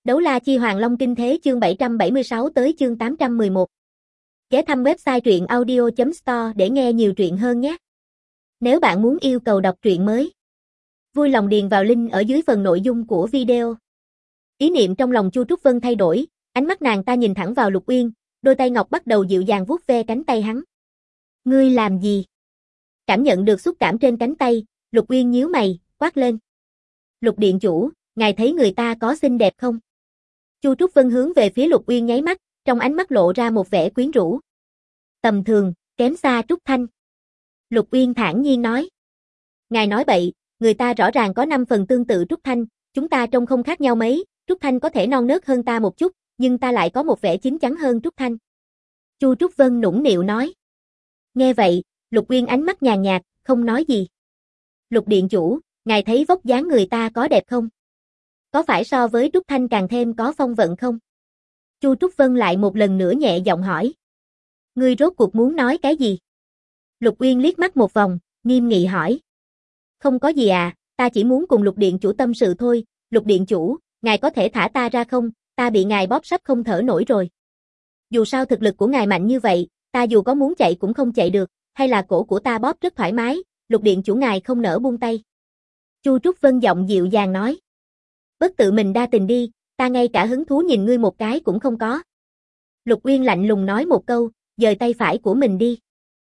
Đấu la chi Hoàng Long Kinh Thế chương 776 tới chương 811. Ghé thăm website truyện audio.store để nghe nhiều truyện hơn nhé. Nếu bạn muốn yêu cầu đọc truyện mới, vui lòng điền vào link ở dưới phần nội dung của video. Ý niệm trong lòng Chu Trúc Vân thay đổi, ánh mắt nàng ta nhìn thẳng vào Lục Uyên, đôi tay ngọc bắt đầu dịu dàng vuốt ve cánh tay hắn. Ngươi làm gì? Cảm nhận được xúc cảm trên cánh tay, Lục Uyên nhíu mày, quát lên. Lục điện chủ, ngài thấy người ta có xinh đẹp không? Chu Trúc Vân hướng về phía Lục Uyên nháy mắt, trong ánh mắt lộ ra một vẻ quyến rũ. Tầm thường, kém xa Trúc Thanh. Lục Uyên thản nhiên nói. Ngài nói bậy, người ta rõ ràng có 5 phần tương tự Trúc Thanh, chúng ta trông không khác nhau mấy, Trúc Thanh có thể non nớt hơn ta một chút, nhưng ta lại có một vẻ chín chắn hơn Trúc Thanh. Chu Trúc Vân nũng nịu nói. Nghe vậy, Lục Uyên ánh mắt nhàn nhạt, không nói gì. Lục điện chủ, ngài thấy vóc dáng người ta có đẹp không? Có phải so với Trúc Thanh càng thêm có phong vận không? Chu Trúc Vân lại một lần nữa nhẹ giọng hỏi. Ngươi rốt cuộc muốn nói cái gì? Lục Uyên liếc mắt một vòng, nghiêm nghị hỏi. Không có gì à, ta chỉ muốn cùng Lục điện chủ tâm sự thôi, Lục điện chủ, ngài có thể thả ta ra không, ta bị ngài bóp sắp không thở nổi rồi. Dù sao thực lực của ngài mạnh như vậy, ta dù có muốn chạy cũng không chạy được, hay là cổ của ta bóp rất thoải mái, Lục điện chủ ngài không nỡ buông tay. Chu Trúc Vân giọng dịu dàng nói. Bất tự mình đa tình đi, ta ngay cả hứng thú nhìn ngươi một cái cũng không có. Lục Uyên lạnh lùng nói một câu, dời tay phải của mình đi.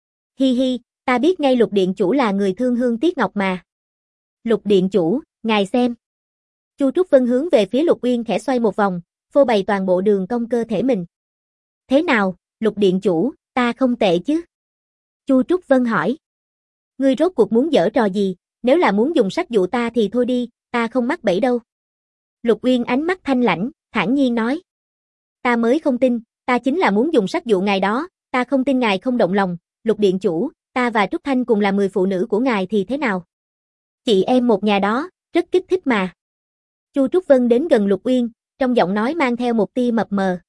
Hi hi, ta biết ngay Lục điện chủ là người thương hương tiếc ngọc mà. Lục điện chủ, ngài xem. Chu Trúc Vân hướng về phía Lục Uyên khẽ xoay một vòng, phô bày toàn bộ đường cong cơ thể mình. Thế nào, Lục điện chủ, ta không tệ chứ? Chu Trúc Vân hỏi. Ngươi rốt cuộc muốn giở trò gì, nếu là muốn dùng sắc dụ ta thì thôi đi, ta không mắc bẫy đâu. Lục Uyên ánh mắt thanh lãnh, thản nhiên nói. Ta mới không tin, ta chính là muốn dùng sắc dụ ngài đó, ta không tin ngài không động lòng, Lục điện chủ, ta và Trúc Thanh cùng là 10 phụ nữ của ngài thì thế nào? Chị em một nhà đó, rất kích thích mà. Chu Trúc Vân đến gần Lục Uyên, trong giọng nói mang theo một tia mập mờ.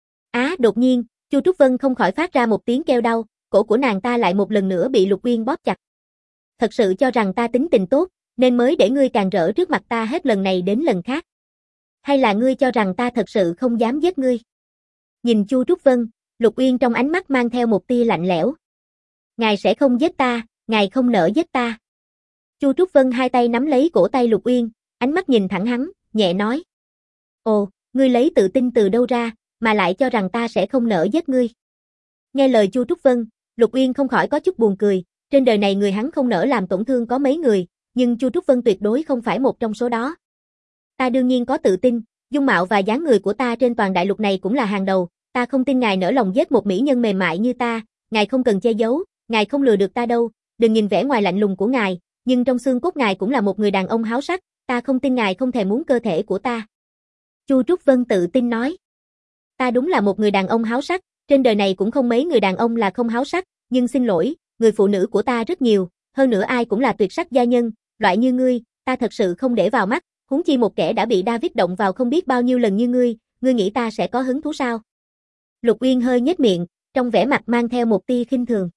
Đột nhiên, Chu Trúc Vân không khỏi phát ra một tiếng kêu đau, cổ của nàng ta lại một lần nữa bị Lục Uyên bóp chặt. Thật sự cho rằng ta tính tình tốt, nên mới để ngươi càng rỡ trước mặt ta hết lần này đến lần khác. Hay là ngươi cho rằng ta thật sự không dám giết ngươi? Nhìn Chu Trúc Vân, Lục Uyên trong ánh mắt mang theo một tia lạnh lẽo. Ngài sẽ không giết ta, ngài không nỡ giết ta. Chu Trúc Vân hai tay nắm lấy cổ tay Lục Uyên, ánh mắt nhìn thẳng hắn, nhẹ nói. Ồ, ngươi lấy tự tin từ đâu ra, mà lại cho rằng ta sẽ không nỡ giết ngươi. Nghe lời Chu Trúc Vân, Lục Uyên không khỏi có chút buồn cười, trên đời này người hắn không nỡ làm tổn thương có mấy người, nhưng Chu Trúc Vân tuyệt đối không phải một trong số đó. Ta đương nhiên có tự tin, dung mạo và dáng người của ta trên toàn đại lục này cũng là hàng đầu, ta không tin ngài nỡ lòng giết một mỹ nhân mềm mại như ta, ngài không cần che giấu, ngài không lừa được ta đâu, đừng nhìn vẻ ngoài lạnh lùng của ngài, nhưng trong xương cốt ngài cũng là một người đàn ông háo sắc, ta không tin ngài không thèm muốn cơ thể của ta. Chu Trúc Vân tự tin nói. Ta đúng là một người đàn ông háo sắc, trên đời này cũng không mấy người đàn ông là không háo sắc, nhưng xin lỗi, người phụ nữ của ta rất nhiều, hơn nữa ai cũng là tuyệt sắc gia nhân, loại như ngươi, ta thật sự không để vào mắt, huống chi một kẻ đã bị David động vào không biết bao nhiêu lần như ngươi nghĩ ta sẽ có hứng thú sao? Lục Uyên hơi nhếch miệng, trong vẻ mặt mang theo một tia khinh thường.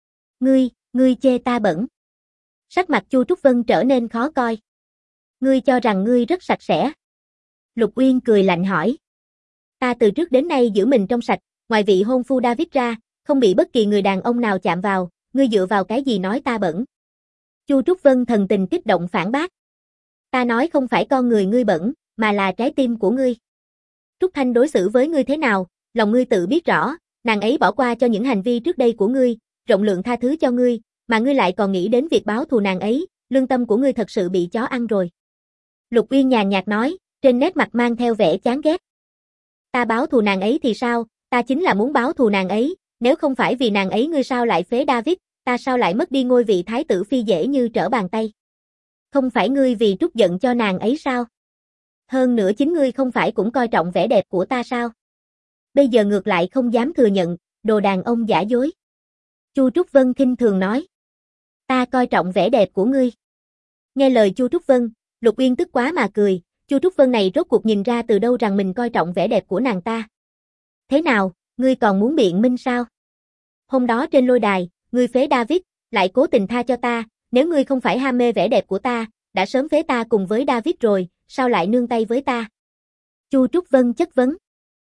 Ngươi chê ta bẩn. Sắc mặt Chu Trúc Vân trở nên khó coi. Ngươi cho rằng ngươi rất sạch sẽ. Lục Uyên cười lạnh hỏi. Ta từ trước đến nay giữ mình trong sạch, ngoài vị hôn phu David ra, không bị bất kỳ người đàn ông nào chạm vào, ngươi dựa vào cái gì nói ta bẩn? Chu Trúc Vân thần tình kích động phản bác. Ta nói không phải con người ngươi bẩn, mà là trái tim của ngươi. Trúc Thanh đối xử với ngươi thế nào, lòng ngươi tự biết rõ, nàng ấy bỏ qua cho những hành vi trước đây của ngươi, rộng lượng tha thứ cho ngươi, mà ngươi lại còn nghĩ đến việc báo thù nàng ấy, lương tâm của ngươi thật sự bị chó ăn rồi. Lục Uyên nhàn nhạt nói, trên nét mặt mang theo vẻ chán ghét. Ta báo thù nàng ấy thì sao, ta chính là muốn báo thù nàng ấy, nếu không phải vì nàng ấy ngươi sao lại phế David, ta sao lại mất đi ngôi vị thái tử phi dễ như trở bàn tay. Không phải ngươi vì trút giận cho nàng ấy sao? Hơn nữa chính ngươi không phải cũng coi trọng vẻ đẹp của ta sao? Bây giờ ngược lại không dám thừa nhận, đồ đàn ông giả dối. Chu Trúc Vân khinh thường nói. Ta coi trọng vẻ đẹp của ngươi. Nghe lời Chu Trúc Vân, Lục Uyên tức quá mà cười, Chu Trúc Vân này rốt cuộc nhìn ra từ đâu rằng mình coi trọng vẻ đẹp của nàng ta. Thế nào, ngươi còn muốn biện minh sao? Hôm đó trên lôi đài, ngươi phế David, lại cố tình tha cho ta, nếu ngươi không phải ham mê vẻ đẹp của ta, đã sớm phế ta cùng với David rồi, sao lại nương tay với ta? Chu Trúc Vân chất vấn.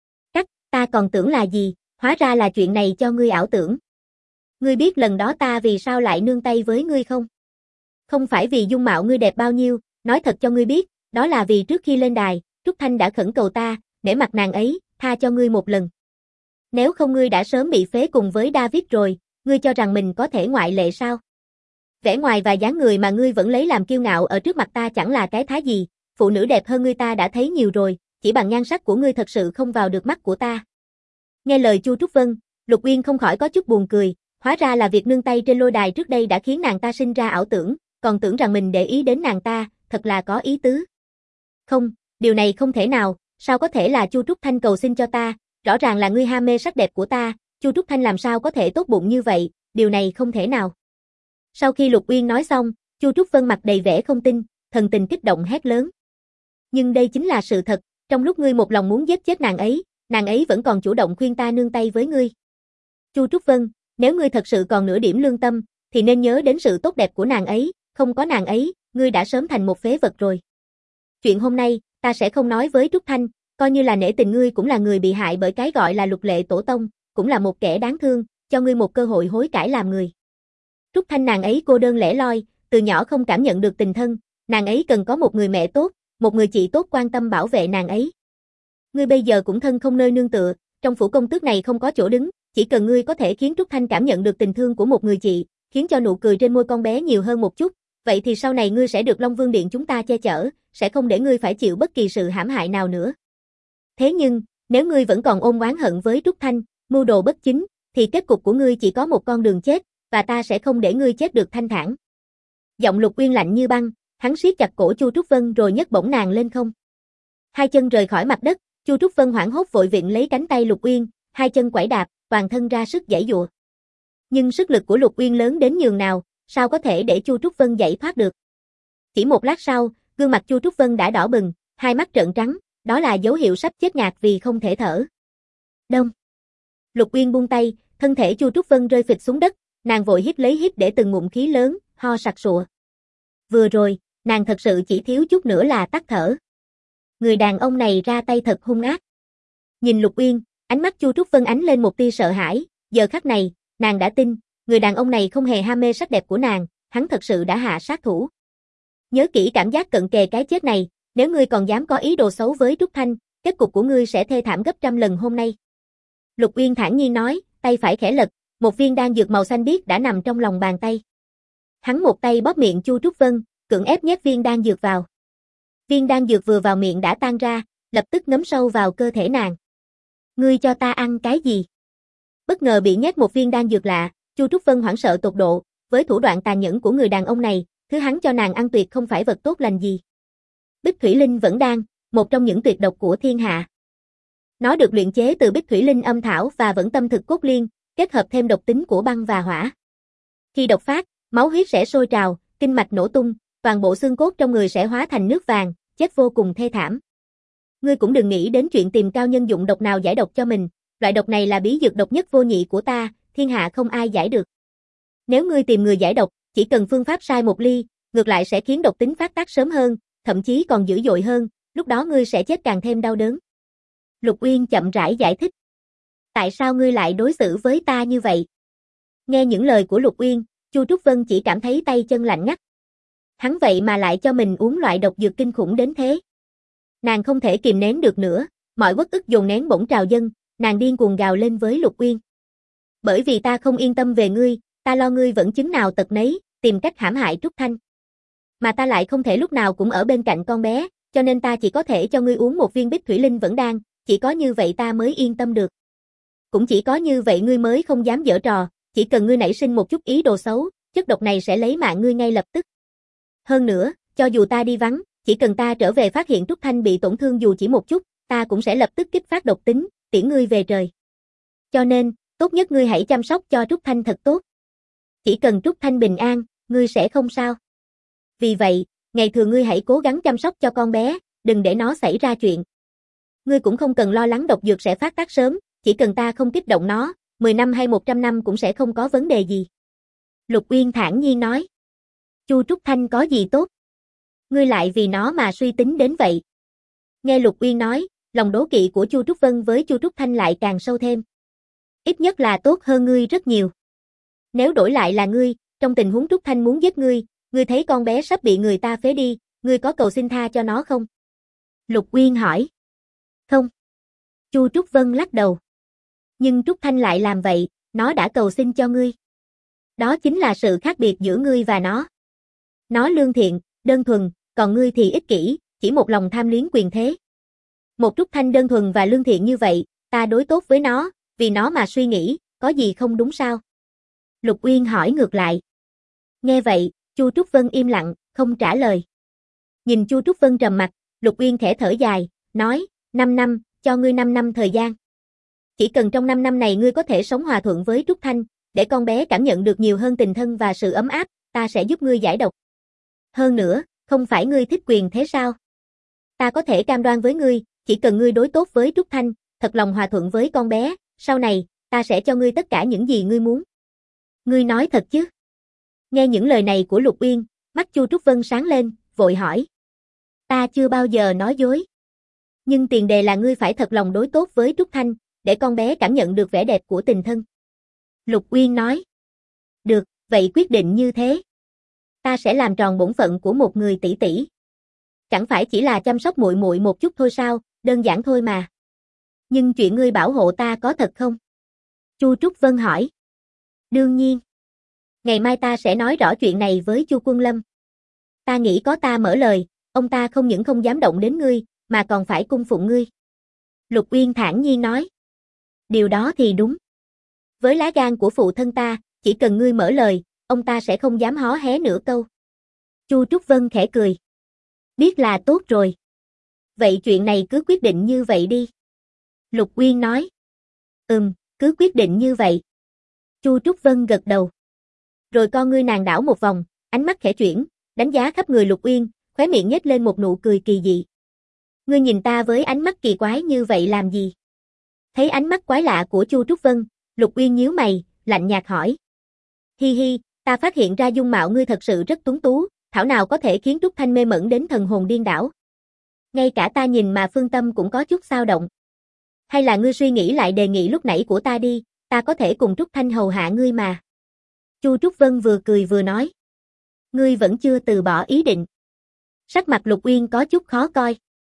Ta còn tưởng là gì, hóa ra là chuyện này cho ngươi ảo tưởng. Ngươi biết lần đó ta vì sao lại nương tay với ngươi không? Không phải vì dung mạo ngươi đẹp bao nhiêu, nói thật cho ngươi biết, đó là vì trước khi lên đài, Trúc Thanh đã khẩn cầu ta, nể mặt nàng ấy, tha cho ngươi một lần. Nếu không ngươi đã sớm bị phế cùng với David rồi, ngươi cho rằng mình có thể ngoại lệ sao? Vẻ ngoài và dáng người mà ngươi vẫn lấy làm kiêu ngạo ở trước mặt ta chẳng là cái thá gì, phụ nữ đẹp hơn ngươi ta đã thấy nhiều rồi, chỉ bằng nhan sắc của ngươi thật sự không vào được mắt của ta. Nghe lời Chu Trúc Vân, Lục Uyên không khỏi có chút buồn cười, hóa ra là việc nương tay trên lôi đài trước đây đã khiến nàng ta sinh ra ảo tưởng, còn tưởng rằng mình để ý đến nàng ta, thật là có ý tứ. Không, điều này không thể nào, sao có thể là Chu Trúc Thanh cầu xin cho ta, rõ ràng là ngươi ham mê sắc đẹp của ta, Chu Trúc Thanh làm sao có thể tốt bụng như vậy, điều này không thể nào. Sau khi Lục Uyên nói xong, Chu Trúc Vân mặt đầy vẻ không tin, thần tình kích động hét lớn. Nhưng đây chính là sự thật, trong lúc ngươi một lòng muốn giết chết nàng ấy vẫn còn chủ động khuyên ta nương tay với ngươi. Chu Trúc Vân, nếu ngươi thật sự còn nửa điểm lương tâm, thì nên nhớ đến sự tốt đẹp của nàng ấy, không có nàng ấy, ngươi đã sớm thành một phế vật rồi. Chuyện hôm nay, ta sẽ không nói với Trúc Thanh, coi như là nể tình ngươi cũng là người bị hại bởi cái gọi là Lục Lệ Tổ Tông, cũng là một kẻ đáng thương, cho ngươi một cơ hội hối cải làm người. Trúc Thanh nàng ấy cô đơn lẻ loi, từ nhỏ không cảm nhận được tình thân, nàng ấy cần có một người mẹ tốt, một người chị tốt quan tâm bảo vệ nàng ấy. Ngươi bây giờ cũng thân không nơi nương tựa, trong phủ công tước này không có chỗ đứng, chỉ cần ngươi có thể khiến Trúc Thanh cảm nhận được tình thương của một người chị, khiến cho nụ cười trên môi con bé nhiều hơn một chút, vậy thì sau này ngươi sẽ được Long Vương Điện chúng ta che chở, sẽ không để ngươi phải chịu bất kỳ sự hãm hại nào nữa. Thế nhưng, nếu ngươi vẫn còn ôm oán hận với Trúc Thanh, mưu đồ bất chính, thì kết cục của ngươi chỉ có một con đường chết, và ta sẽ không để ngươi chết được thanh thản. Giọng Lục Uyên lạnh như băng, hắn siết chặt cổ Chu Trúc Vân rồi nhấc bổng nàng lên không. Hai chân rời khỏi mặt đất, Chu Trúc Vân hoảng hốt vội viện lấy cánh tay Lục Uyên, hai chân quẩy đạp, toàn thân ra sức giãy giụa. Nhưng sức lực của Lục Uyên lớn đến nhường nào, sao có thể để Chu Trúc Vân giãy thoát được. Chỉ một lát sau, gương mặt Chu Trúc Vân đã đỏ bừng, hai mắt trợn trắng, đó là dấu hiệu sắp chết ngạt vì không thể thở. Đông. Lục Uyên buông tay, thân thể Chu Trúc Vân rơi phịch xuống đất, nàng vội hít lấy hít để từng ngụm khí lớn, ho sặc sụa. Vừa rồi, nàng thật sự chỉ thiếu chút nữa là tắt thở. Người đàn ông này ra tay thật hung ác. Nhìn Lục Uyên, ánh mắt Chu Trúc Vân ánh lên một tia sợ hãi, giờ khắc này, nàng đã tin, người đàn ông này không hề ham mê sắc đẹp của nàng, hắn thật sự đã hạ sát thủ. Nhớ kỹ cảm giác cận kề cái chết này, nếu ngươi còn dám có ý đồ xấu với Trúc Thanh, kết cục của ngươi sẽ thê thảm gấp trăm lần hôm nay. Lục Uyên thản nhiên nói, tay phải khẽ lật, một viên đan dược màu xanh biếc đã nằm trong lòng bàn tay. Hắn một tay bóp miệng Chu Trúc Vân, cưỡng ép nhét viên đan dược vào. Viên đan dược vừa vào miệng đã tan ra, lập tức ngấm sâu vào cơ thể nàng. Ngươi cho ta ăn cái gì? Bất ngờ bị nhét một viên đan dược lạ, Chu Trúc Vân hoảng sợ tột độ, với thủ đoạn tàn nhẫn của người đàn ông này, thứ hắn cho nàng ăn tuyệt không phải vật tốt lành gì. Bích Thủy Linh vẫn đan, một trong những tuyệt độc của thiên hạ. Nó được luyện chế từ Bích Thủy Linh âm thảo và vẫn tâm thực cốt liên, kết hợp thêm độc tính của băng và hỏa. Khi độc phát, máu huyết sẽ sôi trào, kinh mạch nổ tung, toàn bộ xương cốt trong người sẽ hóa thành nước vàng, chết vô cùng thê thảm. Ngươi cũng đừng nghĩ đến chuyện tìm cao nhân dụng độc nào giải độc cho mình, loại độc này là bí dược độc nhất vô nhị của ta, thiên hạ không ai giải được. Nếu ngươi tìm người giải độc, chỉ cần phương pháp sai một ly, ngược lại sẽ khiến độc tính phát tác sớm hơn, thậm chí còn dữ dội hơn, lúc đó ngươi sẽ chết càng thêm đau đớn. Lục Uyên chậm rãi giải thích. Tại sao ngươi lại đối xử với ta như vậy? Nghe những lời của Lục Uyên, Chu Trúc Vân chỉ cảm thấy tay chân lạnh ngắt. Hắn vậy mà lại cho mình uống loại độc dược kinh khủng đến thế. Nàng không thể kìm nén được nữa, mọi uất ức dồn nén bỗng trào dâng, nàng điên cuồng gào lên với Lục Uyên. Bởi vì ta không yên tâm về ngươi, ta lo ngươi vẫn chứng nào tật nấy, tìm cách hãm hại Trúc Thanh. Mà ta lại không thể lúc nào cũng ở bên cạnh con bé, cho nên ta chỉ có thể cho ngươi uống một viên Bích Thủy Linh vẫn đan, chỉ có như vậy ta mới yên tâm được. Cũng chỉ có như vậy ngươi mới không dám giở trò, chỉ cần ngươi nảy sinh một chút ý đồ xấu, chất độc này sẽ lấy mạng ngươi ngay lập tức. Hơn nữa, cho dù ta đi vắng, chỉ cần ta trở về phát hiện Trúc Thanh bị tổn thương dù chỉ một chút, ta cũng sẽ lập tức kích phát độc tính, tiễn ngươi về trời. Cho nên, tốt nhất ngươi hãy chăm sóc cho Trúc Thanh thật tốt. Chỉ cần Trúc Thanh bình an, ngươi sẽ không sao. Vì vậy, ngày thường ngươi hãy cố gắng chăm sóc cho con bé, đừng để nó xảy ra chuyện. Ngươi cũng không cần lo lắng độc dược sẽ phát tác sớm, chỉ cần ta không kích động nó, 10 năm hay 100 năm cũng sẽ không có vấn đề gì. Lục Uyên thản nhiên nói. Chu Trúc Thanh có gì tốt? Ngươi lại vì nó mà suy tính đến vậy. Nghe Lục Uyên nói, lòng đố kỵ của Chu Trúc Vân với Chu Trúc Thanh lại càng sâu thêm. Ít nhất là tốt hơn ngươi rất nhiều. Nếu đổi lại là ngươi, trong tình huống Trúc Thanh muốn giết ngươi thấy con bé sắp bị người ta phế đi, ngươi có cầu xin tha cho nó không? Lục Uyên hỏi. Không. Chu Trúc Vân lắc đầu. Nhưng Trúc Thanh lại làm vậy, nó đã cầu xin cho ngươi. Đó chính là sự khác biệt giữa ngươi và nó. Nó lương thiện, đơn thuần, còn ngươi thì ích kỷ, chỉ một lòng tham luyến quyền thế. Một Trúc Thanh đơn thuần và lương thiện như vậy, ta đối tốt với nó, vì nó mà suy nghĩ, có gì không đúng sao? Lục Uyên hỏi ngược lại. Nghe vậy, Chu Trúc Vân im lặng, không trả lời. Nhìn Chu Trúc Vân trầm mặc, Lục Uyên khẽ thở dài, nói, 5 năm, cho ngươi 5 năm thời gian. Chỉ cần trong 5 năm này ngươi có thể sống hòa thuận với Trúc Thanh, để con bé cảm nhận được nhiều hơn tình thân và sự ấm áp, ta sẽ giúp ngươi giải độc. Hơn nữa, không phải ngươi thích quyền thế sao? Ta có thể cam đoan với ngươi, chỉ cần ngươi đối tốt với Trúc Thanh, thật lòng hòa thuận với con bé, sau này, ta sẽ cho ngươi tất cả những gì ngươi muốn. Ngươi nói thật chứ? Nghe những lời này của Lục Uyên, mắt Chu Trúc Vân sáng lên, vội hỏi. Ta chưa bao giờ nói dối. Nhưng tiền đề là ngươi phải thật lòng đối tốt với Trúc Thanh, để con bé cảm nhận được vẻ đẹp của tình thân. Lục Uyên nói. Được, vậy quyết định như thế. Ta sẽ làm tròn bổn phận của một người tỷ tỷ. Chẳng phải chỉ là chăm sóc muội muội một chút thôi sao, đơn giản thôi mà. Nhưng chuyện ngươi bảo hộ ta có thật không? Chu Trúc Vân hỏi. Đương nhiên. Ngày mai ta sẽ nói rõ chuyện này với Chu Quân Lâm. Ta nghĩ có ta mở lời, ông ta không những không dám động đến ngươi, mà còn phải cung phụng ngươi. Lục Uyên thản nhiên nói. Điều đó thì đúng. Với lá gan của phụ thân ta, chỉ cần ngươi mở lời, ông ta sẽ không dám hó hé nửa câu. Chu Trúc Vân khẽ cười. Biết là tốt rồi. Vậy chuyện này cứ quyết định như vậy đi. Lục Uyên nói. Cứ quyết định như vậy. Chu Trúc Vân gật đầu. Rồi con ngươi nàng đảo một vòng, ánh mắt khẽ chuyển, đánh giá khắp người Lục Uyên, khóe miệng nhếch lên một nụ cười kỳ dị. Ngươi nhìn ta với ánh mắt kỳ quái như vậy làm gì? Thấy ánh mắt quái lạ của Chu Trúc Vân, Lục Uyên nhíu mày, lạnh nhạt hỏi. Hi hi, ta phát hiện ra dung mạo ngươi thật sự rất tuấn tú, thảo nào có thể khiến Trúc Thanh mê mẩn đến thần hồn điên đảo. Ngay cả ta nhìn mà phương tâm cũng có chút xao động. Hay là ngươi suy nghĩ lại đề nghị lúc nãy của ta đi, ta có thể cùng Trúc Thanh hầu hạ ngươi mà. Chu Trúc Vân vừa cười vừa nói. Ngươi vẫn chưa từ bỏ ý định. Sắc mặt Lục Uyên có chút khó coi.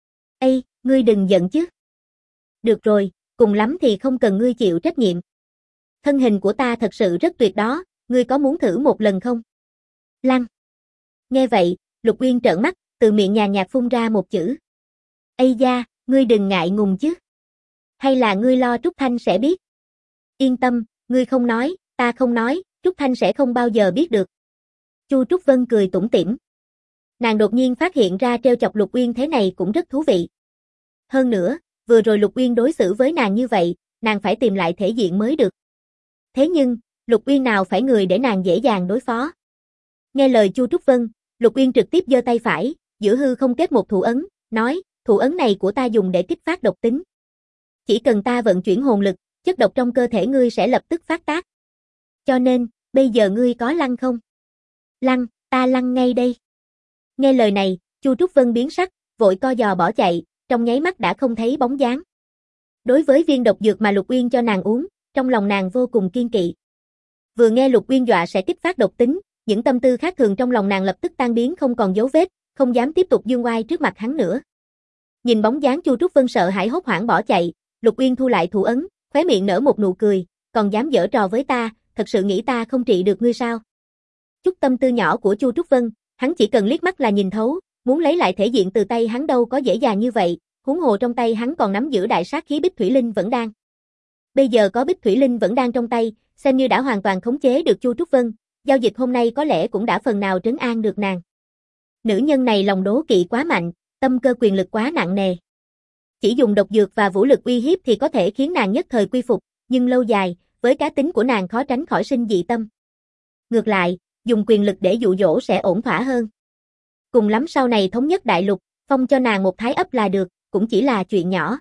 Ê, ngươi đừng giận chứ. Được rồi, cùng lắm thì không cần ngươi chịu trách nhiệm. Thân hình của ta thật sự rất tuyệt đó, ngươi có muốn thử một lần không? Lăng. Nghe vậy, Lục Uyên trợn mắt, từ miệng nhàn nhạt phun ra một chữ. Ây da, ngươi đừng ngại ngùng chứ. Hay là ngươi lo Trúc Thanh sẽ biết? Yên tâm, ngươi không nói, ta không nói, Trúc Thanh sẽ không bao giờ biết được. Chu Trúc Vân cười tủm tỉm. Nàng đột nhiên phát hiện ra trêu chọc Lục Uyên thế này cũng rất thú vị. Hơn nữa, vừa rồi Lục Uyên đối xử với nàng như vậy, nàng phải tìm lại thể diện mới được. Thế nhưng, Lục Uyên nào phải người để nàng dễ dàng đối phó. Nghe lời Chu Trúc Vân, Lục Uyên trực tiếp giơ tay phải, giữa hư không kết một thủ ấn, nói, thủ ấn này của ta dùng để kích phát độc tính. Chỉ cần ta vận chuyển hồn lực, chất độc trong cơ thể ngươi sẽ lập tức phát tác. Cho nên, bây giờ ngươi có lăng không? Lăng, ta lăng ngay đây. Nghe lời này, Chu Trúc Vân biến sắc, vội co giò bỏ chạy, trong nháy mắt đã không thấy bóng dáng. Đối với viên độc dược mà Lục Uyên cho nàng uống, trong lòng nàng vô cùng kiên kỵ. Vừa nghe Lục Uyên dọa sẽ kích phát độc tính, những tâm tư khác thường trong lòng nàng lập tức tan biến không còn dấu vết, không dám tiếp tục dương oai trước mặt hắn nữa. Nhìn bóng dáng Chu Trúc Vân sợ hãi hốt hoảng bỏ chạy, Lục Uyên thu lại thủ ấn, khóe miệng nở một nụ cười, còn dám giở trò với ta, thật sự nghĩ ta không trị được ngươi sao? Chút tâm tư nhỏ của Chu Trúc Vân, hắn chỉ cần liếc mắt là nhìn thấu, muốn lấy lại thể diện từ tay hắn đâu có dễ dàng như vậy, huống hồ trong tay hắn còn nắm giữ đại sát khí Bích Thủy Linh Vẫn Đan. Bây giờ có Bích Thủy Linh Vẫn Đan trong tay, xem như đã hoàn toàn khống chế được Chu Trúc Vân, giao dịch hôm nay có lẽ cũng đã phần nào trấn an được nàng. Nữ nhân này lòng đố kỵ quá mạnh, tâm cơ quyền lực quá nặng nề. Chỉ dùng độc dược và vũ lực uy hiếp thì có thể khiến nàng nhất thời quy phục, nhưng lâu dài, với cá tính của nàng khó tránh khỏi sinh dị tâm. Ngược lại, dùng quyền lực để dụ dỗ sẽ ổn thỏa hơn. Cùng lắm sau này thống nhất đại lục, phong cho nàng một thái ấp là được, cũng chỉ là chuyện nhỏ.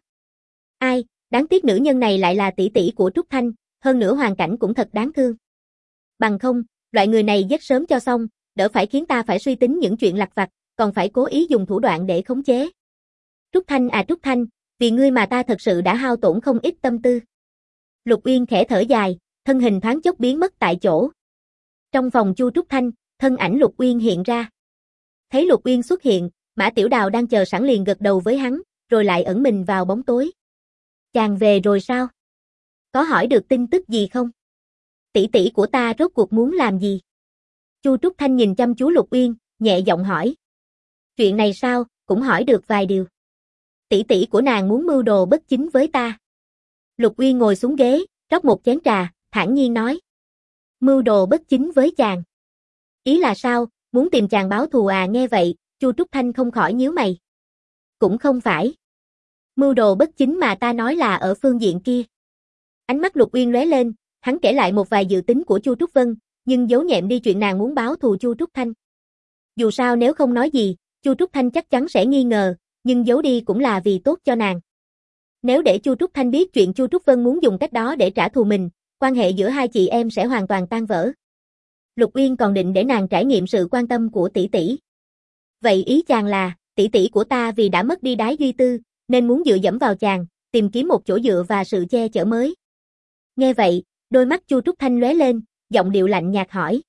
Ai, đáng tiếc nữ nhân này lại là tỷ tỷ của Trúc Thanh, hơn nữa hoàn cảnh cũng thật đáng thương. Bằng không, loại người này giết sớm cho xong, đỡ phải khiến ta phải suy tính những chuyện lặt vặt, còn phải cố ý dùng thủ đoạn để khống chế. Trúc Thanh à Trúc Thanh, Vì ngươi mà ta thật sự đã hao tổn không ít tâm tư. Lục Uyên khẽ thở dài, thân hình thoáng chốc biến mất tại chỗ. Trong phòng Chu Trúc Thanh, thân ảnh Lục Uyên hiện ra. Thấy Lục Uyên xuất hiện, Mã Tiểu Đào đang chờ sẵn liền gật đầu với hắn, rồi lại ẩn mình vào bóng tối. Chàng về rồi sao? Có hỏi được tin tức gì không? Tỷ tỷ của ta rốt cuộc muốn làm gì? Chu Trúc Thanh nhìn chăm chú Lục Uyên, nhẹ giọng hỏi. Chuyện này sao, cũng hỏi được vài điều. Tỷ tỷ của nàng muốn mưu đồ bất chính với ta. Lục Uyên ngồi xuống ghế, rót một chén trà, thản nhiên nói. Mưu đồ bất chính với chàng. Ý là sao, muốn tìm chàng báo thù à? Nghe vậy, Chu Trúc Thanh không khỏi nhíu mày. Cũng không phải. Mưu đồ bất chính mà ta nói là ở phương diện kia. Ánh mắt Lục Uyên lóe lên, hắn kể lại một vài dự tính của Chu Trúc Vân, nhưng giấu nhẹm đi chuyện nàng muốn báo thù Chu Trúc Thanh. Dù sao nếu không nói gì, Chu Trúc Thanh chắc chắn sẽ nghi ngờ, nhưng giấu đi cũng là vì tốt cho nàng. Nếu để Chu Trúc Thanh biết chuyện Chu Trúc Vân muốn dùng cách đó để trả thù mình, quan hệ giữa hai chị em sẽ hoàn toàn tan vỡ. Lục Uyên còn định để nàng trải nghiệm sự quan tâm của tỷ tỷ. Vậy ý chàng là, tỷ tỷ của ta vì đã mất đi Đái Duy Tư, nên muốn dựa dẫm vào chàng, tìm kiếm một chỗ dựa và sự che chở mới. Nghe vậy, đôi mắt Chu Trúc Thanh lóe lên, giọng điệu lạnh nhạt hỏi.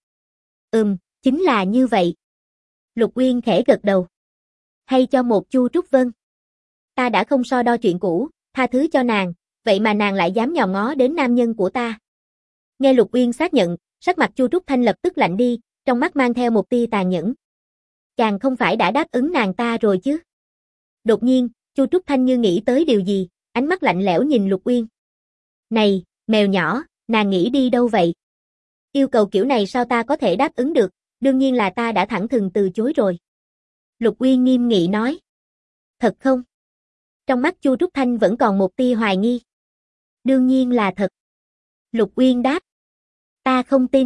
Chính là như vậy. Lục Uyên khẽ gật đầu. Hay cho một Chu Trúc Vân. Ta đã không so đo chuyện cũ, tha thứ cho nàng, vậy mà nàng lại dám nhòm ngó đến nam nhân của ta. Nghe Lục Uyên xác nhận, sắc mặt Chu Trúc Thanh lập tức lạnh đi, trong mắt mang theo một tia tàn nhẫn. Chàng không phải đã đáp ứng nàng ta rồi chứ? Đột nhiên, Chu Trúc Thanh như nghĩ tới điều gì, ánh mắt lạnh lẽo nhìn Lục Uyên. Này, mèo nhỏ, nàng nghĩ đi đâu vậy? Yêu cầu kiểu này sao ta có thể đáp ứng được, đương nhiên là ta đã thẳng thừng từ chối rồi. Lục Uyên nghiêm nghị nói. Thật không? Trong mắt Chu Trúc Thanh vẫn còn một tia hoài nghi. Đương nhiên là thật. Lục Uyên đáp. Ta không tin.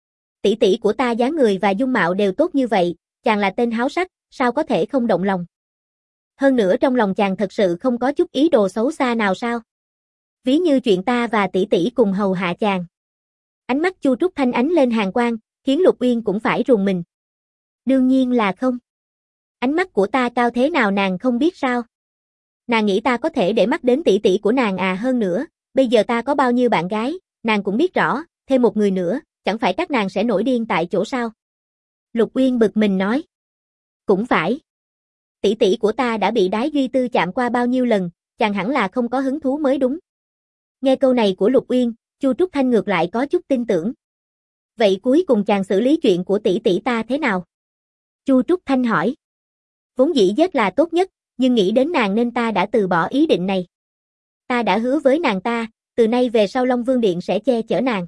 Tỷ tỷ của ta dáng người và dung mạo đều tốt như vậy, chàng là tên háo sắc, sao có thể không động lòng? Hơn nữa trong lòng chàng thật sự không có chút ý đồ xấu xa nào sao? Ví như chuyện ta và tỷ tỷ cùng hầu hạ chàng. Ánh mắt Chu Trúc Thanh ánh lên hàn quang, khiến Lục Uyên cũng phải rùng mình. Đương nhiên là không. Ánh mắt của ta cao thế nào nàng không biết sao? Nàng nghĩ ta có thể để mắt đến tỷ tỷ của nàng à? Hơn nữa, bây giờ ta có bao nhiêu bạn gái, nàng cũng biết rõ, thêm một người nữa, chẳng phải các nàng sẽ nổi điên tại chỗ sao? Lục Uyên bực mình nói. Cũng phải. Tỷ tỷ của ta đã bị Đái Duy Tư chạm qua bao nhiêu lần, chàng hẳn là không có hứng thú mới đúng. Nghe câu này của Lục Uyên, Chu Trúc Thanh ngược lại có chút tin tưởng. Vậy cuối cùng chàng xử lý chuyện của tỷ tỷ ta thế nào? Chu Trúc Thanh hỏi. Vốn dĩ giết là tốt nhất, nhưng nghĩ đến nàng nên ta đã từ bỏ ý định này. Ta đã hứa với nàng ta, từ nay về sau Long Vương Điện sẽ che chở nàng.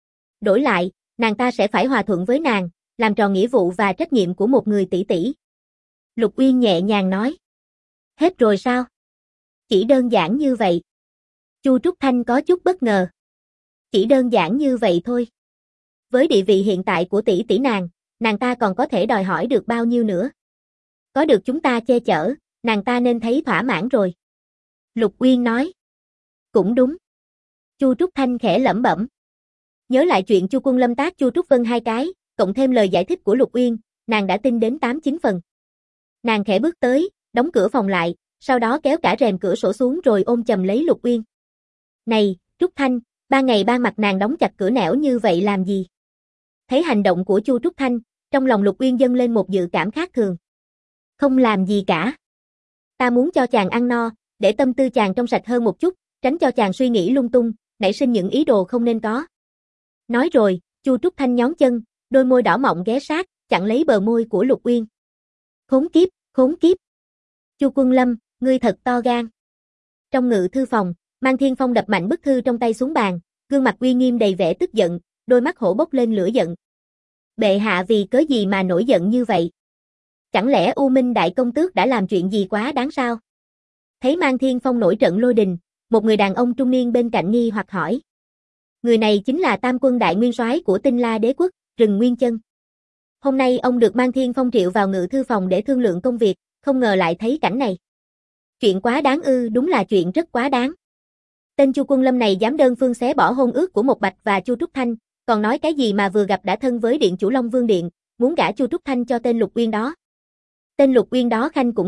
Đổi lại, nàng ta sẽ phải hòa thuận với nàng, làm tròn nghĩa vụ và trách nhiệm của một người tỷ tỷ. Lục Uyên nhẹ nhàng nói. Hết rồi sao? Chỉ đơn giản như vậy. Chu Trúc Thanh có chút bất ngờ. Chỉ đơn giản như vậy thôi. Với địa vị hiện tại của tỷ tỷ nàng ta còn có thể đòi hỏi được bao nhiêu nữa? Có được chúng ta che chở, nàng ta nên thấy thỏa mãn rồi. Lục Uyên nói. Cũng đúng. Chu Trúc Thanh khẽ lẩm bẩm. Nhớ lại chuyện Chu Quân Lâm tác Chu Trúc Vân hai cái, cộng thêm lời giải thích của Lục Uyên, nàng đã tin đến 8-9 phần. Nàng khẽ bước tới, đóng cửa phòng lại, sau đó kéo cả rèm cửa sổ xuống rồi ôm chầm lấy Lục Uyên. Này, Trúc Thanh, ban ngày ban mặt nàng đóng chặt cửa nẻo như vậy làm gì? Thấy hành động của Chu Trúc Thanh, trong lòng Lục Uyên dâng lên một dự cảm khác thường. Không làm gì cả. Ta muốn cho chàng ăn no, để tâm tư chàng trong sạch hơn một chút, tránh cho chàng suy nghĩ lung tung, nảy sinh những ý đồ không nên có. Nói rồi, Chu Trúc Thanh nhón chân, đôi môi đỏ mọng ghé sát, chặn lấy bờ môi của Lục Uyên. Khốn kiếp, khốn kiếp. Chu Quân Lâm, ngươi thật to gan. Trong ngự thư phòng, Mang Thiên Phong đập mạnh bức thư trong tay xuống bàn, gương mặt uy nghiêm đầy vẻ tức giận, đôi mắt hổ bốc lên lửa giận. Bệ hạ vì cớ gì mà nổi giận như vậy? Chẳng lẽ U Minh Đại Công Tước đã làm chuyện gì quá đáng sao? Thấy Mang Thiên Phong nổi trận lôi đình, một người đàn ông trung niên bên cạnh nghi hoặc hỏi. Người này chính là Tam Quân Đại Nguyên Soái của Tinh La Đế Quốc, Rừng Nguyên Chân. Hôm nay ông được Mang Thiên Phong triệu vào ngự thư phòng để thương lượng công việc, không ngờ lại thấy cảnh này. Chuyện quá đáng ư? Đúng là chuyện rất quá đáng. Tên Chu Quân Lâm này dám đơn phương xé bỏ hôn ước của Một Bạch và Chu Trúc Thanh, còn nói cái gì mà vừa gặp đã thân với điện chủ Long Vương Điện, muốn gả Chu Trúc Thanh cho tên Lục Uyên đó. Tên Lục Uyên đó Khanh cũng biết,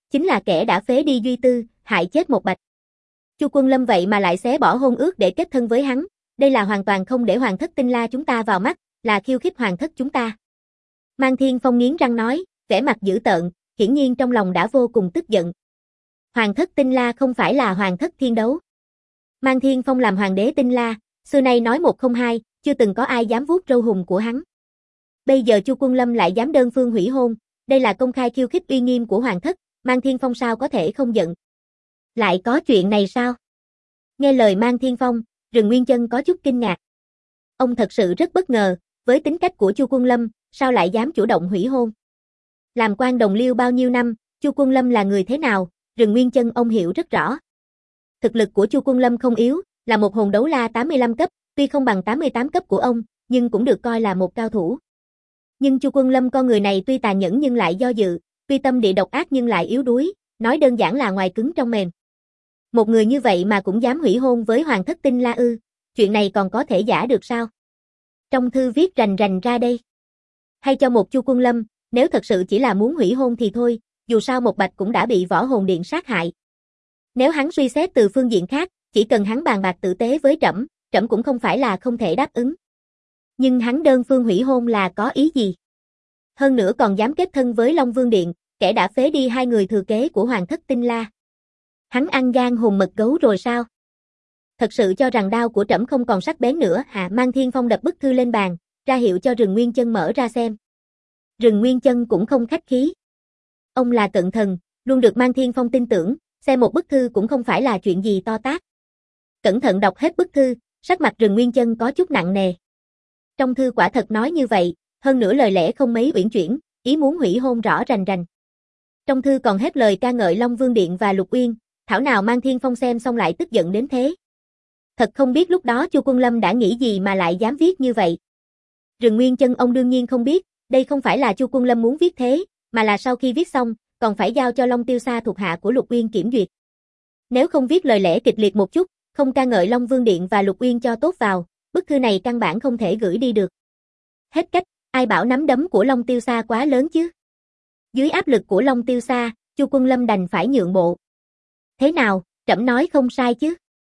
chính là kẻ đã phế đi Duy Tư, hại chết Một Bạch. Chu Quân Lâm vậy mà lại xé bỏ hôn ước để kết thân với hắn, đây là hoàn toàn không để Hoàng thất Tinh La chúng ta vào mắt, là khiêu khích Hoàng thất chúng ta. Mang Thiên Phong nghiến răng nói, vẻ mặt dữ tợn, hiển nhiên trong lòng đã vô cùng tức giận. Hoàng thất Tinh La không phải là Hoàng thất Thiên Đấu. Mang Thiên Phong làm hoàng đế Tinh La, xưa nay nói một không hai, chưa từng có ai dám vuốt râu hùng của hắn. Bây giờ Chu Quân Lâm lại dám đơn phương hủy hôn, đây là công khai khiêu khích uy nghiêm của Hoàng thất, Mang Thiên Phong sao có thể không giận. Lại có chuyện này sao? Nghe lời Mang Thiên Phong, Rừng Nguyên Chân có chút kinh ngạc. Ông thật sự rất bất ngờ, với tính cách của Chu Quân Lâm, sao lại dám chủ động hủy hôn. Làm quan đồng liêu bao nhiêu năm, Chu Quân Lâm là người thế nào, Rừng Nguyên Chân ông hiểu rất rõ. Thực lực của Chu Quân Lâm không yếu, là một hồn đấu la 85 cấp, tuy không bằng 88 cấp của ông, nhưng cũng được coi là một cao thủ. Nhưng Chu Quân Lâm con người này tuy tàn nhẫn nhưng lại do dự, tuy tâm địa độc ác nhưng lại yếu đuối, nói đơn giản là ngoài cứng trong mềm. Một người như vậy mà cũng dám hủy hôn với Hoàng thất Tinh La ư, chuyện này còn có thể giả được sao? Trong thư viết rành rành ra đây. Hay cho một Chu Quân Lâm, nếu thật sự chỉ là muốn hủy hôn thì thôi, dù sao Một Bạch cũng đã bị Võ Hồn Điện sát hại. Nếu hắn suy xét từ phương diện khác, chỉ cần hắn bàn bạc tử tế với trẫm, trẫm cũng không phải là không thể đáp ứng. Nhưng hắn đơn phương hủy hôn là có ý gì? Hơn nữa còn dám kết thân với Long Vương Điện, kẻ đã phế đi hai người thừa kế của Hoàng thất Tinh La. Hắn ăn gan hùm mật gấu rồi sao? Thật sự cho rằng đao của trẫm không còn sắc bén nữa à? Mang Thiên Phong đập bức thư lên bàn, ra hiệu cho Rừng Nguyên Chân mở ra xem. Rừng Nguyên Chân cũng không khách khí. Ông là cận thần, luôn được Mang Thiên Phong tin tưởng, xem một bức thư cũng không phải là chuyện gì to tát. Cẩn thận đọc hết bức thư, sắc mặt Rừng Nguyên Chân có chút nặng nề. Trong thư quả thật nói như vậy, hơn nữa lời lẽ không mấy uyển chuyển, ý muốn hủy hôn rõ rành rành. Trong thư còn hết lời ca ngợi Long Vương Điện và Lục Uyên, thảo nào Mang Thiên Phong xem xong lại tức giận đến thế. Thật không biết lúc đó Chu Quân Lâm đã nghĩ gì mà lại dám viết như vậy. Rừng Nguyên Chân ông đương nhiên không biết, đây không phải là Chu Quân Lâm muốn viết thế, mà là sau khi viết xong, còn phải giao cho Long Tiêu Sa thuộc hạ của Lục Uyên kiểm duyệt. Nếu không viết lời lẽ kịch liệt một chút, không ca ngợi Long Vương Điện và Lục Uyên cho tốt vào, bức thư này căn bản không thể gửi đi được. Hết cách, ai bảo nắm đấm của Long Tiêu Sa quá lớn chứ. Dưới áp lực của Long Tiêu Sa, Chu Quân Lâm đành phải nhượng bộ. Thế nào, trẫm nói không sai chứ?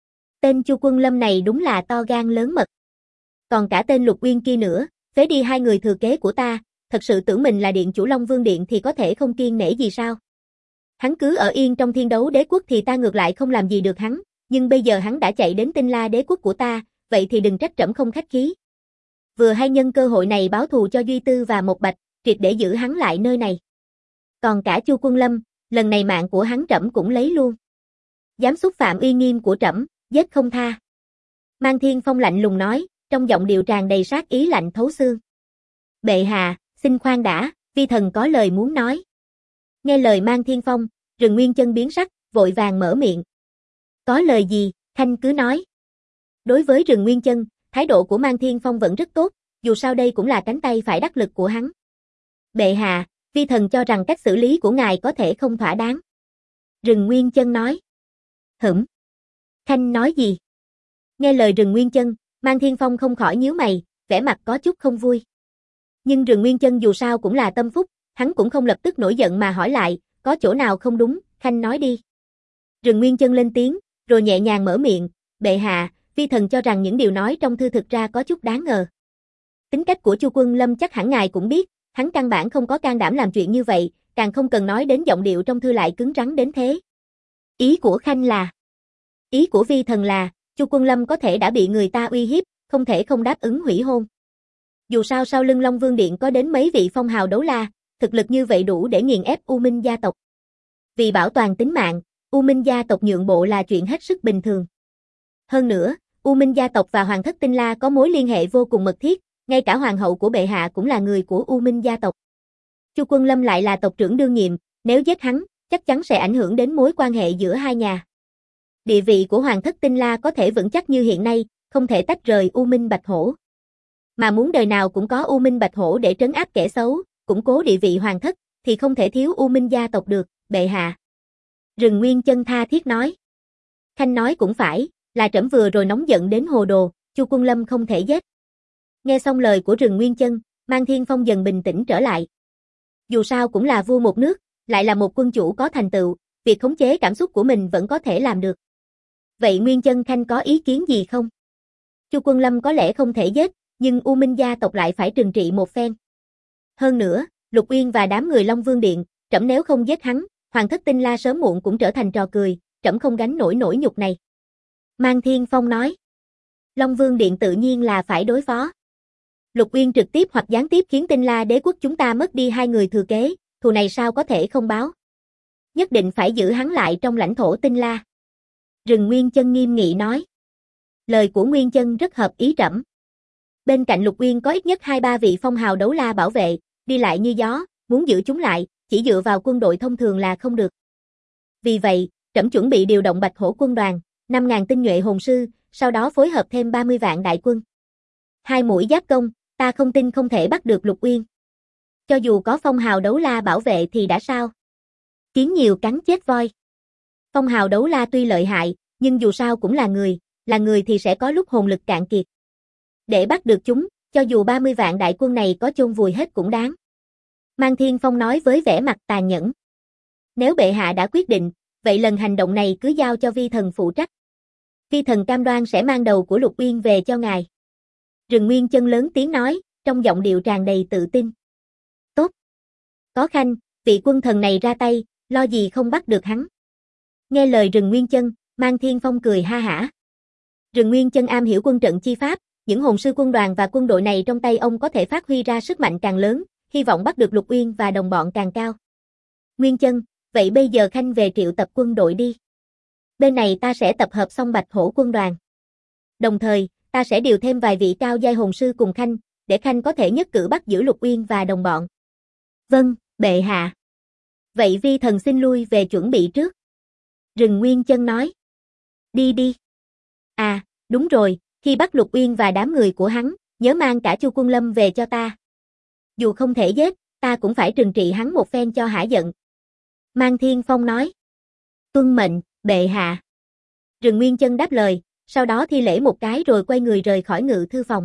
Tên Chu Quân Lâm này đúng là to gan lớn mật. Còn cả tên Lục Uyên kia nữa, phế đi hai người thừa kế của ta, thật sự tưởng mình là điện chủ Long Vương Điện thì có thể không kiêng nể gì sao? Hắn cứ ở yên trong Thiên Đấu Đế quốc thì ta ngược lại không làm gì được hắn, nhưng bây giờ hắn đã chạy đến Tinh La Đế quốc của ta, vậy thì đừng trách trẫm không khách khí. Vừa hay nhân cơ hội này báo thù cho Duy Tư và Một Bạch, triệt để giữ hắn lại nơi này. Còn cả Chu Quân Lâm, lần này mạng của hắn trẫm cũng lấy luôn. Dám xúc phạm uy nghiêm của trẫm, giết không tha. Mang Thiên Phong lạnh lùng nói, trong giọng điệu tràn đầy sát ý lạnh thấu xương. Bệ hạ, xin khoan đã, vi thần có lời muốn nói. Nghe lời Mang Thiên Phong, Rừng Nguyên Chân biến sắc, vội vàng mở miệng. Có lời gì, Khanh cứ nói. Đối với Rừng Nguyên Chân, thái độ của Mang Thiên Phong vẫn rất tốt, dù sao đây cũng là cánh tay phải đắc lực của hắn. Bệ hạ, vi thần cho rằng cách xử lý của ngài có thể không thỏa đáng. Rừng Nguyên Chân nói. Khanh nói gì? Nghe lời Rừng Nguyên Chân, Mang Thiên Phong không khỏi nhíu mày, vẻ mặt có chút không vui. Nhưng Rừng Nguyên Chân dù sao cũng là tâm phúc, hắn cũng không lập tức nổi giận mà hỏi lại, có chỗ nào không đúng, Khanh nói đi. Rừng Nguyên Chân lên tiếng, rồi nhẹ nhàng mở miệng, bệ hạ, vi thần cho rằng những điều nói trong thư thực ra có chút đáng ngờ. Tính cách của Chu Quân Lâm chắc hẳn ngài cũng biết, hắn căn bản không có can đảm làm chuyện như vậy, càng không cần nói đến giọng điệu trong thư lại cứng rắn đến thế. Ý của Khanh là? Ý của vi thần là, Chu Quân Lâm có thể đã bị người ta uy hiếp, không thể không đáp ứng hủy hôn. Dù sao sau lưng Long Vương Điện có đến mấy vị phong hào đấu la, thực lực như vậy đủ để nghiền ép U Minh gia tộc. Vì bảo toàn tính mạng, U Minh gia tộc nhượng bộ là chuyện hết sức bình thường. Hơn nữa, U Minh gia tộc và Hoàng thất Tinh La có mối liên hệ vô cùng mật thiết, ngay cả hoàng hậu của bệ hạ cũng là người của U Minh gia tộc. Chu Quân Lâm lại là tộc trưởng đương nhiệm, nếu giết hắn, chắc chắn sẽ ảnh hưởng đến mối quan hệ giữa hai nhà. Địa vị của Hoàng thất Tinh La có thể vững chắc như hiện nay, không thể tách rời U Minh Bạch Hổ. Mà muốn đời nào cũng có U Minh Bạch Hổ để trấn áp kẻ xấu, củng cố địa vị hoàng thất, thì không thể thiếu U Minh gia tộc được, bệ hạ. Rừng Nguyên Chân tha thiết nói. Khanh nói cũng phải, là trẫm vừa rồi nóng giận đến hồ đồ, Chu Quân Lâm không thể giết. Nghe xong lời của Rừng Nguyên Chân, Mang Thiên Phong dần bình tĩnh trở lại. Dù sao cũng là vua một nước, lại là một quân chủ có thành tựu, việc khống chế cảm xúc của mình vẫn có thể làm được. Vậy Nguyên Chân Khanh có ý kiến gì không? Chu Quân Lâm có lẽ không thể giết, nhưng U Minh gia tộc lại phải trừng trị một phen. Hơn nữa, Lục Uyên và đám người Long Vương Điện, trẫm nếu không giết hắn, Hoàng thất Tinh La sớm muộn cũng trở thành trò cười, trẫm không gánh nổi nỗi nhục này. Mang Thiên Phong nói. Long Vương Điện tự nhiên là phải đối phó. Lục Uyên trực tiếp hoặc gián tiếp khiến Tinh La đế quốc chúng ta mất đi 2 người thừa kế, thù này sao có thể không báo. Nhất định phải giữ hắn lại trong lãnh thổ Tinh La. Rừng Nguyên Chân nghiêm nghị nói. Lời của Nguyên Chân rất hợp ý trẫm. Bên cạnh Lục Uyên có ít nhất 2-3 vị phong hào đấu la bảo vệ, đi lại như gió, muốn giữ chúng lại, chỉ dựa vào quân đội thông thường là không được. Vì vậy, trẫm chuẩn bị điều động Bạch Hổ quân đoàn, 5.000 tinh nhuệ hồn sư, sau đó phối hợp thêm 30 vạn đại quân. 2 mũi giáp công, ta không tin không thể bắt được Lục Uyên. Cho dù có phong hào đấu la bảo vệ thì đã sao? Kiến nhiều cắn chết voi. Phong hào đấu la tuy lợi hại, nhưng dù sao cũng là người thì sẽ có lúc hồn lực cạn kiệt. Để bắt được chúng, cho dù 30 vạn đại quân này có chôn vùi hết cũng đáng. Mang Thiên Phong nói với vẻ mặt tàn nhẫn. Nếu bệ hạ đã quyết định, vậy lần hành động này cứ giao cho vi thần phụ trách. Vi thần cam đoan sẽ mang đầu của Lục Uyên về cho ngài. Rừng Nguyên Chân lớn tiếng nói, trong giọng điệu tràn đầy tự tin. Tốt. Có Khanh, vị quân thần này ra tay, lo gì không bắt được hắn. Nghe lời Rừng Nguyên Chân, Mang Thiên Phong cười ha hả. Rừng Nguyên Chân am hiểu quân trận chi pháp, những hồn sư quân đoàn và quân đội này trong tay ông có thể phát huy ra sức mạnh càng lớn, hy vọng bắt được Lục Uyên và đồng bọn càng cao. Nguyên Chân, vậy bây giờ Khanh về triệu tập quân đội đi. Bên này ta sẽ tập hợp xong Bạch Hổ quân đoàn. Đồng thời, ta sẽ điều thêm vài vị cao giai hồn sư cùng Khanh, để Khanh có thể nhất cử bắt giữ Lục Uyên và đồng bọn. Vâng, bệ hạ. Vậy vi thần xin lui về chuẩn bị trước. Rừng Nguyên Chân nói. Đi đi. À, đúng rồi, khi bắt Lục Uyên và đám người của hắn, nhớ mang cả Chu Quân Lâm về cho ta. Dù không thể giết, ta cũng phải trừng trị hắn một phen cho hả giận. Mang Thiên Phong nói. Tuân mệnh, bệ hạ. Rừng Nguyên Chân đáp lời, sau đó thi lễ một cái rồi quay người rời khỏi ngự thư phòng.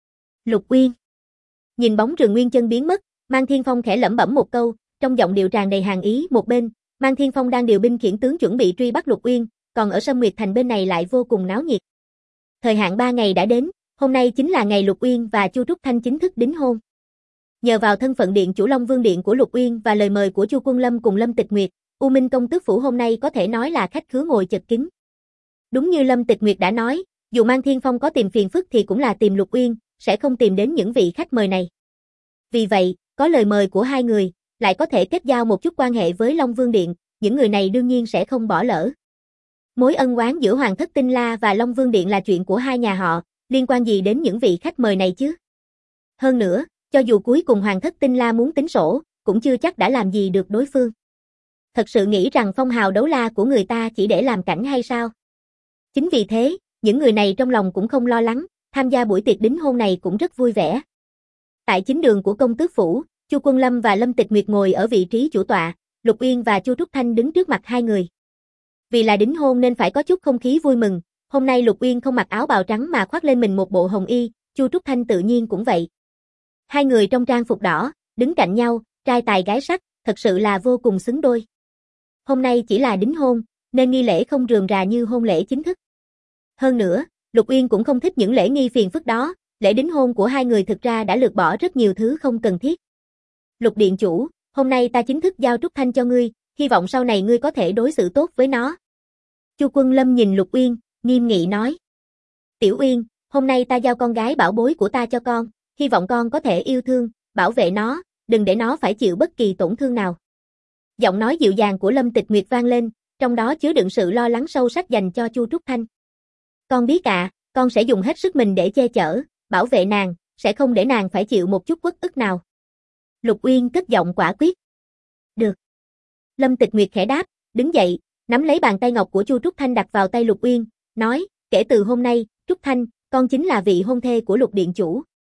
Lục Uyên. Nhìn bóng Rừng Nguyên Chân biến mất, Mang Thiên Phong khẽ lẩm bẩm một câu, trong giọng điệu tràn đầy hàn ý. Một bên, Mang Thiên Phong đang điều binh khiển tướng chuẩn bị truy bắt Lục Uyên, còn ở Sâm Nguyệt Thành bên này lại vô cùng náo nhiệt. Thời hạn 3 ngày đã đến, hôm nay chính là ngày Lục Uyên và Chu Trúc Thanh chính thức đính hôn. Nhờ vào thân phận điện chủ Long Vương Điện của Lục Uyên và lời mời của Chu Quân Lâm cùng Lâm Tịch Nguyệt, U Minh công tước phủ hôm nay có thể nói là khách khứa ngồi chật kín. Đúng như Lâm Tịch Nguyệt đã nói, dù Mang Thiên Phong có tìm phiền phức thì cũng là tìm Lục Uyên, sẽ không tìm đến những vị khách mời này. Vì vậy, có lời mời của 2 người, lại có thể kết giao một chút quan hệ với Long Vương Điện, những người này đương nhiên sẽ không bỏ lỡ. Mối ân oán giữa Hoàng thất Tinh La và Long Vương Điện là chuyện của 2 nhà họ, liên quan gì đến những vị khách mời này chứ? Hơn nữa, cho dù cuối cùng Hoàng thất Tinh La muốn tính sổ, cũng chưa chắc đã làm gì được đối phương. Thật sự nghĩ rằng phong hào đấu la của người ta chỉ để làm cảnh hay sao? Chính vì thế, những người này trong lòng cũng không lo lắng, tham gia buổi tiệc đính hôn này cũng rất vui vẻ. Tại chính đường của công tước phủ, Chu Quân Lâm và Lâm Tịch Nguyệt ngồi ở vị trí chủ tọa, Lục Uyên và Chu Trúc Thanh đứng trước mặt 2 người. Vì là đính hôn nên phải có chút không khí vui mừng, hôm nay Lục Uyên không mặc áo bào trắng mà khoác lên mình một bộ hồng y, Chu Trúc Thanh tự nhiên cũng vậy. 2 người trong trang phục đỏ, đứng cạnh nhau, trai tài gái sắc, thật sự là vô cùng xứng đôi. Hôm nay chỉ là đính hôn, nên nghi lễ không rườm rà như hôn lễ chính thức. Hơn nữa, Lục Uyên cũng không thích những lễ nghi phiền phức đó, lễ đính hôn của 2 người thực ra đã lược bỏ rất nhiều thứ không cần thiết. Lục điện chủ, hôm nay ta chính thức giao Trúc Thanh cho ngươi, hy vọng sau này ngươi có thể đối xử tốt với nó. Chu Quân Lâm nhìn Lục Uyên, nghiêm nghị nói. Tiểu Uyên, hôm nay ta giao con gái bảo bối của ta cho con, hy vọng con có thể yêu thương, bảo vệ nó, đừng để nó phải chịu bất kỳ tổn thương nào. Giọng nói dịu dàng của Lâm Tịch Nguyệt vang lên, trong đó chứa đựng sự lo lắng sâu sắc dành cho Chu Trúc Thanh. Con biết ạ, con sẽ dùng hết sức mình để che chở, bảo vệ nàng, sẽ không để nàng phải chịu một chút uất ức nào. Lục Uyên cất giọng quả quyết. Được. Lâm Tịch Nguyệt khẽ đáp, đứng dậy, nắm lấy bàn tay ngọc của Chu Trúc Thanh đặt vào tay Lục Uyên, nói, kể từ hôm nay, Trúc Thanh, con chính là vị hôn thê của Lục điện chủ.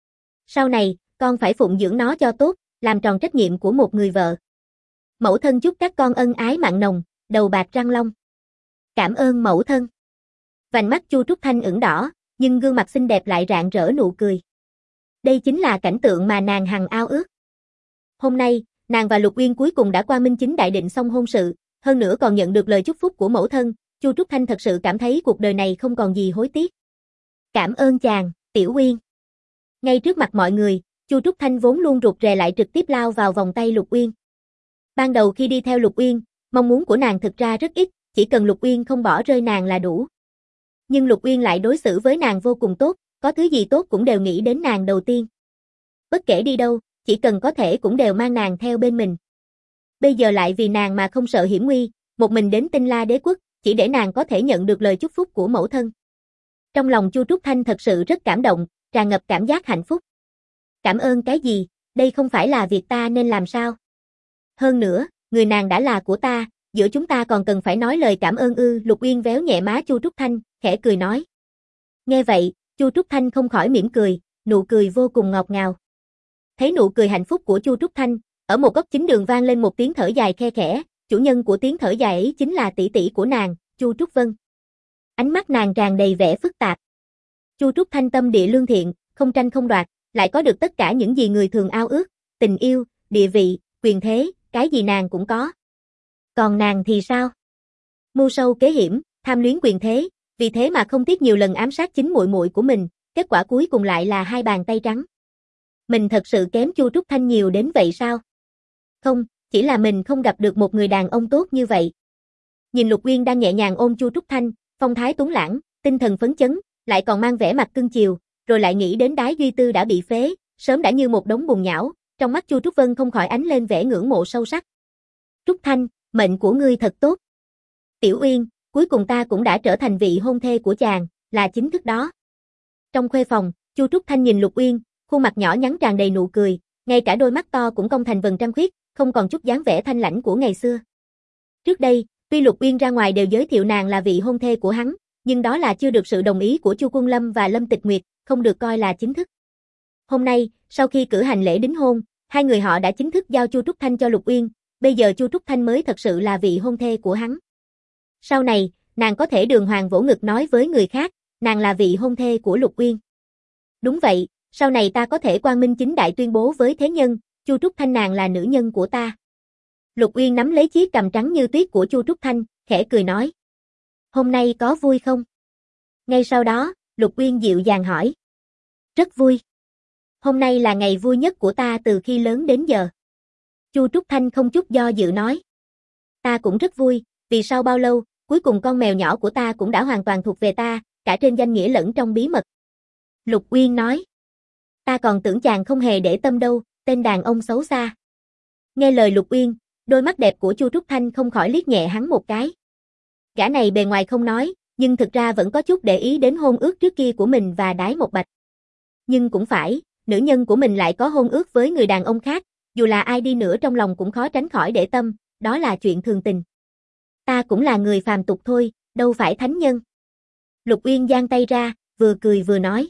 Sau này, con phải phụng dưỡng nó cho tốt, làm tròn trách nhiệm của một người vợ. Mẫu thân chúc các con ân ái mặn nồng, đầu bạc răng long. Cảm ơn mẫu thân. Vành mắt Chu Trúc Thanh ửng đỏ, nhưng gương mặt xinh đẹp lại rạng rỡ nụ cười. Đây chính là cảnh tượng mà nàng hằng ao ước. Hôm nay, nàng và Lục Uyên cuối cùng đã qua minh chính đại định xong hôn sự, hơn nữa còn nhận được lời chúc phúc của mẫu thân, Chu Trúc Thanh thật sự cảm thấy cuộc đời này không còn gì hối tiếc. Cảm ơn chàng, Tiểu Uyên. Ngay trước mặt mọi người, Chu Trúc Thanh vốn luôn rụt rè lại trực tiếp lao vào vòng tay Lục Uyên. Ban đầu khi đi theo Lục Uyên, mong muốn của nàng thực ra rất ít, chỉ cần Lục Uyên không bỏ rơi nàng là đủ. Nhưng Lục Uyên lại đối xử với nàng vô cùng tốt, có thứ gì tốt cũng đều nghĩ đến nàng đầu tiên. Bất kể đi đâu, chỉ cần có thể cũng đều mang nàng theo bên mình. Bây giờ lại vì nàng mà không sợ hiểm nguy, một mình đến Tinh La Đế quốc, chỉ để nàng có thể nhận được lời chúc phúc của mẫu thân. Trong lòng Chu Trúc Thanh thật sự rất cảm động, tràn ngập cảm giác hạnh phúc. Cảm ơn cái gì, đây không phải là việc ta nên làm sao? Hơn nữa, người nàng đã là của ta, giữa chúng ta còn cần phải nói lời cảm ơn ư? Lục Uyên véo nhẹ má Chu Trúc Thanh, khẽ cười nói. Nghe vậy, Chu Trúc Thanh không khỏi mỉm cười, nụ cười vô cùng ngọt ngào. Thấy nụ cười hạnh phúc của Chu Trúc Thanh, ở một góc chính đường vang lên một tiếng thở dài khe khẽ, chủ nhân của tiếng thở dài ấy chính là tỷ tỷ của nàng, Chu Trúc Vân. Ánh mắt nàng tràn đầy vẻ phức tạp. Chu Trúc Thanh tâm địa lương thiện, không tranh không đoạt, lại có được tất cả những gì người thường ao ước, tình yêu, địa vị, quyền thế, cái gì nàng cũng có. Còn nàng thì sao? Mưu sâu kế hiểm, tham luyến quyền thế, vì thế mà không tiếc nhiều lần ám sát chính muội muội của mình, kết quả cuối cùng lại là hai bàn tay trắng. Mình thật sự kém Chu Trúc Thanh nhiều đến vậy sao? Không, chỉ là mình không gặp được một người đàn ông tốt như vậy. Nhìn Lục Uyên đang nhẹ nhàng ôm Chu Trúc Thanh, phong thái tuấn lãng, tinh thần phấn chấn, lại còn mang vẻ mặt cưng chiều, rồi lại nghĩ đến Đái Duy Tư đã bị phế, sớm đã như một đống bùn nhão, trong mắt Chu Trúc Vân không khỏi ánh lên vẻ ngưỡng mộ sâu sắc. Trúc Thanh, mệnh của ngươi thật tốt. Tiểu Uyên, cuối cùng ta cũng đã trở thành vị hôn thê của chàng, là chính thức đó. Trong khuê phòng, Chu Trúc Thanh nhìn Lục Uyên, khuôn mặt nhỏ nhắn tràn đầy nụ cười, ngay cả đôi mắt to cũng cong thành vầng trăng khuyết, không còn chút dáng vẻ thanh lãnh của ngày xưa. Trước đây, tuy Lục Uyên ra ngoài đều giới thiệu nàng là vị hôn thê của hắn, nhưng đó là chưa được sự đồng ý của Chu Quân Lâm và Lâm Tịch Nguyệt, không được coi là chính thức. Hôm nay, sau khi cử hành lễ đính hôn, hai người họ đã chính thức giao Chu Trúc Thanh cho Lục Uyên, bây giờ Chu Trúc Thanh mới thật sự là vị hôn thê của hắn. Sau này, nàng có thể đường hoàng vỗ ngực nói với người khác, nàng là vị hôn thê của Lục Uyên. Đúng vậy, sau này ta có thể quang minh chính đại tuyên bố với thế nhân, Chu Trúc Thanh nàng là nữ nhân của ta. Lục Uyên nắm lấy chiếc cằm trắng như tuyết của Chu Trúc Thanh, khẽ cười nói. Hôm nay có vui không? Ngay sau đó, Lục Uyên dịu dàng hỏi. Rất vui. Hôm nay là ngày vui nhất của ta từ khi lớn đến giờ. Chu Trúc Thanh không chút do dự nói. Ta cũng rất vui, vì sau bao lâu, cuối cùng con mèo nhỏ của ta cũng đã hoàn toàn thuộc về ta, cả trên danh nghĩa lẫn trong bí mật. Lục Uyên nói. Ta còn tưởng chàng không hề để tâm đâu, tên đàn ông xấu xa. Nghe lời Lục Uyên, đôi mắt đẹp của Chu Trúc Thanh không khỏi liếc nhẹ hắn một cái. Gã này bề ngoài không nói, nhưng thực ra vẫn có chút để ý đến hôn ước trước kia của mình và Đái Một Bạch. Nhưng cũng phải, nữ nhân của mình lại có hôn ước với người đàn ông khác, dù là ai đi nữa trong lòng cũng khó tránh khỏi để tâm, đó là chuyện thường tình. Ta cũng là người phàm tục thôi, đâu phải thánh nhân. Lục Uyên giang tay ra, vừa cười vừa nói.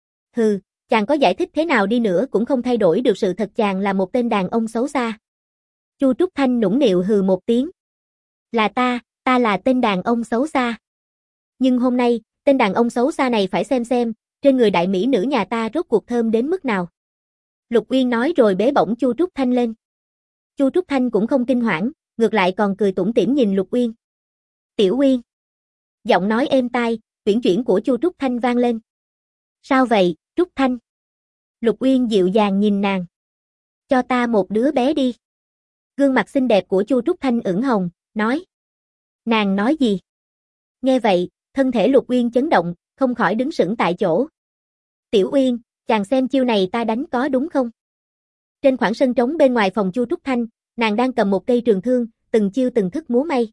Hừ, chàng có giải thích thế nào đi nữa cũng không thay đổi được sự thật chàng là một tên đàn ông xấu xa. Chu Trúc Thanh nũng nịu hừ một tiếng. Là ta là tên đàn ông xấu xa. Nhưng hôm nay, tên đàn ông xấu xa này phải xem, trên người đại mỹ nữ nhà ta rốt cuộc thơm đến mức nào. Lục Uyên nói rồi bế bổng Chu Trúc Thanh lên. Chu Trúc Thanh cũng không kinh hoảng, ngược lại còn cười tủm tỉm nhìn Lục Uyên. Tiểu Uyên. Giọng nói êm tai, uyển chuyển của Chu Trúc Thanh vang lên. Sao vậy, Trúc Thanh? Lục Uyên dịu dàng nhìn nàng. Cho ta một đứa bé đi. Gương mặt xinh đẹp của Chu Trúc Thanh ửng hồng, nói. Nàng nói gì? Nghe vậy, thân thể Lục Uyên chấn động, không khỏi đứng sững tại chỗ. Tiểu Uyên, chàng xem chiêu này ta đánh có đúng không? Trên khoảng sân trống bên ngoài phòng Chu Trúc Thanh, nàng đang cầm một cây trường thương, từng chiêu từng thức múa may.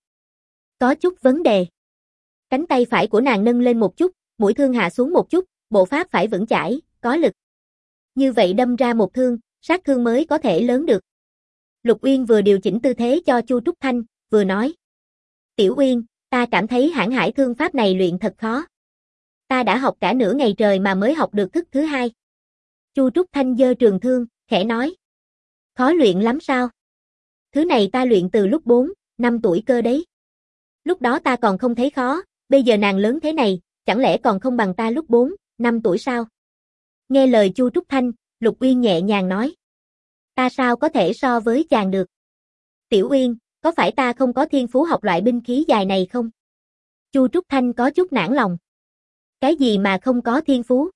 Có chút vấn đề. Cánh tay phải của nàng nâng lên một chút, mũi thương hạ xuống một chút, bộ pháp phải vững chãi, có lực. Như vậy đâm ra một thương, sát thương mới có thể lớn được. Lục Uyên vừa điều chỉnh tư thế cho Chu Trúc Thanh, vừa nói. Tiểu Uyên, ta cảm thấy hãn hải thương pháp này luyện thật khó. Ta đã học cả nửa ngày trời mà mới học được thức thứ hai. Chu Trúc Thanh giơ trường thương, khẽ nói. Khó luyện lắm sao? Thứ này ta luyện từ lúc 4, 5 tuổi cơ đấy. Lúc đó ta còn không thấy khó, bây giờ nàng lớn thế này, chẳng lẽ còn không bằng ta lúc 4, 5 tuổi sao? Nghe lời Chu Trúc Thanh, Lục Uyên nhẹ nhàng nói. Ta sao có thể so với chàng được? Tiểu Uyên, có phải ta không có thiên phú học loại binh khí dài này không? Chu Trúc Thanh có chút nản lòng. Cái gì mà không có thiên phú?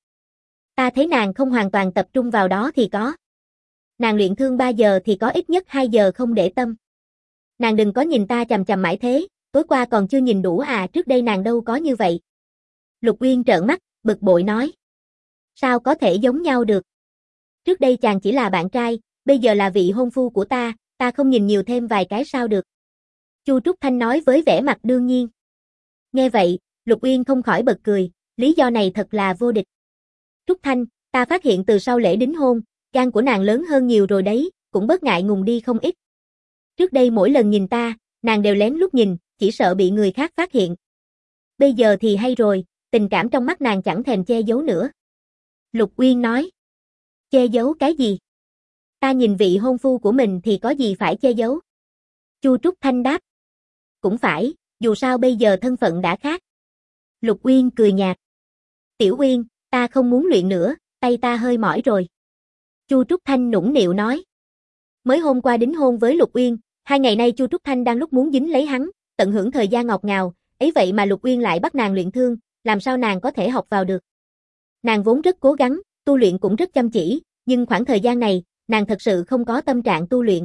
Ta thấy nàng không hoàn toàn tập trung vào đó thì có. Nàng luyện thương 3 giờ thì có ít nhất 2 giờ không để tâm. Nàng đừng có nhìn ta chằm chằm mãi thế, tối qua còn chưa nhìn đủ à, trước đây nàng đâu có như vậy. Lục Uyên trợn mắt, bực bội nói. Sao có thể giống nhau được? Trước đây chàng chỉ là bạn trai, bây giờ là vị hôn phu của ta không nhìn nhiều thêm vài cái sao được. Chu Trúc Thanh nói với vẻ mặt đương nhiên. Nghe vậy, Lục Uyên không khỏi bật cười, lý do này thật là vô địch. Trúc Thanh, ta phát hiện từ sau lễ đính hôn, gan của nàng lớn hơn nhiều rồi đấy, cũng bớt ngại ngùng đi không ít. Trước đây mỗi lần nhìn ta, nàng đều lén lút nhìn, chỉ sợ bị người khác phát hiện. Bây giờ thì hay rồi, tình cảm trong mắt nàng chẳng thèm che giấu nữa. Lục Uyên nói. Che giấu cái gì? Ta nhìn vị hôn phu của mình thì có gì phải che giấu? Chu Trúc Thanh đáp. Cũng phải, dù sao bây giờ thân phận đã khác. Lục Uyên cười nhạt. Tiểu Uyên, ta không muốn luyện nữa, tay ta hơi mỏi rồi. Chu Trúc Thanh nũng nịu nói. Mới hôm qua đính hôn với Lục Uyên, 2 ngày nay Chu Trúc Thanh đang lúc muốn dính lấy hắn, tận hưởng thời gian ngọt ngào, ấy vậy mà Lục Uyên lại bắt nàng luyện thương, làm sao nàng có thể học vào được. Nàng vốn rất cố gắng, tu luyện cũng rất chăm chỉ, nhưng khoảng thời gian này, nàng thật sự không có tâm trạng tu luyện.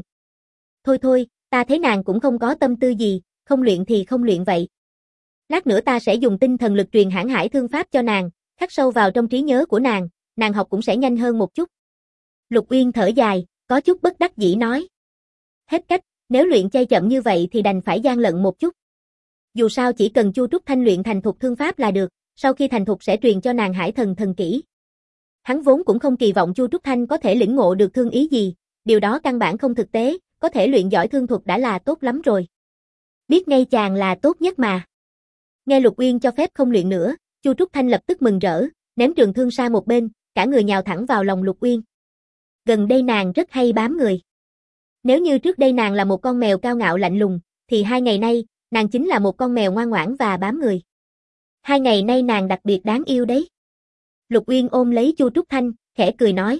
Thôi, ta thấy nàng cũng không có tâm tư gì, không luyện thì không luyện vậy. Lát nữa ta sẽ dùng tinh thần lực truyền hãn hải thương pháp cho nàng, khắc sâu vào trong trí nhớ của nàng học cũng sẽ nhanh hơn một chút. Lục Uyên thở dài, có chút bất đắc dĩ nói. Hết cách, nếu luyện chay chậm như vậy thì đành phải gian lận một chút. Dù sao chỉ cần Chu Trúc Thanh luyện thành thục thương pháp là được, sau khi thành thục sẽ truyền cho nàng hải thần thần kỹ. Hắn vốn cũng không kỳ vọng Chu Trúc Thanh có thể lĩnh ngộ được thương ý gì, điều đó căn bản không thực tế, có thể luyện giỏi thương thuật đã là tốt lắm rồi. Biết ngay chàng là tốt nhất mà. Nghe Lục Uyên cho phép không luyện nữa, Chu Trúc Thanh lập tức mừng rỡ, ném trường thương sang một bên, cả người nhào thẳng vào lòng Lục Uyên. Gần đây nàng rất hay bám người. Nếu như trước đây nàng là một con mèo cao ngạo lạnh lùng, thì 2 ngày nay, nàng chính là một con mèo ngoan ngoãn và bám người. 2 ngày nay nàng đặc biệt đáng yêu đấy. Lục Uyên ôm lấy Chu Trúc Thanh, khẽ cười nói.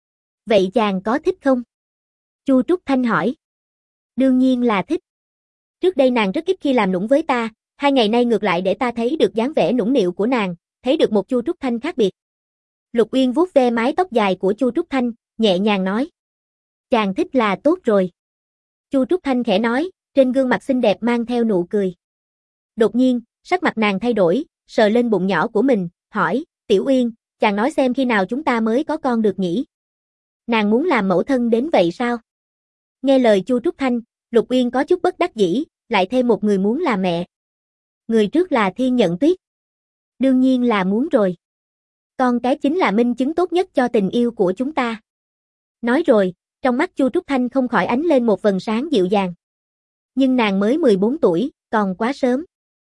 Vậy chàng có thích không? Chu Trúc Thanh hỏi. Đương nhiên là thích. Trước đây nàng rất ít khi làm nũng với ta, 2 ngày nay ngược lại để ta thấy được dáng vẻ nũng nịu của nàng, thấy được một Chu Trúc Thanh khác biệt. Lục Uyên vuốt ve mái tóc dài của Chu Trúc Thanh, nhẹ nhàng nói. Chàng thích là tốt rồi. Chu Trúc Thanh khẽ nói, trên gương mặt xinh đẹp mang theo nụ cười. Đột nhiên, sắc mặt nàng thay đổi, sờ lên bụng nhỏ của mình, hỏi, Tiểu Uyên, chàng nói xem khi nào chúng ta mới có con được nhỉ? Nàng muốn làm mẫu thân đến vậy sao? Nghe lời Chu Trúc Thanh, Lục Uyên có chút bất đắc dĩ, lại thêm một người muốn làm mẹ. Người trước là Thiên Nhận Tuyết. Đương nhiên là muốn rồi. Con cái chính là minh chứng tốt nhất cho tình yêu của chúng ta. Nói rồi, trong mắt Chu Trúc Thanh không khỏi ánh lên một vầng sáng dịu dàng. Nhưng nàng mới 14 tuổi, còn quá sớm.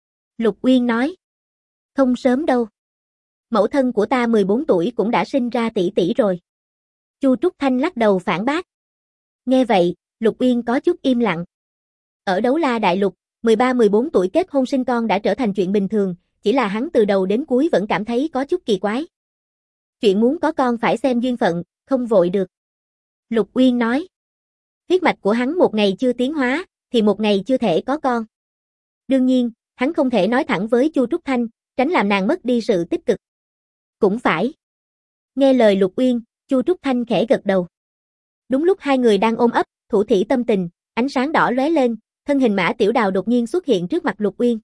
Lục Uyên nói. Không sớm đâu. Mẫu thân của ta 14 tuổi cũng đã sinh ra tỷ tỷ rồi. Chu Trúc Thanh lắc đầu phản bác. Nghe vậy, Lục Uyên có chút im lặng. Ở Đấu La Đại Lục, 13-14 tuổi kết hôn sinh con đã trở thành chuyện bình thường, chỉ là hắn từ đầu đến cuối vẫn cảm thấy có chút kỳ quái. Chuyện muốn có con phải xem duyên phận, không vội được. Lục Uyên nói. Huyết mạch của hắn một ngày chưa tiến hóa, thì một ngày chưa thể có con. Đương nhiên, hắn không thể nói thẳng với Chu Trúc Thanh, tránh làm nàng mất đi sự tích cực. Cũng phải. Nghe lời Lục Uyên, Chu Trúc Thanh khẽ gật đầu. Đúng lúc hai người đang ôm ấp, thủ thỉ tâm tình, ánh sáng đỏ lóe lên, thân hình Mã Tiểu Đào đột nhiên xuất hiện trước mặt Lục Uyên.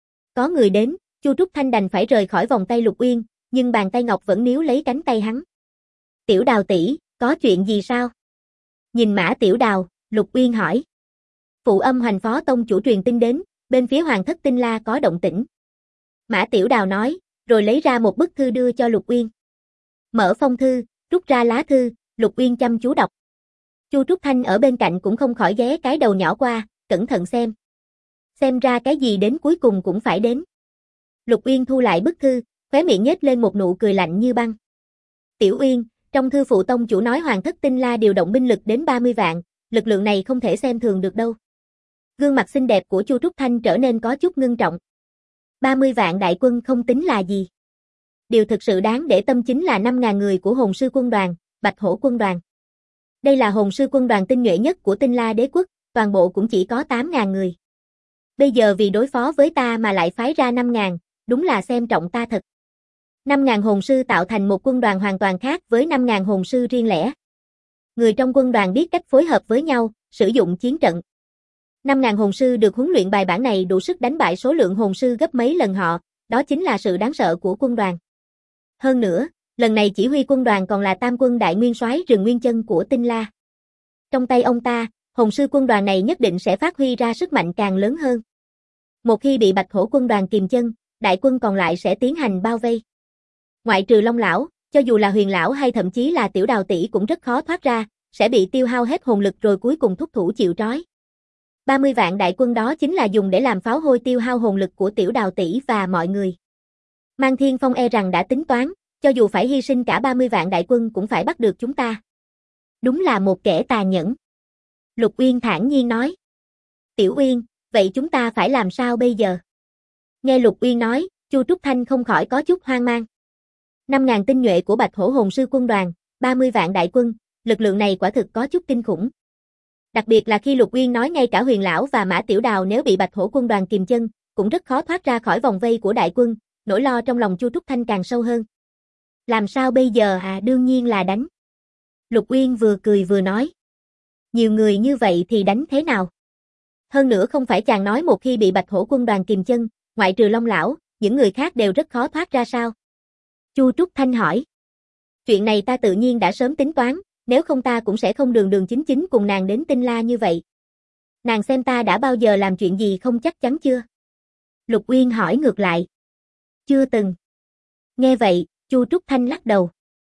Có người đến, Chu Trúc Thanh đành phải rời khỏi vòng tay Lục Uyên, nhưng bàn tay ngọc vẫn níu lấy cánh tay hắn. Tiểu Đào tỷ, có chuyện gì sao? Nhìn Mã Tiểu Đào, Lục Uyên hỏi. Phụ âm Hoành Phó Tông chủ truyền tin đến, bên phía Hoàng thất Tinh La có động tĩnh. Mã Tiểu Đào nói, rồi lấy ra một bức thư đưa cho Lục Uyên. Mở phong thư, rút ra lá thư, Lục Uyên chăm chú đọc. Chu Trúc Thanh ở bên cạnh cũng không khỏi ghé cái đầu nhỏ qua, cẩn thận xem. Xem ra cái gì đến cuối cùng cũng phải đến. Lục Uyên thu lại bức thư, khóe miệng nhếch lên một nụ cười lạnh như băng. Tiểu Uyên, trong thư phụ tông chủ nói Hoàng thất Tinh La điều động binh lực đến 30 vạn, lực lượng này không thể xem thường được đâu. Gương mặt xinh đẹp của Chu Trúc Thanh trở nên có chút ngưng trọng. 30 vạn đại quân không tính là gì. Điều thực sự đáng để tâm chính là 5.000 người của Hồn Sư quân đoàn, Bạch Hổ quân đoàn. Đây là hồn sư quân đoàn tinh nhuệ nhất của Tinh La Đế quốc, toàn bộ cũng chỉ có 8.000 người. Bây giờ vì đối phó với ta mà lại phái ra 5.000, đúng là xem trọng ta thật. 5.000 hồn sư tạo thành một quân đoàn hoàn toàn khác với 5.000 hồn sư riêng lẻ. Người trong quân đoàn biết cách phối hợp với nhau, sử dụng chiến trận. 5.000 hồn sư được huấn luyện bài bản này đủ sức đánh bại số lượng hồn sư gấp mấy lần họ, đó chính là sự đáng sợ của quân đoàn. Hơn nữa, lần này chỉ huy quân đoàn còn là Tam quân đại nguyên soái Rừng Nguyên Chân của Tinh La. Trong tay ông ta, hồn sư quân đoàn này nhất định sẽ phát huy ra sức mạnh càng lớn hơn. Một khi bị Bạch Hổ quân đoàn kìm chân, đại quân còn lại sẽ tiến hành bao vây. Ngoại trừ Long lão, cho dù là Huyền lão hay thậm chí là Tiểu Đào tỷ cũng rất khó thoát ra, sẽ bị tiêu hao hết hồn lực rồi cuối cùng thúc thủ chịu trói. 30 vạn đại quân đó chính là dùng để làm pháo hôi tiêu hao hồn lực của Tiểu Đào tỷ và mọi người. Mang Thiên Phong e rằng đã tính toán, cho dù phải hy sinh cả 30 vạn đại quân cũng phải bắt được chúng ta. Đúng là một kẻ tà nhẫn. Lục Uyên thản nhiên nói. Tiểu Uyên, vậy chúng ta phải làm sao bây giờ? Nghe Lục Uyên nói, Chu Trúc Thanh không khỏi có chút hoang mang. 5.000 tinh nhuệ của Bạch Hổ hồn sư quân đoàn, 30 vạn đại quân, lực lượng này quả thực có chút kinh khủng. Đặc biệt là khi Lục Uyên nói ngay cả Huyền lão và Mã Tiểu Đào nếu bị Bạch Hổ quân đoàn kìm chân, cũng rất khó thoát ra khỏi vòng vây của đại quân, nỗi lo trong lòng Chu Trúc Thanh càng sâu hơn. Làm sao bây giờ à? Đương nhiên là đánh. Lục Uyên vừa cười vừa nói. Nhiều người như vậy thì đánh thế nào? Hơn nữa không phải chàng nói một khi bị Bạch Hổ quân đoàn kìm chân, ngoại trừ Long lão, những người khác đều rất khó thoát ra sao? Chu Trúc Thanh hỏi. Chuyện này ta tự nhiên đã sớm tính toán, nếu không ta cũng sẽ không đường đường chính chính cùng nàng đến Tinh La như vậy. Nàng xem ta đã bao giờ làm chuyện gì không chắc chắn chưa? Lục Uyên hỏi ngược lại. Chưa từng. Nghe vậy, Chu Trúc Thanh lắc đầu.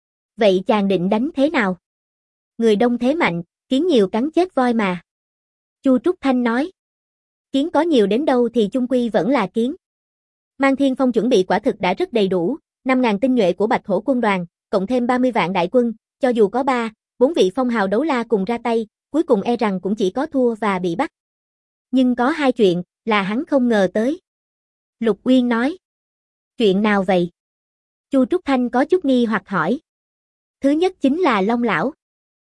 Vậy chàng định đánh thế nào? Người đông thế mạnh, kiến nhiều cắn chết voi mà. Chu Trúc Thanh nói. Kiến có nhiều đến đâu thì chung quy vẫn là kiến. Mang Thiên Phong chuẩn bị quả thực đã rất đầy đủ, 5.000 tinh nhuệ của Bạch Hổ quân đoàn, cộng thêm 30 vạn đại quân, cho dù có 4 vị phong hào đấu la cùng ra tay, cuối cùng e rằng cũng chỉ có thua và bị bắt. Nhưng có hai chuyện, là hắn không ngờ tới. Lục Uyên nói. Chuyện nào vậy? Chu Trúc Thanh có chút nghi hoặc hỏi. Thứ nhất chính là Long lão.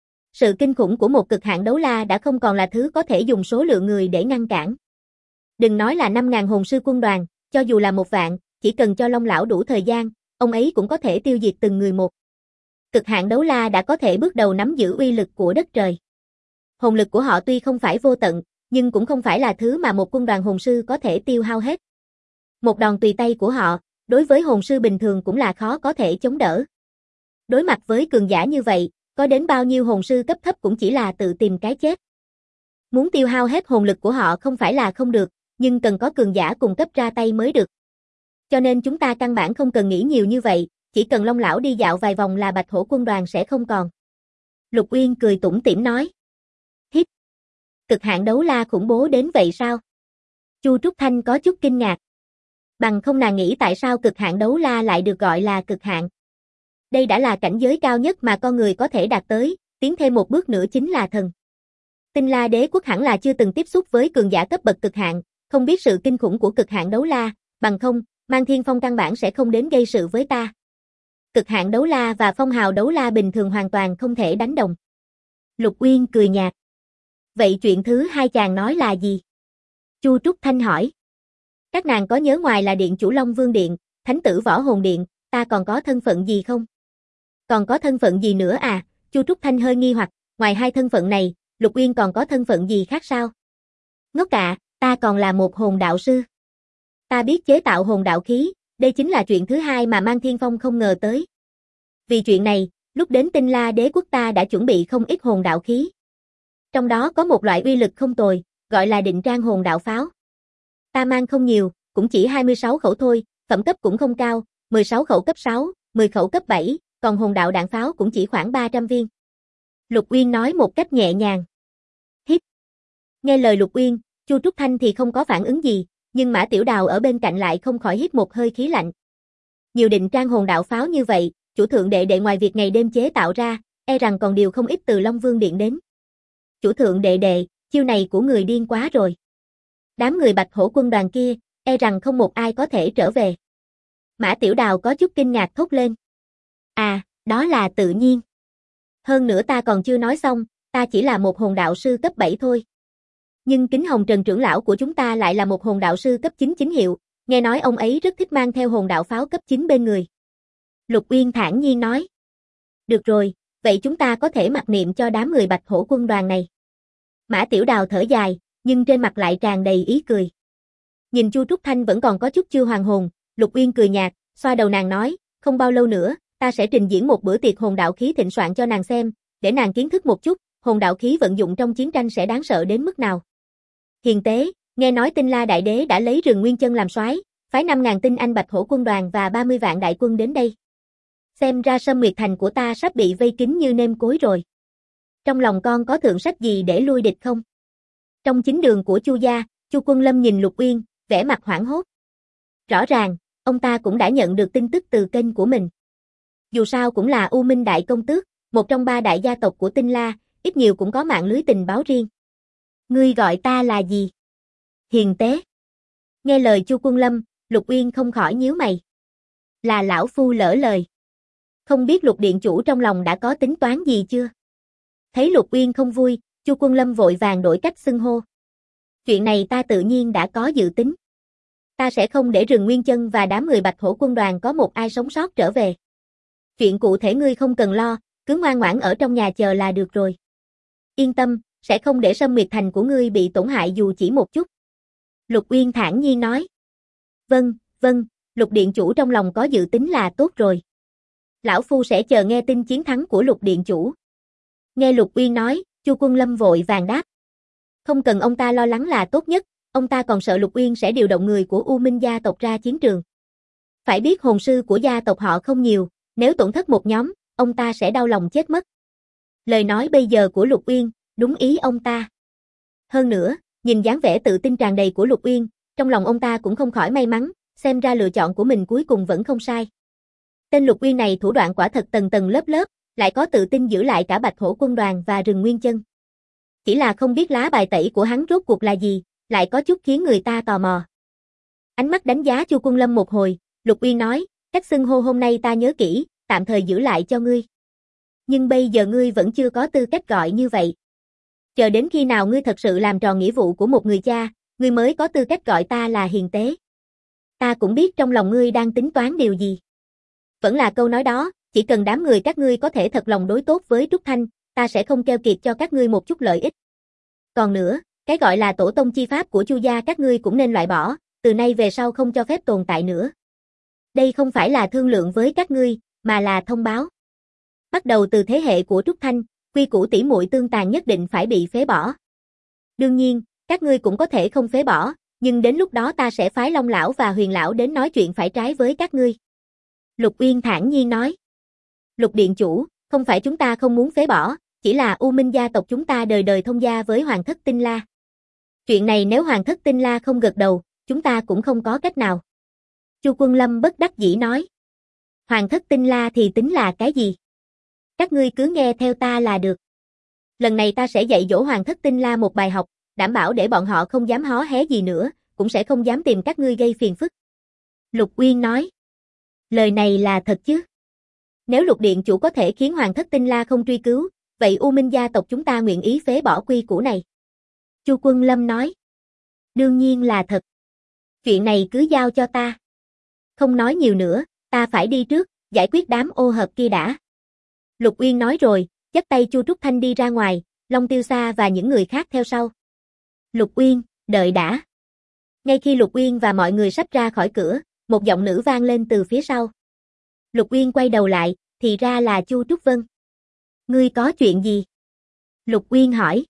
Sự kinh khủng của một cực hạn đấu la đã không còn là thứ có thể dùng số lượng người để ngăn cản. Đừng nói là 5.000 hồn sư quân đoàn, cho dù là 1 vạn, chỉ cần cho Long lão đủ thời gian, ông ấy cũng có thể tiêu diệt từng người một. Cực hạn đấu la đã có thể bước đầu nắm giữ uy lực của đất trời. Hồn lực của họ tuy không phải vô tận, nhưng cũng không phải là thứ mà một quân đoàn hồn sư có thể tiêu hao hết. Một đòn tùy tay của họ, đối với hồn sư bình thường cũng là khó có thể chống đỡ. Đối mặt với cường giả như vậy, có đến bao nhiêu hồn sư cấp thấp cũng chỉ là tự tìm cái chết. Muốn tiêu hao hết hồn lực của họ không phải là không được, nhưng cần có cường giả cùng cấp ra tay mới được. Cho nên chúng ta căn bản không cần nghĩ nhiều như vậy, chỉ cần Long lão đi dạo vài vòng là Bạch Hổ quân đoàn sẽ không còn. Lục Uyên cười tủm tỉm nói. Hít. Cực hạn đấu la khủng bố đến vậy sao? Chu Trúc Thanh có chút kinh ngạc. Bằng không nàng nghĩ tại sao cực hạn đấu la lại được gọi là cực hạn. Đây đã là cảnh giới cao nhất mà con người có thể đạt tới, tiến thêm một bước nữa chính là thần. Tinh La Đế quốc hẳn là chưa từng tiếp xúc với cường giả cấp bậc cực hạn, không biết sự kinh khủng của cực hạn đấu la, bằng không, Mang Thiên Phong căn bản sẽ không đến gây sự với ta. Cực hạn đấu la và phong hào đấu la bình thường hoàn toàn không thể đánh đồng. Lục Uyên cười nhạt. Vậy chuyện thứ hai chàng nói là gì? Chu Trúc Thanh hỏi. Các nàng có nhớ ngoài là Điện Chủ Long Vương Điện, Thánh tử Võ Hồn Điện, ta còn có thân phận gì không? Còn có thân phận gì nữa à? Chu Trúc Thanh hơi nghi hoặc, ngoài hai thân phận này, Lục Uyên còn có thân phận gì khác sao? Ngốc ạ, ta còn là một hồn đạo sư. Ta biết chế tạo hồn đạo khí, đây chính là chuyện thứ hai mà Mang Thiên Phong không ngờ tới. Vì chuyện này, lúc đến Tinh La Đế quốc ta đã chuẩn bị không ít hồn đạo khí. Trong đó có một loại uy lực không tồi, gọi là định trang hồn đạo pháo. Ta mang không nhiều, cũng chỉ 26 khẩu thôi, phẩm cấp cũng không cao, 16 khẩu cấp 6, 10 khẩu cấp 7, còn hồn đạo đạn pháo cũng chỉ khoảng 300 viên. Lục Uyên nói một cách nhẹ nhàng. Hít. Nghe lời Lục Uyên, Chu Trúc Thanh thì không có phản ứng gì, nhưng Mã Tiểu Đào ở bên cạnh lại không khỏi hít một hơi khí lạnh. Nhiều định trang hồn đạo pháo như vậy, chủ thượng đệ ngoài việc ngày đêm chế tạo ra, e rằng còn điều không ít từ Long Vương Điện đến. Chủ thượng đệ, chiêu này của người điên quá rồi. Đám người Bạch Hổ quân đoàn kia, e rằng không một ai có thể trở về. Mã Tiểu Đào có chút kinh ngạc thốt lên. À, đó là tự nhiên. Hơn nữa ta còn chưa nói xong, ta chỉ là một hồn đạo sư cấp 7 thôi. Nhưng Kính Hồng Trần trưởng lão của chúng ta lại là một hồn đạo sư cấp 9 chính hiệu, nghe nói ông ấy rất thích mang theo hồn đạo pháo cấp 9 bên người. Lục Uyên thản nhiên nói. Được rồi, vậy chúng ta có thể mặc niệm cho đám người Bạch Hổ quân đoàn này. Mã Tiểu Đào thở dài, nhưng trên mặt lại tràn đầy ý cười. Nhìn Chu Trúc Thanh vẫn còn có chút chưa hoàn hồn, Lục Uyên cười nhạt, xoa đầu nàng nói, không bao lâu nữa, ta sẽ trình diễn một bữa tiệc hồn đạo khí thịnh soạn cho nàng xem, để nàng kiến thức một chút, hồn đạo khí vận dụng trong chiến tranh sẽ đáng sợ đến mức nào. Hiền tế, nghe nói Tinh La Đại Đế đã lấy Rừng Nguyên Chân làm soái, phái 5.000 tinh anh Bạch Hổ quân đoàn và 30 vạn đại quân đến đây. Xem ra Sâm Nguyệt Thành của ta sắp bị vây kín như nêm cối rồi. Trong lòng con có thượng sách gì để lui địch không? Trong chính đường của Chu gia, Chu Quân Lâm nhìn Lục Uyên, vẻ mặt hoảng hốt. Rõ ràng, ông ta cũng đã nhận được tin tức từ kênh của mình. Dù sao cũng là U Minh Đại Công Tước, một trong 3 đại gia tộc của Tinh La, ít nhiều cũng có mạng lưới tình báo riêng. Ngươi gọi ta là gì? Hiền tế. Nghe lời Chu Quân Lâm, Lục Uyên không khỏi nhíu mày. Là lão phu lỡ lời. Không biết Lục điện chủ trong lòng đã có tính toán gì chưa? Thấy Lục Uyên không vui, Chu Quân Lâm vội vàng đổi cách xưng hô. Chuyện này ta tự nhiên đã có dự tính. Ta sẽ không để Rừng Nguyên Chân và đám người Bạch Hổ quân đoàn có một ai sống sót trở về. Chuyện cụ thể ngươi không cần lo, cứ ngoan ngoãn ở trong nhà chờ là được rồi. Yên tâm, sẽ không để Sâm Nguyệt Thành của ngươi bị tổn hại dù chỉ một chút. Lục Uyên thản nhiên nói. Vâng, vâng, Lục điện chủ trong lòng có dự tính là tốt rồi. Lão phu sẽ chờ nghe tin chiến thắng của Lục điện chủ. Nghe Lục Uyên nói, Chu Quân Lâm vội vàng đáp. Không cần ông ta lo lắng là tốt nhất, ông ta còn sợ Lục Uyên sẽ điều động người của U Minh gia tộc ra chiến trường. Phải biết hồn sư của gia tộc họ không nhiều, nếu tổn thất một nhóm, ông ta sẽ đau lòng chết mất. Lời nói bây giờ của Lục Uyên, đúng ý ông ta. Hơn nữa, nhìn dáng vẻ tự tin tràn đầy của Lục Uyên, trong lòng ông ta cũng không khỏi may mắn, xem ra lựa chọn của mình cuối cùng vẫn không sai. Tên Lục Uyên này thủ đoạn quả thật tầng tầng lớp lớp, lại có tự tin giữ lại cả Bạch Hổ quân đoàn và Rừng Nguyên Chân. Chỉ là không biết lá bài tẩy của hắn rốt cuộc là gì, lại có chút khiến người ta tò mò. Ánh mắt đánh giá Chu Quân Lâm một hồi, Lục Uyên nói, cách xưng hô hôm nay ta nhớ kỹ, tạm thời giữ lại cho ngươi. Nhưng bây giờ ngươi vẫn chưa có tư cách gọi như vậy. Chờ đến khi nào ngươi thật sự làm tròn nghĩa vụ của một người cha, ngươi mới có tư cách gọi ta là hiền tế. Ta cũng biết trong lòng ngươi đang tính toán điều gì. Vẫn là câu nói đó, chỉ cần đám người các ngươi có thể thật lòng đối tốt với Trúc Thanh, ta sẽ không keo kiệt cho các ngươi một chút lợi ích. Còn nữa, cái gọi là tổ tông chi pháp của Chu gia các ngươi cũng nên loại bỏ, từ nay về sau không cho phép tồn tại nữa. Đây không phải là thương lượng với các ngươi, mà là thông báo. Bắt đầu từ thế hệ của Trúc Thanh, quy củ tỉ muội tương tàn nhất định phải bị phế bỏ. Đương nhiên, các ngươi cũng có thể không phế bỏ, nhưng đến lúc đó ta sẽ phái Long lão và Huyền lão đến nói chuyện phải trái với các ngươi. Lục Uyên thản nhiên nói. Lục điện chủ, không phải chúng ta không muốn phế bỏ, chỉ là U Minh gia tộc chúng ta đời đời thông gia với Hoàng thất Tinh La. Chuyện này nếu Hoàng thất Tinh La không gật đầu, chúng ta cũng không có cách nào. Chu Quân Lâm bất đắc dĩ nói. Hoàng thất Tinh La thì tính là cái gì? Các ngươi cứ nghe theo ta là được. Lần này ta sẽ dạy dỗ Hoàng thất Tinh La một bài học, đảm bảo để bọn họ không dám hó hé gì nữa, cũng sẽ không dám tìm các ngươi gây phiền phức. Lục Uyên nói. Lời này là thật chứ? Nếu Lục điện chủ có thể khiến Hoàng thất Tinh La không truy cứu, vậy U Minh gia tộc chúng ta nguyện ý phế bỏ quy củ này. Chu Quân Lâm nói. Đương nhiên là thật. Chuyện này cứ giao cho ta. Không nói nhiều nữa, ta phải đi trước, giải quyết đám ô hợp kia đã. Lục Uyên nói rồi, dắt tay Chu Trúc Thanh đi ra ngoài, Long Tiêu Sa và những người khác theo sau. Lục Uyên, đợi đã. Ngay khi Lục Uyên và mọi người sắp ra khỏi cửa, một giọng nữ vang lên từ phía sau. Lục Uyên quay đầu lại, thì ra là Chu Trúc Vân. Ngươi có chuyện gì? Lục Uyên hỏi.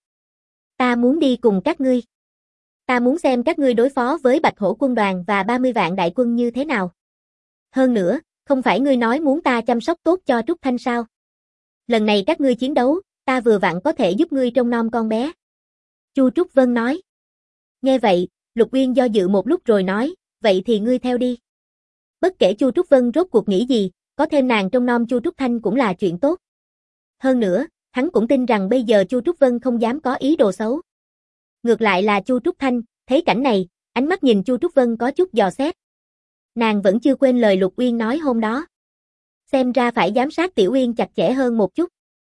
Ta muốn đi cùng các ngươi. Ta muốn xem các ngươi đối phó với Bạch Hổ quân đoàn và 30 vạn đại quân như thế nào. Hơn nữa, không phải ngươi nói muốn ta chăm sóc tốt cho Trúc Thanh sao? Lần này các ngươi chiến đấu, ta vừa vặn có thể giúp ngươi trông nom con bé. Chu Trúc Vân nói. Nghe vậy, Lục Uyên do dự một lúc rồi nói, vậy thì ngươi theo đi. Bất kể Chu Trúc Vân rốt cuộc nghĩ gì, có thêm nàng trông nom Chu Trúc Thanh cũng là chuyện tốt. Hơn nữa, hắn cũng tin rằng bây giờ Chu Trúc Vân không dám có ý đồ xấu. Ngược lại là Chu Trúc Thanh, thấy cảnh này, ánh mắt nhìn Chu Trúc Vân có chút dò xét. Nàng vẫn chưa quên lời Lục Uyên nói hôm đó. Xem ra phải giám sát Tiểu Uyên chặt chẽ hơn một chút.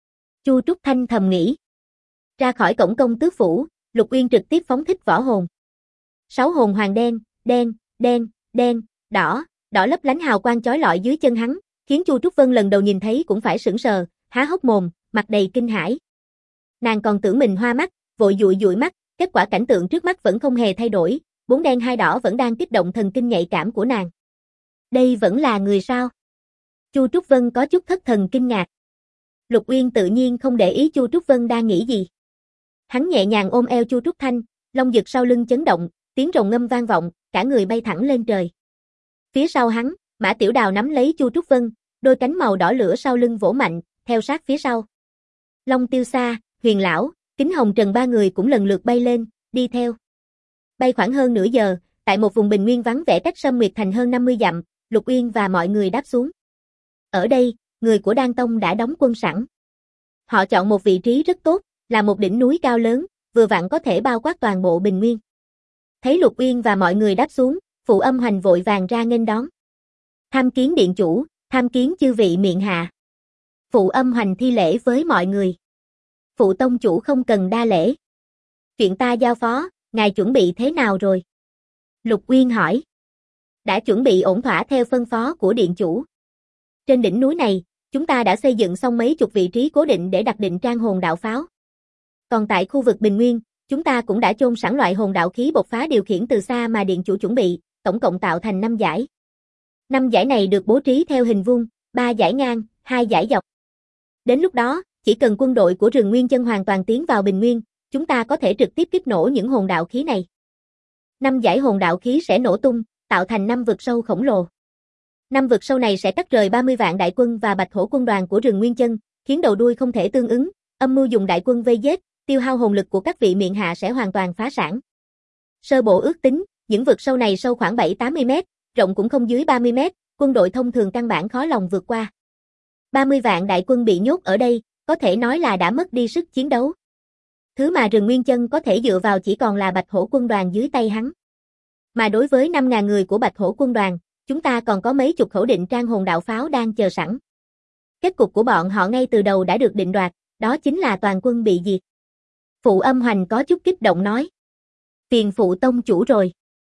Chu Trúc Thanh thầm nghĩ. Ra khỏi cổng công tước phủ, Lục Uyên trực tiếp phóng thích võ hồn. 6 hồn hoàng đen, đen, đen, đen, đỏ, đỏ lấp lánh hào quang chói lọi dưới chân hắn, khiến Chu Trúc Vân lần đầu nhìn thấy cũng phải sững sờ, há hốc mồm, mặt đầy kinh hãi. Nàng còn tưởng mình hoa mắt, vội dụi dụi mắt, kết quả cảnh tượng trước mắt vẫn không hề thay đổi, 4 đen 2 đỏ vẫn đang kích động thần kinh nhạy cảm của nàng. Đây vẫn là người sao? Chu Trúc Vân có chút thất thần kinh ngạc. Lục Uyên tự nhiên không để ý Chu Trúc Vân đang nghĩ gì. Hắn nhẹ nhàng ôm eo Chu Trúc Thanh, lông dực sau lưng chấn động, tiếng rồng ngâm vang vọng, cả người bay thẳng lên trời. Phía sau hắn, Mã Tiểu Đào nắm lấy Chu Trúc Vân, đôi cánh màu đỏ lửa sau lưng vỗ mạnh, theo sát phía sau. Long Tiêu Sa, Huyền Lão, Kính Hồng Trần ba người cũng lần lượt bay lên, đi theo. Bay khoảng hơn nửa giờ, tại một vùng bình nguyên vắng vẻ cách Sâm Nguyệt Thành hơn 50 dặm, Lục Uyên và mọi người đáp xuống. Ở đây, người của Đan Tông đã đóng quân sẵn. Họ chọn một vị trí rất tốt, là một đỉnh núi cao lớn, vừa vặn có thể bao quát toàn bộ bình nguyên. Thấy Lục Uyên và mọi người đáp xuống, Phụ Âm Hoành vội vàng ra nghênh đón. Tham kiến điện chủ, tham kiến chư vị miện hạ. Phụ Âm Hoành thi lễ với mọi người. Phụ tông chủ không cần đa lễ. Chuyện ta giao phó, ngài chuẩn bị thế nào rồi? Lục Uyên hỏi. Đã chuẩn bị ổn thỏa theo phân phó của điện chủ. Trên đỉnh núi này, chúng ta đã xây dựng xong mấy chục vị trí cố định để đặt định trang hồn đạo pháo. Còn tại khu vực bình nguyên, chúng ta cũng đã chôn sẵn loại hồn đạo khí bộc phá điều khiển từ xa mà điện chủ chuẩn bị, tổng cộng tạo thành 5 dải. 5 dải này được bố trí theo hình vuông, 3 dải ngang, 2 dải dọc. Đến lúc đó, chỉ cần quân đội của Rừng Nguyên Chân hoàn toàn tiến vào bình nguyên, chúng ta có thể trực tiếp kích nổ những hồn đạo khí này. 5 dải hồn đạo khí sẽ nổ tung, tạo thành 5 vực sâu khổng lồ. 5 vực sâu này sẽ cắt rời 30 vạn đại quân và Bạch Hổ quân đoàn của Rừng Nguyên Chân, khiến đầu đuôi không thể tương ứng, âm mưu dùng đại quân vây giết, tiêu hao hồn lực của các vị miện hạ sẽ hoàn toàn phá sản. Sơ bộ ước tính, những vực sâu này sâu khoảng 7-80 mét, rộng cũng không dưới 30 mét, quân đội thông thường căn bản khó lòng vượt qua. 30 vạn đại quân bị nhốt ở đây, có thể nói là đã mất đi sức chiến đấu. Thứ mà Rừng Nguyên Chân có thể dựa vào chỉ còn là Bạch Hổ quân đoàn dưới tay hắn. Mà đối với 5.000 người của Bạch Hổ quân đoàn, chúng ta còn có mấy chục khẩu định trang hồn đạo pháo đang chờ sẵn. Kết cục của bọn họ ngay từ đầu đã được định đoạt, đó chính là toàn quân bị diệt. Phụ Âm Hoành có chút kích động nói. Phiền phụ tông chủ rồi.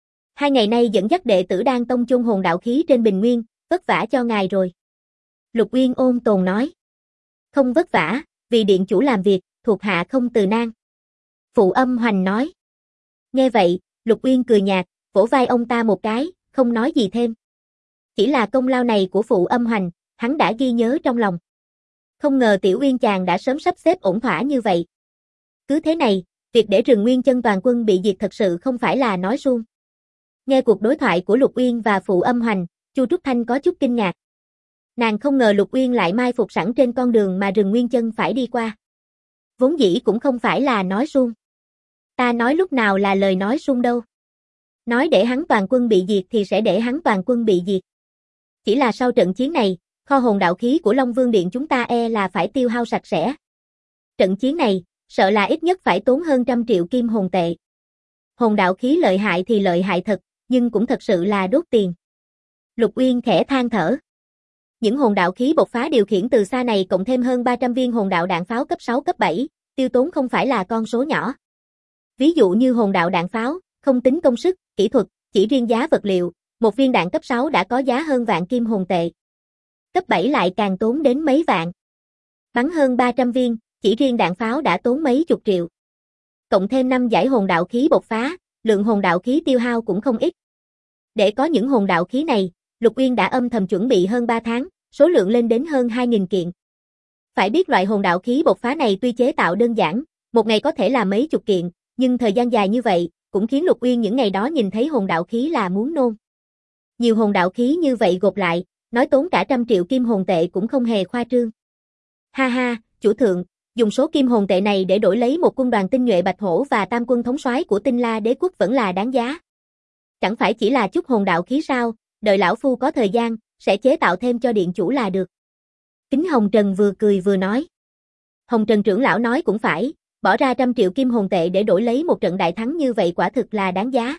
2 ngày nay dẫn dắt đệ tử Đan Tông chôn hồn đạo khí trên bình nguyên, vất vả cho ngài rồi. Lục Uyên ôn tồn nói. Không vất vả, vì điện chủ làm việc, thuộc hạ không từ nan. Phụ Âm Hoành nói. Nghe vậy, Lục Uyên cười nhạt, vỗ vai ông ta một cái, không nói gì thêm. Chỉ là công lao này của Phụ Âm Hoành, hắn đã ghi nhớ trong lòng. Không ngờ Tiểu Uyên chàng đã sớm sắp xếp ổn thỏa như vậy. Cứ thế này, việc để Rừng Nguyên Chân toàn quân bị diệt thật sự không phải là nói suông. Nghe cuộc đối thoại của Lục Uyên và Phụ Âm Hoành, Chu Trúc Thanh có chút kinh ngạc. Nàng không ngờ Lục Uyên lại mai phục sẵn trên con đường mà Rừng Nguyên Chân phải đi qua. Vốn dĩ cũng không phải là nói suông. Ta nói lúc nào là lời nói suông đâu. Nói để hắn toàn quân bị diệt thì sẽ để hắn toàn quân bị diệt. Chỉ là sau trận chiến này, kho hồn đạo khí của Long Vương Điện chúng ta là phải tiêu hao sạch sẽ. Trận chiến này, sợ là ít nhất phải tốn hơn 100 triệu kim hồn tệ. Hồn đạo khí lợi hại thì lợi hại thật, nhưng cũng thật sự là đốt tiền. Lục Uyên khẽ than thở. Những hồn đạo khí bộc phá điều khiển từ xa này cộng thêm hơn 300 viên hồn đạo đạn pháo cấp 6 cấp 7, tiêu tốn không phải là con số nhỏ. Ví dụ như hồn đạo đạn pháo, không tính công sức, kỹ thuật, chỉ riêng giá vật liệu, một viên đạn cấp 6 đã có giá hơn vạn kim hồn tệ. Cấp 7 lại càng tốn đến mấy vạn. Bắn hơn 300 viên, chỉ riêng đạn pháo đã tốn mấy chục triệu. Cộng thêm 5 dải hồn đạo khí bộc phá, lượng hồn đạo khí tiêu hao cũng không ít. Để có những hồn đạo khí này, Lục Uyên đã âm thầm chuẩn bị hơn 3 tháng, số lượng lên đến hơn 2.000 kiện. Phải biết loại hồn đạo khí bộc phá này tuy chế tạo đơn giản, một ngày có thể là mấy chục kiện, nhưng thời gian dài như vậy, cũng khiến Lục Uyên những ngày đó nhìn thấy hồn đạo khí là muốn nôn. Nhiều hồn đạo khí như vậy gộp lại, nói tốn cả 100 triệu kim hồn tệ cũng không hề khoa trương. Ha ha, chủ thượng, dùng số kim hồn tệ này để đổi lấy một quân đoàn tinh nhuệ Bạch Hổ và tam quân thống soái của Tinh La Đế quốc vẫn là đáng giá. Chẳng phải chỉ là chút hồn đạo khí sao, đợi lão phu có thời gian, sẽ chế tạo thêm cho điện chủ là được. Kính Hồng Trần vừa cười vừa nói. Hồng Trần trưởng lão nói cũng phải, bỏ ra 100 triệu kim hồn tệ để đổi lấy một trận đại thắng như vậy quả thực là đáng giá.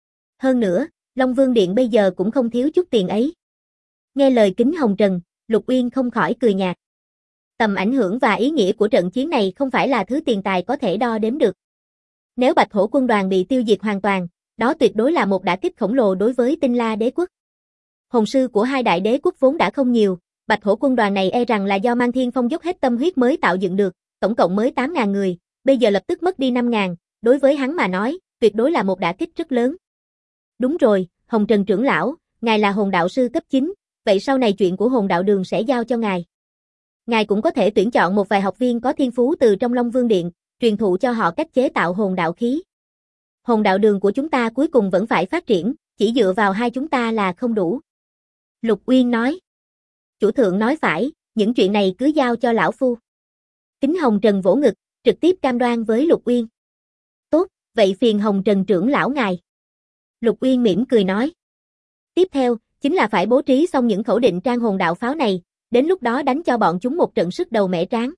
Hơn nữa, Long Vương Điện bây giờ cũng không thiếu chút tiền ấy. Nghe lời Kính Hồng Trần, Lục Uyên không khỏi cười nhạt. Tầm ảnh hưởng và ý nghĩa của trận chiến này không phải là thứ tiền tài có thể đo đếm được. Nếu Bạch Hổ quân đoàn bị tiêu diệt hoàn toàn, đó tuyệt đối là một đả kích khổng lồ đối với Tinh La đế quốc. Hồn sư của hai đại đế quốc vốn đã không nhiều, Bạch Hổ quân đoàn này e rằng là do Mang Thiên Phong dốc hết tâm huyết mới tạo dựng được, tổng cộng mới 8.000 người, bây giờ lập tức mất đi 5.000, đối với hắn mà nói, tuyệt đối là một đả kích rất lớn. Đúng rồi, Hồng Trần trưởng lão, ngài là hồn đạo sư cấp 9, vậy sau này chuyện của hồn đạo đường sẽ giao cho ngài. Ngài cũng có thể tuyển chọn một vài học viên có thiên phú từ trong Long Vương Điện, truyền thụ cho họ cách chế tạo hồn đạo khí. Hồn đạo đường của chúng ta cuối cùng vẫn phải phát triển, chỉ dựa vào hai chúng ta là không đủ. Lục Uyên nói. Chủ thượng nói phải, những chuyện này cứ giao cho lão phu. Kính Hồng Trần vỗ ngực, trực tiếp cam đoan với Lục Uyên. Tốt, vậy phiền Hồng Trần trưởng lão ngài. Lục Uyên mỉm cười nói. Tiếp theo, chính là phải bố trí xong những khẩu định trang hồn đạo pháo này, đến lúc đó đánh cho bọn chúng một trận sức đầu mẻ trán.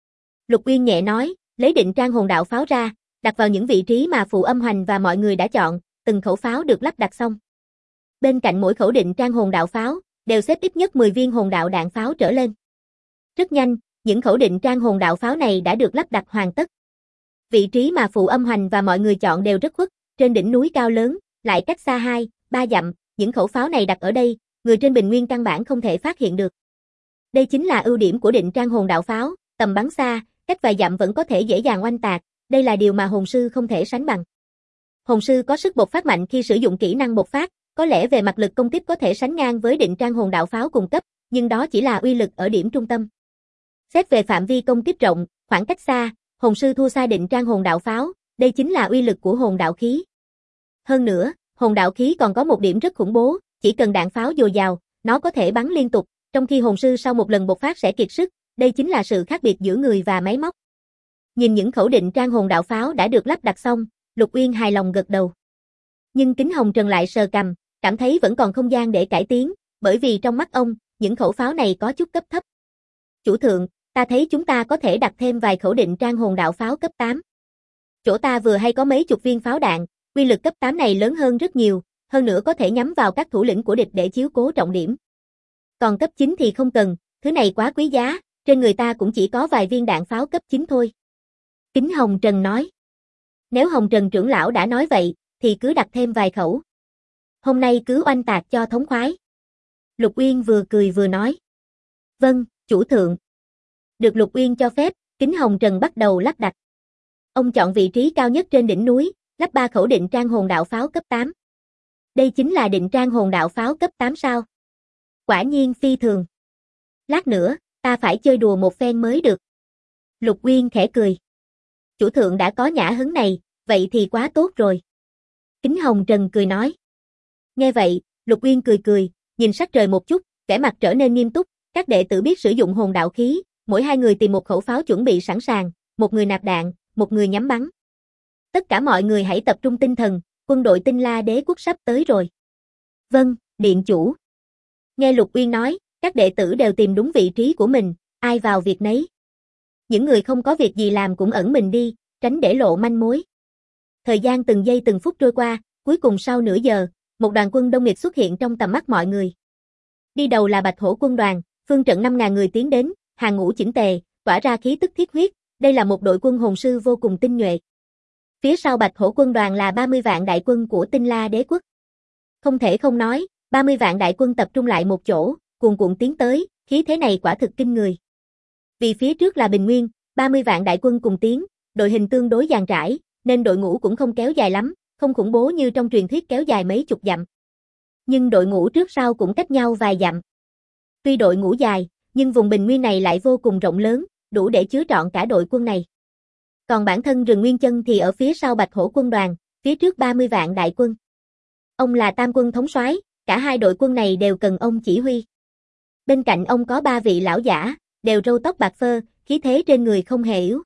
Lục Uyên nhẹ nói, lấy định trang hồn đạo pháo ra, đặt vào những vị trí mà Phụ Âm Hoành và mọi người đã chọn, từng khẩu pháo được lắp đặt xong. Bên cạnh mỗi khẩu định trang hồn đạo pháo, đều xếp ít nhất 10 viên hồn đạo đạn pháo trở lên. Rất nhanh, những khẩu định trang hồn đạo pháo này đã được lắp đặt hoàn tất. Vị trí mà Phụ Âm Hoành và mọi người chọn đều rất khuất, trên đỉnh núi cao lớn, lại cách xa 2-3 dặm, những khẩu pháo này đặt ở đây, người trên bình nguyên căn bản không thể phát hiện được. Đây chính là ưu điểm của định trang hồn đạo pháo, tầm bắn xa, cách vài dặm vẫn có thể dễ dàng oanh tạc, đây là điều mà hồn sư không thể sánh bằng. Hồn sư có sức bộc phát mạnh khi sử dụng kỹ năng bộc phát, có lẽ về mặt lực công kích có thể sánh ngang với định trang hồn đạo pháo cùng cấp, nhưng đó chỉ là uy lực ở điểm trung tâm. Xét về phạm vi công kích rộng, khoảng cách xa, hồn sư thua xa định trang hồn đạo pháo, đây chính là uy lực của hồn đạo khí. Hơn nữa, hồn đạo khí còn có một điểm rất khủng bố, chỉ cần đạn pháo dồi dào, nó có thể bắn liên tục, trong khi hồn sư sau một lần bộc phát sẽ kiệt sức, đây chính là sự khác biệt giữa người và máy móc. Nhìn những khẩu định trang hồn đạo pháo đã được lắp đặt xong, Lục Uyên hài lòng gật đầu. Nhưng Kính Hồng Trần lại sờ cằm, cảm thấy vẫn còn không gian để cải tiến, bởi vì trong mắt ông, những khẩu pháo này có chút cấp thấp. Chủ thượng, ta thấy chúng ta có thể đặt thêm vài khẩu định trang hồn đạo pháo cấp 8. Chỗ ta vừa hay có mấy chục viên pháo đạn, uy lực cấp 8 này lớn hơn rất nhiều, hơn nữa có thể nhắm vào các thủ lĩnh của địch để chiếu cố trọng điểm. Còn cấp 9 thì không cần, thứ này quá quý giá, trên người ta cũng chỉ có vài viên đạn pháo cấp 9 thôi. Kính Hồng Trần nói. Nếu Hồng Trần trưởng lão đã nói vậy, thì cứ đặt thêm vài khẩu. Hôm nay cứ oanh tạc cho thống khoái. Lục Uyên vừa cười vừa nói. Vâng, chủ thượng. Được Lục Uyên cho phép, Kính Hồng Trần bắt đầu lắp đặt. Ông chọn vị trí cao nhất trên đỉnh núi, lắp 3 khẩu định trang hồn đạo pháo cấp 8. Đây chính là định trang hồn đạo pháo cấp 8 sao? Quả nhiên phi thường. Lát nữa, ta phải chơi đùa một phen mới được. Lục Uyên khẽ cười. Chủ thượng đã có nhã hứng này, vậy thì quá tốt rồi. Kính Hồng Trần cười nói. Nghe vậy, Lục Uyên cười cười, nhìn sắc trời một chút, vẻ mặt trở nên nghiêm túc, các đệ tử biết sử dụng hồn đạo khí, mỗi hai người tìm một khẩu pháo chuẩn bị sẵn sàng, một người nạp đạn, một người nhắm bắn. Tất cả mọi người hãy tập trung tinh thần, quân đội Tinh La đế quốc sắp tới rồi. Vâng, điện chủ. Nghe Lục Uyên nói, các đệ tử đều tìm đúng vị trí của mình, ai vào việc nấy. Những người không có việc gì làm cũng ẩn mình đi, tránh để lộ manh mối. Thời gian từng giây từng phút trôi qua, cuối cùng sau nửa giờ, một đoàn quân đông nghịt xuất hiện trong tầm mắt mọi người. Đi đầu là Bạch Hổ quân đoàn, phương trận 5.000 người tiến đến, hàng ngũ chỉnh tề, tỏa ra khí tức thiết huyết, đây là một đội quân hồn sư vô cùng tinh nhuệ. Phía sau Bạch Hổ quân đoàn là 30 vạn đại quân của Tinh La đế quốc. Không thể không nói, 30 vạn đại quân tập trung lại một chỗ, cuồn cuộn tiến tới, khí thế này quả thực kinh người. Vì phía trước là bình nguyên, 30 vạn đại quân cùng tiến, đội hình tương đối dàn trải, nên đội ngũ cũng không kéo dài lắm, không khủng bố như trong truyền thuyết kéo dài mấy chục dặm. Nhưng đội ngũ trước sau cũng cách nhau vài dặm. Tuy đội ngũ dài, nhưng vùng bình nguyên này lại vô cùng rộng lớn, đủ để chứa trọn cả đội quân này. Còn bản thân Rừng Nguyên Chân thì ở phía sau Bạch Hổ quân đoàn, phía trước 30 vạn đại quân. Ông là tam quân thống soái, cả hai đội quân này đều cần ông chỉ huy. Bên cạnh ông có 3 vị lão giả, đều râu tóc bạc phơ, khí thế trên người không hề yếu.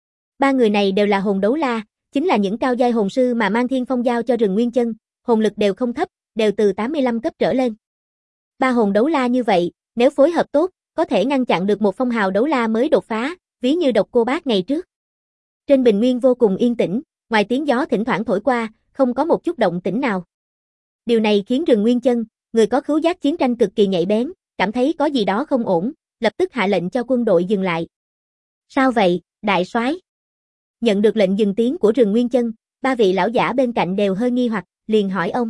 3 người này đều là hồn đấu la, chính là những cao giai hồn sư mà Mang Thiên Phong giao cho Rừng Nguyên Chân, hồn lực đều không thấp, đều từ 85 cấp trở lên. 3 hồn đấu la như vậy, nếu phối hợp tốt, có thể ngăn chặn được một phong hào đấu la mới đột phá, ví như Độc Cô Bác ngày trước. Trên bình nguyên vô cùng yên tĩnh, ngoài tiếng gió thỉnh thoảng thổi qua, không có một chút động tĩnh nào. Điều này khiến Rừng Nguyên Chân, người có khứu giác chiến tranh cực kỳ nhạy bén, cảm thấy có gì đó không ổn, lập tức hạ lệnh cho quân đội dừng lại. Sao vậy, đại soái? Nhận được lệnh dừng tiếng của Rừng Nguyên Chân, ba vị lão giả bên cạnh đều hơi nghi hoặc, liền hỏi ông.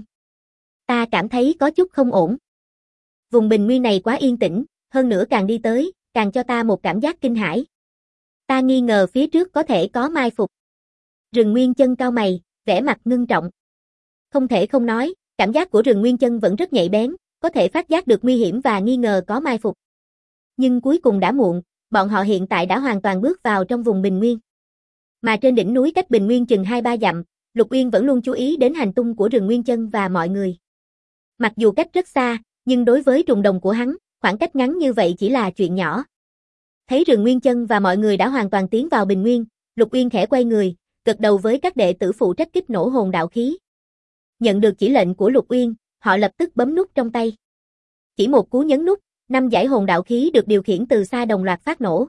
Ta cảm thấy có chút không ổn. Vùng bình nguyên này quá yên tĩnh, hơn nữa càng đi tới, càng cho ta một cảm giác kinh hãi. Ta nghi ngờ phía trước có thể có mai phục. Rừng Nguyên Chân cau mày, vẻ mặt ngưng trọng. Không thể không nói, cảm giác của Rừng Nguyên Chân vẫn rất nhạy bén, có thể phát giác được nguy hiểm và nghi ngờ có mai phục. Nhưng cuối cùng đã muộn, bọn họ hiện tại đã hoàn toàn bước vào trong vùng bình nguyên. Mà trên đỉnh núi cách bình nguyên chừng 2-3 dặm, Lục Uyên vẫn luôn chú ý đến hành tung của Rừng Nguyên Chân và mọi người. Mặc dù cách rất xa, nhưng đối với trùng đồng của hắn, khoảng cách ngắn như vậy chỉ là chuyện nhỏ. Thấy Rừng Nguyên Chân và mọi người đã hoàn toàn tiến vào bình nguyên, Lục Uyên khẽ quay người, gật đầu với các đệ tử phụ trách kích nổ hồn đạo khí. Nhận được chỉ lệnh của Lục Uyên, họ lập tức bấm nút trong tay. Chỉ một cú nhấn nút, 5 dải hồn đạo khí được điều khiển từ xa đồng loạt phát nổ.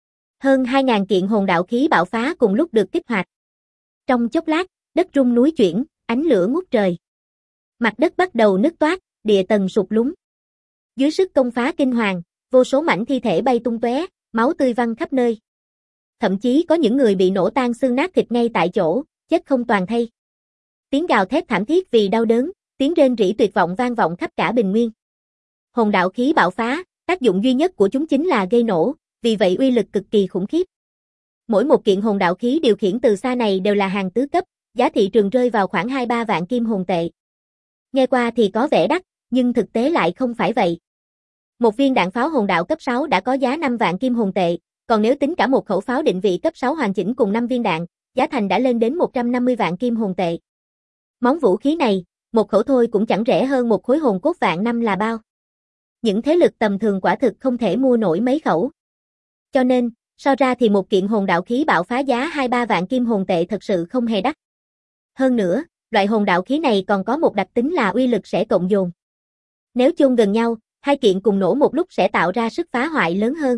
Hơn 2.000 kiện hồn đạo khí bạo phá cùng lúc được kích hoạt. Trong chốc lát, đất rung núi chuyển, ánh lửa ngút trời. Mặt đất bắt đầu nứt toác, địa tầng sụt lún. Dưới sức công phá kinh hoàng, vô số mảnh thi thể bay tung tóe, máu tươi văng khắp nơi. Thậm chí có những người bị nổ tan xương nát thịt ngay tại chỗ, chết không toàn thây. Tiếng gào thét thảm thiết vì đau đớn, tiếng rên rỉ tuyệt vọng vang vọng khắp cả bình nguyên. Hồn đạo khí bạo phá, tác dụng duy nhất của chúng chính là gây nổ, vì vậy uy lực cực kỳ khủng khiếp. Mỗi một kiện hồn đạo khí điều khiển từ xa này đều là hàng tứ cấp, giá thị trường rơi vào khoảng 2-3 vạn kim hồn tệ. Nghe qua thì có vẻ đắt, nhưng thực tế lại không phải vậy. Một viên đạn pháo hồn đạo cấp 6 đã có giá 5 vạn kim hồn tệ, còn nếu tính cả một khẩu pháo định vị cấp 6 hoàn chỉnh cùng 5 viên đạn, giá thành đã lên đến 150 vạn kim hồn tệ. Món vũ khí này, một khẩu thôi cũng chẳng rẻ hơn một khối hồn cốt vạn năm là bao. Những thế lực tầm thường quả thực không thể mua nổi mấy khẩu. Cho nên, so ra thì một kiện hồn đạo khí bạo phá giá 2-3 vạn kim hồn tệ thật sự không hề đắt. Hơn nữa, loại hồn đạo khí này còn có một đặc tính là uy lực sẽ cộng dồn. Nếu chôn gần nhau, hai kiện cùng nổ một lúc sẽ tạo ra sức phá hoại lớn hơn.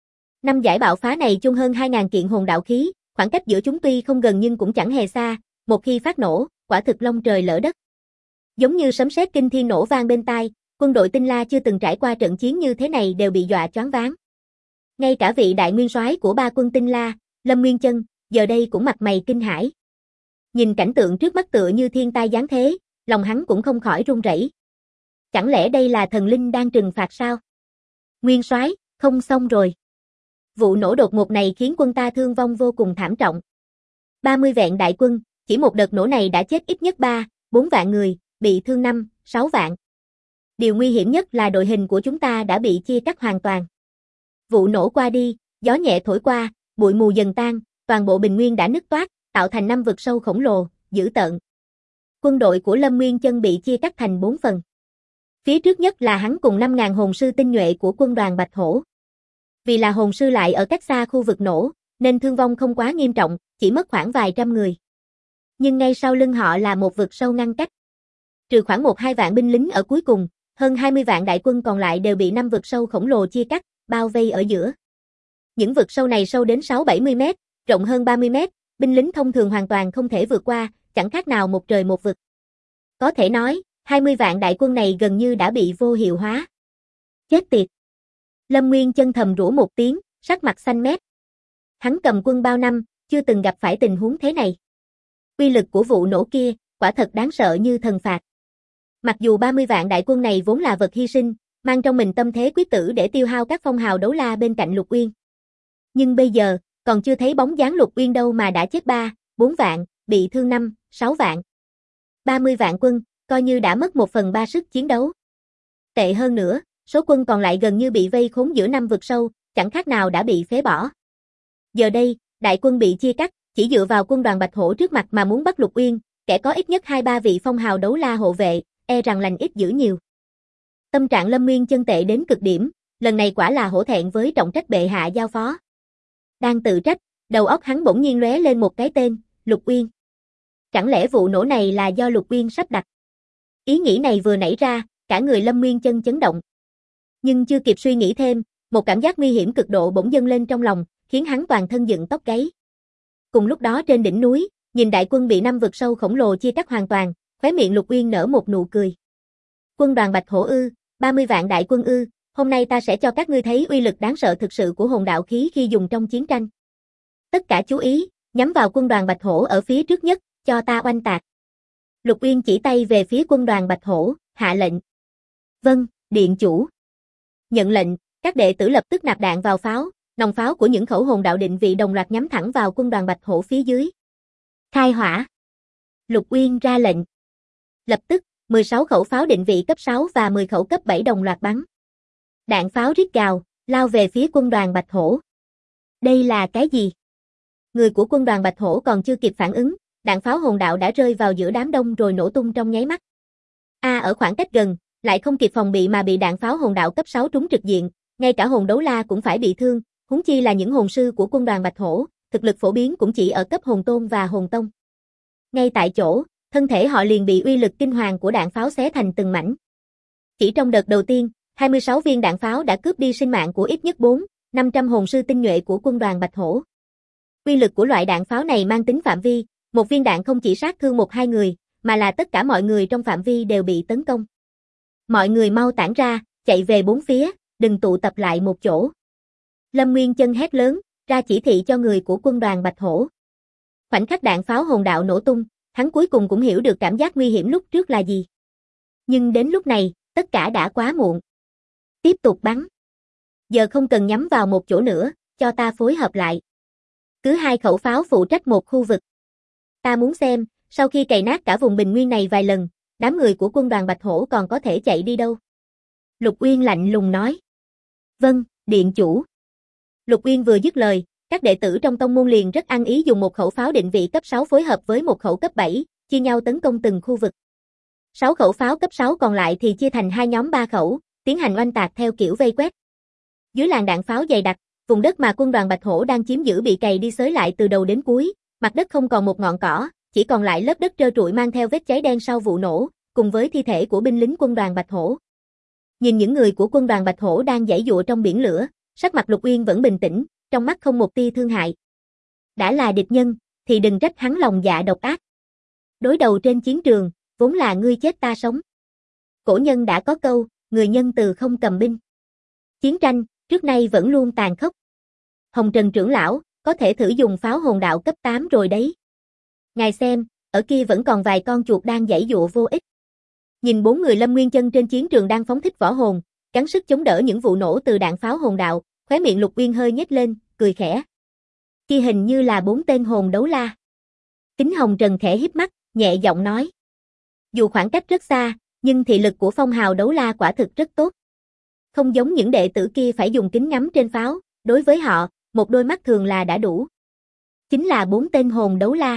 5 giải bạo phá này chung hơn 2.000 kiện hồn đạo khí, khoảng cách giữa chúng tuy không gần nhưng cũng chẳng hề xa, một khi phát nổ, quả thực long trời lỡ đất. Giống như sấm sét kinh thiên nổ vang bên tai, quân đội Tinh La chưa từng trải qua trận chiến như thế này đều bị dọa choáng váng. Ngay cả vị đại nguyên soái của ba quân Tinh La, Lâm Nguyên Chân, giờ đây cũng mặt mày kinh hãi. Nhìn cảnh tượng trước mắt tựa như thiên tai giáng thế, lòng hắn cũng không khỏi run rẩy. Chẳng lẽ đây là thần linh đang trừng phạt sao? Nguyên soái, không xong rồi. Vụ nổ đột ngột này khiến quân ta thương vong vô cùng thảm trọng. 30 vạn đại quân, chỉ một đợt nổ này đã chết ít nhất 3-4 vạn người, bị thương 5-6 vạn. Điều nguy hiểm nhất là đội hình của chúng ta đã bị chia cắt hoàn toàn. Vụ nổ qua đi, gió nhẹ thổi qua, bụi mù dần tan, toàn bộ bình nguyên đã nứt toác, tạo thành 5 vực sâu khổng lồ, dữ tợn. Quân đội của Lâm Nguyên Chân bị chia cắt thành 4 phần. Phía trước nhất là hắn cùng 5.000 hồn sư tinh nhuệ của quân đoàn Bạch Hổ. Vì là hồn sư lại ở cách xa khu vực nổ, nên thương vong không quá nghiêm trọng, chỉ mất khoảng vài trăm người. Nhưng ngay sau lưng họ là một vực sâu ngăn cách. Trừ khoảng 1-2 vạn binh lính ở cuối cùng, hơn 20 vạn đại quân còn lại đều bị 5 vực sâu khổng lồ chia cắt, bao vây ở giữa. Những vực sâu này sâu đến 6-70 mét, rộng hơn 30 mét, binh lính thông thường hoàn toàn không thể vượt qua, chẳng khác nào một trời một vực. Có thể nói, 20 vạn đại quân này gần như đã bị vô hiệu hóa. Chết tiệt! Lâm Nguyên Chân thầm rủa một tiếng, sắc mặt xanh mét. Hắn cầm quân bao năm, chưa từng gặp phải tình huống thế này. Uy lực của vụ nổ kia, quả thật đáng sợ như thần phạt. Mặc dù 30 vạn đại quân này vốn là vật hy sinh, mang trong mình tâm thế quyết tử để tiêu hao các phong hào đấu la bên cạnh Lục Uyên. Nhưng bây giờ, còn chưa thấy bóng dáng Lục Uyên đâu mà đã chết 3-4 vạn, bị thương 5-6 vạn. 30 vạn quân, coi như đã mất 1/3 sức chiến đấu. Tệ hơn nữa, số quân còn lại gần như bị vây khốn giữa 5 vực sâu, chẳng khác nào đã bị phế bỏ. Giờ đây, đại quân bị chia cắt, chỉ dựa vào quân đoàn Bạch Hổ trước mặt mà muốn bắt Lục Uyên, kẻ có ít nhất 2-3 vị phong hào đấu la hộ vệ, e rằng lành ít dữ nhiều. Tâm trạng Lâm Nguyên Chân tệ đến cực điểm, lần này quả là hổ thẹn với trọng trách bệ hạ giao phó. Đang tự trách, đầu óc hắn bỗng nhiên lóe lên một cái tên, Lục Uyên. Chẳng lẽ vụ nổ này là do Lục Uyên sắp đặt? Ý nghĩ này vừa nảy ra, cả người Lâm Nguyên Chân chấn động. Nhưng chưa kịp suy nghĩ thêm, một cảm giác nguy hiểm cực độ bỗng dâng lên trong lòng, khiến hắn toàn thân dựng tóc gáy. Cùng lúc đó trên đỉnh núi, nhìn đại quân bị 5 vực sâu khổng lồ chia cắt hoàn toàn, khóe miệng Lục Uyên nở một nụ cười. Quân đoàn Bạch Hổ ư, 30 vạn đại quân ư, Hôm nay ta sẽ cho các ngươi thấy uy lực đáng sợ thực sự của hồn đạo khí khi dùng trong chiến tranh. Tất cả chú ý, nhắm vào quân đoàn Bạch Hổ ở phía trước nhất, cho ta oanh tạc. Lục Uyên chỉ tay về phía quân đoàn Bạch Hổ, hạ lệnh. Vâng, điện chủ. Nhận lệnh, các đệ tử lập tức nạp đạn vào pháo, nòng pháo của những khẩu hồn đạo định vị đồng loạt nhắm thẳng vào quân đoàn Bạch Hổ phía dưới. Khai hỏa. Lục Uyên ra lệnh. Lập tức, 16 khẩu pháo định vị cấp 6 và 10 khẩu cấp 7 đồng loạt bắn. Đạn pháo rít gào, lao về phía quân đoàn Bạch Hổ. Đây là cái gì? Người của quân đoàn Bạch Hổ còn chưa kịp phản ứng, đạn pháo hồn đạo đã rơi vào giữa đám đông rồi nổ tung trong nháy mắt. Ở khoảng cách gần, lại không kịp phòng bị mà bị đạn pháo hồn đạo cấp 6 trúng trực diện, ngay cả hồn đấu la cũng phải bị thương, huống chi là những hồn sư của quân đoàn Bạch Hổ, thực lực phổ biến cũng chỉ ở cấp hồn tôn và hồn tông. Ngay tại chỗ, thân thể họ liền bị uy lực kinh hoàng của đạn pháo xé thành từng mảnh. Chỉ trong đợt đầu tiên, 26 viên đạn pháo đã cướp đi sinh mạng của ít nhất 400-500 hồn sư tinh nhuệ của quân đoàn Bạch Hổ. Uy lực của loại đạn pháo này mang tính phạm vi, một viên đạn không chỉ sát thương 1-2 người, mà là tất cả mọi người trong phạm vi đều bị tấn công. Mọi người mau tản ra, chạy về bốn phía, đừng tụ tập lại một chỗ. Lâm Nguyên Chân hét lớn, ra chỉ thị cho người của quân đoàn Bạch Hổ. Khoảnh khắc đạn pháo hồn đạo nổ tung, hắn cuối cùng cũng hiểu được cảm giác nguy hiểm lúc trước là gì. Nhưng đến lúc này, tất cả đã quá muộn. Tiếp tục bắn. Giờ không cần nhắm vào một chỗ nữa, cho ta phối hợp lại. Cứ 2 khẩu pháo phụ trách một khu vực. Ta muốn xem, sau khi cày nát cả vùng bình nguyên này vài lần, đám người của quân đoàn Bạch Hổ còn có thể chạy đi đâu. Lục Uyên lạnh lùng nói. Vâng, điện chủ. Lục Uyên vừa dứt lời, các đệ tử trong tông môn liền rất ăn ý dùng một khẩu pháo định vị cấp 6 phối hợp với một khẩu cấp 7, chia nhau tấn công từng khu vực. 6 khẩu pháo cấp 6 còn lại thì chia thành 2 nhóm 3 khẩu, tiến hành oanh tạc theo kiểu vây quét. Dưới làn đạn pháo dày đặc, vùng đất mà quân đoàn Bạch Hổ đang chiếm giữ bị cày đi xới lại từ đầu đến cuối, mặt đất không còn một ngọn cỏ, chỉ còn lại lớp đất trơ trụi mang theo vết cháy đen sau vụ nổ, cùng với thi thể của binh lính quân đoàn Bạch Hổ. Nhìn những người của quân đoàn Bạch Hổ đang giãy giụa trong biển lửa, sắc mặt Lục Uyên vẫn bình tĩnh, trong mắt không một tia thương hại. Đã là địch nhân, thì đừng trách hắn lòng dạ độc ác. Đối đầu trên chiến trường, vốn là ngươi chết ta sống. Cổ nhân đã có câu, người nhân từ không cầm binh. Chiến tranh, trước nay vẫn luôn tàn khốc. Hồng Trần trưởng lão, có thể thử dùng pháo hồn đạo cấp 8 rồi đấy. Ngài xem, ở kia vẫn còn vài con chuột đang giãy giụa vô ích. Nhìn 4 người Lâm Nguyên Chân trên chiến trường đang phóng thích võ hồn, gắng sức chống đỡ những vụ nổ từ đạn pháo hồn đạo, khóe miệng Lục Uyên hơi nhếch lên, cười khẽ. Kia hình như là 4 tên hồn đấu la. Kính Hồng Trần khẽ híp mắt, nhẹ giọng nói. Dù khoảng cách rất xa, nhưng thị lực của phong hào đấu la quả thực rất tốt. Không giống những đệ tử kia phải dùng kính ngắm trên pháo, đối với họ, một đôi mắt thường là đã đủ. Chính là 4 tên hồn đấu la.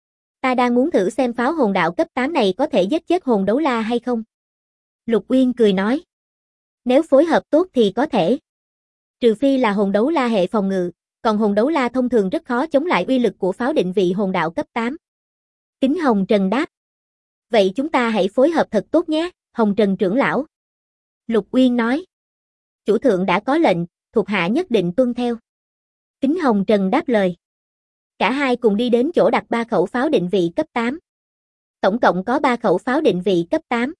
Ta đang muốn thử xem pháo hồn đạo cấp 8 này có thể giết chết hồn đấu la hay không. Lục Uyên cười nói. Nếu phối hợp tốt thì có thể. Trừ phi là hồn đấu la hệ phòng ngự, còn hồn đấu la thông thường rất khó chống lại uy lực của pháo định vị hồn đạo cấp 8. Kính Hồng Trần đáp. Vậy chúng ta hãy phối hợp thật tốt nhé, Hồng Trần trưởng lão. Lục Uyên nói. Chủ thượng đã có lệnh, thuộc hạ nhất định tuân theo. Kính Hồng Trần đáp lời. Cả hai cùng đi đến chỗ đặt 3 khẩu pháo định vị cấp 8. Tổng cộng có 3 khẩu pháo định vị cấp 8.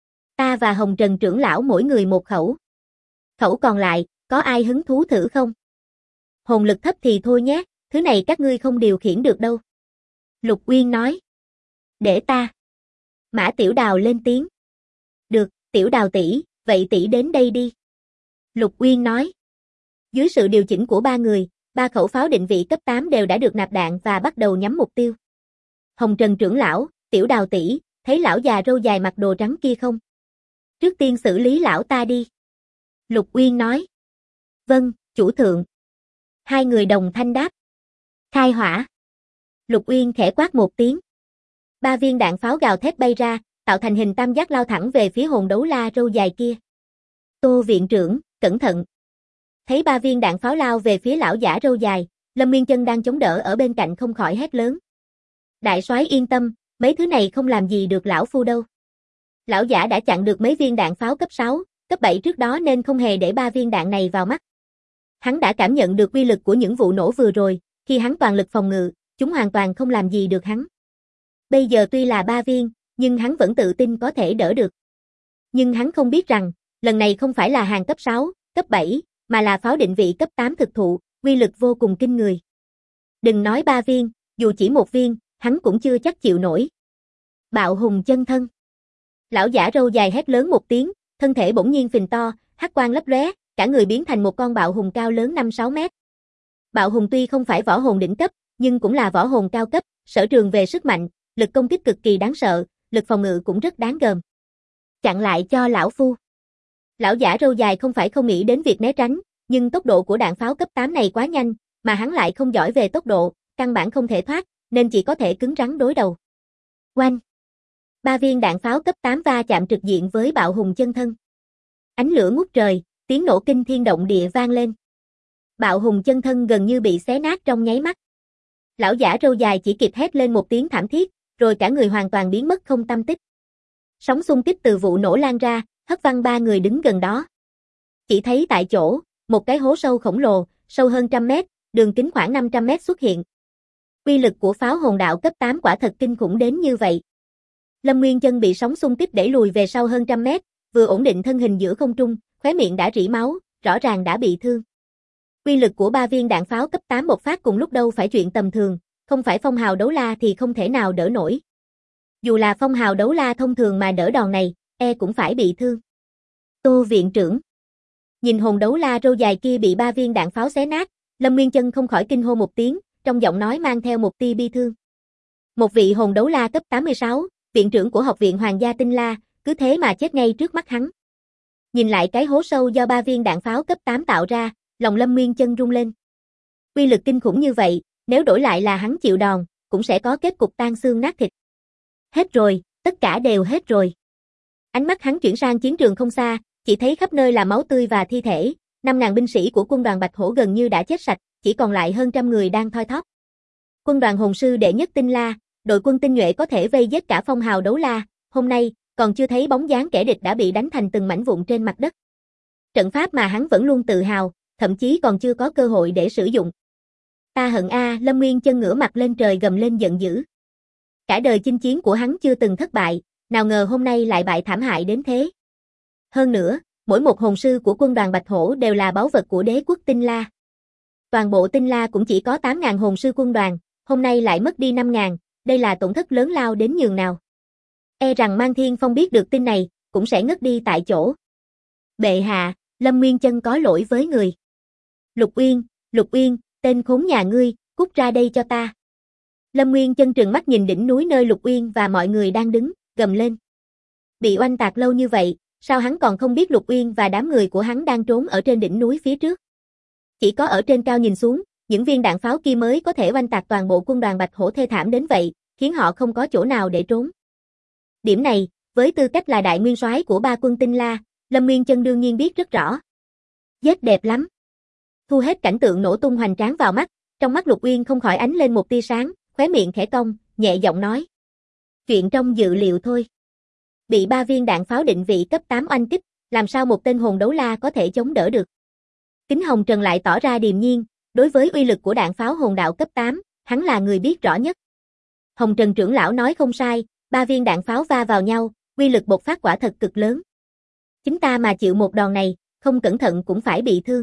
Ta và Hồng Trần trưởng lão mỗi người một khẩu. Khẩu còn lại, có ai hứng thú thử không? Hồn lực thấp thì thôi nhé, thứ này các ngươi không điều khiển được đâu. Lục Uyên nói. Để ta. Mã Tiểu Đào lên tiếng. Được, Tiểu Đào tỷ, vậy tỷ đến đây đi. Lục Uyên nói. Dưới sự điều chỉnh của 3 người, 3 khẩu pháo định vị cấp 8 đều đã được nạp đạn và bắt đầu nhắm mục tiêu. Hồng Trần trưởng lão, Tiểu Đào tỷ, thấy lão già râu dài mặc đồ trắng kia không? Trước tiên xử lý lão ta đi. Lục Uyên nói. Vâng, chủ thượng. Hai người đồng thanh đáp. Khai hỏa. Lục Uyên khẽ quát một tiếng. 3 viên đạn pháo gào thét bay ra, tạo thành hình tam giác lao thẳng về phía hồn đấu la râu dài kia. Tô viện trưởng, cẩn thận. Thấy 3 viên đạn pháo lao về phía lão giả râu dài, Lâm Nguyên Chân đang chống đỡ ở bên cạnh không khỏi hét lớn. Đại soái yên tâm, mấy thứ này không làm gì được lão phu đâu. Lão giả đã chặn được mấy viên đạn pháo cấp 6, cấp 7 trước đó nên không hề để 3 viên đạn này vào mắt. Hắn đã cảm nhận được uy lực của những vụ nổ vừa rồi, khi hắn toàn lực phòng ngự, chúng hoàn toàn không làm gì được hắn. Bây giờ tuy là 3 viên, nhưng hắn vẫn tự tin có thể đỡ được. Nhưng hắn không biết rằng, Lần này không phải là hàng cấp 6, cấp 7, mà là pháo định vị cấp 8 thực thụ, uy lực vô cùng kinh người. Đừng nói 3 viên, dù chỉ 1 viên, hắn cũng chưa chắc chịu nổi. Bạo hùng chân thân. Lão giả râu dài hét lớn một tiếng, thân thể bỗng nhiên phình to, hắc quang lấp lóe, cả người biến thành một con bạo hùng cao lớn 5-6 mét. Bạo hùng tuy không phải võ hồn đỉnh cấp, nhưng cũng là võ hồn cao cấp, sở trường về sức mạnh, lực công kích cực kỳ đáng sợ, lực phòng ngự cũng rất đáng gờm. Chặn lại cho lão phu. Lão giả râu dài không phải không nghĩ đến việc né tránh, nhưng tốc độ của đạn pháo cấp 8 này quá nhanh, mà hắn lại không giỏi về tốc độ, căn bản không thể thoát, nên chỉ có thể cứng rắn đối đầu. Oanh! 3 viên đạn pháo cấp 8 va chạm trực diện với bạo hùng chân thân. Ánh lửa ngút trời, tiếng nổ kinh thiên động địa vang lên. Bạo hùng chân thân gần như bị xé nát trong nháy mắt. Lão giả râu dài chỉ kịp hét lên một tiếng thảm thiết, rồi cả người hoàn toàn biến mất không tăm tích. Sóng xung kích từ vụ nổ lan ra, hất văng 3 người đứng gần đó. Chỉ thấy tại chỗ, một cái hố sâu khổng lồ, sâu hơn 100 mét, đường kính khoảng 500 mét xuất hiện. Uy lực của pháo hồn đạo cấp 8 quả thật kinh khủng đến như vậy. Lâm Nguyên Chân bị sóng xung kích đẩy lùi về sau hơn 100 mét, vừa ổn định thân hình giữa không trung, khóe miệng đã rỉ máu, rõ ràng đã bị thương. Uy lực của 3 viên đạn pháo cấp 8 bộc phát cùng lúc đâu phải chuyện tầm thường, không phải phong hào đấu la thì không thể nào đỡ nổi. Dù là phong hào đấu la thông thường mà đỡ đòn này, cũng phải bị thương. Tô viện trưởng. Nhìn hồn đấu la râu dài kia bị 3 viên đạn pháo xé nát, Lâm Nguyên Chân không khỏi kinh hô một tiếng, trong giọng nói mang theo một tia bi thương. Một vị hồn đấu la cấp 86, viện trưởng của Học viện Hoàng gia Tinh La, cứ thế mà chết ngay trước mắt hắn. Nhìn lại cái hố sâu do 3 viên đạn pháo cấp 8 tạo ra, lòng Lâm Nguyên Chân rung lên. Uy lực kinh khủng như vậy, nếu đổi lại là hắn chịu đòn, cũng sẽ có kết cục tan xương nát thịt. Hết rồi, tất cả đều hết rồi. Ánh mắt hắn chuyển sang chiến trường không xa, chỉ thấy khắp nơi là máu tươi và thi thể, 5.000 binh sĩ của quân đoàn Bạch Hổ gần như đã chết sạch, chỉ còn lại hơn 100 người đang thoi thóp. Quân đoàn hồn sư đệ nhất Tinh La, đội quân tinh nhuệ có thể vây giết cả phong hào đấu la, hôm nay, còn chưa thấy bóng dáng kẻ địch đã bị đánh thành từng mảnh vụn trên mặt đất. Trận pháp mà hắn vẫn luôn tự hào, thậm chí còn chưa có cơ hội để sử dụng. Ta hận a, Lâm Nguyên Chân ngửa mặt lên trời gầm lên giận dữ. Cả đời chinh chiến của hắn chưa từng thất bại, nào ngờ hôm nay lại bại thảm hại đến thế. Hơn nữa, mỗi một hồn sư của quân đoàn Bạch Hổ đều là báu vật của đế quốc Tinh La. Toàn bộ Tinh La cũng chỉ có 8.000 hồn sư quân đoàn, hôm nay lại mất đi 5.000, đây là tổn thất lớn lao đến nhường nào. Rằng Mang Thiên Phong biết được tin này, cũng sẽ ngất đi tại chỗ. Bệ hạ, Lâm Nguyên Chân có lỗi với người. Lục Uyên, tên khốn nhà ngươi, cút ra đây cho ta. Lâm Nguyên Chân trừng mắt nhìn đỉnh núi nơi Lục Uyên và mọi người đang đứng, gầm lên. Bị oanh tạc lâu như vậy, sao hắn còn không biết Lục Uyên và đám người của hắn đang trốn ở trên đỉnh núi phía trước. Chỉ có ở trên cao nhìn xuống, những viên đạn pháo kia mới có thể oanh tạc toàn bộ quân đoàn Bạch Hổ thê thảm đến vậy, khiến họ không có chỗ nào để trốn. Điểm này, với tư cách là đại nguyên soái của 3 quân Tinh La, Lâm Nguyên Chân đương nhiên biết rất rõ. Giết đẹp lắm. Thu hết cảnh tượng nổ tung hoành tráng vào mắt, trong mắt Lục Uyên không khỏi ánh lên một tia sáng, khóe miệng khẽ cong, nhẹ giọng nói. Chuyện trong dự liệu thôi. Bị 3 viên đạn pháo định vị cấp 8 oanh kích, làm sao một tên hồn đấu la có thể chống đỡ được. Kính Hồng Trần lại tỏ ra điềm nhiên, đối với uy lực của đạn pháo hồn đạo cấp 8, hắn là người biết rõ nhất. Hồng Trần trưởng lão nói không sai, 3 viên đạn pháo va vào nhau, uy lực bộc phát quả thật cực lớn. Chính ta mà chịu một đòn này, không cẩn thận cũng phải bị thương.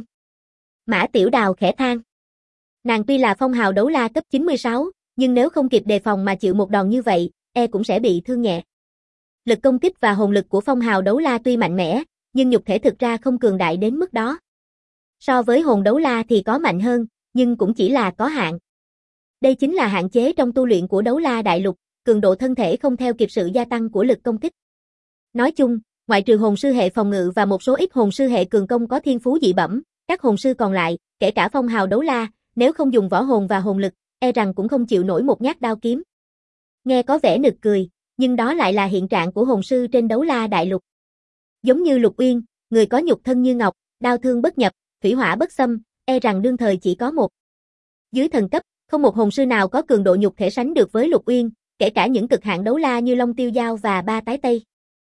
Mã Tiểu Đào khẽ than. Nàng tuy là phong hào đấu la cấp 96, nhưng nếu không kịp đề phòng mà chịu một đòn như vậy, cũng sẽ bị thương nhẹ. Lực công kích và hồn lực của phong hào đấu la tuy mạnh mẽ, nhưng nhục thể thực ra không cường đại đến mức đó. So với hồn đấu la thì có mạnh hơn, nhưng cũng chỉ là có hạn. Đây chính là hạn chế trong tu luyện của đấu la đại lục, cường độ thân thể không theo kịp sự gia tăng của lực công kích. Nói chung, ngoại trừ hồn sư hệ phòng ngự và một số ít hồn sư hệ cường công có thiên phú dị bẩm, các hồn sư còn lại, kể cả phong hào đấu la, nếu không dùng võ hồn và hồn lực, rằng cũng không chịu nổi một nhát đao kiếm. Nghe có vẻ nực cười, nhưng đó lại là hiện trạng của hồn sư trên đấu la đại lục. Giống như Lục Uyên, người có nhục thân như ngọc, đao thương bất nhập, thủy hỏa bất xâm, rằng đương thời chỉ có một. Dưới thần cấp, không một hồn sư nào có cường độ nhục thể sánh được với Lục Uyên, kể cả những cực hạn đấu la như Long Tiêu Dao và Ba Tái Tây.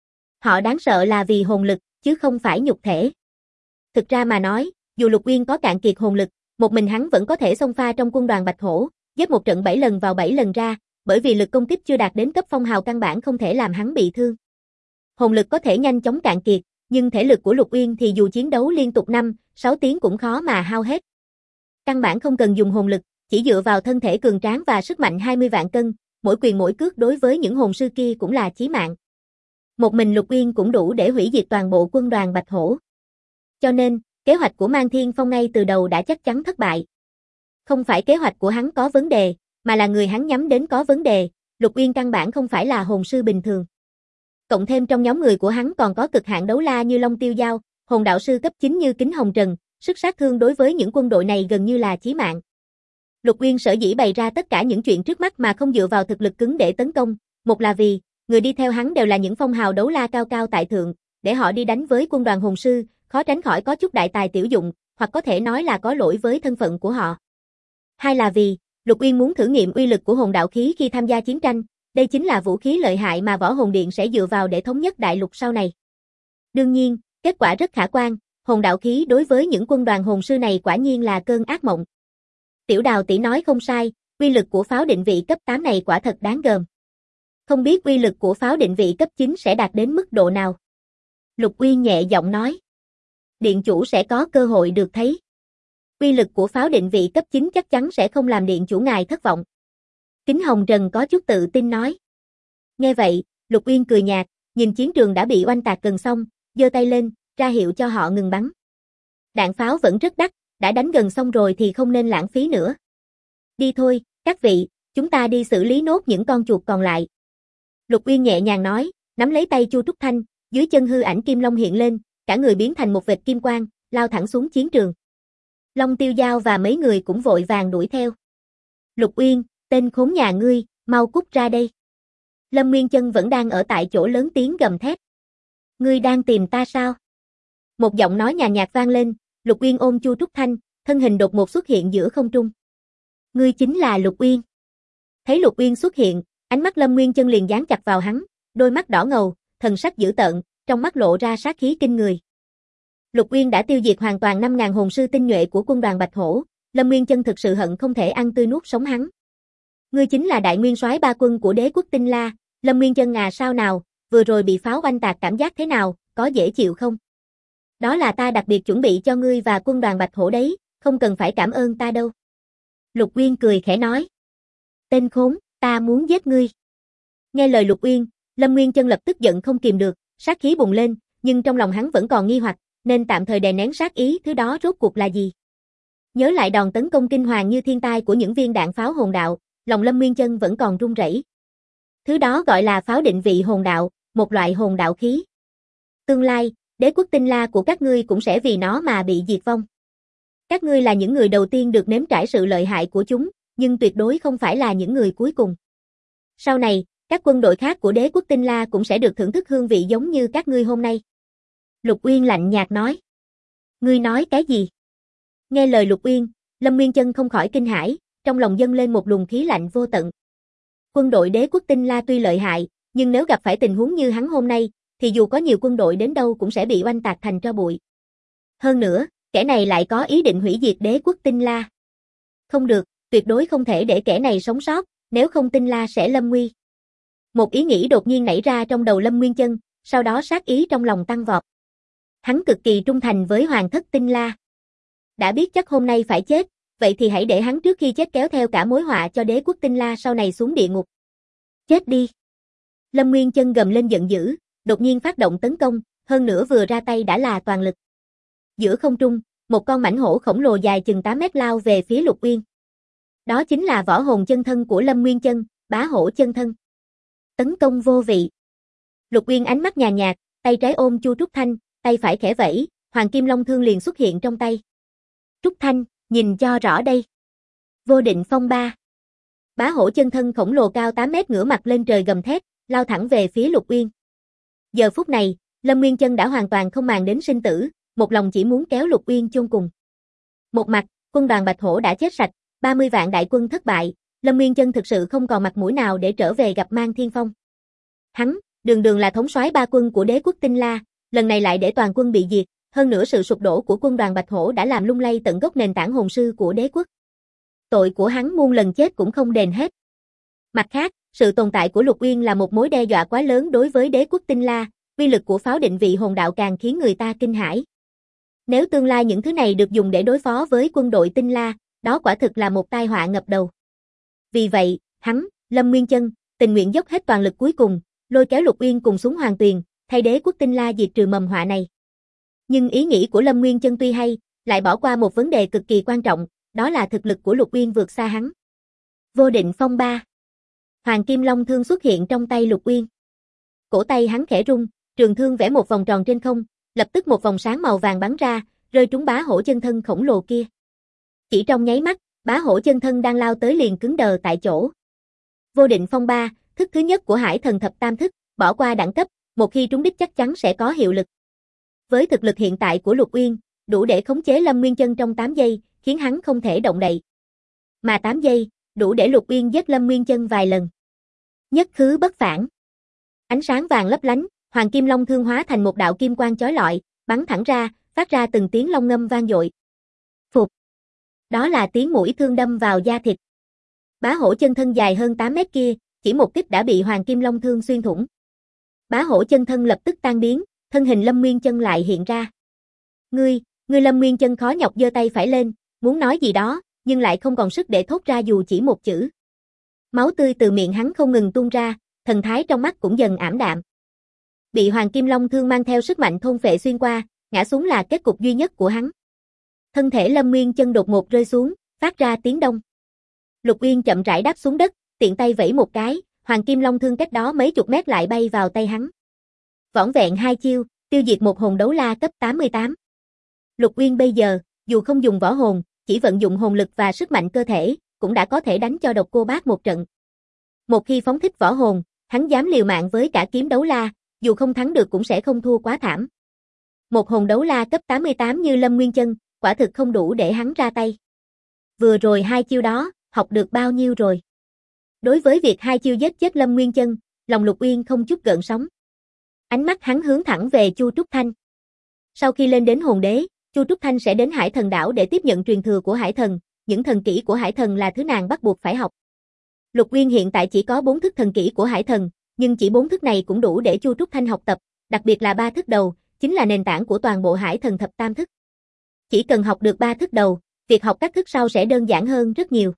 Họ đáng sợ là vì hồn lực, chứ không phải nhục thể. Thực ra mà nói, dù Lục Uyên có cạn kiệt hồn lực, một mình hắn vẫn có thể xông pha trong quân đoàn Bạch Hổ, giết một trận 7 lần vào 7 lần ra, bởi vì lực công kích chưa đạt đến cấp phong hào căn bản không thể làm hắn bị thương. Hồn lực có thể nhanh chóng cạn kiệt, nhưng thể lực của Lục Uyên thì dù chiến đấu liên tục 5-6 tiếng cũng khó mà hao hết. Căn bản không cần dùng hồn lực, chỉ dựa vào thân thể cường tráng và sức mạnh 20 vạn cân, mỗi quyền mỗi cước đối với những hồn sư kia cũng là chí mạng. Một mình Lục Uyên cũng đủ để hủy diệt toàn bộ quân đoàn Bạch Hổ. Cho nên, kế hoạch của Mang Thiên Phong ngay từ đầu đã chắc chắn thất bại. Không phải kế hoạch của hắn có vấn đề, mà là người hắn nhắm đến có vấn đề, Lục Uyên căn bản không phải là hồn sư bình thường. Cộng thêm trong nhóm người của hắn còn có cực hạn đấu la như Long Tiêu Dao, hồn đạo sư cấp 9 như Kính Hồng Trần, sức sát thương đối với những quân đội này gần như là chí mạng. Lục Uyên sở dĩ bày ra tất cả những chuyện trước mắt mà không dựa vào thực lực cứng để tấn công, một là vì, người đi theo hắn đều là những phong hào đấu la cao cao tại thượng, để họ đi đánh với quân đoàn hồn sư, khó tránh khỏi có chút đại tài tiểu dụng, hoặc có thể nói là có lỗi với thân phận của họ. Hai là vì, Lục Uyên muốn thử nghiệm uy lực của hồn đạo khí khi tham gia chiến tranh, đây chính là vũ khí lợi hại mà Võ Hồn Điện sẽ dựa vào để thống nhất đại lục sau này. Đương nhiên, kết quả rất khả quan, hồn đạo khí đối với những quân đoàn hồn sư này quả nhiên là cơn ác mộng. Tiểu Đào tỷ nói không sai, uy lực của pháo định vị cấp 8 này quả thật đáng gờm. Không biết uy lực của pháo định vị cấp 9 sẽ đạt đến mức độ nào. Lục Uyên nhẹ giọng nói. Điện chủ sẽ có cơ hội được thấy. Uy lực của pháo định vị cấp 9 chắc chắn sẽ không làm điện chủ ngài thất vọng. Kính Hồng Trần có chút tự tin nói. Nghe vậy, Lục Uyên cười nhạt, nhìn chiến trường đã bị oanh tạc gần xong, giơ tay lên, ra hiệu cho họ ngừng bắn. Đạn pháo vẫn rất đắt, đã đánh gần xong rồi thì không nên lãng phí nữa. Đi thôi, các vị, chúng ta đi xử lý nốt những con chuột còn lại. Lục Uyên nhẹ nhàng nói, nắm lấy tay Chu Trúc Thanh, dưới chân hư ảnh Kim Long hiện lên, cả người biến thành một vệt kim quang, lao thẳng xuống chiến trường. Long Tiêu Dao và mấy người cũng vội vàng đuổi theo. Lục Uyên, tên khốn nhà ngươi, mau cút ra đây. Lâm Nguyên Chân vẫn đang ở tại chỗ lớn tiếng gầm thét. Ngươi đang tìm ta sao? Một giọng nói nhàn nhạt vang lên, Lục Uyên ôm Chu Trúc Thanh, thân hình đột ngột xuất hiện giữa không trung. Ngươi chính là Lục Uyên. Thấy Lục Uyên xuất hiện, ánh mắt Lâm Nguyên Chân liền dán chặt vào hắn, đôi mắt đỏ ngầu, thần sắc dữ tợn, trong mắt lộ ra sát khí kinh người. Lục Uyên đã tiêu diệt hoàn toàn 5.000 hồn sư tinh nhuệ của quân đoàn Bạch Hổ, Lâm Nguyên Chân thực sự hận không thể ăn tươi nuốt sống hắn. Ngươi chính là đại nguyên soái ba quân của Đế quốc Tinh La, Lâm Nguyên Chân à, sao nào, vừa rồi bị pháo oanh tạc cảm giác thế nào, có dễ chịu không? Đó là ta đặc biệt chuẩn bị cho ngươi và quân đoàn Bạch Hổ đấy, không cần phải cảm ơn ta đâu. Lục Uyên cười khẽ nói. Tên khốn, ta muốn giết ngươi. Nghe lời Lục Uyên, Lâm Nguyên Chân lập tức giận không kìm được, sát khí bùng lên, nhưng trong lòng hắn vẫn còn nghi hoặc, nên tạm thời đè nén sát ý, thứ đó rốt cuộc là gì? Nhớ lại đòn tấn công kinh hoàng như thiên tai của những viên đạn pháo hồn đạo, lòng Lâm Nguyên Chân vẫn còn run rẩy. Thứ đó gọi là pháo định vị hồn đạo, một loại hồn đạo khí. Tương lai, Đế quốc Tinh La của các ngươi cũng sẽ vì nó mà bị diệt vong. Các ngươi là những người đầu tiên được nếm trải sự lợi hại của chúng, nhưng tuyệt đối không phải là những người cuối cùng. Sau này, các quân đội khác của Đế quốc Tinh La cũng sẽ được thưởng thức hương vị giống như các ngươi hôm nay. Lục Uyên lạnh nhạt nói. Ngươi nói cái gì? Nghe lời Lục Uyên, Lâm Nguyên Chân không khỏi kinh hãi, trong lòng dâng lên một luồng khí lạnh vô tận. Quân đội Đế quốc Tinh La tuy lợi hại, nhưng nếu gặp phải tình huống như hắn hôm nay, thì dù có nhiều quân đội đến đâu cũng sẽ bị oanh tạc thành tro bụi. Hơn nữa, kẻ này lại có ý định hủy diệt Đế quốc Tinh La. Không được, tuyệt đối không thể để kẻ này sống sót, nếu không Tinh La sẽ lâm nguy. Một ý nghĩ đột nhiên nảy ra trong đầu Lâm Nguyên Chân, sau đó sát ý trong lòng tăng vọt. Hắn cực kỳ trung thành với Hoàng thất Tinh La. Đã biết chắc hôm nay phải chết, vậy thì hãy để hắn trước khi chết kéo theo cả mối họa cho Đế quốc Tinh La sau này xuống địa ngục. Chết đi! Lâm Nguyên Chân gầm lên giận dữ, đột nhiên phát động tấn công, hơn nữa vừa ra tay đã là toàn lực. Giữa không trung, một con mãnh hổ khổng lồ dài chừng 8 mét lao về phía Lục Uyên. Đó chính là võ hồn chân thân của Lâm Nguyên Chân, bá hổ chân thân. Tấn công vô vị. Lục Uyên ánh mắt nhàn nhạt, tay trái ôm Chu Trúc Thanh, tay phải khẽ vẫy, Hoàng Kim Long thương liền xuất hiện trong tay. Trúc Thanh, nhìn cho rõ đây. Vô định phong ba. Bá hổ chân thân khổng lồ cao 8 mét ngửa mặt lên trời gầm thét, lao thẳng về phía Lục Uyên. Giờ phút này, Lâm Nguyên Chân đã hoàn toàn không màng đến sinh tử, một lòng chỉ muốn kéo Lục Uyên chôn cùng. Một mặt, quân đoàn Bạch Hổ đã chết sạch, 30 vạn đại quân thất bại, Lâm Nguyên Chân thực sự không còn mặt mũi nào để trở về gặp Mang Thiên Phong. Hắn, đường là thống soái ba quân của Đế quốc Tinh La, lần này lại để toàn quân bị diệt, hơn nữa sự sụp đổ của quân đoàn Bạch Hổ đã làm lung lay tận gốc nền tảng hồn sư của đế quốc. Tội của hắn muôn lần chết cũng không đền hết. Mặt khác, sự tồn tại của Lục Uyên là một mối đe dọa quá lớn đối với Đế quốc Tinh La, uy lực của pháo định vị hồn đạo càng khiến người ta kinh hãi. Nếu tương lai những thứ này được dùng để đối phó với quân đội Tinh La, đó quả thực là một tai họa ngập đầu. Vì vậy, hắn, Lâm Nguyên Chân, tình nguyện dốc hết toàn lực cuối cùng, lôi kéo Lục Uyên cùng xuống Hoàng Tuyền, thay đế quốc Tinh La diệt trừ mầm họa này. Nhưng ý nghĩ của Lâm Nguyên Chân tuy hay, lại bỏ qua một vấn đề cực kỳ quan trọng, đó là thực lực của Lục Uyên vượt xa hắn. Vô Định Phong Ba. Hoàng Kim Long thương xuất hiện trong tay Lục Uyên. Cổ tay hắn khẽ rung, trường thương vẽ một vòng tròn trên không, lập tức một vòng sáng màu vàng bắn ra, rơi trúng bá hổ chân thân khổng lồ kia. Chỉ trong nháy mắt, bá hổ chân thân đang lao tới liền cứng đờ tại chỗ. Vô Định Phong Ba, thức thứ nhất của Hải Thần Thập Tam Thức, bỏ qua đẳng cấp, một khi trúng đích chắc chắn sẽ có hiệu lực. Với thực lực hiện tại của Lục Uyên, đủ để khống chế Lâm Nguyên Chân trong 8 giây, khiến hắn không thể động đậy. Mà 8 giây, đủ để Lục Uyên giết Lâm Nguyên Chân vài lần. Nhất khứ bất phản. Ánh sáng vàng lấp lánh, Hoàng Kim Long thương hóa thành một đạo kim quang chói lọi, bắn thẳng ra, phát ra từng tiếng long ngâm vang dội. Phục. Đó là tiếng mũi thương đâm vào da thịt. Bá hổ chân thân dài hơn 8 mét kia, chỉ một kích đã bị Hoàng Kim Long thương xuyên thủng. Bá hổ chân thân lập tức tan biến, thân hình Lâm Nguyên Chân lại hiện ra. Ngươi Lâm Nguyên Chân khó nhọc giơ tay phải lên, muốn nói gì đó, nhưng lại không còn sức để thốt ra dù chỉ một chữ. Máu tươi từ miệng hắn không ngừng tuôn ra, thần thái trong mắt cũng dần ảm đạm. Bị Hoàng Kim Long thương mang theo sức mạnh thôn phệ xuyên qua, ngã xuống là kết cục duy nhất của hắn. Thân thể Lâm Nguyên Chân đột ngột rơi xuống, phát ra tiếng đông. Lục Uyên chậm rãi đáp xuống đất, tiện tay vẫy một cái, Hoàng Kim Long thương cách đó mấy chục mét lại bay vào tay hắn. Vỏn vẹn 2 chiêu, tiêu diệt một hồn đấu la cấp 88. Lục Uyên bây giờ, dù không dùng võ hồn, chỉ vận dụng hồn lực và sức mạnh cơ thể, cũng đã có thể đánh cho Độc Cô Bác một trận. Một khi phóng thích võ hồn, hắn dám liều mạng với cả kiếm đấu la, dù không thắng được cũng sẽ không thua quá thảm. Một hồn đấu la cấp 88 như Lâm Nguyên Chân, quả thực không đủ để hắn ra tay. Vừa rồi 2 chiêu đó, học được bao nhiêu rồi? Đối với việc 2 chiêu giết chết Lâm Nguyên Chân, lòng Lục Uyên không chút gợn sóng. Ánh mắt hắn hướng thẳng về Chu Trúc Thanh. Sau khi lên đến hồn đế, Chu Trúc Thanh sẽ đến Hải Thần đảo để tiếp nhận truyền thừa của Hải Thần, những thần kỹ của Hải Thần là thứ nàng bắt buộc phải học. Lục Uyên hiện tại chỉ có 4 thức thần kỹ của Hải Thần, nhưng chỉ 4 thức này cũng đủ để Chu Trúc Thanh học tập, đặc biệt là 3 thức đầu, chính là nền tảng của toàn bộ Hải Thần Thập Tam Thức. Chỉ cần học được 3 thức đầu, việc học các thức sau sẽ đơn giản hơn rất nhiều.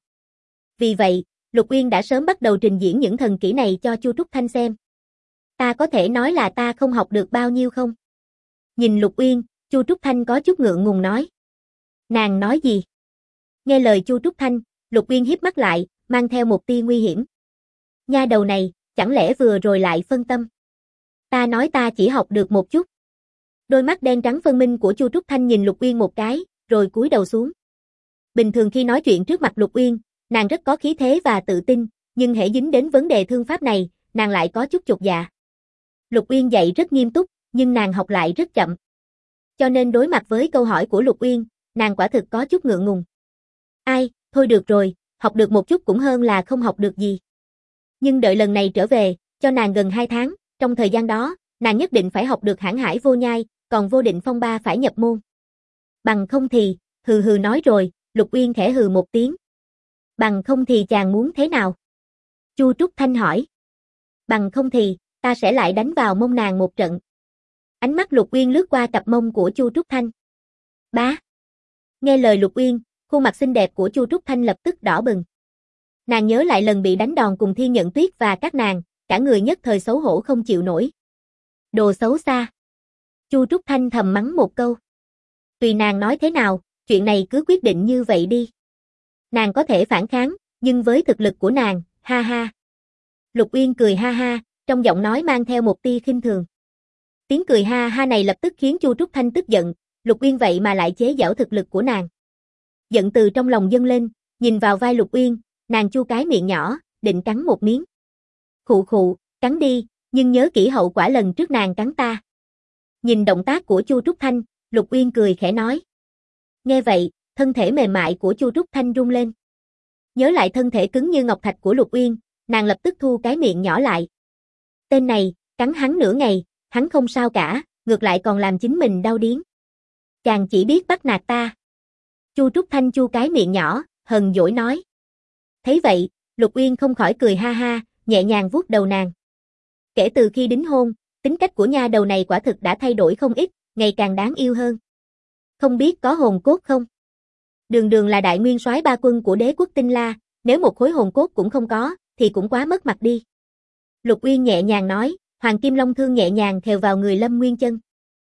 Vì vậy, Lục Uyên đã sớm bắt đầu trình diễn những thần kỹ này cho Chu Trúc Thanh xem. Ta có thể nói là ta không học được bao nhiêu không? Nhìn Lục Uyên, Chu Trúc Thanh có chút ngượng ngùng nói. Nàng nói gì? Nghe lời Chu Trúc Thanh, Lục Uyên híp mắt lại, mang theo một tia nguy hiểm. Nha đầu này, chẳng lẽ vừa rồi lại phân tâm? Ta nói ta chỉ học được một chút. Đôi mắt đen trắng phân minh của Chu Trúc Thanh nhìn Lục Uyên một cái, rồi cúi đầu xuống. Bình thường khi nói chuyện trước mặt Lục Uyên, nàng rất có khí thế và tự tin, nhưng hễ dính đến vấn đề thương pháp này, nàng lại có chút chột dạ. Lục Uyên dạy rất nghiêm túc, nhưng nàng học lại rất chậm. Cho nên đối mặt với câu hỏi của Lục Uyên, nàng quả thực có chút ngượng ngùng. Ai, thôi được rồi, học được một chút cũng hơn là không học được gì. Nhưng đợi lần này trở về, cho nàng gần 2 tháng, trong thời gian đó, nàng nhất định phải học được Hãn Hải Vô Nhai, còn Vô Định Phong Ba phải nhập môn. Bằng không thì, hừ hừ nói rồi, Lục Uyên khẽ hừ một tiếng. Bằng không thì chàng muốn thế nào? Chu Trúc Thanh hỏi. Bằng không thì, ta sẽ lại đánh vào mông nàng một trận. Ánh mắt Lục Uyên lướt qua cặp mông của Chu Trúc Thanh. Bá. Nghe lời Lục Uyên, khuôn mặt xinh đẹp của Chu Trúc Thanh lập tức đỏ bừng. Nàng nhớ lại lần bị đánh đòn cùng Thiên Nhận Tuyết và các nàng, cả người nhất thời xấu hổ không chịu nổi. Đồ xấu xa. Chu Trúc Thanh thầm mắng một câu. Tùy nàng nói thế nào, chuyện này cứ quyết định như vậy đi. Nàng có thể phản kháng, nhưng với thực lực của nàng, ha ha. Lục Uyên cười ha ha, trong giọng nói mang theo một tia khinh thường. Tiếng cười ha ha này lập tức khiến Chu Trúc Thanh tức giận, Lục Uyên vậy mà lại chế giễu thực lực của nàng. Giận từ trong lòng dâng lên, nhìn vào vai Lục Uyên, nàng chu cái miệng nhỏ, định cắn một miếng. Khụ khụ, cắn đi, nhưng nhớ kỹ hậu quả lần trước nàng cắn ta. Nhìn động tác của Chu Trúc Thanh, Lục Uyên cười khẽ nói. Nghe vậy, thân thể mềm mại của Chu Trúc Thanh rung lên. Nhớ lại thân thể cứng như ngọc thạch của Lục Uyên, nàng lập tức thu cái miệng nhỏ lại. Tên này, cắn hắn nửa ngày, hắn không sao cả, ngược lại còn làm chính mình đau điếng. Chàng chỉ biết bắt nạt ta. Chu Trúc Thanh chu cái miệng nhỏ, hờn dỗi nói. Thấy vậy, Lục Uyên không khỏi cười ha ha, nhẹ nhàng vuốt đầu nàng. Kể từ khi đính hôn, Tính cách của nha đầu này quả thực đã thay đổi không ít, ngày càng đáng yêu hơn. Không biết có hồn cốt không? Đường Đường là đại nguyên soái ba quân của đế quốc Tinh La, nếu một khối hồn cốt cũng không có, thì cũng quá mất mặt đi. Lục Uyên nhẹ nhàng nói, Hoàng Kim Long thương nhẹ nhàng khều vào người Lâm Nguyên Chân.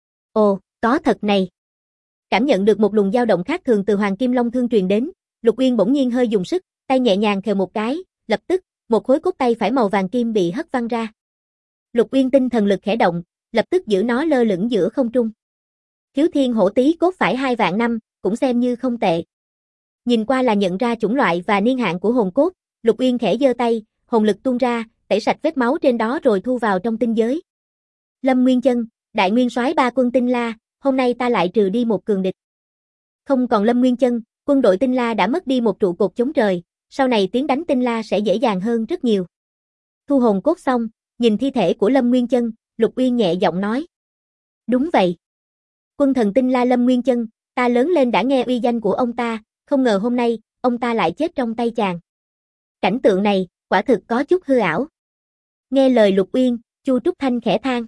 Ồ, có thật này. Cảm nhận được một luồng dao động khác thường từ Hoàng Kim Long thương truyền đến, Lục Uyên bỗng nhiên hơi dùng sức, tay nhẹ nhàng khều một cái, lập tức, một khối cốt tay phải màu vàng kim bị hất văng ra. Lục Uyên tinh thần lực khẽ động, lập tức giữ nó lơ lửng giữa không trung. Khiếu Thiên Hổ Tý cốt phải 2 vạn năm, cũng xem như không tệ. Nhìn qua là nhận ra chủng loại và niên hạn của hồn cốt, Lục Uyên khẽ giơ tay, hồn lực tuôn ra, tẩy sạch vết máu trên đó rồi thu vào trong tinh giới. Lâm Nguyên Chân, đại nguyên soái ba quân Tinh La, hôm nay ta lại trừ đi một cường địch. Không còn Lâm Nguyên Chân, quân đội Tinh La đã mất đi một trụ cột chống trời, sau này tiến đánh Tinh La sẽ dễ dàng hơn rất nhiều. Thu hồn cốt xong, nhìn thi thể của Lâm Nguyên Chân, Lục Uyên nhẹ giọng nói. Đúng vậy. Quân thần Tinh La Lâm Nguyên Chân, ta lớn lên đã nghe uy danh của ông ta, không ngờ hôm nay, ông ta lại chết trong tay chàng. Cảnh tượng này, quả thực có chút hư ảo. Nghe lời Lục Uyên, Chu Trúc Thanh khẽ than.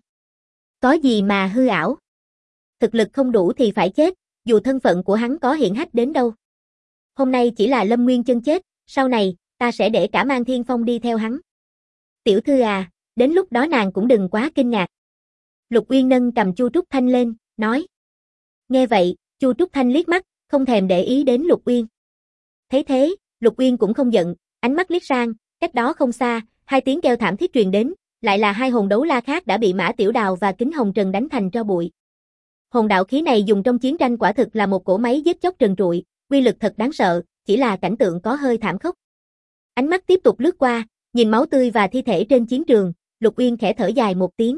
Có gì mà hư ảo? Thực lực không đủ thì phải chết, dù thân phận của hắn có hiển hách đến đâu. Hôm nay chỉ là Lâm Nguyên Chân chết, sau này, ta sẽ để cả Mang Thiên Phong đi theo hắn. Tiểu thư à, đến lúc đó nàng cũng đừng quá kinh ngạc. Lục Uyên nâng cầm Chu Trúc Thanh lên, nói. Nghe vậy, Chu Trúc Thanh liếc mắt, không thèm để ý đến Lục Uyên. Thấy thế, Lục Uyên cũng không giận, ánh mắt liếc sang, cách đó không xa, 2 tiếng kêu thảm thiết truyền đến, lại là 2 hồn đấu la khác đã bị Mã Tiểu Đào và Kính Hồng Trần đánh thành tro bụi. Hồn đạo khí này dùng trong chiến tranh quả thực là một cỗ máy giết chóc trần trụi, uy lực thật đáng sợ, chỉ là cảnh tượng có hơi thảm khốc. Ánh mắt tiếp tục lướt qua, nhìn máu tươi và thi thể trên chiến trường, Lục Uyên khẽ thở dài một tiếng.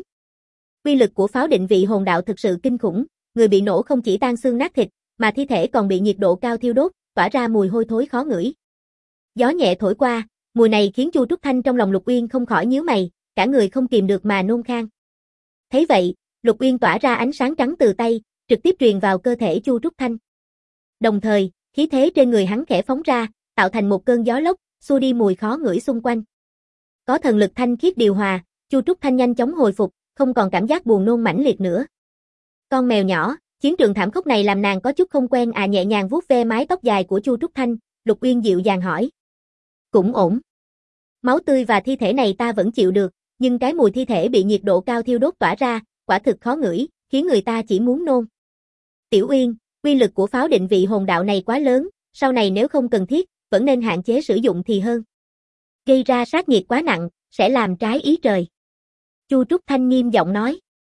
Uy lực của pháo định vị hồn đạo thực sự kinh khủng, người bị nổ không chỉ tan xương nát thịt, mà thi thể còn bị nhiệt độ cao thiêu đốt, tỏa ra mùi hôi thối khó ngửi. Gió nhẹ thổi qua, mùi này khiến Chu Trúc Thanh trong lòng Lục Uyên không khỏi nhíu mày, cả người không kìm được mà nôn khan. Thấy vậy, Lục Uyên tỏa ra ánh sáng trắng từ tay, trực tiếp truyền vào cơ thể Chu Trúc Thanh. Đồng thời, khí thế trên người hắn khẽ phóng ra, tạo thành một cơn gió lốc, xua đi mùi khó ngửi xung quanh. Có thần lực thanh khiết điều hòa, Chu Trúc Thanh nhanh chóng hồi phục, không còn cảm giác buồn nôn mãnh liệt nữa. Con mèo nhỏ, chiến trường thảm khốc này làm nàng có chút không quen à, nhẹ nhàng vuốt ve mái tóc dài của Chu Trúc Thanh, Lục Uyên dịu dàng hỏi. Cũng ổn. Máu tươi và thi thể này ta vẫn chịu được, nhưng cái mùi thi thể bị nhiệt độ cao thiêu đốt tỏa ra, quả thực khó ngửi, khiến người ta chỉ muốn nôn. Tiểu Uyên, uy lực của pháo định vị hồn đạo này quá lớn, sau này nếu không cần thiết, vẫn nên hạn chế sử dụng thì hơn. Gây ra sát nhiệt quá nặng, sẽ làm trái ý trời. Chu Trúc Thanh nghiêm giọng nói.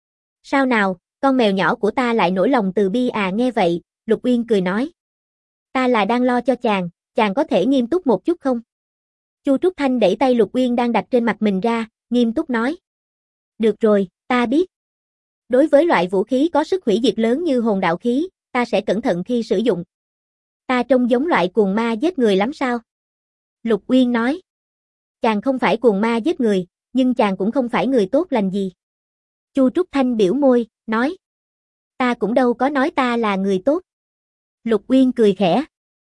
Sao nào, con mèo nhỏ của ta lại nổi lòng từ bi à, nghe vậy, Lục Uyên cười nói. Ta là đang lo cho chàng có thể nghiêm túc một chút không? Chu Trúc Thanh đẩy tay Lục Uyên đang đặt trên mặt mình ra, nghiêm túc nói. Được rồi, ta biết. Đối với loại vũ khí có sức hủy diệt lớn như hồn đạo khí, ta sẽ cẩn thận khi sử dụng. Ta trông giống loại cuồng ma giết người lắm sao? Lục Uyên nói. Chàng không phải cuồng ma giết người, nhưng chàng cũng không phải người tốt lành gì. Chu Trúc Thanh biểu môi, nói. Ta cũng đâu có nói ta là người tốt. Lục Uyên cười khẽ.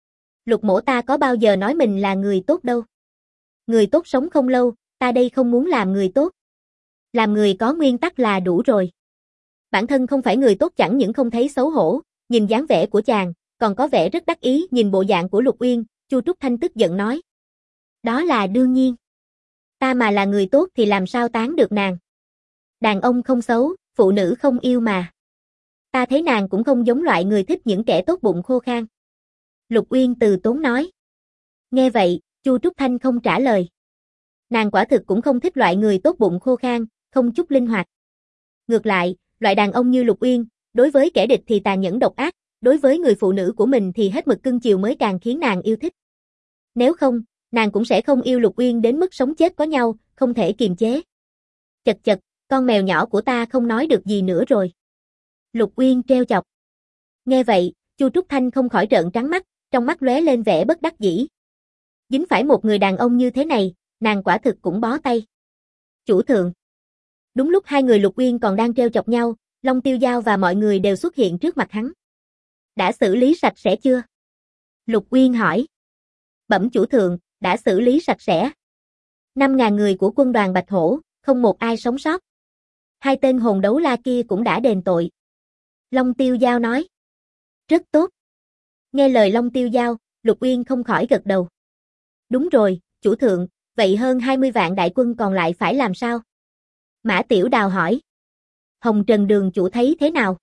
Lục mỗ ta có bao giờ nói mình là người tốt đâu. Người tốt sống không lâu, ta đây không muốn làm người tốt. Làm người có nguyên tắc là đủ rồi. Bản thân không phải người tốt chẳng những không thấy xấu hổ, nhìn dáng vẻ của chàng, còn có vẻ rất đắc ý, nhìn bộ dạng của Lục Uyên, Chu Trúc Thanh tức giận nói. Đó là đương nhiên. Ta mà là người tốt thì làm sao tán được nàng. Đàn ông không xấu, phụ nữ không yêu mà. Ta thấy nàng cũng không giống loại người thích những kẻ tốt bụng khô khan. Lục Uyên từ tốn nói. Nghe vậy, Chu Trúc Thanh không trả lời. Nàng quả thực cũng không thích loại người tốt bụng khô khan, không chút linh hoạt. Ngược lại, loại đàn ông như Lục Uyên, đối với kẻ địch thì tàn nhẫn độc ác, đối với người phụ nữ của mình thì hết mực cưng chiều mới càng khiến nàng yêu thích. Nếu không, nàng cũng sẽ không yêu Lục Uyên đến mức sống chết có nhau, không thể kiềm chế. Chật chật, con mèo nhỏ của ta không nói được gì nữa rồi. Lục Uyên trêu chọc. Nghe vậy, Chu Trúc Thanh không khỏi trợn trắng mắt, trong mắt lóe lên vẻ bất đắc dĩ. Dính phải một người đàn ông như thế này, nàng quả thực cũng bó tay. Chủ thượng. Đúng lúc hai người Lục Uyên còn đang trêu chọc nhau, Long Tiêu Giao và mọi người đều xuất hiện trước mặt hắn. Đã xử lý sạch sẽ chưa? Lục Uyên hỏi. Bẩm chủ thượng, đã xử lý sạch sẽ. 5.000 người của quân đoàn Bạch Hổ, không một ai sống sót. Hai tên hồn đấu la kia cũng đã đền tội. Long Tiêu Dao nói. Rất tốt. Nghe lời Long Tiêu Dao, Lục Uyên không khỏi gật đầu. Đúng rồi, chủ thượng, vậy hơn 20 vạn đại quân còn lại phải làm sao? Mã Tiểu Đào hỏi. Hồng Trần đường chủ thấy thế nào?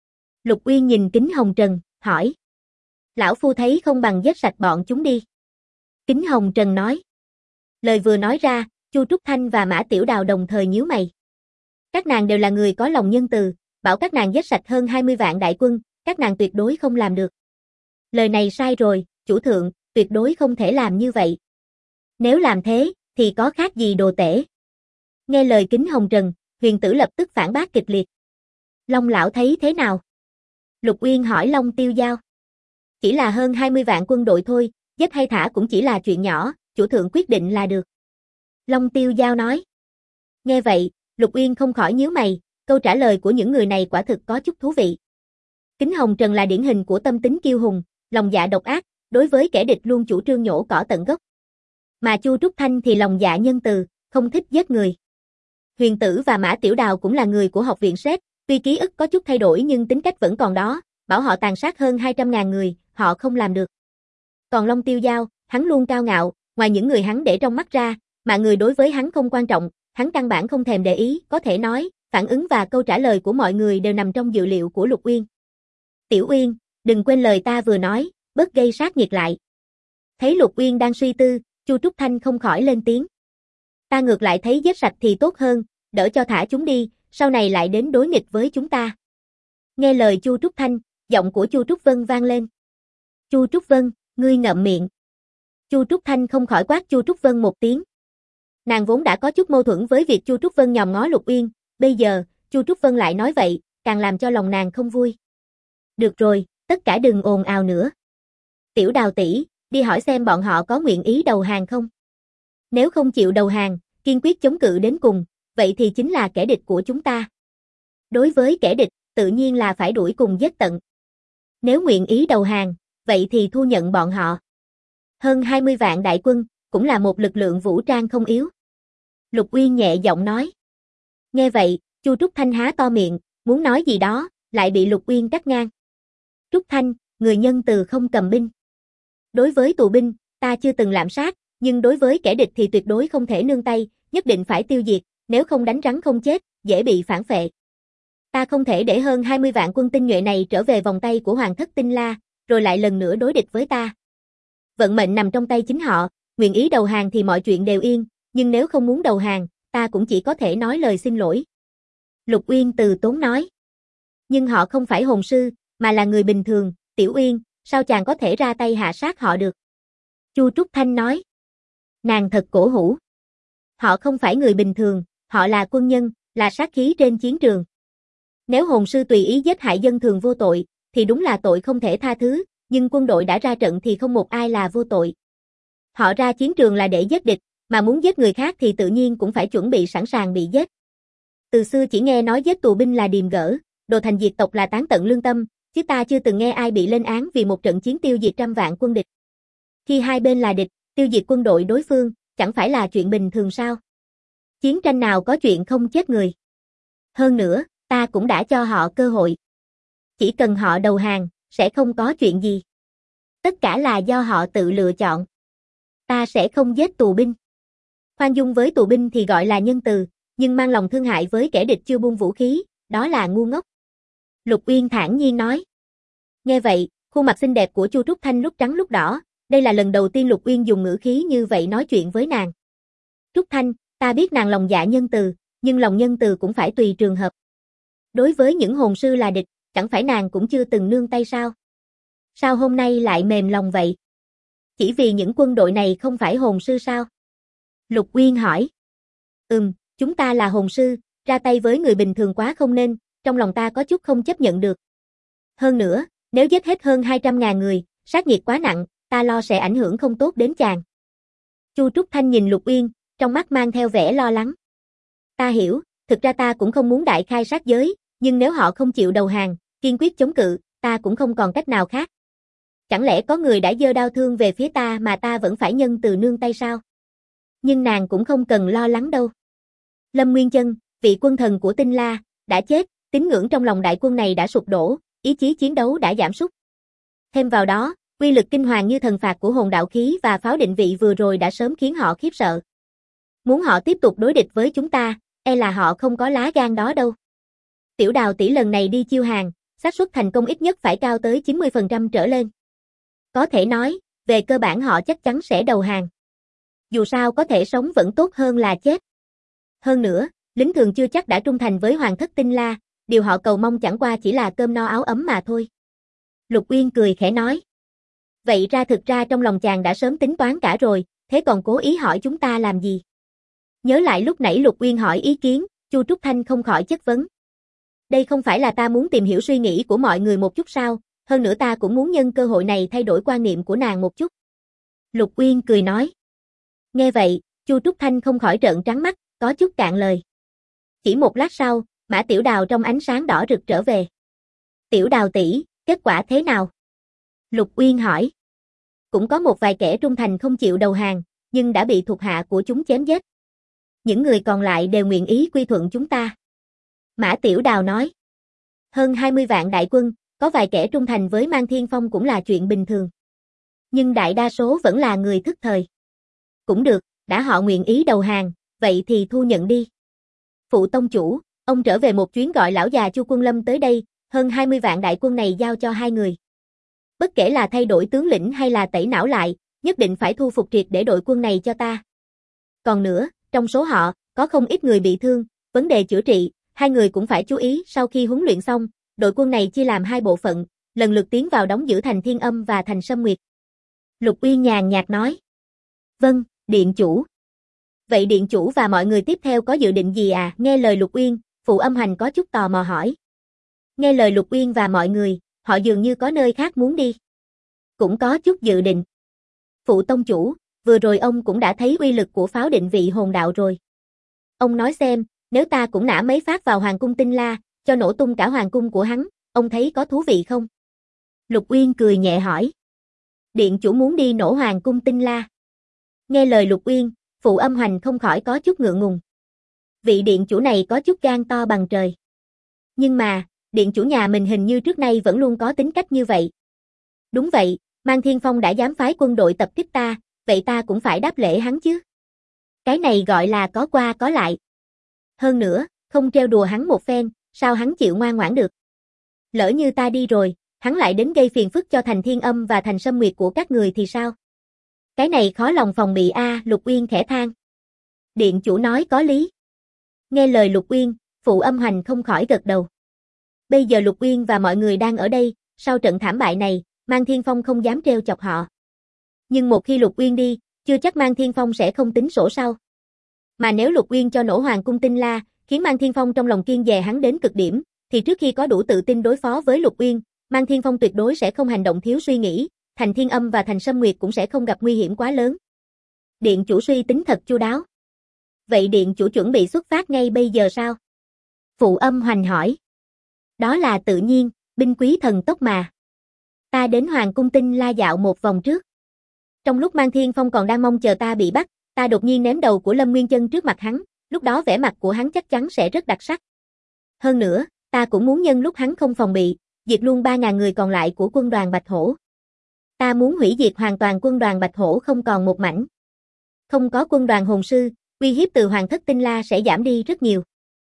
Lục Uyên nhìn Kính Hồng Trần, hỏi. Lão phu thấy không bằng giết sạch bọn chúng đi. Kính Hồng Trần nói. Lời vừa nói ra, Chu Trúc Thanh và Mã Tiểu Đào đồng thời nhíu mày. Các nàng đều là người có lòng nhân từ, bảo các nàng giết sạch hơn 20 vạn đại quân, các nàng tuyệt đối không làm được. Lời này sai rồi, chủ thượng, tuyệt đối không thể làm như vậy. Nếu làm thế, thì có khác gì đồ tể. Nghe lời Kính Hồng Trần, Huyền Tử lập tức phản bác kịch liệt. Long lão thấy thế nào? Lục Uyên hỏi Long Tiêu Dao. Chỉ là hơn 20 vạn quân đội thôi, giết hay thả cũng chỉ là chuyện nhỏ, chủ thượng quyết định là được. Long Tiêu Dao nói. Nghe vậy, Lục Uyên không khỏi nhíu mày, câu trả lời của những người này quả thực có chút thú vị. Kính Hồng Trần là điển hình của tâm tính kiêu hùng, lòng dạ độc ác, đối với kẻ địch luôn chủ trương nhổ cỏ tận gốc. Mà Chu Trúc Thanh thì lòng dạ nhân từ, không thích giết người. Huyền Tử và Mã Tiểu Đào cũng là người của học viện SET, tuy ký ức có chút thay đổi nhưng tính cách vẫn còn đó, bảo họ tàn sát hơn 200.000 người, họ không làm được. Còn Long Tiêu Dao, hắn luôn cao ngạo, ngoài những người hắn để trong mắt ra, mà người đối với hắn không quan trọng, hắn căn bản không thèm để ý, có thể nói, phản ứng và câu trả lời của mọi người đều nằm trong dự liệu của Lục Uyên. Tiểu Uyên, đừng quên lời ta vừa nói, bớt gây sát nghiệt lại. Thấy Lục Uyên đang suy tư, Chu Trúc Thanh không khỏi lên tiếng. Ta ngược lại thấy giết sạch thì tốt hơn, đỡ cho thả chúng đi, sau này lại đến đối nghịch với chúng ta. Nghe lời Chu Trúc Thanh, giọng của Chu Trúc Vân vang lên. Chu Trúc Vân, ngươi ngậm miệng. Chu Trúc Thanh không khỏi quát Chu Trúc Vân một tiếng. Nàng vốn đã có chút mâu thuẫn với việc Chu Trúc Vân nhòm ngó Lục Uyên, bây giờ, Chu Trúc Vân lại nói vậy, càng làm cho lòng nàng không vui. Được rồi, tất cả đừng ồn ào nữa. Tiểu Đào tỷ, đi hỏi xem bọn họ có nguyện ý đầu hàng không? Nếu không chịu đầu hàng, kiên quyết chống cự đến cùng, vậy thì chính là kẻ địch của chúng ta. Đối với kẻ địch, tự nhiên là phải đuổi cùng giết tận. Nếu nguyện ý đầu hàng, vậy thì thu nhận bọn họ. Hơn 20 vạn đại quân, cũng là một lực lượng vũ trang không yếu. Lục Uyên nhẹ giọng nói. Nghe vậy, Chu Trúc Thanh há to miệng, muốn nói gì đó, lại bị Lục Uyên cắt ngang. Trúc Thanh, người nhân từ không cầm binh. Đối với tù binh, ta chưa từng lạm sát, nhưng đối với kẻ địch thì tuyệt đối không thể nương tay, nhất định phải tiêu diệt, nếu không đánh rắn không chết, dễ bị phản phệ. Ta không thể để hơn 20 vạn quân tinh nhuệ này trở về vòng tay của Hoàng thất Tinh La, rồi lại lần nữa đối địch với ta. Vận mệnh nằm trong tay chính họ, nguyện ý đầu hàng thì mọi chuyện đều yên, nhưng nếu không muốn đầu hàng, ta cũng chỉ có thể nói lời xin lỗi. Lục Uyên từ tốn nói. Nhưng họ không phải hồn sư, mà là người bình thường, Tiểu Uyên, sao chàng có thể ra tay hạ sát họ được? Chu Trúc Thanh nói. Nàng thật cổ hủ. Họ không phải người bình thường, họ là quân nhân, là sát khí trên chiến trường. Nếu hồn sư tùy ý giết hại dân thường vô tội, thì đúng là tội không thể tha thứ, nhưng quân đội đã ra trận thì không một ai là vô tội. Họ ra chiến trường là để giết địch, mà muốn giết người khác thì tự nhiên cũng phải chuẩn bị sẵn sàng bị giết. Từ xưa chỉ nghe nói giết tù binh là điềm gỡ, đồ thành diệt tộc là tán tận lương tâm, chứ ta chưa từng nghe ai bị lên án vì một trận chiến tiêu diệt trăm vạn quân địch. Khi hai bên là địch, tiêu diệt quân đội đối phương, chẳng phải là chuyện bình thường sao? Chiến tranh nào có chuyện không chết người. Hơn nữa, ta cũng đã cho họ cơ hội. Chỉ cần họ đầu hàng, sẽ không có chuyện gì. Tất cả là do họ tự lựa chọn. Ta sẽ không giết tù binh. Khoan dung với tù binh thì gọi là nhân từ, nhưng mang lòng thương hại với kẻ địch chưa buông vũ khí, đó là ngu ngốc. Lục Uyên thản nhiên nói. Nghe vậy, khuôn mặt xinh đẹp của Chu Trúc Thanh lúc trắng lúc đỏ, đây là lần đầu tiên Lục Uyên dùng ngữ khí như vậy nói chuyện với nàng. Trúc Thanh, ta biết nàng lòng dạ nhân từ, nhưng lòng nhân từ cũng phải tùy trường hợp. Đối với những hồn sư là địch, chẳng phải nàng cũng chưa từng nương tay sao? Sao hôm nay lại mềm lòng vậy? Chỉ vì những quân đội này không phải hồn sư sao? Lục Uyên hỏi. Chúng ta là hồn sư, ra tay với người bình thường quá không nên, trong lòng ta có chút không chấp nhận được. Hơn nữa, nếu giết hết hơn 200.000 người, sát nhiệt quá nặng, ta lo sẽ ảnh hưởng không tốt đến chàng. Chu Trúc Thanh nhìn Lục Uyên, trong mắt mang theo vẻ lo lắng. Ta hiểu, thực ra ta cũng không muốn đại khai sát giới, nhưng nếu họ không chịu đầu hàng, kiên quyết chống cự, ta cũng không còn cách nào khác. Chẳng lẽ có người đã giơ đao thương về phía ta mà ta vẫn phải nhân từ nương tay sao? Nhưng nàng cũng không cần lo lắng đâu. Lâm Nguyên Chân, Vị quân thần của Tinh La đã chết, tín ngưỡng trong lòng đại quân này đã sụp đổ, ý chí chiến đấu đã giảm sút. Thêm vào đó, uy lực kinh hoàng như thần phạt của hồn đạo khí và pháo định vị vừa rồi đã sớm khiến họ khiếp sợ. Muốn họ tiếp tục đối địch với chúng ta, e là họ không có lá gan đó đâu. Tiểu Đào tỷ lần này đi chiêu hàng, xác suất thành công ít nhất phải cao tới 90% trở lên. Có thể nói, về cơ bản họ chắc chắn sẽ đầu hàng. Dù sao có thể sống vẫn tốt hơn là chết. Hơn nữa, lính thường chưa chắc đã trung thành với Hoàng thất Tinh La, điều họ cầu mong chẳng qua chỉ là cơm no áo ấm mà thôi. Lục Uyên cười khẽ nói. Vậy ra thực ra trong lòng chàng đã sớm tính toán cả rồi, thế còn cố ý hỏi chúng ta làm gì? Nhớ lại lúc nãy Lục Uyên hỏi ý kiến, Chu Trúc Thanh không khỏi chất vấn. Đây không phải là ta muốn tìm hiểu suy nghĩ của mọi người một chút sao, hơn nữa ta cũng muốn nhân cơ hội này thay đổi quan niệm của nàng một chút. Lục Uyên cười nói. Nghe vậy, Chu Trúc Thanh không khỏi trợn trắng mắt, có chút cạn lời. Chỉ một lát sau, Mã Tiểu Đào trong ánh sáng đỏ rực trở về. Tiểu Đào tỷ, kết quả thế nào? Lục Uyên hỏi. Cũng có một vài kẻ trung thành không chịu đầu hàng, nhưng đã bị thuộc hạ của chúng chém giết. Những người còn lại đều nguyện ý quy thuận chúng ta. Mã Tiểu Đào nói. Hơn 20 vạn đại quân, có vài kẻ trung thành với Mang Thiên Phong cũng là chuyện bình thường. Nhưng đại đa số vẫn là người thức thời. Cũng được, đã họ nguyện ý đầu hàng, vậy thì thu nhận đi. Phụ tông chủ, ông trở về một chuyến gọi lão già Chu Quân Lâm tới đây, hơn 20 vạn đại quân này giao cho hai người. Bất kể là thay đổi tướng lĩnh hay là tẩy não lại, nhất định phải thu phục triệt để đội quân này cho ta. Còn nữa, trong số họ, có không ít người bị thương, vấn đề chữa trị, hai người cũng phải chú ý. Sau khi huấn luyện xong, đội quân này chia làm hai bộ phận, lần lượt tiến vào đóng giữ thành Thiên Âm và thành Sâm Nguyệt. Lục Uyên nhàn nhạt nói. Vâng, điện chủ. Vậy điện chủ và mọi người tiếp theo có dự định gì à? Nghe lời Lục Uyên, Phụ Âm Hành có chút tò mò hỏi. Nghe lời Lục Uyên và mọi người, họ dường như có nơi khác muốn đi. Cũng có chút dự định. Phụ tông chủ, vừa rồi ông cũng đã thấy uy lực của pháo định vị hồn đạo rồi. Ông nói xem, nếu ta cũng nã mấy phát vào Hoàng cung Tinh La, cho nổ tung cả hoàng cung của hắn, ông thấy có thú vị không? Lục Uyên cười nhẹ hỏi. Điện chủ muốn đi nổ Hoàng cung Tinh La. Nghe lời Lục Uyên, Phụ Âm Hoành không khỏi có chút ngượng ngùng. Vị điện chủ này có chút gan to bằng trời. Nhưng mà, điện chủ nhà mình hình như trước nay vẫn luôn có tính cách như vậy. Đúng vậy, Mang Thiên Phong đã dám phái quân đội tập kích ta, vậy ta cũng phải đáp lễ hắn chứ. Cái này gọi là có qua có lại. Hơn nữa, không trêu đùa hắn một phen, sao hắn chịu ngoan ngoãn được. Lỡ như ta đi rồi, hắn lại đến gây phiền phức cho thành Thiên Âm và thành Sâm Nguyệt của các người thì sao? Cái này khó lòng phòng bị a. Lục Uyên khẽ than. Điện chủ nói có lý. Nghe lời Lục Uyên, Phụ Âm Hoành không khỏi gật đầu. Bây giờ Lục Uyên và mọi người đang ở đây, sau trận thảm bại này, Mang Thiên Phong không dám trêu chọc họ. Nhưng một khi Lục Uyên đi, chưa chắc Mang Thiên Phong sẽ không tính sổ sau. Mà nếu Lục Uyên cho nổ Hoàng cung Tinh La, khiến Mang Thiên Phong trong lòng kiêng dè hắn đến cực điểm, thì trước khi có đủ tự tin đối phó với Lục Uyên, Mang Thiên Phong tuyệt đối sẽ không hành động thiếu suy nghĩ, thành Thiên Âm và thành Sâm Nguyệt cũng sẽ không gặp nguy hiểm quá lớn. Điện chủ suy tính thật chu đáo. Vậy điện chủ chuẩn bị xuất phát ngay bây giờ sao? Phụ Âm Hoành hỏi. Đó là tự nhiên, binh quý thần tốc mà. Ta đến Hoàng cung Tinh La dạo một vòng trước. Trong lúc Mang Thiên Phong còn đang mong chờ ta bị bắt, ta đột nhiên ném đầu của Lâm Nguyên Chân trước mặt hắn, lúc đó vẻ mặt của hắn chắc chắn sẽ rất đặc sắc. Hơn nữa, ta cũng muốn nhân lúc hắn không phòng bị, diệt luôn 3.000 người còn lại của quân đoàn Bạch Hổ. Ta muốn hủy diệt hoàn toàn quân đoàn Bạch Hổ không còn một mảnh. Không có quân đoàn hồn sư, uy hiếp từ Hoàng thất Tinh La sẽ giảm đi rất nhiều.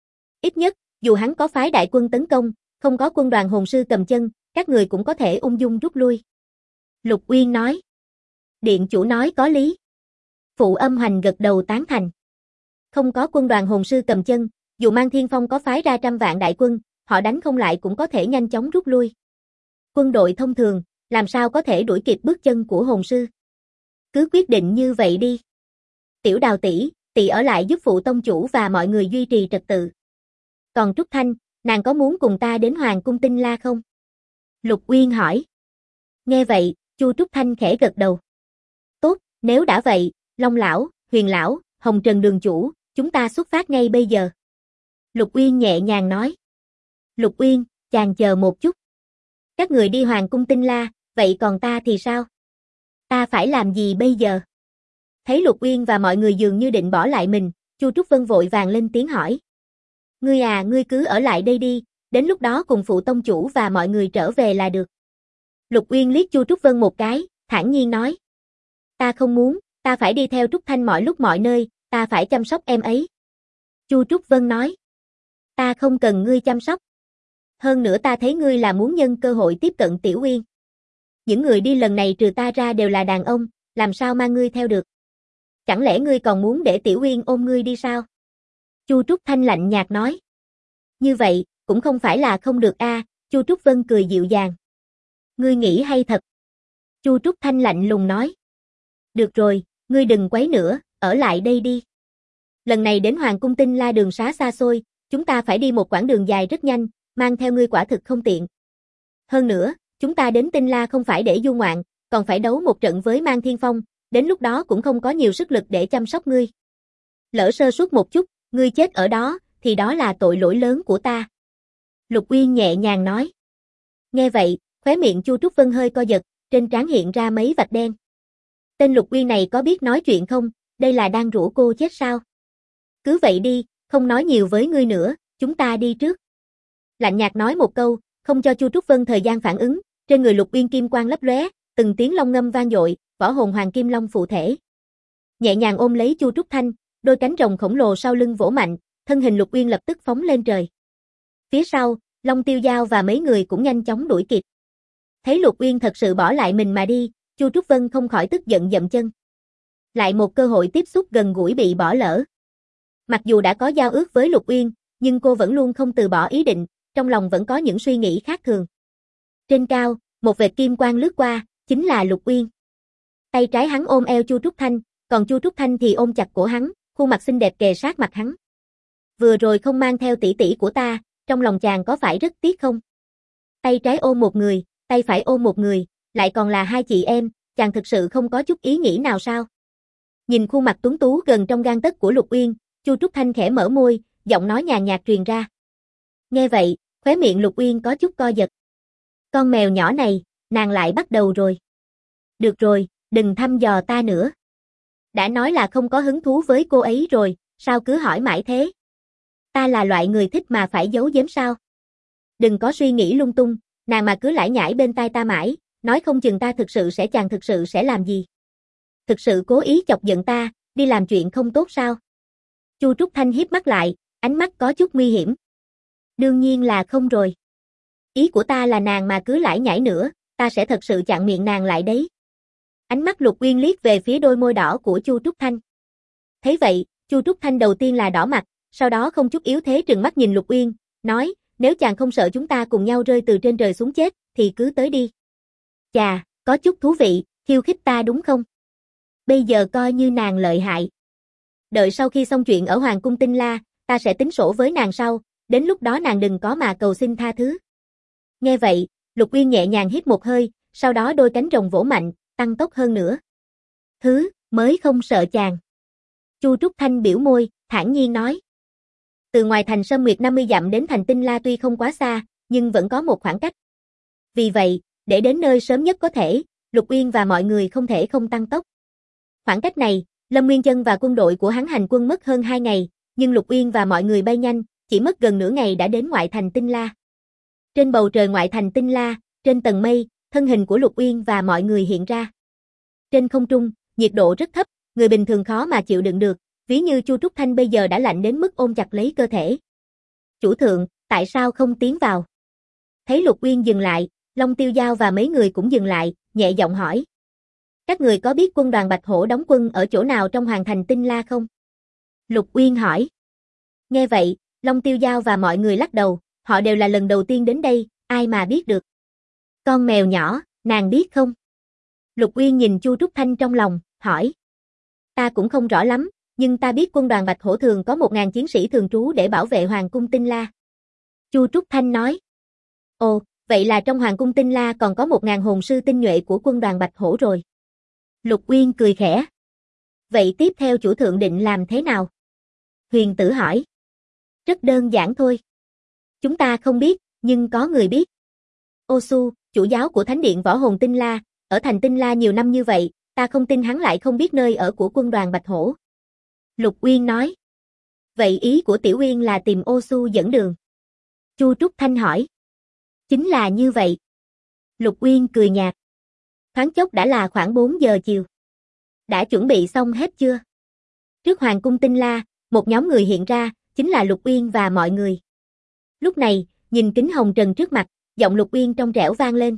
Ít nhất, dù hắn có phái đại quân tấn công, không có quân đoàn hồn sư cầm chân, các người cũng có thể ung dung rút lui. Lục Uyên nói. Điện chủ nói có lý. Phụ Âm Hoành gật đầu tán thành. Không có quân đoàn hồn sư cầm chân, dù Mang Thiên Phong có phái ra trăm vạn đại quân, họ đánh không lại cũng có thể nhanh chóng rút lui. Quân đội thông thường, làm sao có thể đuổi kịp bước chân của hồn sư? Cứ quyết định như vậy đi. Tiểu Đào tỷ, tỷ ở lại giúp phụ tông chủ và mọi người duy trì trật tự. Còn Trúc Thanh, nàng có muốn cùng ta đến Hoàng cung Tinh La không? Lục Uyên hỏi. Nghe vậy, Chu Trúc Thanh khẽ gật đầu. Tốt, nếu đã vậy, Long lão, Huyền lão, Hồng Trần đường chủ, chúng ta xuất phát ngay bây giờ. Lục Uyên nhẹ nhàng nói. Lục Uyên, chàng chờ một chút. Các người đi Hoàng cung Tinh La, vậy còn ta thì sao? Ta phải làm gì bây giờ? Thấy Lục Uyên và mọi người dường như định bỏ lại mình, Chu Trúc Vân vội vàng lên tiếng hỏi. Ngươi cứ ở lại đây đi, đến lúc đó cùng phụ tông chủ và mọi người trở về là được. Lục Uyên liếc Chu Trúc Vân một cái, thản nhiên nói. Ta không muốn, ta phải đi theo Trúc Thanh mọi lúc mọi nơi, ta phải chăm sóc em ấy. Chu Trúc Vân nói. Ta không cần ngươi chăm sóc. Hơn nữa ta thấy ngươi là muốn nhân cơ hội tiếp cận Tiểu Uyên. Những người đi lần này trừ ta ra đều là đàn ông, làm sao mang ngươi theo được? Chẳng lẽ ngươi còn muốn để Tiểu Uyên ôm ngươi đi sao? Chu Trúc Thanh lạnh nhạt nói. Như vậy, cũng không phải là không được a, Chu Trúc Vân cười dịu dàng. Ngươi nghĩ hay thật. Chu Trúc Thanh lạnh lùng nói. Được rồi, ngươi đừng quấy nữa, ở lại đây đi. Lần này đến Hoàng cung Tinh La đường xá xa xôi, chúng ta phải đi một quãng đường dài rất nhanh, mang theo ngươi quả thực không tiện. Hơn nữa, chúng ta đến Tinh La không phải để du ngoạn, còn phải đấu một trận với Mang Thiên Phong, đến lúc đó cũng không có nhiều sức lực để chăm sóc ngươi. Lỡ sơ suất một chút, ngươi chết ở đó, thì đó là tội lỗi lớn của ta. Lục Uyên nhẹ nhàng nói. Nghe vậy, khóe miệng Chu Trúc Vân hơi co giật, trên trán hiện ra mấy vạch đen. Tên Lục Uyên này có biết nói chuyện không, đây là đang rủ cô chết sao? Cứ vậy đi, không nói nhiều với ngươi nữa, chúng ta đi trước. Lạnh nhạt nói một câu, không cho Chu Trúc Vân thời gian phản ứng, trên người Lục Uyên kim quang lấp lóe, từng tiếng long ngâm vang dội, võ hồn hoàng kim long phụ thể. Nhẹ nhàng ôm lấy Chu Trúc Thanh, đôi cánh rồng khổng lồ sau lưng vỗ mạnh, thân hình Lục Uyên lập tức phóng lên trời. Phía sau, Long Tiêu Dao và mấy người cũng nhanh chóng đuổi kịp. Thấy Lục Uyên thật sự bỏ lại mình mà đi, Chu Trúc Vân không khỏi tức giận dậm chân. Lại một cơ hội tiếp xúc gần gũi bị bỏ lỡ. Mặc dù đã có giao ước với Lục Uyên, nhưng cô vẫn luôn không từ bỏ ý định, trong lòng vẫn có những suy nghĩ khác thường. Trên cao, một vệt kim quang lướt qua, chính là Lục Uyên. Tay trái hắn ôm eo Chu Trúc Thanh, còn Chu Trúc Thanh thì ôm chặt cổ hắn, khuôn mặt xinh đẹp kề sát mặt hắn. Vừa rồi không mang theo tỷ tỷ của ta, trong lòng chàng có phải rất tiếc không? Tay trái ôm một người, tay phải ôm một người, lại còn là hai chị em, chàng thực sự không có chút ý nghĩ nào sao? Nhìn khuôn mặt tuấn tú gần trong gang tấc của Lục Uyên, Chu Trúc Thanh khẽ mở môi, giọng nói nhàn nhạt truyền ra. Nghe vậy, khóe miệng Lục Uyên có chút co giật. Con mèo nhỏ này, nàng lại bắt đầu rồi. Được rồi, đừng thăm dò ta nữa. Đã nói là không có hứng thú với cô ấy rồi, sao cứ hỏi mãi thế? Ta là loại người thích mà phải giấu giếm sao? Đừng có suy nghĩ lung tung, nàng mà cứ lải nhải bên tai ta mãi, nói không chừng ta chàng thực sự sẽ làm gì? Thực sự cố ý chọc giận ta, đi làm chuyện không tốt sao? Chu Trúc Thanh híp mắt lại, ánh mắt có chút nguy hiểm. Đương nhiên là không rồi. Ý của ta là nàng mà cứ lải nhải nữa, ta sẽ thật sự chặn miệng nàng lại đấy. Ánh mắt Lục Uyên liếc về phía đôi môi đỏ của Chu Trúc Thanh. Thấy vậy, Chu Trúc Thanh đầu tiên là đỏ mặt, sau đó không chút yếu thế trừng mắt nhìn Lục Uyên, nói, nếu chàng không sợ chúng ta cùng nhau rơi từ trên trời xuống chết, thì cứ tới đi. Chà, có chút thú vị, khiêu khích ta đúng không? Bây giờ coi như nàng lợi hại. Đợi sau khi xong chuyện ở Hoàng cung Tinh La, ta sẽ tính sổ với nàng sau, đến lúc đó nàng đừng có mà cầu xin tha thứ. Nghe vậy, Lục Uyên nhẹ nhàng hít một hơi, sau đó đôi cánh rồng vỗ mạnh, tăng tốc hơn nữa. Mới không sợ chàng. Chu Trúc Thanh biểu môi, thản nhiên nói. Từ ngoài thành Sâm Nguyệt 50 dặm đến thành Tinh La tuy không quá xa, nhưng vẫn có một khoảng cách. Vì vậy, để đến nơi sớm nhất có thể, Lục Uyên và mọi người không thể không tăng tốc. Khoảng cách này, Lâm Nguyên Chân và quân đội của hắn hành quân mất hơn 2 ngày, nhưng Lục Uyên và mọi người bay nhanh, chỉ mất gần nửa ngày đã đến ngoại thành Tinh La. Trên bầu trời ngoại thành Tinh La, trên tầng mây, thân hình của Lục Uyên và mọi người hiện ra. Trên không trung, nhiệt độ rất thấp, người bình thường khó mà chịu đựng được, ví như Chu Trúc Thanh bây giờ đã lạnh đến mức ôm chặt lấy cơ thể. Chủ thượng, tại sao không tiến vào? Thấy Lục Uyên dừng lại, Long Tiêu Dao và mấy người cũng dừng lại, nhẹ giọng hỏi. Các người có biết quân đoàn Bạch Hổ đóng quân ở chỗ nào trong hoàng thành Tinh La không? Lục Uyên hỏi. Nghe vậy, Long Tiêu Dao và mọi người lắc đầu, họ đều là lần đầu tiên đến đây, ai mà biết được. Con mèo nhỏ, nàng biết không? Lục Uyên nhìn Chu Trúc Thanh trong lòng, hỏi. Ta cũng không rõ lắm, nhưng ta biết quân đoàn Bạch Hổ thường có 1000 chiến sĩ thường trú để bảo vệ Hoàng cung Tinh La. Chu Trúc Thanh nói. Ồ, vậy là trong Hoàng cung Tinh La còn có 1000 hồn sư tinh nhuệ của quân đoàn Bạch Hổ rồi. Lục Uyên cười khẽ. Vậy tiếp theo chủ thượng định làm thế nào? Huyền Tử hỏi. Rất đơn giản thôi. Chúng ta không biết, nhưng có người biết. Ô Su, chủ giáo của Thánh điện Võ Hồn Tinh La, ở thành Tinh La nhiều năm như vậy, ta không tin hắn lại không biết nơi ở của quân đoàn Bạch Hổ. Lục Uyên nói. Vậy ý của Tiểu Uyên là tìm Ô Su dẫn đường? Chu Trúc Thanh hỏi. Chính là như vậy. Lục Uyên cười nhạt. Thoáng chốc đã là khoảng 4 giờ chiều. Đã chuẩn bị xong hết chưa? Trước Hoàng cung Tinh La, một nhóm người hiện ra, chính là Lục Uyên và mọi người. Lúc này, nhìn kính hồng trần trước mặt, giọng Lục Uyên trong trẻo vang lên.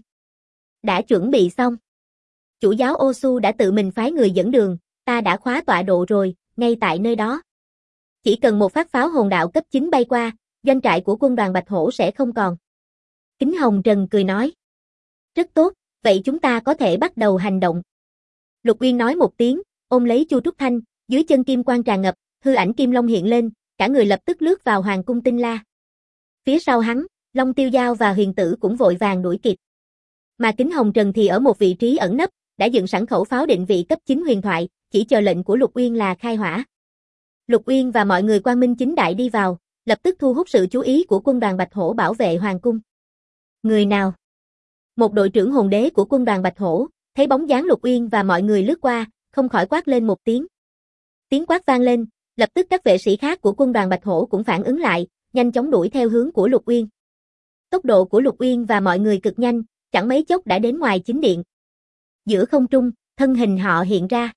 Đã chuẩn bị xong. Chủ giáo Ô Su đã tự mình phái người dẫn đường, ta đã khóa tọa độ rồi, ngay tại nơi đó. Chỉ cần một phát pháo hồn đạo cấp 9 bay qua, doanh trại của quân đoàn Bạch Hổ sẽ không còn. Kính hồng trần cười nói. Rất tốt, vậy chúng ta có thể bắt đầu hành động. Lục Uyên nói một tiếng, ôm lấy Chu Trúc Thanh, dưới chân kim quang tràn ngập, hư ảnh kim long hiện lên, cả người lập tức lướt vào Hoàng cung Tinh La. Phía sau hắn, Long Tiêu Dao và Huyền Tử cũng vội vàng đuổi kịp. Mà Kính Hồng Trần thì ở một vị trí ẩn nấp, đã dựng sẵn khẩu pháo định vị cấp 9 huyền thoại, chỉ chờ lệnh của Lục Uyên là khai hỏa. Lục Uyên và mọi người quang minh chính đại đi vào, lập tức thu hút sự chú ý của quân đoàn Bạch Hổ bảo vệ hoàng cung. Người nào? Một đội trưởng hồn đế của quân đoàn Bạch Hổ, thấy bóng dáng Lục Uyên và mọi người lướt qua, không khỏi quát lên một tiếng. Tiếng quát vang lên, lập tức các vệ sĩ khác của quân đoàn Bạch Hổ cũng phản ứng lại, nhanh chóng đuổi theo hướng của Lục Uyên. Tốc độ của Lục Uyên và mọi người cực nhanh, chẳng mấy chốc đã đến ngoài chính điện. Giữa không trung, thân hình họ hiện ra.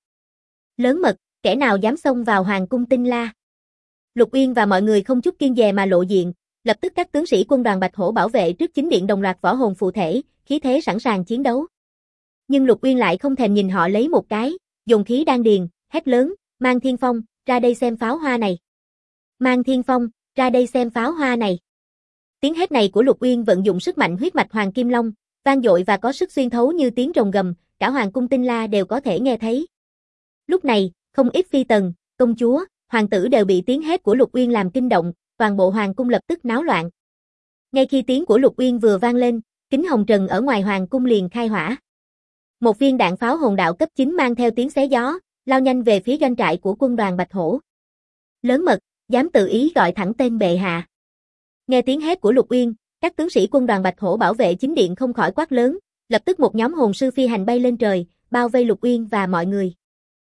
Lớn mật, kẻ nào dám xông vào Hoàng cung Tinh La? Lục Uyên và mọi người không chút kiêng dè mà lộ diện, lập tức các tướng sĩ quân đoàn Bạch Hổ bảo vệ trước chính điện đồng loạt võ hồn phụ thể, khí thế sẵn sàng chiến đấu. Nhưng Lục Uyên lại không thèm nhìn họ lấy một cái, dùng khí đan điền, hét lớn, Mang Thiên Phong, ra đây xem pháo hoa này. Mang Thiên Phong, ra đây xem pháo hoa này. Tiếng hét này của Lục Uyên vận dụng sức mạnh huyết mạch Hoàng Kim Long, vang dội và có sức xuyên thấu như tiếng rồng gầm, cả Hoàng cung Tinh La đều có thể nghe thấy. Lúc này, không ít phi tần, công chúa, hoàng tử đều bị tiếng hét của Lục Uyên làm kinh động, toàn bộ hoàng cung lập tức náo loạn. Ngay khi tiếng của Lục Uyên vừa vang lên, Kính Hồng Trần ở ngoài hoàng cung liền khai hỏa. Một viên đạn pháo hồn đạo cấp 9 mang theo tiếng xé gió, lao nhanh về phía doanh trại của quân đoàn Bạch Hổ. Lớn mật, dám tự ý gọi thẳng tên bệ hạ. Nghe tiếng hét của Lục Uyên, các tướng sĩ quân đoàn Bạch Hổ bảo vệ chính điện không khỏi quát lớn, lập tức một nhóm hồn sư phi hành bay lên trời, bao vây Lục Uyên và mọi người.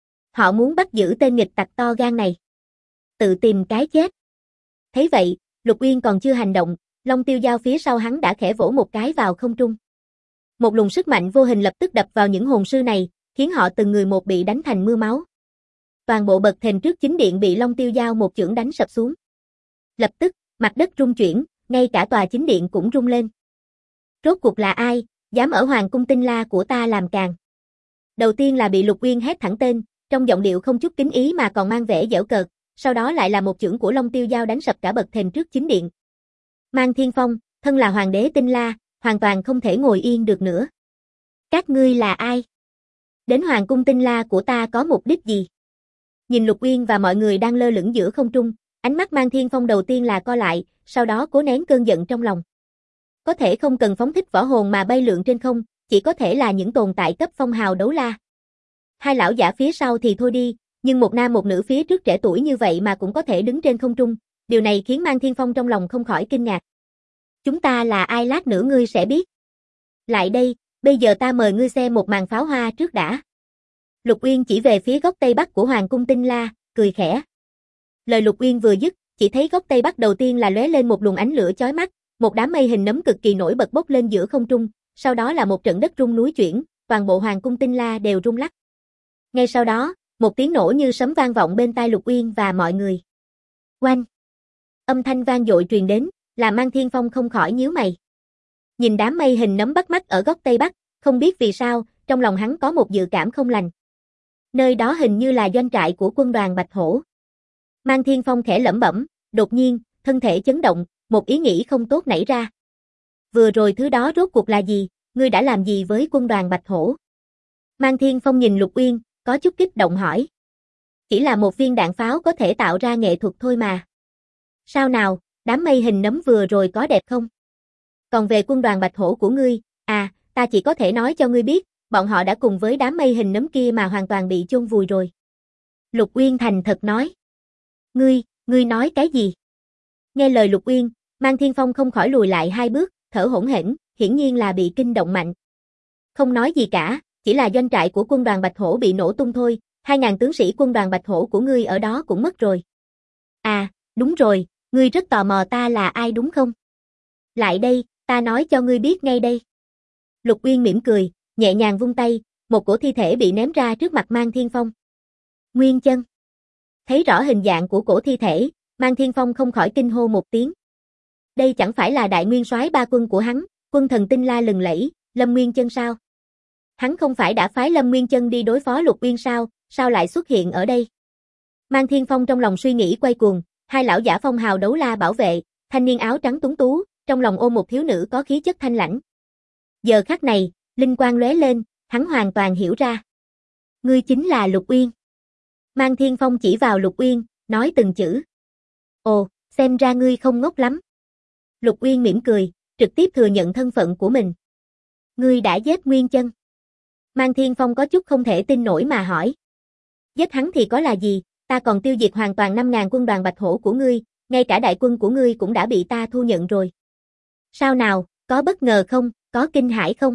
Họ muốn bắt giữ tên nghịch tặc to gan này. Tự tìm cái chết. Thấy vậy, Lục Uyên còn chưa hành động, Long Tiêu Dao phía sau hắn đã khẽ vỗ một cái vào không trung. Một luồng sức mạnh vô hình lập tức đập vào những hồn sư này, khiến họ từng người một bị đánh thành mưa máu. Toàn bộ bậc thềm trước chính điện bị Long Tiêu Dao một chưởng đánh sập xuống. Lập tức, mặt đất rung chuyển, ngay cả tòa chính điện cũng rung lên. Rốt cuộc là ai, dám ở Hoàng cung Tinh La của ta làm càn? Đầu tiên là bị Lục Uyên hét thẳng tên, trong giọng điệu không chút kính ý mà còn mang vẻ giễu cợt, sau đó lại là một chưởng của Long Tiêu Dao đánh sập cả bậc thềm trước chính điện. Mang Thiên Phong, thân là hoàng đế Tinh La, hoàn toàn không thể ngồi yên được nữa. Các ngươi là ai? Đến Hoàng cung Tinh La của ta có mục đích gì? Nhìn Lục Uyên và mọi người đang lơ lửng giữa không trung, ánh mắt Mang Thiên Phong đầu tiên là co lại, sau đó cố nén cơn giận trong lòng. Có thể không cần phóng thích võ hồn mà bay lượn trên không, chỉ có thể là những tồn tại cấp phong hào đấu la. Hai lão giả phía sau thì thôi đi, nhưng một nam một nữ phía trước trẻ tuổi như vậy mà cũng có thể đứng trên không trung, điều này khiến Mang Thiên Phong trong lòng không khỏi kinh ngạc. Chúng ta là ai lát nữa ngươi sẽ biết. Lại đây, bây giờ ta mời ngươi xem một màn pháo hoa trước đã. Lục Uyên chỉ về phía góc tây bắc của Hoàng cung Tinh La, cười khẽ. Lời Lục Uyên vừa dứt, chỉ thấy góc tây bắc đầu tiên là lóe lên một luồng ánh lửa chói mắt, một đám mây hình nấm cực kỳ nổi bật bốc lên giữa không trung, sau đó là một trận đất rung núi chuyển, toàn bộ Hoàng cung Tinh La đều rung lắc. Ngay sau đó, một tiếng nổ như sấm vang vọng bên tai Lục Uyên và mọi người. Oanh! Âm thanh vang dội truyền đến, làm Mang Thiên Phong không khỏi nhíu mày. Nhìn đám mây hình nấm bắt mắt ở góc tây bắc, không biết vì sao, trong lòng hắn có một dự cảm không lành. Nơi đó hình như là doanh trại của quân đoàn Bạch Hổ. Mang Thiên Phong khẽ lẩm bẩm, đột nhiên, thân thể chấn động, một ý nghĩ không tốt nảy ra. Vừa rồi thứ đó rốt cuộc là gì, ngươi đã làm gì với quân đoàn Bạch Hổ? Mang Thiên Phong nhìn Lục Uyên, có chút kích động hỏi. Chỉ là một viên đạn pháo có thể tạo ra nghệ thuật thôi mà. Sao nào, đám mây hình nấm vừa rồi có đẹp không? Còn về quân đoàn Bạch Hổ của ngươi, ta chỉ có thể nói cho ngươi biết, bọn họ đã cùng với đám mây hình nấm kia mà hoàn toàn bị chôn vùi rồi. Lục Uyên thành thật nói. Ngươi nói cái gì? Nghe lời Lục Uyên, Mang Thiên Phong không khỏi lùi lại hai bước, thở hổn hển, hiển nhiên là bị kinh động mạnh. Không nói gì cả, chỉ là doanh trại của quân đoàn Bạch Hổ bị nổ tung thôi, 2000 tướng sĩ quân đoàn Bạch Hổ của ngươi ở đó cũng mất rồi. Đúng rồi, ngươi rất tò mò ta là ai đúng không? Lại đây, ta nói cho ngươi biết ngay đây. Lục Uyên mỉm cười, nhẹ nhàng vung tay, một cổ thi thể bị ném ra trước mặt Mang Thiên Phong. Nguyên Chân. Thấy rõ hình dạng của cổ thi thể, Mang Thiên Phong không khỏi kinh hô một tiếng. Đây chẳng phải là đại nguyên soái ba quân của hắn, quân thần tinh la lừng lẫy, Lâm Nguyên Chân sao? Hắn không phải đã phái Lâm Nguyên Chân đi đối phó Lục Uyên sao, sao lại xuất hiện ở đây? Mang Thiên Phong trong lòng suy nghĩ quay cuồng, hai lão giả phong hào đấu la bảo vệ, thanh niên áo trắng tuấn tú, trong lòng ôm một thiếu nữ có khí chất thanh lãnh. Giờ khắc này, linh quang lóe lên, hắn hoàn toàn hiểu ra. Ngươi chính là Lục Uyên. Mang Thiên Phong chỉ vào Lục Uyên, nói từng chữ. Ồ, xem ra ngươi không ngốc lắm. Lục Uyên mỉm cười, trực tiếp thừa nhận thân phận của mình. Ngươi đã giết Nguyên Chân. Mang Thiên Phong có chút không thể tin nổi mà hỏi. Giết hắn thì có là gì, ta còn tiêu diệt hoàn toàn 5.000 quân đoàn Bạch Hổ của ngươi, ngay cả đại quân của ngươi cũng đã bị ta thu nhận rồi. Sao nào, có bất ngờ không, có kinh hãi không?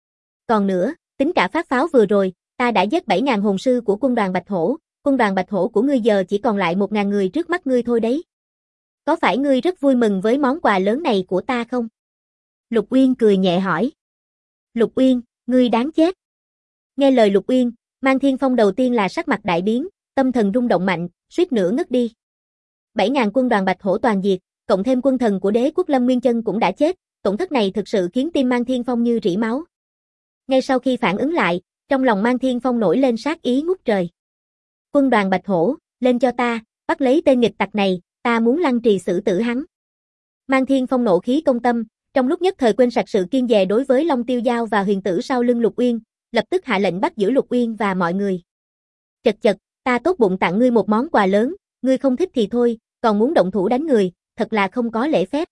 Còn nữa, tính cả phát pháo vừa rồi, ta đã giết 7.000 hồn sư của quân đoàn Bạch Hổ, quân đoàn Bạch Hổ của ngươi giờ chỉ còn lại 1.000 người trước mắt ngươi thôi đấy. Có phải ngươi rất vui mừng với món quà lớn này của ta không? Lục Uyên cười nhẹ hỏi. Lục Uyên, ngươi đáng chết. Nghe lời Lục Uyên, Mang Thiên Phong đầu tiên là sắc mặt đại biến, tâm thần rung động mạnh, suýt nữa ngất đi. 7.000 quân đoàn Bạch Hổ toàn diệt, cộng thêm quân thần của đế quốc Lâm Nguyên Chân cũng đã chết, tổn thất này thực sự khiến tim Mang Thiên Phong như rỉ máu. Ngay sau khi phản ứng lại, trong lòng Mang Thiên Phong nổi lên sát ý ngút trời. Quân đoàn Bạch Hổ, lên cho ta, bắt lấy tên nghịch tặc này, ta muốn lăng trì xử tử hắn. Mang Thiên Phong nộ khí công tâm, trong lúc nhất thời quên sạch sự kiêng dè đối với Long Tiêu Giao và huyền tử sau lưng Lục Uyên, lập tức hạ lệnh bắt giữ Lục Uyên và mọi người. Chật chật, ta tốt bụng tặng ngươi một món quà lớn, ngươi không thích thì thôi, còn muốn động thủ đánh người, thật là không có lễ phép.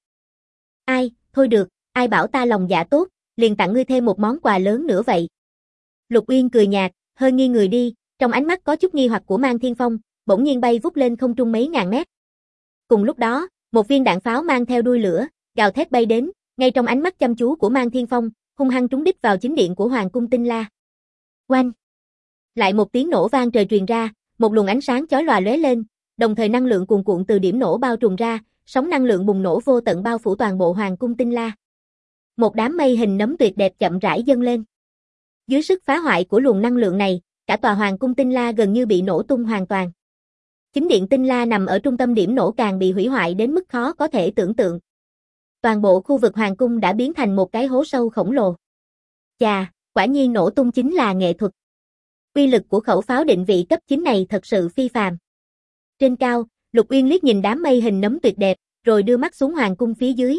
Ai, thôi được, ai bảo ta lòng dạ tốt, liền tặng ngươi thêm một món quà lớn nữa vậy. Lục Uyên cười nhạt, hơi nghiêng người đi, trong ánh mắt có chút nghi hoặc của Mang Thiên Phong, bỗng nhiên bay vút lên không trung mấy ngàn mét. Cùng lúc đó, một viên đạn pháo mang theo đuôi lửa, gào thét bay đến, ngay trong ánh mắt chăm chú của Mang Thiên Phong, hung hăng trúng đích vào chính điện của Hoàng cung Tinh La. Oanh! Lại một tiếng nổ vang trời truyền ra, một luồng ánh sáng chói lòa lóe lên, đồng thời năng lượng cuồn cuộn từ điểm nổ bao trùm ra, sóng năng lượng bùng nổ vô tận bao phủ toàn bộ Hoàng cung Tinh La. Một đám mây hình nấm tuyệt đẹp chậm rãi dâng lên. Dưới sức phá hoại của luồng năng lượng này, cả tòa Hoàng cung Tinh La gần như bị nổ tung hoàn toàn. Chính điện Tinh La nằm ở trung tâm điểm nổ càng bị hủy hoại đến mức khó có thể tưởng tượng. Toàn bộ khu vực Hoàng cung đã biến thành một cái hố sâu khổng lồ. Chà, quả nhiên nổ tung chính là nghệ thuật. Uy lực của khẩu pháo định vị cấp 9 này thật sự phi phàm. Trên cao, Lục Uyên liếc nhìn đám mây hình nấm tuyệt đẹp, rồi đưa mắt xuống Hoàng cung phía dưới.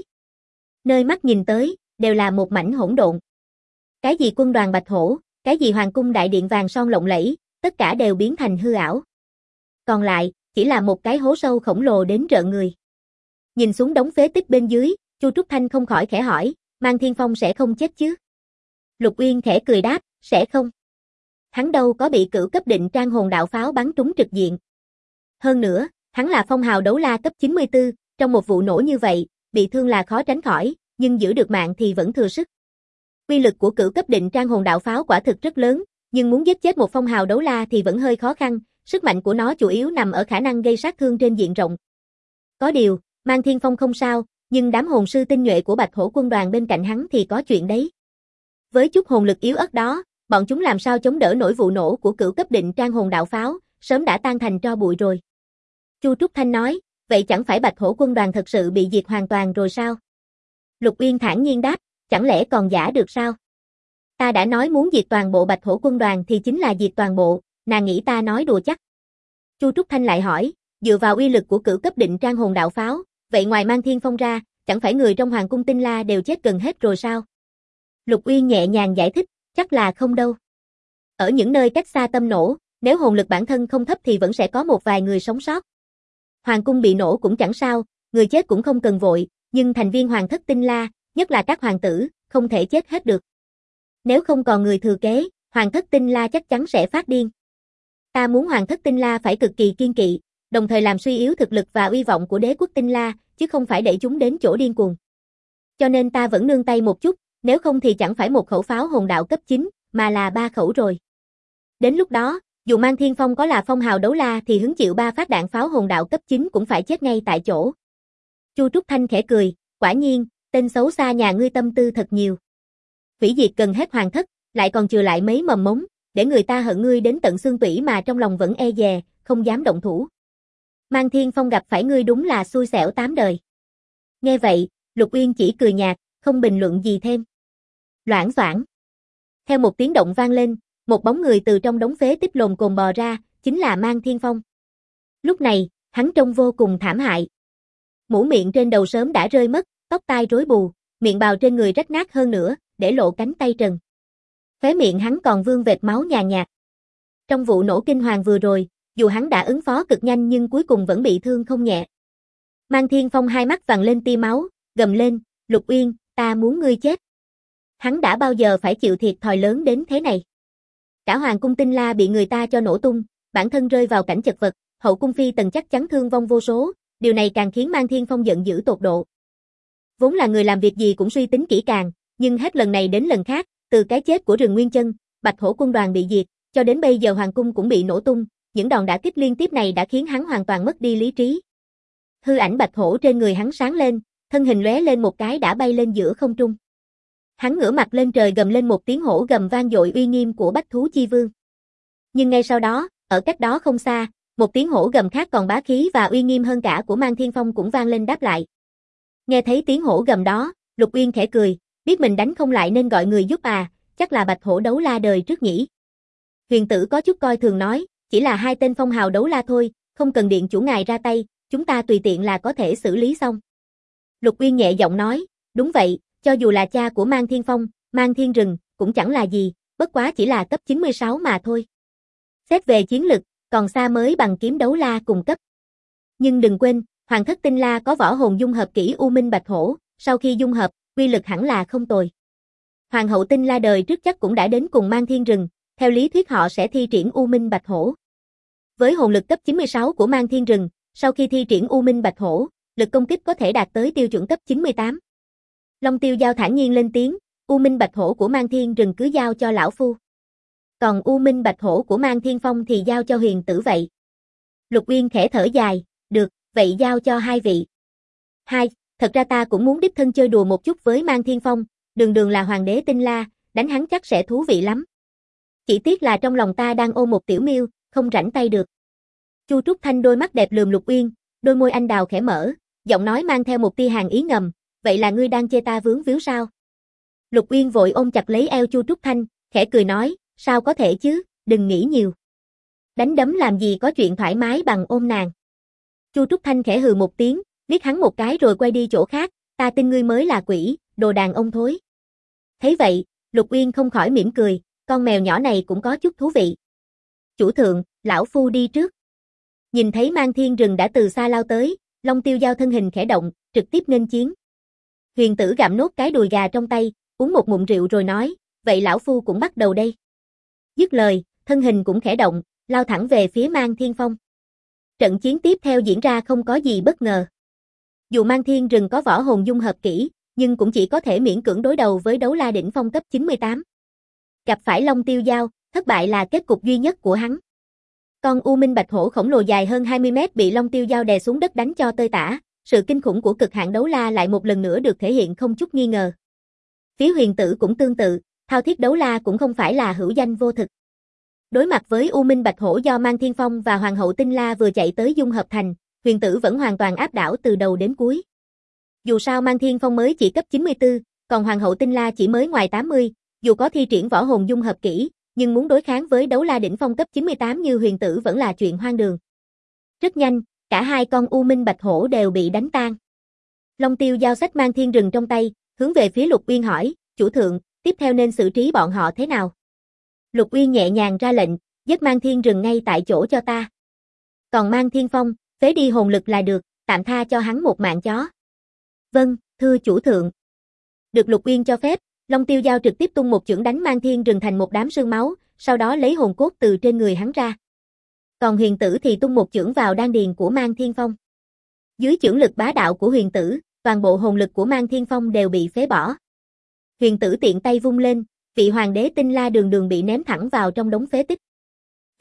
Nơi mắt nhìn tới, đều là một mảnh hỗn độn. Cái gì quân đoàn Bạch Hổ, cái gì Hoàng cung đại điện vàng son lộng lẫy, tất cả đều biến thành hư ảo. Còn lại, chỉ là một cái hố sâu khổng lồ đến rợn người. Nhìn xuống đống phế tích bên dưới, Chu Trúc Thanh không khỏi khẽ hỏi, Mang Thiên Phong sẽ không chết chứ? Lục Uyên khẽ cười đáp, sẽ không. Hắn đâu có bị cửu cấp định trang hồn đạo pháo bắn trúng trực diện. Hơn nữa, hắn là phong hào đấu la cấp 94, trong một vụ nổ như vậy, bị thương là khó tránh khỏi, nhưng giữ được mạng thì vẫn thừa sức. Uy lực của cửu cấp định trang hồn đạo pháo quả thực rất lớn, nhưng muốn giết chết một phong hào đấu la thì vẫn hơi khó khăn, sức mạnh của nó chủ yếu nằm ở khả năng gây sát thương trên diện rộng. Có điều, Mang Thiên Phong không sao, nhưng đám hồn sư tinh nhuệ của Bạch Hổ quân đoàn bên cạnh hắn thì có chuyện đấy. Với chút hồn lực yếu ớt đó, bọn chúng làm sao chống đỡ nổi vụ nổ của cửu cấp định trang hồn đạo pháo, sớm đã tan thành tro bụi rồi. Chu Trúc Thanh nói, vậy chẳng phải Bạch Hổ quân đoàn thật sự bị diệt hoàn toàn rồi sao? Lục Uyên thản nhiên đáp, chẳng lẽ còn giả được sao? Ta đã nói muốn diệt toàn bộ Bạch Hổ quân đoàn thì chính là diệt toàn bộ, nàng nghĩ ta nói đùa chắc. Chu Trúc Thanh lại hỏi, dựa vào uy lực của cửu cấp định trang hồn đạo pháo, vậy ngoài Mang Thiên Phong ra, chẳng phải người trong Hoàng cung Tinh La đều chết gần hết rồi sao? Lục Uyên nhẹ nhàng giải thích, chắc là không đâu. Ở những nơi cách xa tâm nổ, nếu hồn lực bản thân không thấp thì vẫn sẽ có một vài người sống sót. Hoàng cung bị nổ cũng chẳng sao, người chết cũng không cần vội, nhưng thành viên Hoàng thất Tinh La, nhất là các hoàng tử, không thể chết hết được. Nếu không còn người thừa kế, Hoàng thất Tinh La chắc chắn sẽ phát điên. Ta muốn Hoàng thất Tinh La phải cực kỳ kiên kỵ, đồng thời làm suy yếu thực lực và uy vọng của đế quốc Tinh La, chứ không phải để chúng đến chỗ điên cuồng. Cho nên ta vẫn nương tay một chút, nếu không thì chẳng phải một khẩu pháo hồn đạo cấp 9, mà là 3 khẩu rồi. Đến lúc đó, Dù Mang Thiên Phong có là phong hào đấu la thì hứng chịu 3 phát đạn pháo hồn đạo cấp 9 cũng phải chết ngay tại chỗ. Chu Trúc Thanh khẽ cười, quả nhiên, tên xấu xa nhà ngươi tâm tư thật nhiều. Hủy diệt gần hết hoàng thất, lại còn chừa lại mấy mầm mống, để người ta hận ngươi đến tận xương tủy mà trong lòng vẫn e dè, không dám động thủ. Mang Thiên Phong gặp phải ngươi đúng là xui xẻo 8 đời. Nghe vậy, Lục Uyên chỉ cười nhạt, không bình luận gì thêm. Loảng xoảng. Theo một tiếng động vang lên, một bóng người từ trong đống phế tích lồm cồm bò ra, chính là Mang Thiên Phong. Lúc này, hắn trông vô cùng thảm hại. Mũ miệng trên đầu sớm đã rơi mất, tóc tai rối bù, miệng bào trên người rách nát hơn nữa, để lộ cánh tay trần. Khóe miệng hắn còn vương vệt máu nhàn nhạt. Trong vụ nổ kinh hoàng vừa rồi, dù hắn đã ứng phó cực nhanh nhưng cuối cùng vẫn bị thương không nhẹ. Mang Thiên Phong hai mắt vằn lên tia máu, gầm lên, Lục Uyên, ta muốn ngươi chết. Hắn đã bao giờ phải chịu thiệt thòi lớn đến thế này. Cả hoàng cung Tinh La bị người ta cho nổ tung, bản thân rơi vào cảnh chật vật, hậu cung phi tần chắc chắn thương vong vô số, điều này càng khiến Mang Thiên Phong giận dữ tột độ. Vốn là người làm việc gì cũng suy tính kỹ càng, nhưng hết lần này đến lần khác, từ cái chết của Rừng Nguyên Chân, Bạch Hổ quân đoàn bị diệt, cho đến bây giờ hoàng cung cũng bị nổ tung, những đòn đả kích liên tiếp này đã khiến hắn hoàn toàn mất đi lý trí. Hư ảnh Bạch Hổ trên người hắn sáng lên, thân hình lóe lên một cái đã bay lên giữa không trung. Hắn ngửa mặt lên trời gầm lên một tiếng hổ gầm vang dội uy nghiêm của Bách Thú Chi Vương. Nhưng ngay sau đó, ở cách đó không xa, một tiếng hổ gầm khác còn bá khí và uy nghiêm hơn cả của Mang Thiên Phong cũng vang lên đáp lại. Nghe thấy tiếng hổ gầm đó, Lục Uyên khẽ cười, biết mình đánh không lại nên gọi người giúp à, chắc là Bạch Hổ đấu la đời trước nhỉ. Huyền Tử có chút coi thường nói, chỉ là 2 tên phong hào đấu la thôi, không cần điện chủ ngài ra tay, chúng ta tùy tiện là có thể xử lý xong. Lục Uyên nhẹ giọng nói, đúng vậy, cho dù là cha của Mang Thiên Phong, Mang Thiên Rừng, cũng chẳng là gì, bất quá chỉ là cấp 96 mà thôi. Xét về chiến lực, còn xa mới bằng kiếm đấu la cùng cấp. Nhưng đừng quên, Hoàng thất Tinh La có võ hồn dung hợp kỹ U Minh Bạch Hổ, sau khi dung hợp, uy lực hẳn là không tồi. Hoàng hậu Tinh La đời trước chắc cũng đã đến cùng Mang Thiên Rừng, theo lý thuyết họ sẽ thi triển U Minh Bạch Hổ. Với hồn lực cấp 96 của Mang Thiên Rừng, sau khi thi triển U Minh Bạch Hổ, lực công kích có thể đạt tới tiêu chuẩn cấp 98. Long Tiêu Giao thản nhiên lên tiếng, U Minh Bạch Hổ của Mang Thiên Rừng cứ giao cho lão phu. Còn U Minh Bạch Hổ của Mang Thiên Phong thì giao cho Huyền Tử vậy. Lục Uyên khẽ thở dài, được, vậy giao cho 2 vị. Thật ra ta cũng muốn đích thân chơi đùa một chút với Mang Thiên Phong, đường là hoàng đế Tinh La, đánh hắn chắc sẽ thú vị lắm. Chỉ tiếc là trong lòng ta đang ôm một tiểu miêu, không rảnh tay được. Chu Trúc Thanh đôi mắt đẹp lườm Lục Uyên, đôi môi anh đào khẽ mở, giọng nói mang theo một tia hàn ý ngầm, vậy là ngươi đang chê ta vướng víu sao? Lục Uyên vội ôm chặt lấy eo Chu Trúc Thanh, khẽ cười nói, sao có thể chứ, đừng nghĩ nhiều. Đánh đấm làm gì có chuyện thoải mái bằng ôm nàng. Chu Trúc Thanh khẽ hừ một tiếng, liếc hắn một cái rồi quay đi chỗ khác, ta tin ngươi mới là quỷ, đồ đàn ông thối. Thấy vậy, Lục Uyên không khỏi mỉm cười, con mèo nhỏ này cũng có chút thú vị. Chủ thượng, lão phu đi trước. Nhìn thấy Mang Thiên Rừng đã từ xa lao tới, Long Tiêu Giao thân hình khẽ động, trực tiếp nghênh chiến. Huyền Tử gặm nốt cái đùi gà trong tay, uống một ngụm rượu rồi nói, vậy lão phu cũng bắt đầu đây. Dứt lời, thân hình cũng khẽ động, lao thẳng về phía Mang Thiên Phong. Trận chiến tiếp theo diễn ra không có gì bất ngờ. Dù Mang Thiên Rừng có võ hồn dung hợp kỹ, nhưng cũng chỉ có thể miễn cưỡng đối đầu với đấu la đỉnh phong cấp 98. Gặp phải Long Tiêu Giao, thất bại là kết cục duy nhất của hắn. Con U Minh Bạch Hổ khổng lồ dài hơn 20 mét bị Long Tiêu Giao đè xuống đất đánh cho tơi tả, sự kinh khủng của cực hạn đấu la lại một lần nữa được thể hiện không chút nghi ngờ. Phía Huyền Tử cũng tương tự, thao thiết đấu la cũng không phải là hữu danh vô thực. Đối mặt với U Minh Bạch Hổ do Mang Thiên Phong và Hoàng hậu Tinh La vừa chạy tới dung hợp thành, Huyền Tử vẫn hoàn toàn áp đảo từ đầu đến cuối. Dù sao Mang Thiên Phong mới chỉ cấp 94, còn Hoàng hậu Tinh La chỉ mới ngoài 80, dù có thi triển võ hồn dung hợp kỹ, nhưng muốn đối kháng với đấu la đỉnh phong cấp 98 như Huyền Tử vẫn là chuyện hoang đường. Rất nhanh, cả 2 con U Minh Bạch Hổ đều bị đánh tan. Long Tiêu Giao xách Mang Thiên Rừng trong tay, hướng về phía Lục Uyên hỏi, chủ thượng, tiếp theo nên xử trí bọn họ thế nào? Lục Uyên nhẹ nhàng ra lệnh, giết Mang Thiên Rừng ngay tại chỗ cho ta. Còn Mang Thiên Phong, phế đi hồn lực là được, tạm tha cho hắn một mạng chó. Vâng, thưa chủ thượng. Được Lục Uyên cho phép, Long Tiêu Giao trực tiếp tung một chưởng đánh Mang Thiên Rừng thành một đám sương máu, sau đó lấy hồn cốt từ trên người hắn ra. Còn Huyền Tử thì tung một chưởng vào đan điền của Mang Thiên Phong. Dưới chưởng lực bá đạo của Huyền Tử, toàn bộ hồn lực của Mang Thiên Phong đều bị phế bỏ. Huyền Tử tiện tay vung lên, vị hoàng đế Tinh La đường bị ném thẳng vào trong đống phế tích.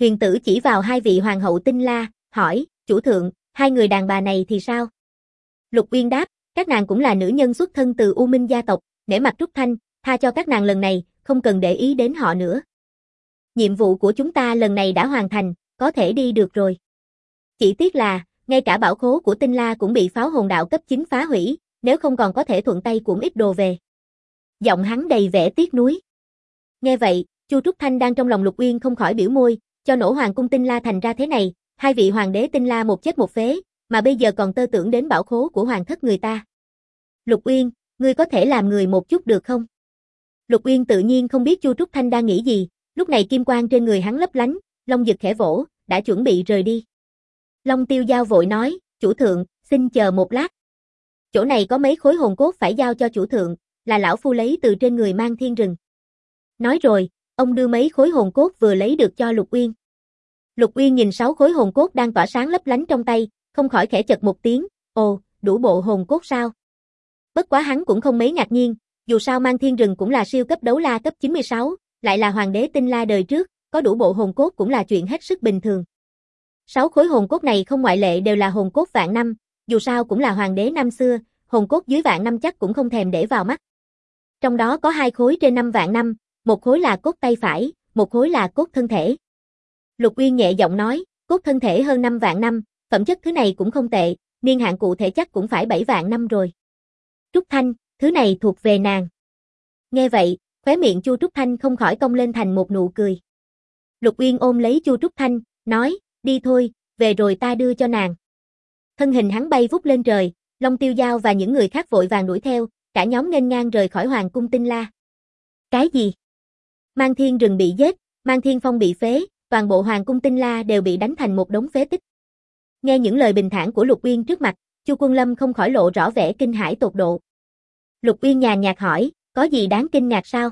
Huyền tử chỉ vào hai vị hoàng hậu Tinh La, hỏi, chủ thượng, hai người đàn bà này thì sao? Lục Uyên đáp, các nàng cũng là nữ nhân xuất thân từ U Minh gia tộc, nể mặt Trúc Thanh, tha cho các nàng lần này, không cần để ý đến họ nữa. Nhiệm vụ của chúng ta lần này đã hoàn thành, có thể đi được rồi. Chỉ tiếc là, ngay cả bảo khố của Tinh La cũng bị pháo hồn đạo cấp 9 phá hủy, nếu không còn có thể thuận tay cuỗm ít đồ về. Giọng hắn đầy vẻ tiếc nuối. Nghe vậy, Chu Trúc Thanh đang trong lòng Lục Uyên không khỏi biểu môi, cho nổ hoàng cung Tinh La thành ra thế này, hai vị hoàng đế Tinh La một chết một phế, mà bây giờ còn tơ tưởng đến bảo khố của hoàng thất người ta. Lục Uyên, ngươi có thể làm người một chút được không? Lục Uyên tự nhiên không biết Chu Trúc Thanh đang nghĩ gì, lúc này kim quang trên người hắn lấp lánh, Long Dực khẽ vỗ, đã chuẩn bị rời đi. Long Tiêu Giao vội nói, chủ thượng, xin chờ một lát. Chỗ này có mấy khối hồn cốt phải giao cho chủ thượng, là lão phu lấy từ trên người Mang Thiên Rừng. Nói rồi, ông đưa mấy khối hồn cốt vừa lấy được cho Lục Uyên. Lục Uyên nhìn 6 khối hồn cốt đang tỏa sáng lấp lánh trong tay, không khỏi khẽ chật một tiếng, ồ, đủ bộ hồn cốt sao? Bất quá hắn cũng không mấy ngạc nhiên, dù sao Mang Thiên Rừng cũng là siêu cấp đấu la cấp 96, lại là hoàng đế Tinh La đời trước, có đủ bộ hồn cốt cũng là chuyện hết sức bình thường. 6 khối hồn cốt này không ngoại lệ đều là hồn cốt vạn năm, dù sao cũng là hoàng đế năm xưa, hồn cốt dưới vạn năm chắc cũng không thèm để vào mắt. Trong đó có 2 khối trên 5 vạn năm, một khối là cốt tay phải, một khối là cốt thân thể. Lục Uyên nhẹ giọng nói, cốt thân thể hơn 5 vạn năm, phẩm chất thứ này cũng không tệ, niên hạn cụ thể chắc cũng phải 7 vạn năm rồi. Trúc Thanh, thứ này thuộc về nàng. Nghe vậy, khóe miệng Chu Trúc Thanh không khỏi cong lên thành một nụ cười. Lục Uyên ôm lấy Chu Trúc Thanh, nói, đi thôi, về rồi ta đưa cho nàng. Thân hình hắn bay vút lên trời, Long Tiêu Giao và những người khác vội vàng đuổi theo, cả nhóm nghênh ngang rời khỏi hoàng cung Tinh La. Cái gì? Mang Thiên Rừng bị giết, Mang Thiên Phong bị phế, toàn bộ hoàng cung Tinh La đều bị đánh thành một đống phế tích. Nghe những lời bình thản của Lục Uyên trước mặt, Chu Quân Lâm không khỏi lộ rõ vẻ kinh hãi tột độ. Lục Uyên nhàn nhạt hỏi, có gì đáng kinh ngạc sao?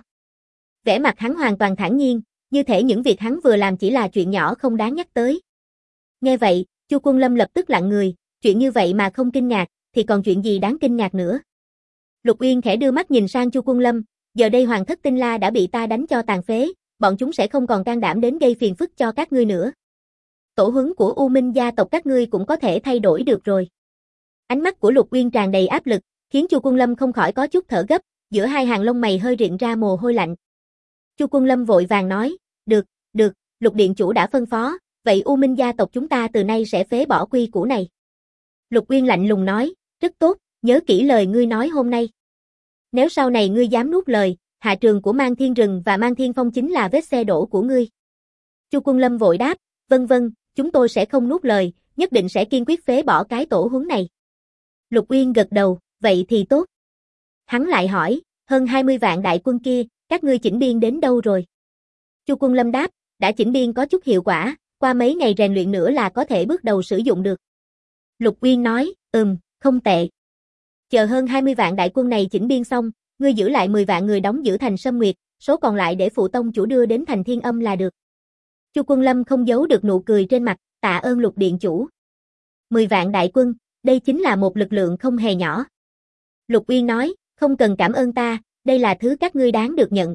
Vẻ mặt hắn hoàn toàn thản nhiên, như thể những việc hắn vừa làm chỉ là chuyện nhỏ không đáng nhắc tới. Nghe vậy, Chu Quân Lâm lập tức lặng người, chuyện như vậy mà không kinh ngạc, thì còn chuyện gì đáng kinh ngạc nữa? Lục Uyên khẽ đưa mắt nhìn sang Chu Quân Lâm, giờ đây hoàng thất Tinh La đã bị ta đánh cho tàn phế, bọn chúng sẽ không còn can đảm đến gây phiền phức cho các ngươi nữa. Tổ huấn của U Minh gia tộc các ngươi cũng có thể thay đổi được rồi. Ánh mắt của Lục Uyên tràn đầy áp lực, khiến Chu Quân Lâm không khỏi có chút thở gấp, giữa hai hàng lông mày hơi rịn ra mồ hôi lạnh. Chu Quân Lâm vội vàng nói, được, Lục điện chủ đã phân phó, vậy U Minh gia tộc chúng ta từ nay sẽ phế bỏ quy củ này. Lục Uyên lạnh lùng nói, rất tốt, nhớ kỹ lời ngươi nói hôm nay. Nếu sau này ngươi dám nuốt lời, hạ trường của Mang Thiên Rừng và Mang Thiên Phong chính là vết xe đổ của ngươi. Chu Quân Lâm vội đáp, vâng, chúng tôi sẽ không nuốt lời, nhất định sẽ kiên quyết phế bỏ cái tổ huấn này. Lục Uyên gật đầu, vậy thì tốt. Hắn lại hỏi, hơn 20 vạn đại quân kia, các ngươi chỉnh biên đến đâu rồi? Chu Quân Lâm đáp, đã chỉnh biên có chút hiệu quả, qua mấy ngày rèn luyện nữa là có thể bước đầu sử dụng được. Lục Uyên nói, không tệ. Chờ hơn 20 vạn đại quân này chỉnh biên xong, ngươi giữ lại 10 vạn người đóng giữ thành Sâm Nguyệt, số còn lại để phụ tông chủ đưa đến thành Thiên Âm là được. Chu Quân Lâm không giấu được nụ cười trên mặt, tạ ơn Lục điện chủ. 10 vạn đại quân, đây chính là một lực lượng không hề nhỏ. Lục Uyên nói, không cần cảm ơn ta, đây là thứ các ngươi đáng được nhận.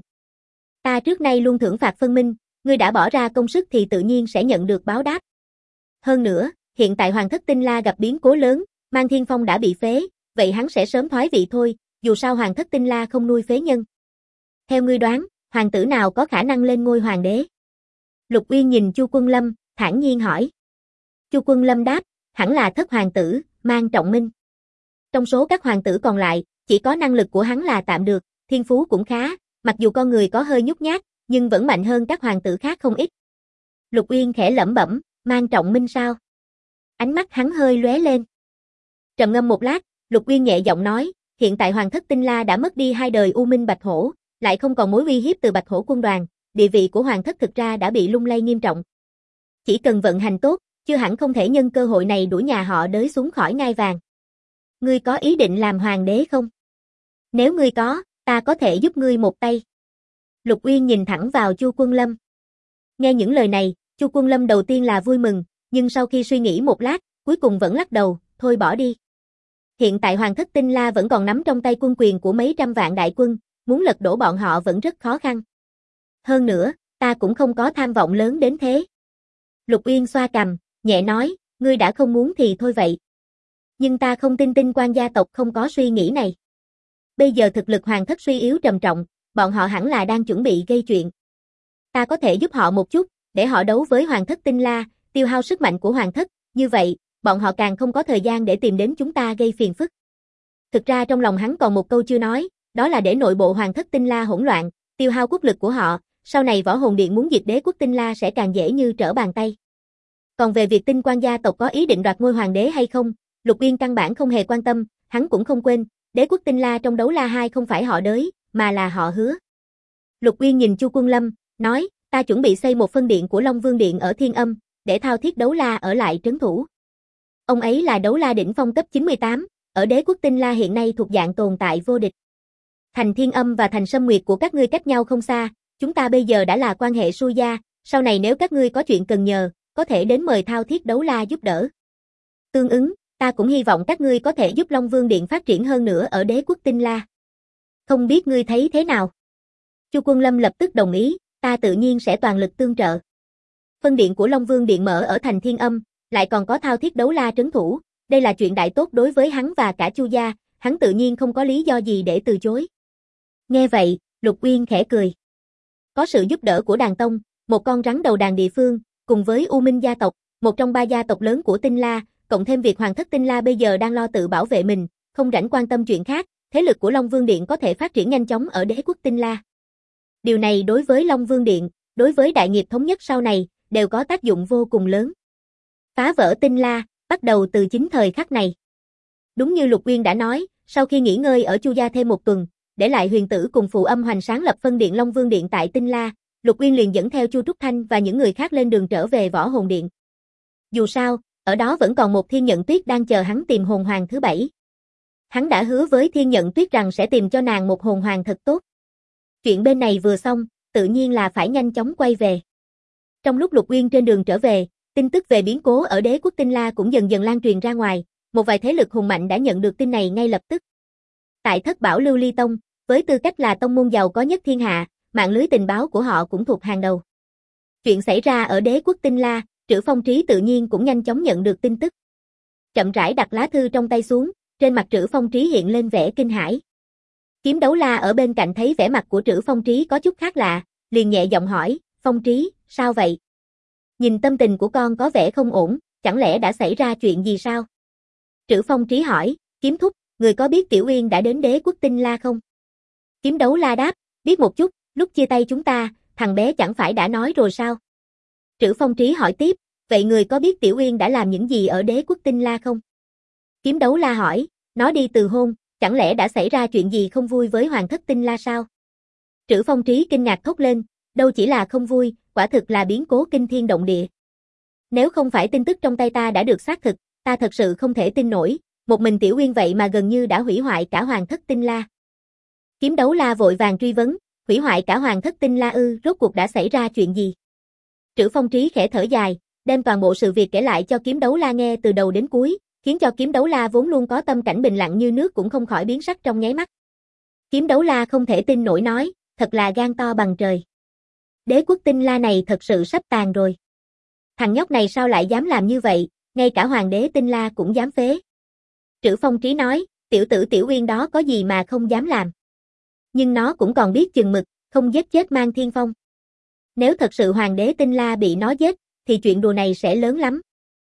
Ta trước nay luôn thưởng phạt phân minh, ngươi đã bỏ ra công sức thì tự nhiên sẽ nhận được báo đáp. Hơn nữa, hiện tại hoàng thất Tinh La gặp biến cố lớn, Mang Thiên Phong đã bị phế, vậy hắn sẽ sớm thoái vị thôi, dù sao hoàng thất Tinh La không nuôi phế nhân. Theo ngươi đoán, hoàng tử nào có khả năng lên ngôi hoàng đế? Lục Uyên nhìn Chu Quân Lâm, thản nhiên hỏi. Chu Quân Lâm đáp, hẳn là thất hoàng tử, Mang Trọng Minh. Trong số các hoàng tử còn lại, chỉ có năng lực của hắn là tạm được, thiên phú cũng khá, mặc dù con người có hơi nhút nhát, nhưng vẫn mạnh hơn các hoàng tử khác không ít. Lục Uyên khẽ lẩm bẩm, Mang Trọng Minh sao? Ánh mắt hắn hơi lóe lên. Trầm ngâm một lát, Lục Uyên nhẹ giọng nói, hiện tại hoàng thất Tinh La đã mất đi 2 đời U Minh Bạch Hổ, lại không còn mối uy hiếp từ Bạch Hổ quân đoàn, địa vị của hoàng thất thực ra đã bị lung lay nghiêm trọng. Chỉ cần vận hành tốt, chưa hẳn không thể nhân cơ hội này đuổi nhà họ Đới xuống khỏi ngai vàng. Ngươi có ý định làm hoàng đế không? Nếu ngươi có, ta có thể giúp ngươi một tay. Lục Uyên nhìn thẳng vào Chu Quân Lâm. Nghe những lời này, Chu Quân Lâm đầu tiên là vui mừng, nhưng sau khi suy nghĩ một lát, cuối cùng vẫn lắc đầu, thôi bỏ đi. Hiện tại hoàng thất Tinh La vẫn còn nắm trong tay quân quyền của mấy trăm vạn đại quân, muốn lật đổ bọn họ vẫn rất khó khăn. Hơn nữa, ta cũng không có tham vọng lớn đến thế. Lục Uyên xoa cằm, nhẹ nói, ngươi đã không muốn thì thôi vậy. Nhưng ta không tin Tinh Quan gia tộc không có suy nghĩ này. Bây giờ thực lực hoàng thất suy yếu trầm trọng, bọn họ hẳn là đang chuẩn bị gây chuyện. Ta có thể giúp họ một chút, để họ đấu với hoàng thất Tinh La, tiêu hao sức mạnh của hoàng thất, như vậy, bọn họ càng không có thời gian để tìm đến chúng ta gây phiền phức. Thực ra trong lòng hắn còn một câu chưa nói, đó là để nội bộ hoàng thất Tinh La hỗn loạn, tiêu hao quốc lực của họ, sau này Võ Hồn Điện muốn diệt đế quốc Tinh La sẽ càng dễ như trở bàn tay. Còn về việc Tinh Quan gia tộc có ý định đoạt ngôi hoàng đế hay không, Lục Uyên căn bản không hề quan tâm, hắn cũng không quên, đế quốc Tinh La trong đấu la 2 không phải họ Đới, mà là họ Hứa. Lục Uyên nhìn Chu Quân Lâm, nói, ta chuẩn bị xây một phân điện của Long Vương Điện ở Thiên Âm, để Thao Thiết đấu la ở lại trấn thủ. Ông ấy là đấu la đỉnh phong cấp 98, ở đế quốc Tinh La hiện nay thuộc dạng tồn tại vô địch. Thành Thiên Âm và thành Sâm Nguyệt của các ngươi cách nhau không xa, chúng ta bây giờ đã là quan hệ xuôi gia, sau này nếu các ngươi có chuyện cần nhờ, có thể đến mời Thao Thiết đấu la giúp đỡ. Tương ứng, ta cũng hy vọng các ngươi có thể giúp Long Vương Điện phát triển hơn nữa ở đế quốc Tinh La. Không biết ngươi thấy thế nào? Chu Quân Lâm lập tức đồng ý, ta tự nhiên sẽ toàn lực tương trợ. Phân điện của Long Vương Điện mở ở thành Thiên Âm, lại còn có Thao Thiết đấu la trấn thủ, đây là chuyện đại tốt đối với hắn và cả Chu gia, hắn tự nhiên không có lý do gì để từ chối. Nghe vậy, Lục Uyên khẽ cười. Có sự giúp đỡ của đàn tông, một con rắn đầu đàn địa phương, cùng với U Minh gia tộc, một trong 3 gia tộc lớn của Tinh La, cộng thêm việc hoàng thất Tinh La bây giờ đang lo tự bảo vệ mình, không rảnh quan tâm chuyện khác, thế lực của Long Vương Điện có thể phát triển nhanh chóng ở đế quốc Tinh La. Điều này đối với Long Vương Điện, đối với đại nghiệp thống nhất sau này, đều có tác dụng vô cùng lớn. Phá vỡ Tinh La, bắt đầu từ chính thời khắc này. Đúng như Lục Uyên đã nói, sau khi nghỉ ngơi ở Chu gia thêm một tuần, để lại Huyền Tử cùng Phù Âm Hoành sáng lập phân điện Long Vương Điện tại Tinh La, Lục Uyên liền dẫn theo Chu Trúc Thanh và những người khác lên đường trở về Võ Hồn Điện. Dù sao, ở đó vẫn còn một Thiên Nhận Tuyết đang chờ hắn tìm hồn hoàng thứ 7. Hắn đã hứa với Thiên Nhận Tuyết rằng sẽ tìm cho nàng một hồn hoàng thật tốt. Chuyện bên này vừa xong, tự nhiên là phải nhanh chóng quay về. Trong lúc Lục Uyên trên đường trở về, tin tức về biến cố ở đế quốc Tinh La cũng dần dần lan truyền ra ngoài, một vài thế lực hùng mạnh đã nhận được tin này ngay lập tức. Tại Thất Bảo Lưu Ly Tông, với tư cách là tông môn giàu có nhất thiên hạ, mạng lưới tình báo của họ cũng thuộc hàng đầu. Chuyện xảy ra ở đế quốc Tinh La, Trữ Phong Trí tự nhiên cũng nhanh chóng nhận được tin tức. Chậm rãi đặt lá thư trong tay xuống, trên mặt Trữ Phong Trí hiện lên vẻ kinh hãi. Kiếm Đấu La ở bên cạnh thấy vẻ mặt của Trữ Phong Trí có chút khác lạ, liền nhẹ giọng hỏi, Phong Trí, sao vậy? Nhìn tâm tình của con có vẻ không ổn, chẳng lẽ đã xảy ra chuyện gì sao? Trữ Phong Trí hỏi, Kiếm thúc, người có biết Tiểu Uyên đã đến đế quốc Tinh La không? Kiếm Đấu La đáp, biết một chút, lúc chia tay chúng ta, thằng bé chẳng phải đã nói rồi sao? Trữ Phong Trí hỏi tiếp, vậy người có biết Tiểu Uyên đã làm những gì ở đế quốc Tinh La không? Kiếm Đấu La hỏi, nó đi từ hôn, chẳng lẽ đã xảy ra chuyện gì không vui với hoàng thất Tinh La sao? Trữ Phong Trí kinh ngạc thốt lên, đâu chỉ là không vui, quả thực là biến cố kinh thiên động địa. Nếu không phải tin tức trong tay ta đã được xác thực, ta thật sự không thể tin nổi, một mình Tiểu Uyên vậy mà gần như đã hủy hoại cả hoàng thất Tinh La. Kiếm Đấu La vội vàng truy vấn, hủy hoại cả hoàng thất Tinh La ư, rốt cuộc đã xảy ra chuyện gì? Trữ Phong Trí khẽ thở dài, đem toàn bộ sự việc kể lại cho Kiếm Đấu La nghe từ đầu đến cuối, khiến cho Kiếm Đấu La vốn luôn có tâm cảnh bình lặng như nước cũng không khỏi biến sắc trong nháy mắt. Kiếm Đấu La không thể tin nổi nói, thật là gan to bằng trời. Đế quốc Tinh La này thật sự sắp tàn rồi. Thằng nhóc này sao lại dám làm như vậy, ngay cả hoàng đế Tinh La cũng dám phế. Trữ Phong Trí nói, tiểu tử Tiểu Uyên đó có gì mà không dám làm. Nhưng nó cũng còn biết chừng mực, không giết chết Mang Thiên Phong. Nếu thật sự hoàng đế Tinh La bị nó giết, thì chuyện đùa này sẽ lớn lắm.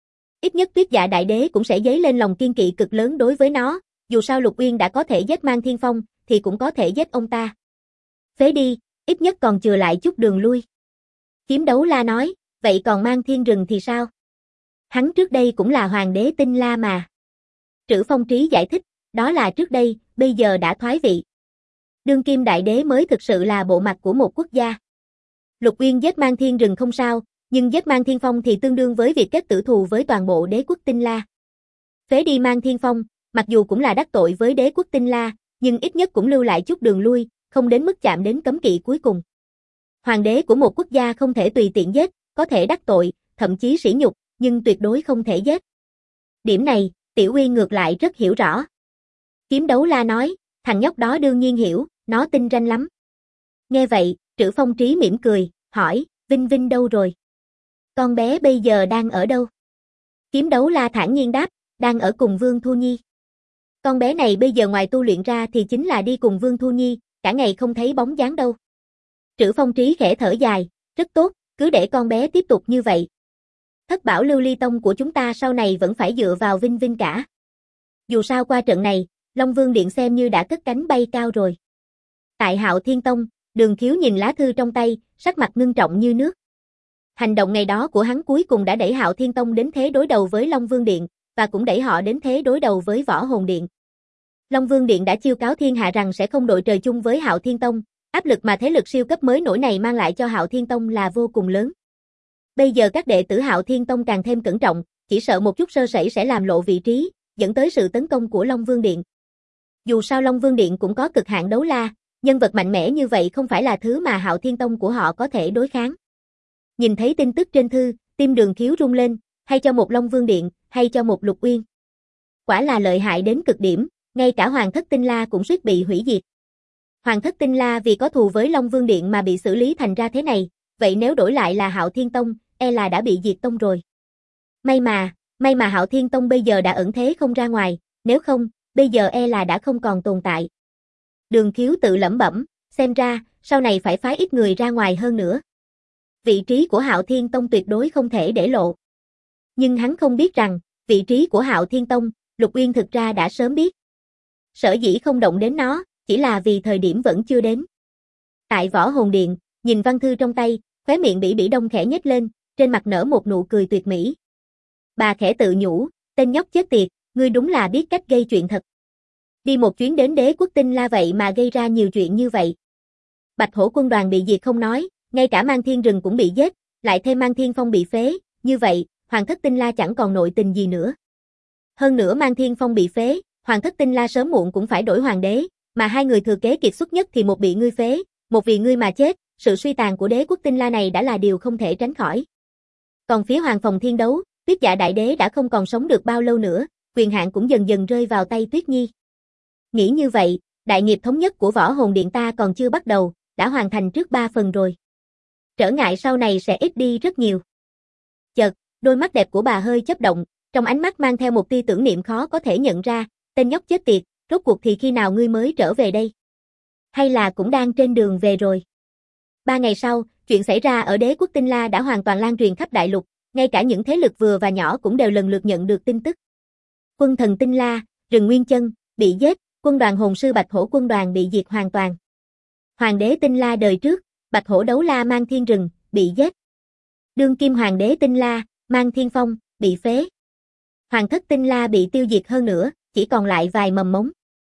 Ít nhất Tuyết Dạ Đại Đế cũng sẽ dấy lên lòng kiên kỵ cực lớn đối với nó, dù sao Lục Uyên đã có thể giết Mang Thiên Phong, thì cũng có thể giết ông ta. Phế đi, ít nhất còn chừa lại chút đường lui. Kiếm Đấu La nói, vậy còn Mang Thiên Rừng thì sao? Hắn trước đây cũng là hoàng đế Tinh La mà. Trữ Phong Trí giải thích, đó là trước đây, bây giờ đã thoái vị. Đương kim đại đế mới thực sự là bộ mặt của một quốc gia. Lục Uyên giết Mang Thiên Rừng không sao, nhưng giết Mang Thiên Phong thì tương đương với việc kết tử thù với toàn bộ đế quốc Tinh La. Phế đi Mang Thiên Phong, mặc dù cũng là đắc tội với đế quốc Tinh La, nhưng ít nhất cũng lưu lại chút đường lui, không đến mức chạm đến cấm kỵ cuối cùng. Hoàng đế của một quốc gia không thể tùy tiện giết, có thể đắc tội, thậm chí sỉ nhục, nhưng tuyệt đối không thể giết. Điểm này, Tiểu Uyên ngược lại rất hiểu rõ. Kiếm Đấu La nói, thằng nhóc đó đương nhiên hiểu, nó tinh ranh lắm. Nghe vậy, Trữ Phong Trí mỉm cười, hỏi, Vinh Vinh đâu rồi? Con bé bây giờ đang ở đâu? Kiếm Đấu La thản nhiên đáp, đang ở cùng Vương Thu Nhi. Con bé này bây giờ ngoài tu luyện ra thì chính là đi cùng Vương Thu Nhi, cả ngày không thấy bóng dáng đâu. Trữ Phong Trí khẽ thở dài, rất tốt, cứ để con bé tiếp tục như vậy. Thất bảo lưu ly tông của chúng ta sau này vẫn phải dựa vào Vinh Vinh cả. Dù sao qua trận này, Long Vương Điện xem như đã cất cánh bay cao rồi. Tại Hạo Thiên Tông, Đường Khiếu nhìn lá thư trong tay, sắc mặt ngưng trọng như nước. Hành động ngày đó của hắn cuối cùng đã đẩy Hạo Thiên Tông đến thế đối đầu với Long Vương Điện, và cũng đẩy họ đến thế đối đầu với Võ Hồn Điện. Long Vương Điện đã chiêu cáo thiên hạ rằng sẽ không đội trời chung với Hạo Thiên Tông, áp lực mà thế lực siêu cấp mới nổi này mang lại cho Hạo Thiên Tông là vô cùng lớn. Bây giờ các đệ tử Hạo Thiên Tông càng thêm cẩn trọng, chỉ sợ một chút sơ sẩy sẽ làm lộ vị trí, dẫn tới sự tấn công của Long Vương Điện. Dù sao Long Vương Điện cũng có cực hạn đấu la, nhân vật mạnh mẽ như vậy không phải là thứ mà Hạo Thiên Tông của họ có thể đối kháng. Nhìn thấy tin tức trên thư, tim Đường Khiếu rung lên, hay cho một Long Vương Điện, hay cho một Lục Uyên. Quả là lợi hại đến cực điểm, ngay cả Hoàng Thất Tinh La cũng suýt bị hủy diệt. Hoàng Thất Tinh La vì có thù với Long Vương Điện mà bị xử lý thành ra thế này, vậy nếu đổi lại là Hạo Thiên Tông, e là đã bị diệt tông rồi. May mà Hạo Thiên Tông bây giờ đã ẩn thế không ra ngoài, nếu không, bây giờ e là đã không còn tồn tại. Đường Khiếu tự lẩm bẩm, xem ra, sau này phải phái ít người ra ngoài hơn nữa. Vị trí của Hạo Thiên Tông tuyệt đối không thể để lộ. Nhưng hắn không biết rằng, vị trí của Hạo Thiên Tông, Lục Uyên thực ra đã sớm biết. Sở dĩ không động đến nó, chỉ là vì thời điểm vẫn chưa đến. Tại Võ Hồn Điện, nhìn văn thư trong tay, khóe miệng Bỉ Bỉ Đông khẽ nhếch lên, trên mặt nở một nụ cười tuyệt mỹ. Bà khẽ tự nhủ, tên nhóc chết tiệt, ngươi đúng là biết cách gây chuyện thật. Đi một chuyến đến Đế Quốc Tinh La vậy mà gây ra nhiều chuyện như vậy. Bạch Hổ quân đoàn bị diệt không nói, ngay cả Mang Thiên Rừng cũng bị giết, lại thêm Mang Thiên Phong bị phế, như vậy, Hoàng Thất Tinh La chẳng còn nội tình gì nữa. Hơn nữa Mang Thiên Phong bị phế, Hoàng Thất Tinh La sớm muộn cũng phải đổi hoàng đế, mà hai người thừa kế kiệt xuất nhất thì một bị ngươi phế, một vì ngươi mà chết, sự suy tàn của Đế Quốc Tinh La này đã là điều không thể tránh khỏi. Còn phía Hoàng Phòng Thiên Đấu, Tuyết Dạ Đại Đế đã không còn sống được bao lâu nữa, quyền hạn cũng dần dần rơi vào tay Tuyết Nhi. Nghĩ như vậy, đại nghiệp thống nhất của Võ Hồn Điện ta còn chưa bắt đầu, đã hoàn thành trước 3 phần rồi. Trở ngại sau này sẽ ít đi rất nhiều. Chợt, đôi mắt đẹp của bà hơi chớp động, trong ánh mắt mang theo một tia tưởng niệm khó có thể nhận ra, tên nhóc chết tiệt, rốt cuộc thì khi nào ngươi mới trở về đây? Hay là cũng đang trên đường về rồi? 3 ngày sau, chuyện xảy ra ở Đế Quốc Tinh La đã hoàn toàn lan truyền khắp đại lục, ngay cả những thế lực vừa và nhỏ cũng đều lần lượt nhận được tin tức. Quân thần Tinh La, Rừng Nguyên Chân, bị giết, quân đoàn hồn sư Bạch Hổ quân đoàn bị diệt hoàn toàn. Hoàng đế Tinh La đời trước, Bạch Hổ đấu la Mang Thiên Rừng, bị giết. Đương kim hoàng đế Tinh La, Mang Thiên Phong, bị phế. Hoàng thất Tinh La bị tiêu diệt hơn nữa, chỉ còn lại vài mầm mống.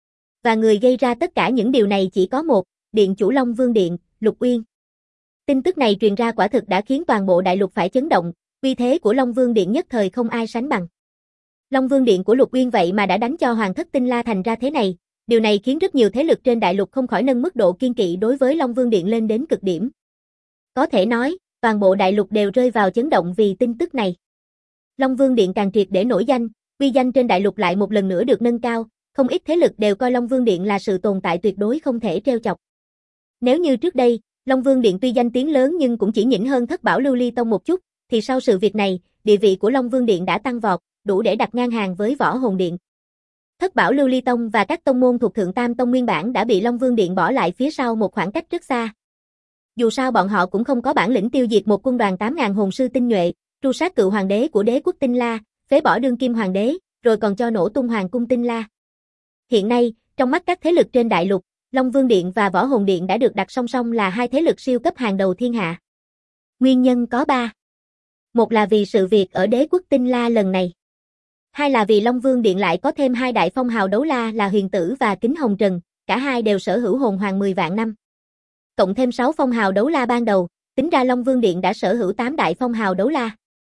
Và người gây ra tất cả những điều này chỉ có một, Điện chủ Long Vương Điện, Lục Uyên. Tin tức này truyền ra quả thực đã khiến toàn bộ đại lục phải chấn động, uy thế của Long Vương Điện nhất thời không ai sánh bằng. Long Vương Điện của Lục Uyên vậy mà đã đánh cho Hoàng thất Tinh La thành ra thế này, điều này khiến rất nhiều thế lực trên đại lục không khỏi nâng mức độ kiên kỵ đối với Long Vương Điện lên đến cực điểm. Có thể nói, toàn bộ đại lục đều rơi vào chấn động vì tin tức này. Long Vương Điện càng triệt để nổi danh, uy danh trên đại lục lại một lần nữa được nâng cao, không ít thế lực đều coi Long Vương Điện là sự tồn tại tuyệt đối không thể trêu chọc. Nếu như trước đây, Long Vương Điện tuy danh tiếng lớn nhưng cũng chỉ nhỉnh hơn Thất Bảo Lưu Ly Tông một chút, thì sau sự việc này, địa vị của Long Vương Điện đã tăng vọt, đủ để đặt ngang hàng với Võ Hồn Điện. Thất Bảo Lưu Ly Tông và các tông môn thuộc Thượng Tam Tông nguyên bản đã bị Long Vương Điện bỏ lại phía sau một khoảng cách rất xa. Dù sao bọn họ cũng không có bản lĩnh tiêu diệt một quân đoàn 8.000 hồn sư tinh nhuệ, tru sát cựu hoàng đế của Đế quốc Tinh La, phế bỏ đương kim hoàng đế, rồi còn cho nổ tung hoàng cung Tinh La. Hiện nay, trong mắt các thế lực trên đại lục, Long Vương Điện và Võ Hồn Điện đã được đặt song song là hai thế lực siêu cấp hàng đầu thiên hạ. Nguyên nhân có 3. Một là vì sự việc ở Đế quốc Tinh La lần này. Hai là vì Long Vương Điện lại có thêm hai đại phong hào đấu la là Huyền Tử và Kính Hồng Trần, cả hai đều sở hữu hồn hoàng 10 vạn năm. Cộng thêm 6 phong hào đấu la ban đầu, tính ra Long Vương Điện đã sở hữu 8 đại phong hào đấu la.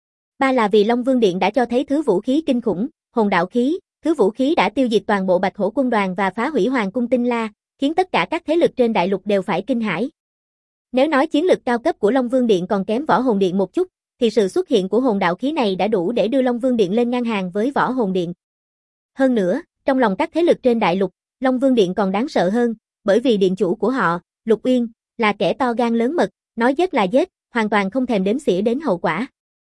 3 là vì Long Vương Điện đã cho thấy thứ vũ khí kinh khủng, hồn đạo khí, thứ vũ khí đã tiêu diệt toàn bộ Bạch Hổ quân đoàn và phá hủy hoàng cung Tinh La, khiến tất cả các thế lực trên đại lục đều phải kinh hãi. Nếu nói chiến lực cao cấp của Long Vương Điện còn kém Võ Hồn Điện một chút, thì sự xuất hiện của hồn đạo khí này đã đủ để đưa Long Vương Điện lên ngang hàng với Võ Hồn Điện. Hơn nữa, trong lòng các thế lực trên đại lục, Long Vương Điện còn đáng sợ hơn, bởi vì điện chủ của họ, Lục Uyên, là kẻ to gan lớn mật, nói giết là giết, hoàn toàn không thèm đếm xỉa đến hậu quả.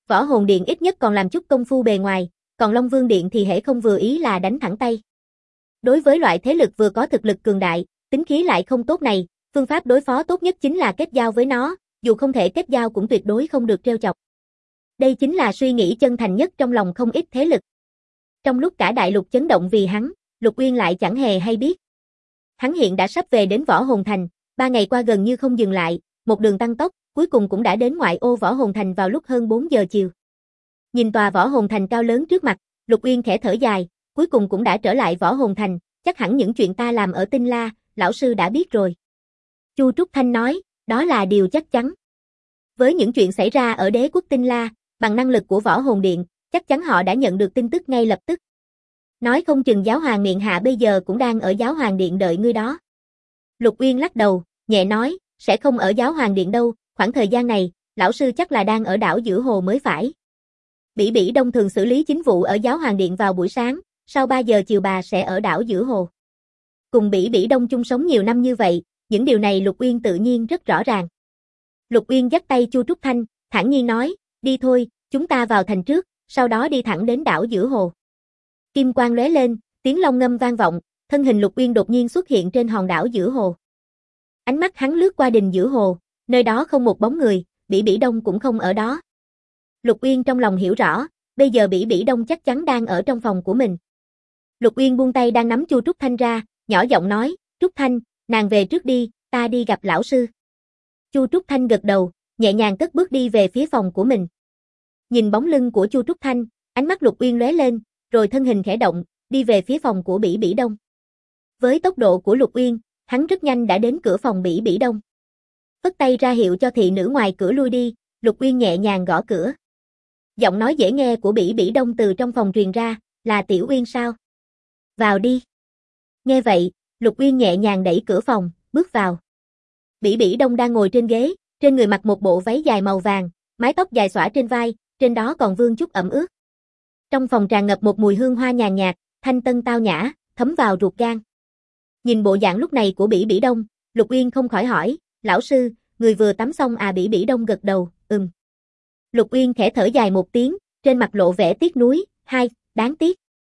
Võ Hồn Điện ít nhất còn làm chút công phu bề ngoài, còn Long Vương Điện thì hễ không vừa ý là đánh thẳng tay. Đối với loại thế lực vừa có thực lực cường đại, tính khí lại không tốt này, phương pháp đối phó tốt nhất chính là kết giao với nó, dù không thể kết giao cũng tuyệt đối không được trêu chọc. Đây chính là suy nghĩ chân thành nhất trong lòng không ít thế lực. Trong lúc cả đại lục chấn động vì hắn, Lục Uyên lại chẳng hề hay biết. Hắn hiện đã sắp về đến Võ Hồn Thành, 3 ngày qua gần như không dừng lại, một đường tăng tốc, cuối cùng cũng đã đến ngoại ô Võ Hồn Thành vào lúc hơn 4 giờ chiều. Nhìn tòa Võ Hồn Thành cao lớn trước mặt, Lục Uyên khẽ thở dài, cuối cùng cũng đã trở lại Võ Hồn Thành, chắc hẳn những chuyện ta làm ở Tinh La, lão sư đã biết rồi. Chu Trúc Thanh nói, đó là điều chắc chắn. Với những chuyện xảy ra ở đế quốc Tinh La, bằng năng lực của Võ Hồn Điện, chắc chắn họ đã nhận được tin tức ngay lập tức. Nói không chừng giáo hoàng miện hạ bây giờ cũng đang ở giáo hoàng điện đợi ngươi đó. Lục Uyên lắc đầu, nhẹ nói, sẽ không ở giáo hoàng điện đâu, khoảng thời gian này, lão sư chắc là đang ở đảo giữa hồ mới phải. Bỉ Bỉ Đông thường xử lý chính vụ ở giáo hoàng điện vào buổi sáng, sau 3 giờ chiều bà sẽ ở đảo giữa hồ. Cùng Bỉ Bỉ Đông chung sống nhiều năm như vậy, những điều này Lục Uyên tự nhiên rất rõ ràng. Lục Uyên dắt tay Chu Trúc Thanh, thản nhiên nói, đi thôi, chúng ta vào thành trước, sau đó đi thẳng đến đảo giữa hồ. Kim quang lóe lên, tiếng long ngâm vang vọng, thân hình Lục Uyên đột nhiên xuất hiện trên hòn đảo giữa hồ. Ánh mắt hắn lướt qua đình giữa hồ, nơi đó không một bóng người, Bỉ Bỉ Đông cũng không ở đó. Lục Uyên trong lòng hiểu rõ, bây giờ Bỉ Bỉ Đông chắc chắn đang ở trong phòng của mình. Lục Uyên buông tay đang nắm Chu Trúc Thanh ra, nhỏ giọng nói, Trúc Thanh, nàng về trước đi, ta đi gặp lão sư. Chu Trúc Thanh gật đầu, nhẹ nhàng cất bước đi về phía phòng của mình. Nhìn bóng lưng của Chu Trúc Thanh, ánh mắt Lục Uyên lóe lên, rồi thân hình khẽ động, đi về phía phòng của Bỉ Bỉ Đông. Với tốc độ của Lục Uyên, hắn rất nhanh đã đến cửa phòng Bỉ Bỉ Đông. Phất tay ra hiệu cho thị nữ ngoài cửa lui đi, Lục Uyên nhẹ nhàng gõ cửa. Giọng nói dễ nghe của Bỉ Bỉ Đông từ trong phòng truyền ra, là Tiểu Uyên sao? Vào đi. Nghe vậy, Lục Uyên nhẹ nhàng đẩy cửa phòng, bước vào. Bỉ Bỉ Đông đang ngồi trên ghế, trên người mặc một bộ váy dài màu vàng, mái tóc dài xõa trên vai, trên đó còn vương chút ẩm ướt. Trong phòng tràn ngập một mùi hương hoa nhàn nhạt, thanh tân tao nhã, thấm vào ruột gan. Nhìn bộ dạng lúc này của Bỉ Bỉ Đông, Lục Uyên không khỏi hỏi, lão sư, người vừa tắm xong à? Bỉ Bỉ Đông gật đầu, Lục Uyên khẽ thở dài một tiếng, trên mặt lộ vẻ tiếc nuối, đáng tiếc.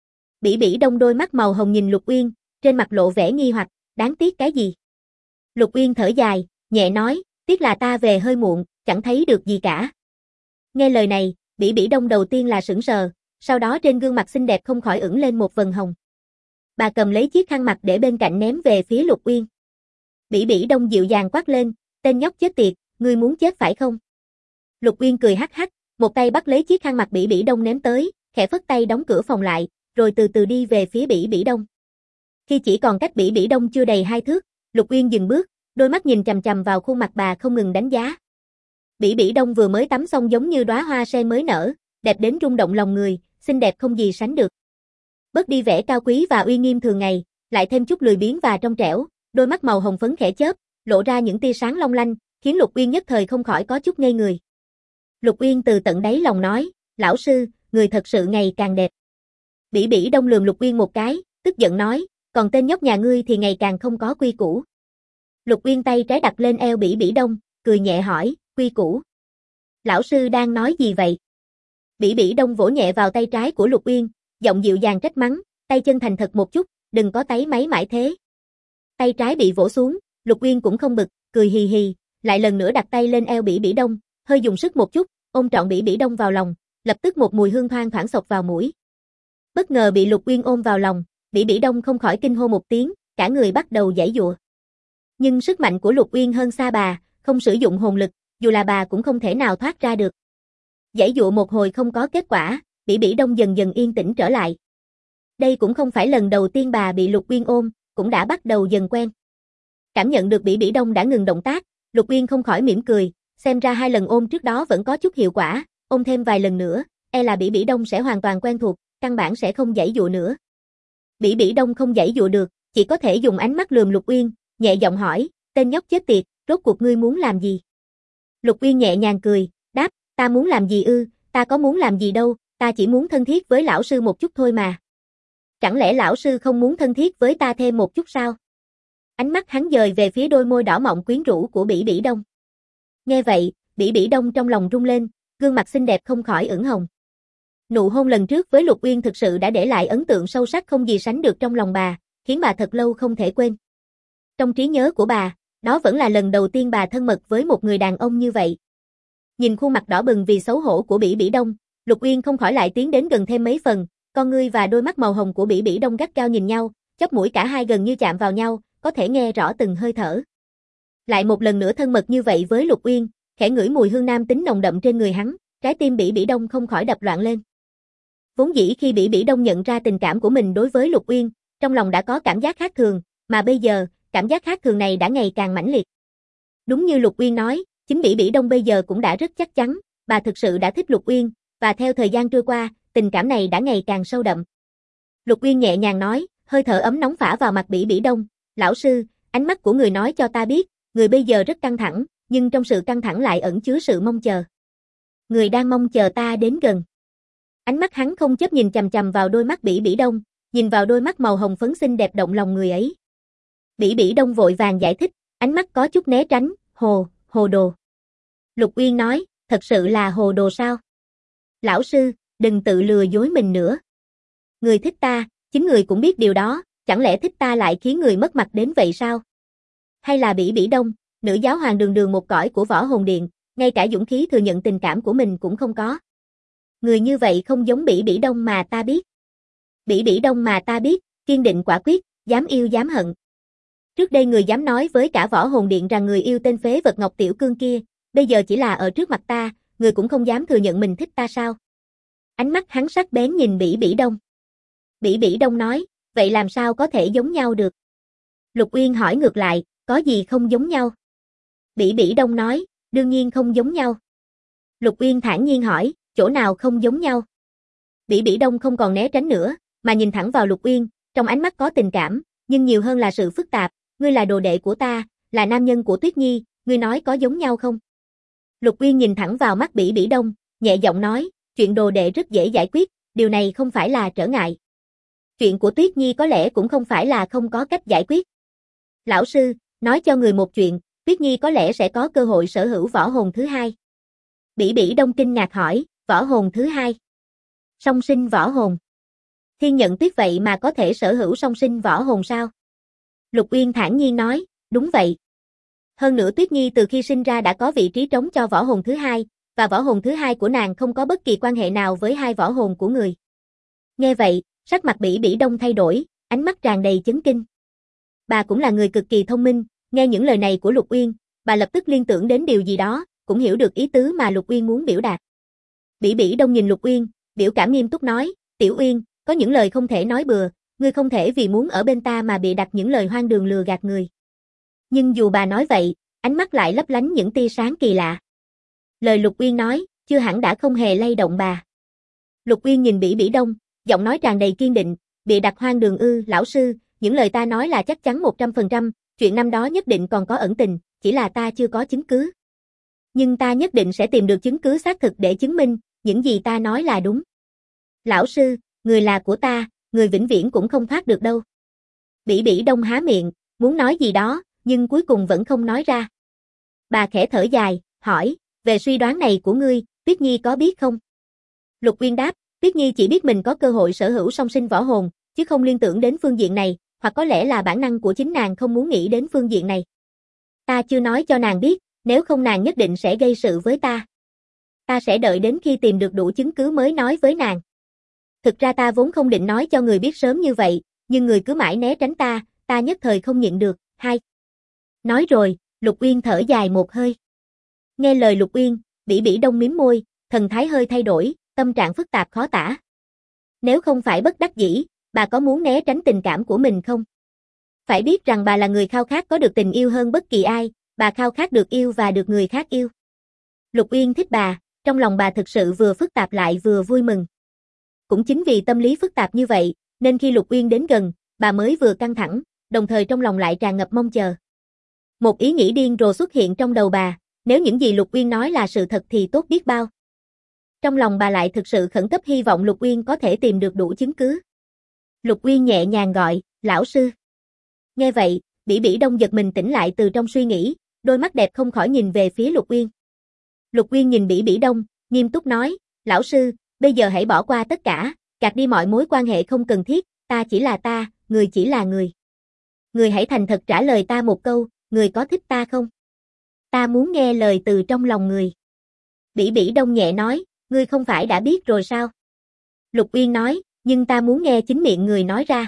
Bỉ Bỉ Đông đôi mắt màu hồng nhìn Lục Uyên, trên mặt lộ vẻ nghi hoặc, đáng tiếc cái gì? Lục Uyên thở dài, nhẹ nói, tiếc là ta về hơi muộn, chẳng thấy được gì cả. Nghe lời này, Bỉ Bỉ Đông đầu tiên là sững sờ, sau đó trên gương mặt xinh đẹp không khỏi ửng lên một vầng hồng. Bà cầm lấy chiếc khăn mặt để bên cạnh ném về phía Lục Uyên. Bỉ Bỉ Đông dịu dàng quát lên, tên nhóc chết tiệt, ngươi muốn chết phải không? Lục Uyên cười hắc hắc, một tay bắt lấy chiếc khăn mặt Bỉ Bỉ Đông ném tới, khẽ phất tay đóng cửa phòng lại, rồi từ từ đi về phía Bỉ Bỉ Đông. Khi chỉ còn cách Bỉ Bỉ Đông chưa đầy 2 thước, Lục Uyên dừng bước, đôi mắt nhìn chằm chằm vào khuôn mặt bà không ngừng đánh giá. Bỉ Bỉ Đông vừa mới tắm xong giống như đóa hoa sen mới nở, đẹp đến rung động lòng người, xinh đẹp không gì sánh được. Bớt đi vẻ cao quý và uy nghiêm thường ngày, lại thêm chút lười biếng và trong trẻo, đôi mắt màu hồng phấn khẽ chớp, lộ ra những tia sáng long lanh, khiến Lục Uyên nhất thời không khỏi có chút ngây người. Lục Uyên từ tận đáy lòng nói, lão sư, người thật sự ngày càng đẹp. Bỉ Bỉ Đông lườm Lục Uyên một cái, tức giận nói, còn tên nhóc nhà ngươi thì ngày càng không có quy củ. Lục Uyên tay trái đặt lên eo Bỉ Bỉ Đông, cười nhẹ hỏi, quy củ. Lão sư đang nói gì vậy? Bỉ Bỉ Đông vỗ nhẹ vào tay trái của Lục Uyên, giọng dịu dàng trách mắng, tay chân thành thật một chút, đừng có táy máy mãi thế. Tay trái bị vỗ xuống, Lục Uyên cũng không bực, cười hì hì, lại lần nữa đặt tay lên eo Bỉ Bỉ Đông, hơi dùng sức một chút, ôm trọn Bỉ Bỉ Đông vào lòng, lập tức một mùi hương thoang thoảng xộc vào mũi. Bất ngờ bị Lục Uyên ôm vào lòng, Bỉ Bỉ Đông không khỏi kinh hô một tiếng, cả người bắt đầu giãy giụa. Nhưng sức mạnh của Lục Uyên hơn xa bà, không sử dụng hồn lực, dù là bà cũng không thể nào thoát ra được. Giãy giụa một hồi không có kết quả, Bỉ Bỉ Đông dần dần yên tĩnh trở lại. Đây cũng không phải lần đầu tiên bà bị Lục Uyên ôm, cũng đã bắt đầu dần quen. Cảm nhận được Bỉ Bỉ Đông đã ngừng động tác, Lục Uyên không khỏi mỉm cười, xem ra 2 lần ôm trước đó vẫn có chút hiệu quả, ôm thêm vài lần nữa, e là Bỉ Bỉ Đông sẽ hoàn toàn quen thuộc, căn bản sẽ không giãy giụa nữa. Bỉ Bỉ Đông không giãy giụa được, chỉ có thể dùng ánh mắt lườm Lục Uyên, nhẹ giọng hỏi, tên nhóc chết tiệt, rốt cuộc ngươi muốn làm gì? Lục Uyên nhẹ nhàng cười, đáp, ta muốn làm gì ư, ta có muốn làm gì đâu, ta chỉ muốn thân thiết với lão sư một chút thôi mà. Chẳng lẽ lão sư không muốn thân thiết với ta thêm một chút sao? Ánh mắt hắn dời về phía đôi môi đỏ mọng quyến rũ của Bỉ Bỉ Đông. Nghe vậy, Bỉ Bỉ Đông trong lòng rung lên, gương mặt xinh đẹp không khỏi ửng hồng. Nụ hôn lần trước với Lục Uyên thực sự đã để lại ấn tượng sâu sắc không gì sánh được trong lòng bà, khiến bà thật lâu không thể quên. Trong trí nhớ của bà, đó vẫn là lần đầu tiên bà thân mật với một người đàn ông như vậy. Nhìn khuôn mặt đỏ bừng vì xấu hổ của Bỉ Bỉ Đông, Lục Uyên không khỏi lại tiến đến gần thêm mấy phần, con ngươi và đôi mắt màu hồng của Bỉ Bỉ Đông gắt gao nhìn nhau, chóp mũi cả hai gần như chạm vào nhau, có thể nghe rõ từng hơi thở. Lại một lần nữa thân mật như vậy với Lục Uyên, khẽ ngửi mùi hương nam tính nồng đậm trên người hắn, trái tim Bỉ Bỉ Đông không khỏi đập loạn lên. Vốn dĩ khi Bỉ Bỉ Đông nhận ra tình cảm của mình đối với Lục Uyên, trong lòng đã có cảm giác khác thường, mà bây giờ, cảm giác khác thường này đã ngày càng mãnh liệt. Đúng như Lục Uyên nói, chính Bỉ Bỉ Đông bây giờ cũng đã rất chắc chắn, bà thực sự đã thích Lục Uyên, và theo thời gian trôi qua, tình cảm này đã ngày càng sâu đậm. Lục Uyên nhẹ nhàng nói, hơi thở ấm nóng phả vào mặt Bỉ Bỉ Đông, lão sư, ánh mắt của người nói cho ta biết, người bây giờ rất căng thẳng, nhưng trong sự căng thẳng lại ẩn chứa sự mong chờ. Người đang mong chờ ta đến gần. Ánh mắt hắn không chớp nhìn chằm chằm vào đôi mắt Bỉ Bỉ Đông, nhìn vào đôi mắt màu hồng phấn xinh đẹp động lòng người ấy. Bỉ Bỉ Đông vội vàng giải thích, ánh mắt có chút né tránh, hồ đồ. Lục Uyên nói, thật sự là hồ đồ sao? Lão sư, đừng tự lừa dối mình nữa. Người thích ta, chính người cũng biết điều đó, chẳng lẽ thích ta lại khiến người mất mặt đến vậy sao? Hay là Bỉ Bỉ Đông, nữ giáo hoàng đường đường một cõi của Võ Hồn Điện, ngay cả dũng khí thừa nhận tình cảm của mình cũng không có. Người như vậy không giống Bỉ Bỉ Đông mà ta biết. Bỉ Bỉ Đông mà ta biết, kiên định quả quyết, dám yêu dám hận. Trước đây người dám nói với cả Võ Hồn Điện rằng người yêu tên phế vật Ngọc Tiểu Cương kia, bây giờ chỉ là ở trước mặt ta, người cũng không dám thừa nhận mình thích ta sao? Ánh mắt hắn sắc bén nhìn Bỉ Bỉ Đông. Bỉ Bỉ Đông nói, vậy làm sao có thể giống nhau được? Lục Uyên hỏi ngược lại, có gì không giống nhau? Bỉ Bỉ Đông nói, đương nhiên không giống nhau. Lục Uyên thản nhiên hỏi, chỗ nào không giống nhau? Bỉ Bỉ Đông không còn né tránh nữa, mà nhìn thẳng vào Lục Uyên, trong ánh mắt có tình cảm, nhưng nhiều hơn là sự phức tạp, ngươi là đồ đệ của ta, là nam nhân của Tuyết Nhi, ngươi nói có giống nhau không? Lục Uyên nhìn thẳng vào mắt Bỉ Bỉ Đông, nhẹ giọng nói, chuyện đồ đệ rất dễ giải quyết, điều này không phải là trở ngại. Chuyện của Tuyết Nhi có lẽ cũng không phải là không có cách giải quyết. Lão sư, nói cho người một chuyện, Tuyết Nhi có lẽ sẽ có cơ hội sở hữu võ hồn thứ hai. Bỉ Bỉ Đông kinh ngạc hỏi, võ hồn thứ hai? Song sinh võ hồn. Thiên Nhận Tuyết vậy mà có thể sở hữu song sinh võ hồn sao? Lục Uyên thản nhiên nói, đúng vậy. Hơn nữa Tuyết Nhi từ khi sinh ra đã có vị trí trống cho võ hồn thứ hai, và võ hồn thứ hai của nàng không có bất kỳ quan hệ nào với hai võ hồn của người. Nghe vậy, sắc mặt Bỉ Bỉ Đông thay đổi, ánh mắt tràn đầy chấn kinh. Bà cũng là người cực kỳ thông minh, nghe những lời này của Lục Uyên, bà lập tức liên tưởng đến điều gì đó, cũng hiểu được ý tứ mà Lục Uyên muốn biểu đạt. Bỉ Bỉ Đông nhìn Lục Uyên, biểu cảm nghiêm túc nói, Tiểu Uyên, có những lời không thể nói bừa, ngươi không thể vì muốn ở bên ta mà bịa đặt những lời hoang đường lừa gạt người. Nhưng dù bà nói vậy, ánh mắt lại lấp lánh những tia sáng kỳ lạ. Lời Lục Uyên nói, chưa hẳn đã không hề lay động bà. Lục Uyên nhìn Bỉ Bỉ Đông, giọng nói tràn đầy kiên định, bịa đặt hoang đường ư, lão sư, những lời ta nói là chắc chắn 100%, chuyện năm đó nhất định còn có ẩn tình, chỉ là ta chưa có chứng cứ. Nhưng ta nhất định sẽ tìm được chứng cứ xác thực để chứng minh, những gì ta nói là đúng. Lão sư, người là của ta, người vĩnh viễn cũng không thoát được đâu. Bỉ Bỉ Đông há miệng, muốn nói gì đó, nhưng cuối cùng vẫn không nói ra. Bà khẽ thở dài, hỏi, về suy đoán này của ngươi, Tuyết Nhi có biết không? Lục Uyên đáp, Tuyết Nhi chỉ biết mình có cơ hội sở hữu song sinh võ hồn, chứ không liên tưởng đến phương diện này, hoặc có lẽ là bản năng của chính nàng không muốn nghĩ đến phương diện này. Ta chưa nói cho nàng biết, nếu không nàng nhất định sẽ gây sự với ta. Ta sẽ đợi đến khi tìm được đủ chứng cứ mới nói với nàng. Thực ra ta vốn không định nói cho người biết sớm như vậy, nhưng người cứ mãi né tránh ta nhất thời không nhịn được. Hai. Nói rồi, Lục Uyên thở dài một hơi. Nghe lời Lục Uyên, Bỉ Bỉ Đông mím môi, thần thái hơi thay đổi, tâm trạng phức tạp khó tả. Nếu không phải bất đắc dĩ, bà có muốn né tránh tình cảm của mình không? Phải biết rằng bà là người khao khát có được tình yêu hơn bất kỳ ai, bà khao khát được yêu và được người khác yêu. Lục Uyên thích bà, trong lòng bà thực sự vừa phức tạp lại vừa vui mừng. Cũng chính vì tâm lý phức tạp như vậy, nên khi Lục Uyên đến gần, bà mới vừa căng thẳng, đồng thời trong lòng lại tràn ngập mong chờ. Một ý nghĩ điên rồ xuất hiện trong đầu bà, nếu những gì Lục Uyên nói là sự thật thì tốt biết bao. Trong lòng bà lại thực sự khẩn cấp hy vọng Lục Uyên có thể tìm được đủ chứng cứ. Lục Uyên nhẹ nhàng gọi, lão sư. Nghe vậy, Bỉ Bỉ Đông giật mình tỉnh lại từ trong suy nghĩ, đôi mắt đẹp không khỏi nhìn về phía Lục Uyên. Lục Uyên nhìn Bỉ Bỉ Đông, nghiêm túc nói, lão sư, bây giờ hãy bỏ qua tất cả, gạt đi mọi mối quan hệ không cần thiết, ta chỉ là ta, người chỉ là người. Người hãy thành thật trả lời ta một câu, người có thích ta không? Ta muốn nghe lời từ trong lòng người. Bỉ Bỉ Đông nhẹ nói, ngươi không phải đã biết rồi sao? Lục Uyên nói, nhưng ta muốn nghe chính miệng người nói ra.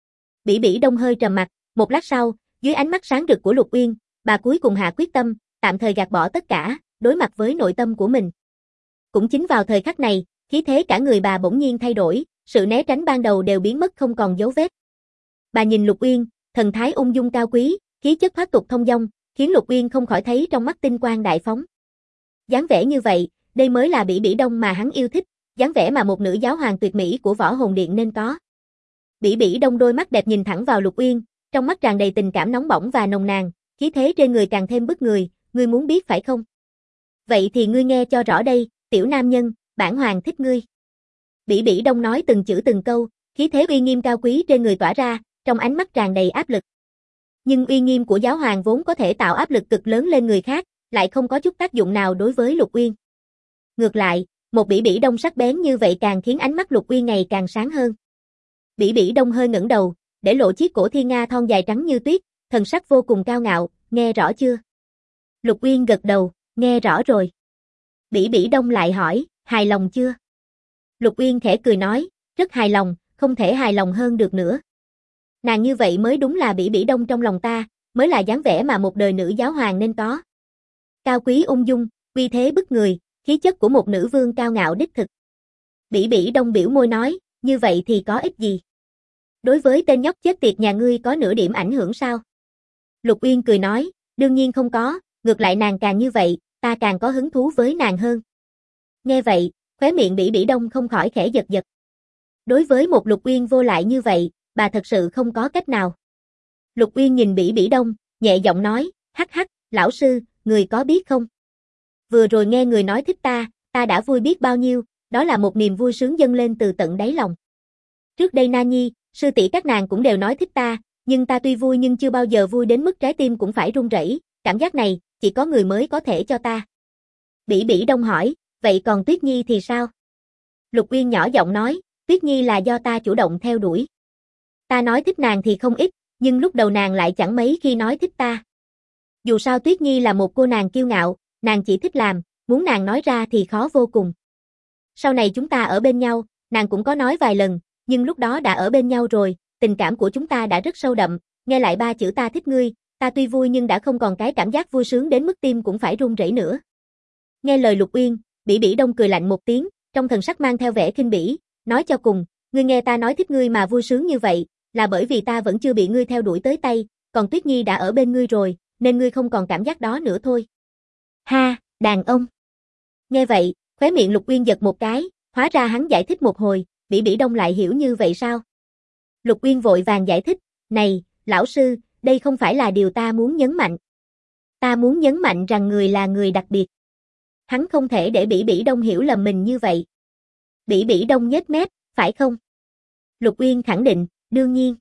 Bỉ Bỉ Đông hơi trầm mặt, một lát sau, dưới ánh mắt sáng rực của Lục Uyên, bà cuối cùng hạ quyết tâm, tạm thời gạt bỏ tất cả, đối mặt với nội tâm của mình. Cũng chính vào thời khắc này, khí thế cả người bà bỗng nhiên thay đổi, sự né tránh ban đầu đều biến mất không còn dấu vết. Bà nhìn Lục Uyên, thần thái ung dung cao quý, khí chất thoát tục thông dong, khiến Lục Uyên không khỏi thấy trong mắt tinh quang đại phóng. Dáng vẻ như vậy, đây mới là Bỉ Bỉ Đông mà hắn yêu thích, dáng vẻ mà một nữ giáo hoàng tuyệt mỹ của Võ Hồn Điện nên có. Bỉ Bỉ Đông đôi mắt đẹp nhìn thẳng vào Lục Uyên, trong mắt tràn đầy tình cảm nóng bỏng và nồng nàn, khí thế trên người càng thêm bức người, ngươi muốn biết phải không? Vậy thì ngươi nghe cho rõ đây, tiểu nam nhân, bản hoàng thích ngươi. Bỉ Bỉ Đông nói từng chữ từng câu, khí thế uy nghiêm cao quý trên người tỏa ra, trong ánh mắt tràn đầy áp lực. Nhưng uy nghiêm của giáo hoàng vốn có thể tạo áp lực cực lớn lên người khác, lại không có chút tác dụng nào đối với Lục Uyên. Ngược lại, một Bỉ Bỉ Đông sắc bén như vậy càng khiến ánh mắt Lục Uyên ngày càng sáng hơn. Bỉ Bỉ Đông hơi ngẩng đầu, để lộ chiếc cổ thiên nga thon dài trắng như tuyết, thần sắc vô cùng cao ngạo, nghe rõ chưa? Lục Uyên gật đầu, nghe rõ rồi. Bỉ Bỉ Đông lại hỏi, hài lòng chưa? Lục Uyên khẽ cười nói, rất hài lòng, không thể hài lòng hơn được nữa. Nàng như vậy mới đúng là Bỉ Bỉ Đông trong lòng ta, mới là dáng vẻ mà một đời nữ giáo hoàng nên có. Cao quý ung dung, uy thế bức người, khí chất của một nữ vương cao ngạo đích thực. Bỉ Bỉ Đông biểu môi nói, như vậy thì có ích gì? Đối với tên nhóc chết tiệt nhà ngươi có nửa điểm ảnh hưởng sao? Lục Uyên cười nói, đương nhiên không có, ngược lại nàng càng như vậy, ta càng có hứng thú với nàng hơn. Nghe vậy, khóe miệng Bỉ Bỉ Đông không khỏi khẽ giật giật. Đối với một Lục Uyên vô lại như vậy, bà thật sự không có cách nào. Lục Uyên nhìn Bỉ Bỉ Đông, nhẹ giọng nói, hắc hắc, lão sư, người có biết không? Vừa rồi nghe người nói thích ta đã vui biết bao nhiêu, đó là một niềm vui sướng dâng lên từ tận đáy lòng. Trước đây Na Nhi, sư tỷ các nàng cũng đều nói thích ta, nhưng ta tuy vui nhưng chưa bao giờ vui đến mức trái tim cũng phải run rẩy, cảm giác này, chỉ có người mới có thể cho ta. Bỉ Bỉ Đông hỏi, vậy còn Tuyết Nhi thì sao? Lục Uyên nhỏ giọng nói, Tuyết Nhi là do ta chủ động theo đuổi. Ta nói thích nàng thì không ít, nhưng lúc đầu nàng lại chẳng mấy khi nói thích ta. Dù sao Tuyết Nhi là một cô nàng kiêu ngạo, nàng chỉ thích làm, muốn nàng nói ra thì khó vô cùng. Sau này chúng ta ở bên nhau, nàng cũng có nói vài lần, nhưng lúc đó đã ở bên nhau rồi, tình cảm của chúng ta đã rất sâu đậm, nghe lại ba chữ ta thích ngươi, ta tuy vui nhưng đã không còn cái cảm giác vui sướng đến mức tim cũng phải run rẩy nữa. Nghe lời Lục Uyên, Bỉ Bỉ Đông cười lạnh một tiếng, trong thần sắc mang theo vẻ khinh bỉ, nói cho cùng, ngươi nghe ta nói thích ngươi mà vui sướng như vậy, là bởi vì ta vẫn chưa bị ngươi theo đuổi tới tay, còn Tuyết Nhi đã ở bên ngươi rồi, nên ngươi không còn cảm giác đó nữa thôi. Ha, đàn ông. Nghe vậy, khóe miệng Lục Uyên giật một cái, hóa ra hắn giải thích một hồi, Bỉ Bỉ Đông lại hiểu như vậy sao? Lục Uyên vội vàng giải thích, này, lão sư, đây không phải là điều ta muốn nhấn mạnh. Ta muốn nhấn mạnh rằng người là người đặc biệt. Hắn không thể để Bỉ Bỉ Đông hiểu lầm mình như vậy. Bỉ Bỉ Đông nhếch mép, phải không? Lục Uyên khẳng định, đương nhiên.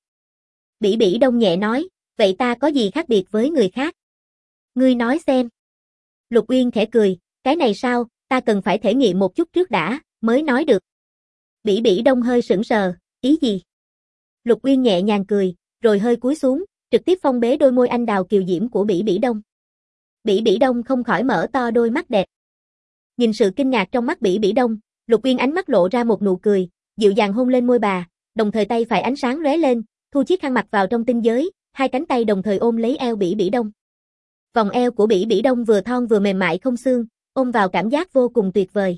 Bỉ Bỉ Đông nhẹ nói, vậy ta có gì khác biệt với người khác? Ngươi nói xem. Lục Uyên khẽ cười, cái này sao, ta cần phải thể nghiệm một chút trước đã, mới nói được. Bỉ Bỉ Đông hơi sững sờ, ý gì? Lục Uyên nhẹ nhàng cười, rồi hơi cúi xuống, trực tiếp phong bế đôi môi anh đào kiều diễm của Bỉ Bỉ Đông. Bỉ Bỉ Đông không khỏi mở to đôi mắt đẹp. Nhìn sự kinh ngạc trong mắt Bỉ Bỉ Đông, Lục Uyên ánh mắt lộ ra một nụ cười, dịu dàng hôn lên môi bà, đồng thời tay phải ánh sáng lóe lên, thu chiếc khăn mặt vào trong tinh giới, hai cánh tay đồng thời ôm lấy eo Bỉ Bỉ Đông. Vòng eo của Bỉ Bỉ Đông vừa thon vừa mềm mại không xương, ôm vào cảm giác vô cùng tuyệt vời.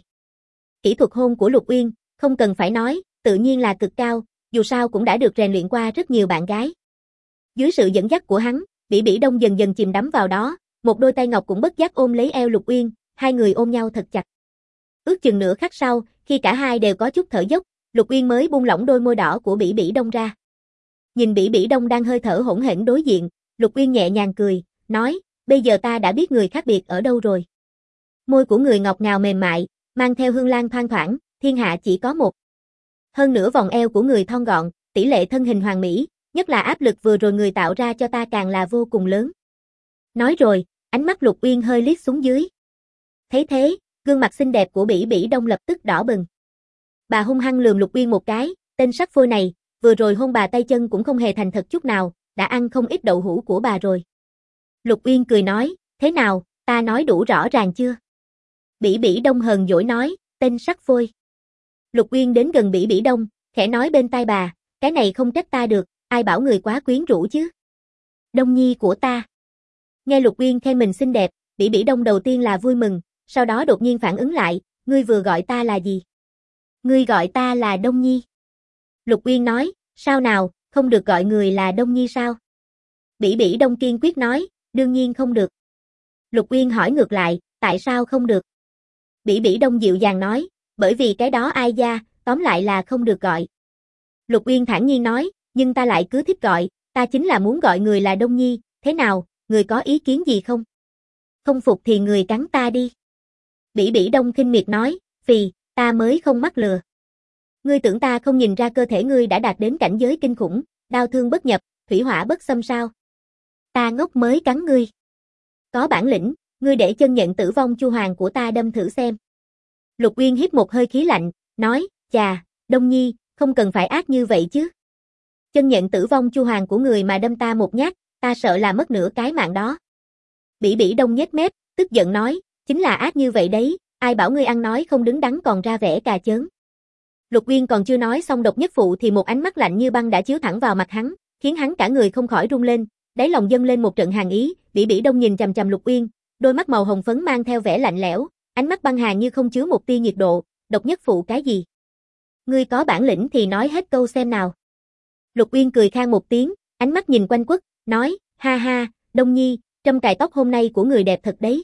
Kỹ thuật hôn của Lục Uyên, không cần phải nói, tự nhiên là cực cao, dù sao cũng đã được rèn luyện qua rất nhiều bạn gái. Dưới sự dẫn dắt của hắn, Bỉ Bỉ Đông dần dần chìm đắm vào đó, một đôi tay ngọc cũng bất giác ôm lấy eo Lục Uyên, hai người ôm nhau thật chặt. Ước chừng nửa khắc sau, khi cả hai đều có chút thở dốc, Lục Uyên mới buông lỏng đôi môi đỏ của Bỉ Bỉ Đông ra. Nhìn Bỉ Bỉ Đông đang hơi thở hỗn hển đối diện, Lục Uyên nhẹ nhàng cười, nói, bây giờ ta đã biết người khác biệt ở đâu rồi. Môi của người ngọt ngào mềm mại, mang theo hương lan thoang thoảng, thiên hạ chỉ có một. Hơn nữa vòng eo của người thon gọn, tỷ lệ thân hình hoàn mỹ, nhất là áp lực vừa rồi người tạo ra cho ta càng là vô cùng lớn. Nói rồi, ánh mắt Lục Uyên hơi liếc xuống dưới. Thấy thế, Gương mặt xinh đẹp của Bỉ Bỉ Đông lập tức đỏ bừng. Bà hung hăng lườm Lục Uyên một cái, tên sắc phôi này, vừa rồi hôn bà tay chân cũng không hề thành thật chút nào, đã ăn không ít đậu hũ của bà rồi. Lục Uyên cười nói, thế nào, ta nói đủ rõ ràng chưa? Bỉ Bỉ Đông hờn dỗi nói, tên sắc phôi. Lục Uyên đến gần Bỉ Bỉ Đông, khẽ nói bên tai bà, cái này không trách ta được, ai bảo người quá quyến rũ chứ? Đông nhi của ta. Nghe Lục Uyên khen mình xinh đẹp, Bỉ Bỉ Đông đầu tiên là vui mừng, sau đó đột nhiên phản ứng lại, ngươi vừa gọi ta là gì? Ngươi gọi ta là Đông Nhi. Lục Uyên nói, sao nào, không được gọi người là Đông Nhi sao? Bỉ Bỉ Đông kiên quyết nói, đương nhiên không được. Lục Uyên hỏi ngược lại, tại sao không được? Bỉ Bỉ Đông dịu dàng nói, bởi vì cái đó ai gia, tóm lại là không được gọi. Lục Uyên thản nhiên nói, nhưng ta lại cứ thích gọi, ta chính là muốn gọi người là Đông Nhi, thế nào, người có ý kiến gì không? Không phục thì người cắn ta đi. Bỉ Bỉ Đông khinh miệt nói, phì, ta mới không mắc lừa. Ngươi tưởng ta không nhìn ra cơ thể ngươi đã đạt đến cảnh giới kinh khủng, đao thương bất nhập, thủy hỏa bất xâm sao? Ta ngốc mới cắn ngươi. Có bản lĩnh, ngươi để chân nhận tử vong chu hoàng của ta đâm thử xem. Lục Uyên hít một hơi khí lạnh, nói, chà, Đông Nhi, không cần phải ác như vậy chứ. Chân nhận tử vong chu hoàng của người mà đâm ta một nhát, ta sợ là mất nửa cái mạng đó. Bỉ Bỉ Đông nhếch mép, tức giận nói, chính là ác như vậy đấy, ai bảo ngươi ăn nói không đứng đắn còn ra vẻ cà chớn. Lục Uyên còn chưa nói xong độc nhất phụ thì một ánh mắt lạnh như băng đã chiếu thẳng vào mặt hắn, khiến hắn cả người không khỏi run lên, đáy lòng dâng lên một trận hàn ý. Bỉ Bỉ Đông nhìn chằm chằm Lục Uyên, đôi mắt màu hồng phấn mang theo vẻ lạnh lẽo, ánh mắt băng hàn như không chứa một tia nhiệt độ, độc nhất phụ cái gì? Ngươi có bản lĩnh thì nói hết câu xem nào. Lục Uyên cười khan một tiếng, ánh mắt nhìn quanh quất, nói, ha ha, Đông Nhi, trâm cài tóc hôm nay của người đẹp thật đấy.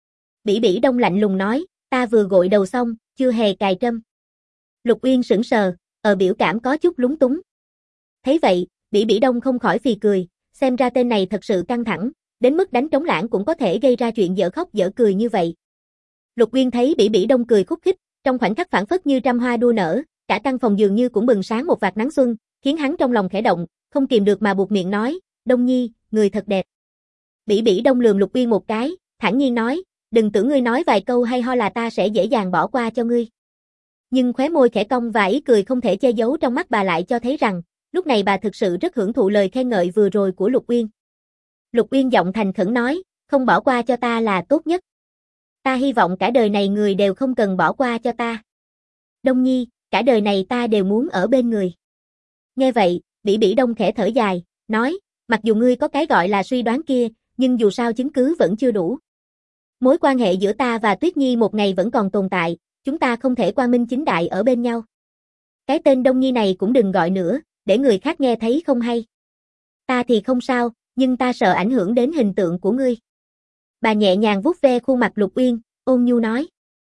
Bỉ Bỉ Đông lạnh lùng nói, ta vừa gội đầu xong, chưa hề cài trâm. Lục Uyên sững sờ, biểu cảm có chút lúng túng. Thấy vậy, Bỉ Bỉ Đông không khỏi phì cười, xem ra tên này thật sự căng thẳng, đến mức đánh trống lảng cũng có thể gây ra chuyện dở khóc dở cười như vậy. Lục Uyên thấy Bỉ Bỉ Đông cười khúc khích, trong khoảnh khắc phảng phất như trăm hoa đua nở, cả căn phòng dường như cũng bừng sáng một vạt nắng xuân, khiến hắn trong lòng khẽ động, không kìm được mà buột miệng nói, Đông Nhi, người thật đẹp. Bỉ Bỉ Đông lườm Lục Uyên một cái, thản nhiên nói, đừng tưởng ngươi nói vài câu hay ho là ta sẽ dễ dàng bỏ qua cho ngươi. Nhưng khóe môi khẽ cong và ý cười không thể che giấu trong mắt bà lại cho thấy rằng, lúc này bà thực sự rất hưởng thụ lời khen ngợi vừa rồi của Lục Uyên. Lục Uyên giọng thành khẩn nói, không bỏ qua cho ta là tốt nhất. Ta hy vọng cả đời này người đều không cần bỏ qua cho ta. Đông Nhi, cả đời này ta đều muốn ở bên người. Nghe vậy, Bỉ Bỉ Đông khẽ thở dài, nói, mặc dù ngươi có cái gọi là suy đoán kia, nhưng dù sao chứng cứ vẫn chưa đủ. Mối quan hệ giữa ta và Tuyết Nhi một ngày vẫn còn tồn tại, chúng ta không thể quang minh chính đại ở bên nhau. Cái tên Đông Nhi này cũng đừng gọi nữa, để người khác nghe thấy không hay. Ta thì không sao, nhưng ta sợ ảnh hưởng đến hình tượng của ngươi. Bà nhẹ nhàng vuốt ve khuôn mặt Lục Uyên, ôn nhu nói.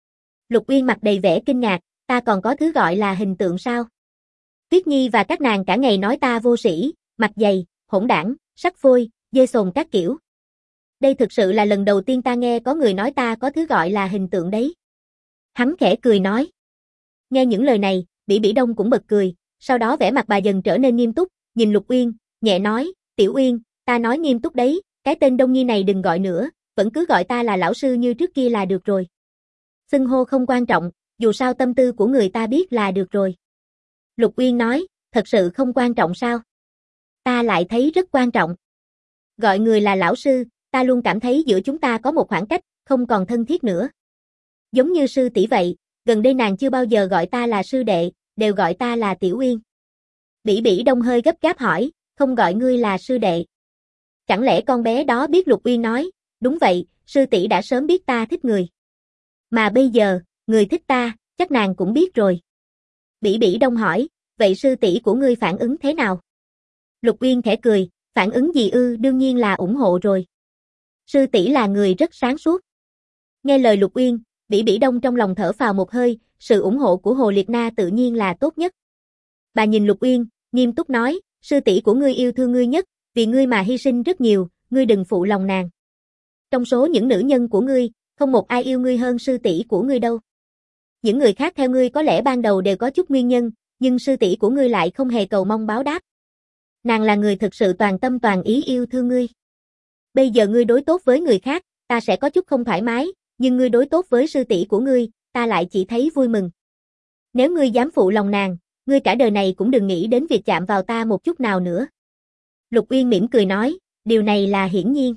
Lục Uyên mặt đầy vẻ kinh ngạc, ta còn có thứ gọi là hình tượng sao? Tuyết Nhi và các nàng cả ngày nói ta vô sĩ, mặt dày, hỗn đảng, sắc phôi, dê sồn các kiểu. Đây thực sự là lần đầu tiên ta nghe có người nói ta có thứ gọi là hình tượng đấy. Hắn khẽ cười nói. Nghe những lời này, Bỉ Bỉ Đông cũng bật cười, sau đó vẻ mặt bà dần trở nên nghiêm túc, nhìn Lục Uyên, nhẹ nói, Tiểu Uyên, ta nói nghiêm túc đấy, cái tên Đông Nhi này đừng gọi nữa, vẫn cứ gọi ta là lão sư như trước kia là được rồi. Xưng hô không quan trọng, dù sao tâm tư của người ta biết là được rồi. Lục Uyên nói, thật sự không quan trọng sao? Ta lại thấy rất quan trọng. Gọi người là lão sư, ta luôn cảm thấy giữa chúng ta có một khoảng cách, không còn thân thiết nữa. Giống như sư tỷ vậy, gần đây nàng chưa bao giờ gọi ta là sư đệ, đều gọi ta là Tiểu Uyên. Bỉ Bỉ Đông hơi gấp gáp hỏi, không gọi ngươi là sư đệ. Chẳng lẽ con bé đó biết Lục Uyên nói, đúng vậy, sư tỷ đã sớm biết ta thích người. Mà bây giờ, người thích ta, chắc nàng cũng biết rồi. Bỉ Bỉ Đông hỏi, vậy sư tỷ của ngươi phản ứng thế nào? Lục Uyên khẽ cười, phản ứng gì ư, đương nhiên là ủng hộ rồi. Sư tỷ là người rất sáng suốt. Nghe lời Lục Uyên, Bỉ Bỉ Đông trong lòng thở phào một hơi, sự ủng hộ của Hồ Liệt Na tự nhiên là tốt nhất. Bà nhìn Lục Uyên, nghiêm túc nói, sư tỷ của ngươi yêu thương ngươi nhất, vì ngươi mà hy sinh rất nhiều, ngươi đừng phụ lòng nàng. Trong số những nữ nhân của ngươi, không một ai yêu ngươi hơn sư tỷ của ngươi đâu. Những người khác theo ngươi có lẽ ban đầu đều có chút nguyên nhân, nhưng sư tỷ của ngươi lại không hề cầu mong báo đáp. Nàng là người thực sự toàn tâm toàn ý yêu thương ngươi. Bây giờ ngươi đối tốt với người khác, ta sẽ có chút không thoải mái, nhưng ngươi đối tốt với sư tỷ của ngươi, ta lại chỉ thấy vui mừng. Nếu ngươi dám phụ lòng nàng, ngươi cả đời này cũng đừng nghĩ đến việc chạm vào ta một chút nào nữa. Lục Uyên mỉm cười nói, điều này là hiển nhiên.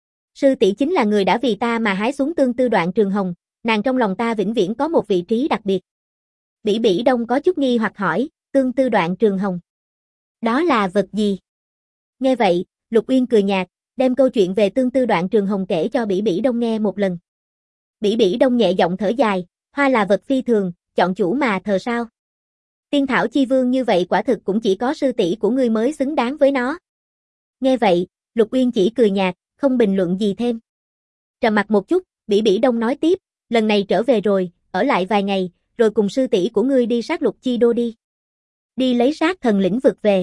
Sư tỷ chính là người đã vì ta mà hái xuống tương tư đoạn trường hồng, nàng trong lòng ta vĩnh viễn có một vị trí đặc biệt. Bỉ Bỉ Đông có chút nghi hoặc hỏi, tương tư đoạn trường hồng. Đó là vật gì? Nghe vậy, Lục Uyên cười nhạt, đem câu chuyện về tương tư đoạn trường hồng kể cho Bỉ Bỉ Đông nghe một lần. Bỉ Bỉ Đông nhẹ giọng thở dài, hoa là vật phi thường, chọn chủ mà thờ sao. Tiên thảo chi vương như vậy quả thực cũng chỉ có sư tỷ của ngươi mới xứng đáng với nó. Nghe vậy, Lục Uyên chỉ cười nhạt, không bình luận gì thêm. Trầm mặc một chút, Bỉ Bỉ Đông nói tiếp, lần này trở về rồi, ở lại vài ngày, rồi cùng sư tỷ của ngươi đi sát lục chi đô đi. Đi lấy sát thần lĩnh vực về.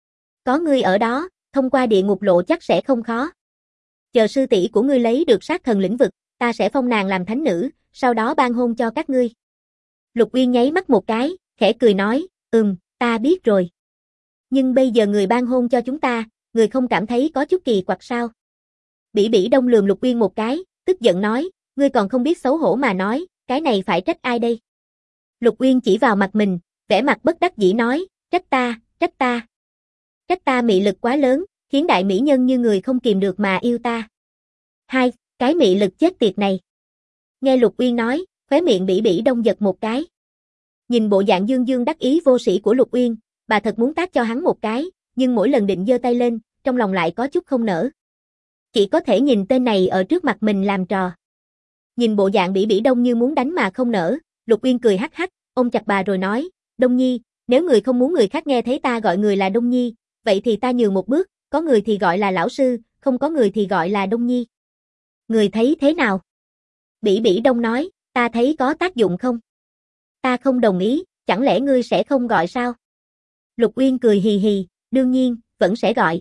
Có ngươi ở đó, thông qua địa ngục lộ chắc sẽ không khó. Chờ sư tỷ của ngươi lấy được sát thần lĩnh vực, ta sẽ phong nàng làm thánh nữ, sau đó ban hôn cho các ngươi. Lục Uyên nháy mắt một cái, khẽ cười nói, ta biết rồi. Nhưng bây giờ người ban hôn cho chúng ta, người không cảm thấy có chút kỳ quặc sao? Bỉ Bỉ Đông lườm Lục Uyên một cái, tức giận nói, ngươi còn không biết xấu hổ mà nói, cái này phải trách ai đây? Lục Uyên chỉ vào mặt mình, vẻ mặt bất đắc dĩ nói, trách ta, trách ta. Trách ta mị lực quá lớn, khiến đại mỹ nhân như người không kìm được mà yêu ta. Hai, cái mị lực chết tiệt này. Nghe Lục Uyên nói, khóe miệng Bỉ Bỉ Đông giật một cái. Nhìn bộ dạng dương dương đắc ý vô sĩ của Lục Uyên, bà thật muốn tát cho hắn một cái, nhưng mỗi lần định giơ tay lên, trong lòng lại có chút không nỡ. Chỉ có thể nhìn tên này ở trước mặt mình làm trò. Nhìn bộ dạng Bỉ Bỉ Đông như muốn đánh mà không nỡ, Lục Uyên cười hắc hắc, ôm chặt bà rồi nói, Đông Nhi, nếu người không muốn người khác nghe thấy ta gọi người là Đông Nhi, vậy thì ta nhường một bước, có người thì gọi là lão sư, không có người thì gọi là Đông Nhi. Người thấy thế nào? Bỉ Bỉ Đông nói, ta thấy có tác dụng không? Ta không đồng ý, chẳng lẽ ngươi sẽ không gọi sao? Lục Uyên cười hì hì, đương nhiên, vẫn sẽ gọi.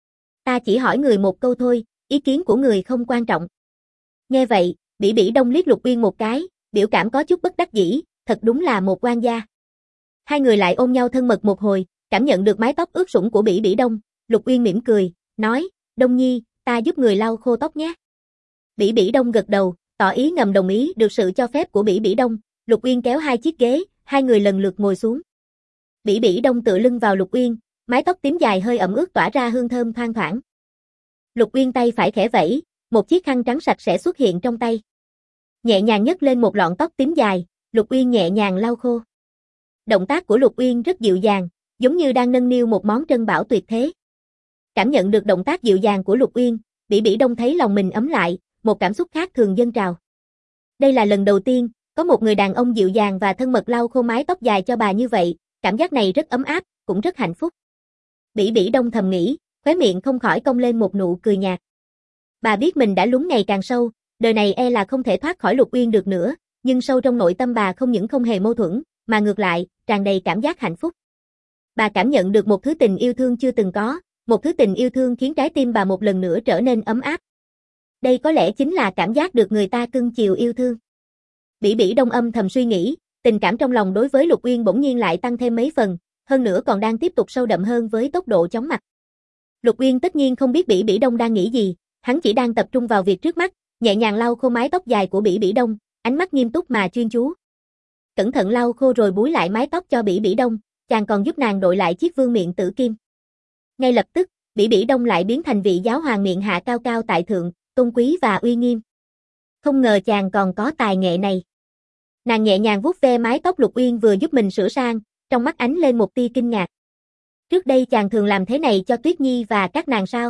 Ta chỉ hỏi người một câu thôi, ý kiến của người không quan trọng. Nghe vậy, Bỉ Bỉ Đông liếc Lục Uyên một cái, biểu cảm có chút bất đắc dĩ, thật đúng là một oan gia. Hai người lại ôm nhau thân mật một hồi, cảm nhận được mái tóc ướt sũng của Bỉ Bỉ Đông, Lục Uyên mỉm cười, nói, Đông Nhi, ta giúp người lau khô tóc nhé. Bỉ Bỉ Đông gật đầu, tỏ ý ngầm đồng ý được sự cho phép của Bỉ Bỉ Đông, Lục Uyên kéo hai chiếc ghế, hai người lần lượt ngồi xuống. Bỉ Bỉ Đông tựa lưng vào Lục Uyên, mái tóc tím dài hơi ẩm ướt tỏa ra hương thơm thoang thoảng. Lục Uyên tay phải khẽ vẫy, một chiếc khăn trắng sạch sẽ xuất hiện trong tay. Nhẹ nhàng nhấc lên một lọn tóc tím dài, Lục Uyên nhẹ nhàng lau khô. Động tác của Lục Uyên rất dịu dàng, giống như đang nâng niu một món trân bảo tuyệt thế. Cảm nhận được động tác dịu dàng của Lục Uyên, Bỉ Bỉ Đông thấy lòng mình ấm lại, một cảm xúc khác thường dâng trào. Đây là lần đầu tiên, có một người đàn ông dịu dàng và thân mật lau khô mái tóc dài cho bà như vậy, cảm giác này rất ấm áp, cũng rất hạnh phúc. Bỉ Bỉ Đông thầm nghĩ, khóe miệng không khỏi cong lên một nụ cười nhạt. Bà biết mình đã lún ngày càng sâu, đời này e là không thể thoát khỏi Lục Uyên được nữa, nhưng sâu trong nội tâm bà không những không hề mâu thuẫn, mà ngược lại, tràn đầy cảm giác hạnh phúc. Bà cảm nhận được một thứ tình yêu thương chưa từng có, một thứ tình yêu thương khiến trái tim bà một lần nữa trở nên ấm áp. Đây có lẽ chính là cảm giác được người ta cưng chiều yêu thương. Bỉ Bỉ Đông âm thầm suy nghĩ, tình cảm trong lòng đối với Lục Uyên bỗng nhiên lại tăng thêm mấy phần, hơn nữa còn đang tiếp tục sâu đậm hơn với tốc độ chóng mặt. Lục Uyên tất nhiên không biết Bỉ Bỉ Đông đang nghĩ gì, hắn chỉ đang tập trung vào việc trước mắt, nhẹ nhàng lau khô mái tóc dài của Bỉ Bỉ Đông, ánh mắt nghiêm túc mà chuyên chú. Cẩn thận lau khô rồi búi lại mái tóc cho Bỉ Bỉ Đông, chàng còn giúp nàng đội lại chiếc vương miện tử kim. Ngay lập tức, Bỉ Bỉ Đông lại biến thành vị giáo hoàng miện hạ cao cao tại thượng, tôn quý và uy nghiêm. Không ngờ chàng còn có tài nghệ này. Nàng nhẹ nhàng vuốt ve mái tóc Lục Uyên vừa giúp mình sửa sang, trong mắt ánh lên một tia kinh ngạc. Trước đây chàng thường làm thế này cho Tuyết Nhi và các nàng sao?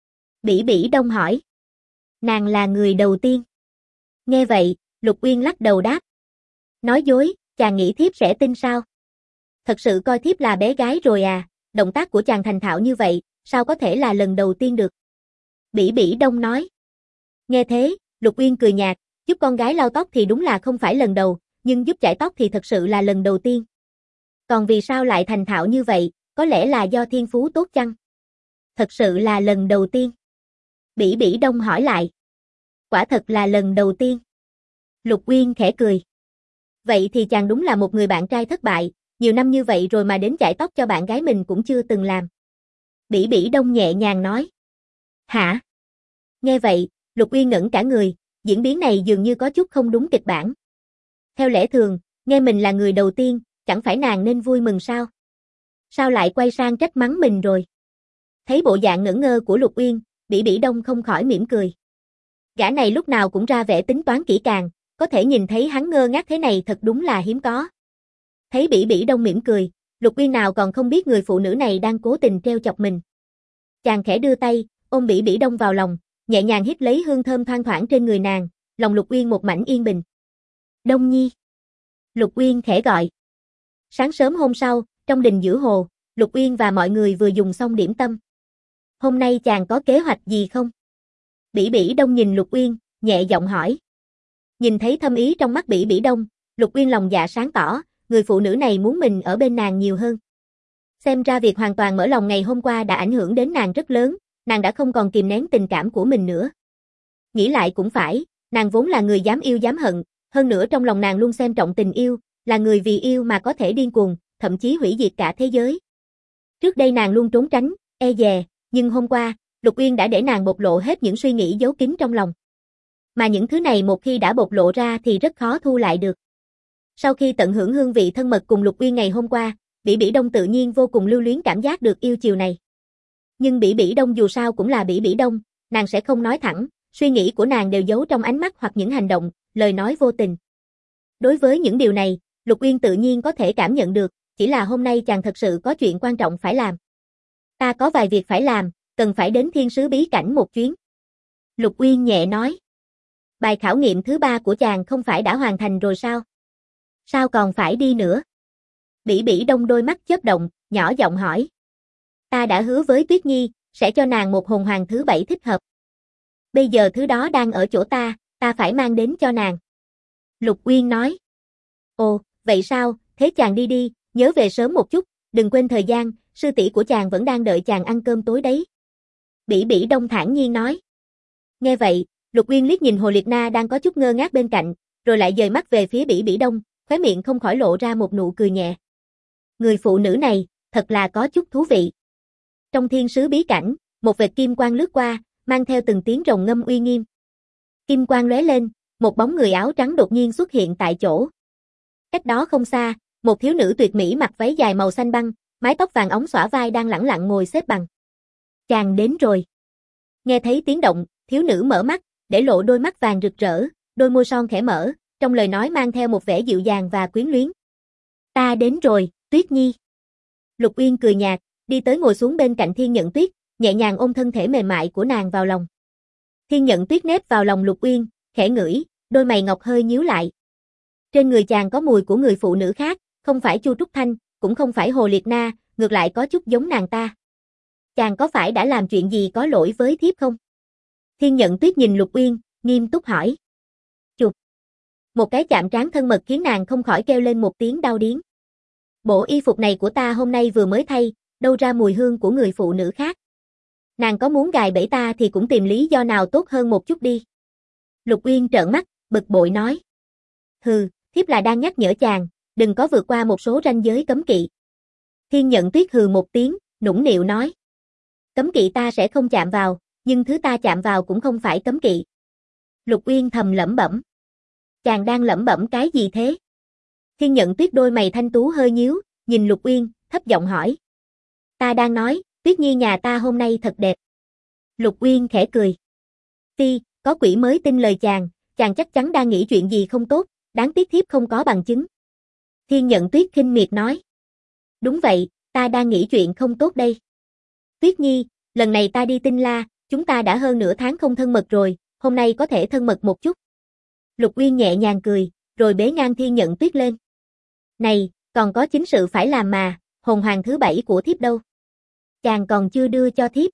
Bỉ Bỉ Đông hỏi. Nàng là người đầu tiên. Nghe vậy, Lục Uyên lắc đầu đáp. Nói dối, chàng nghĩ thiếp sẽ tin sao? Thật sự coi thiếp là bé gái rồi à, động tác của chàng thành thạo như vậy, sao có thể là lần đầu tiên được? Bỉ Bỉ Đông nói. Nghe thế, Lục Uyên cười nhạt, giúp con gái lau tóc thì đúng là không phải lần đầu, nhưng giúp chải tóc thì thật sự là lần đầu tiên. Còn vì sao lại thành thạo như vậy, có lẽ là do thiên phú tốt chăng? Thật sự là lần đầu tiên. Bỉ Bỉ Đông hỏi lại. Quả thật là lần đầu tiên. Lục Uyên khẽ cười. Vậy thì chàng đúng là một người bạn trai thất bại, nhiều năm như vậy rồi mà đến chải tóc cho bạn gái mình cũng chưa từng làm. Bỉ Bỉ Đông nhẹ nhàng nói. Hả? Nghe vậy, Lục Uyên ngẩn cả người, diễn biến này dường như có chút không đúng kịch bản. Theo lẽ thường, nghe mình là người đầu tiên, chẳng phải nàng nên vui mừng sao? Sao lại quay sang trách mắng mình rồi? Thấy bộ dạng ngẩn ngơ của Lục Uyên, Bỉ Bỉ Đông không khỏi mỉm cười. Gã này lúc nào cũng ra vẻ tính toán kỹ càng, có thể nhìn thấy hắn ngơ ngác thế này thật đúng là hiếm có. Thấy Bỉ Bỉ Đông mỉm cười, Lục Uyên nào còn không biết người phụ nữ này đang cố tình trêu chọc mình. Chàng khẽ đưa tay, ôm Bỉ Bỉ Đông vào lòng, nhẹ nhàng hít lấy hương thơm thoang thoảng trên người nàng, lòng Lục Uyên một mảnh yên bình. Đông Nhi. Lục Uyên khẽ gọi. Sáng sớm hôm sau, trong đình giữa hồ, Lục Uyên và mọi người vừa dùng xong điểm tâm. Hôm nay chàng có kế hoạch gì không? Bỉ Bỉ Đông nhìn Lục Uyên, nhẹ giọng hỏi. Nhìn thấy thâm ý trong mắt Bỉ Bỉ Đông, Lục Uyên lòng dạ sáng tỏ, người phụ nữ này muốn mình ở bên nàng nhiều hơn. Xem ra việc hoàn toàn mở lòng ngày hôm qua đã ảnh hưởng đến nàng rất lớn, nàng đã không còn kìm nén tình cảm của mình nữa. Nghĩ lại cũng phải, nàng vốn là người dám yêu dám hận, hơn nữa trong lòng nàng luôn xem trọng tình yêu, là người vì yêu mà có thể điên cuồng, thậm chí hủy diệt cả thế giới. Trước đây nàng luôn trốn tránh, e dè, nhưng hôm qua, Lục Uyên đã để nàng bộc lộ hết những suy nghĩ giấu kín trong lòng. Mà những thứ này một khi đã bộc lộ ra thì rất khó thu lại được. Sau khi tận hưởng hương vị thân mật cùng Lục Uyên ngày hôm qua, Bỉ Bỉ Đông tự nhiên vô cùng lưu luyến cảm giác được yêu chiều này. Nhưng Bỉ Bỉ Đông dù sao cũng là Bỉ Bỉ Đông, nàng sẽ không nói thẳng, suy nghĩ của nàng đều giấu trong ánh mắt hoặc những hành động, lời nói vô tình. Đối với những điều này, Lục Uyên tự nhiên có thể cảm nhận được, chỉ là hôm nay chàng thật sự có chuyện quan trọng phải làm. Ta có vài việc phải làm, cần phải đến thiên sứ bí cảnh một chuyến. Lục Uyên nhẹ nói. Bài khảo nghiệm thứ 3 của chàng không phải đã hoàn thành rồi sao? Sao còn phải đi nữa? Bỉ Bỉ Đông đôi mắt chớp động, nhỏ giọng hỏi. Ta đã hứa với Tuyết Nhi, sẽ cho nàng một hồn hoàng thứ 7 thích hợp. Bây giờ thứ đó đang ở chỗ ta phải mang đến cho nàng. Lục Uyên nói. Ồ, vậy sao, thế chàng đi đi, nhớ về sớm một chút, đừng quên thời gian, sư tỷ của chàng vẫn đang đợi chàng ăn cơm tối đấy. Bỉ Bỉ Đông thản nhiên nói. Nghe vậy, Lục Uyên liếc nhìn Hồ Liệt Na đang có chút ngơ ngác bên cạnh, rồi lại dời mắt về phía Bỉ Bỉ Đông, khóe miệng không khỏi lộ ra một nụ cười nhẹ. Người phụ nữ này, thật là có chút thú vị. Trong thiên sứ bí cảnh, một vệt kim quang lướt qua, mang theo từng tiếng rồng ngâm uy nghiêm. Kim quang lóe lên, một bóng người áo trắng đột nhiên xuất hiện tại chỗ. Cách đó không xa, một thiếu nữ tuyệt mỹ mặc váy dài màu xanh băng, mái tóc vàng óng xõa vai đang lẳng lặng ngồi xếp bằng. Chàng đến rồi. Nghe thấy tiếng động, thiếu nữ mở mắt, để lộ đôi mắt vàng rực rỡ, đôi môi son khẽ mở, trong lời nói mang theo một vẻ dịu dàng và quyến luyến. Ta đến rồi, Tuyết Nhi. Lục Uyên cười nhạt, đi tới ngồi xuống bên cạnh Thiên Nhận Tuyết, nhẹ nhàng ôm thân thể mềm mại của nàng vào lòng. Thiên Nhận Tuyết nép vào lòng Lục Uyên, khẽ ngửi, đôi mày ngọc hơi nhíu lại. Trên người chàng có mùi của người phụ nữ khác, không phải Chu Trúc Thanh, cũng không phải Hồ Liệt Na, ngược lại có chút giống nàng ta. Chàng có phải đã làm chuyện gì có lỗi với thiếp không? Thiên Nhận Tuyết nhìn Lục Uyên, nghiêm túc hỏi. Chụp. Một cái chạm trán thân mật khiến nàng không khỏi kêu lên một tiếng đau điếng. Bộ y phục này của ta hôm nay vừa mới thay, đâu ra mùi hương của người phụ nữ khác. Nàng có muốn gài bẫy ta thì cũng tìm lý do nào tốt hơn một chút đi. Lục Uyên trợn mắt, bực bội nói. Hừ, thiếp là đang nhắc nhở chàng, đừng có vượt qua một số ranh giới cấm kỵ. Thiên Nhận Tuyết hừ một tiếng, nũng nịu nói. Cấm kỵ ta sẽ không chạm vào, nhưng thứ ta chạm vào cũng không phải cấm kỵ. Lục Uyên thầm lẩm bẩm. Chàng đang lẩm bẩm cái gì thế? Thiên Nhận Tuyết đôi mày thanh tú hơi nhíu, nhìn Lục Uyên, thấp giọng hỏi. Ta đang nói, Tuyết Nhi nhà ta hôm nay thật đẹp. Lục Uyên khẽ cười. Phi, có quỷ mới tin lời chàng chắc chắn đang nghĩ chuyện gì không tốt, đáng tiếc thiếp không có bằng chứng. Thiên Nhận Tuyết khinh miệt nói. Đúng vậy, ta đang nghĩ chuyện không tốt đây. Tuyết Nhi, lần này ta đi Tinh La, chúng ta đã hơn nửa tháng không thân mật rồi, hôm nay có thể thân mật một chút. Lục Uyên nhẹ nhàng cười, rồi bế ngang Thiên Nhận Tuyết lên. Này, còn có chính sự phải làm mà, hồn hoàng thứ 7 của thiếp đâu? Chàng còn chưa đưa cho thiếp.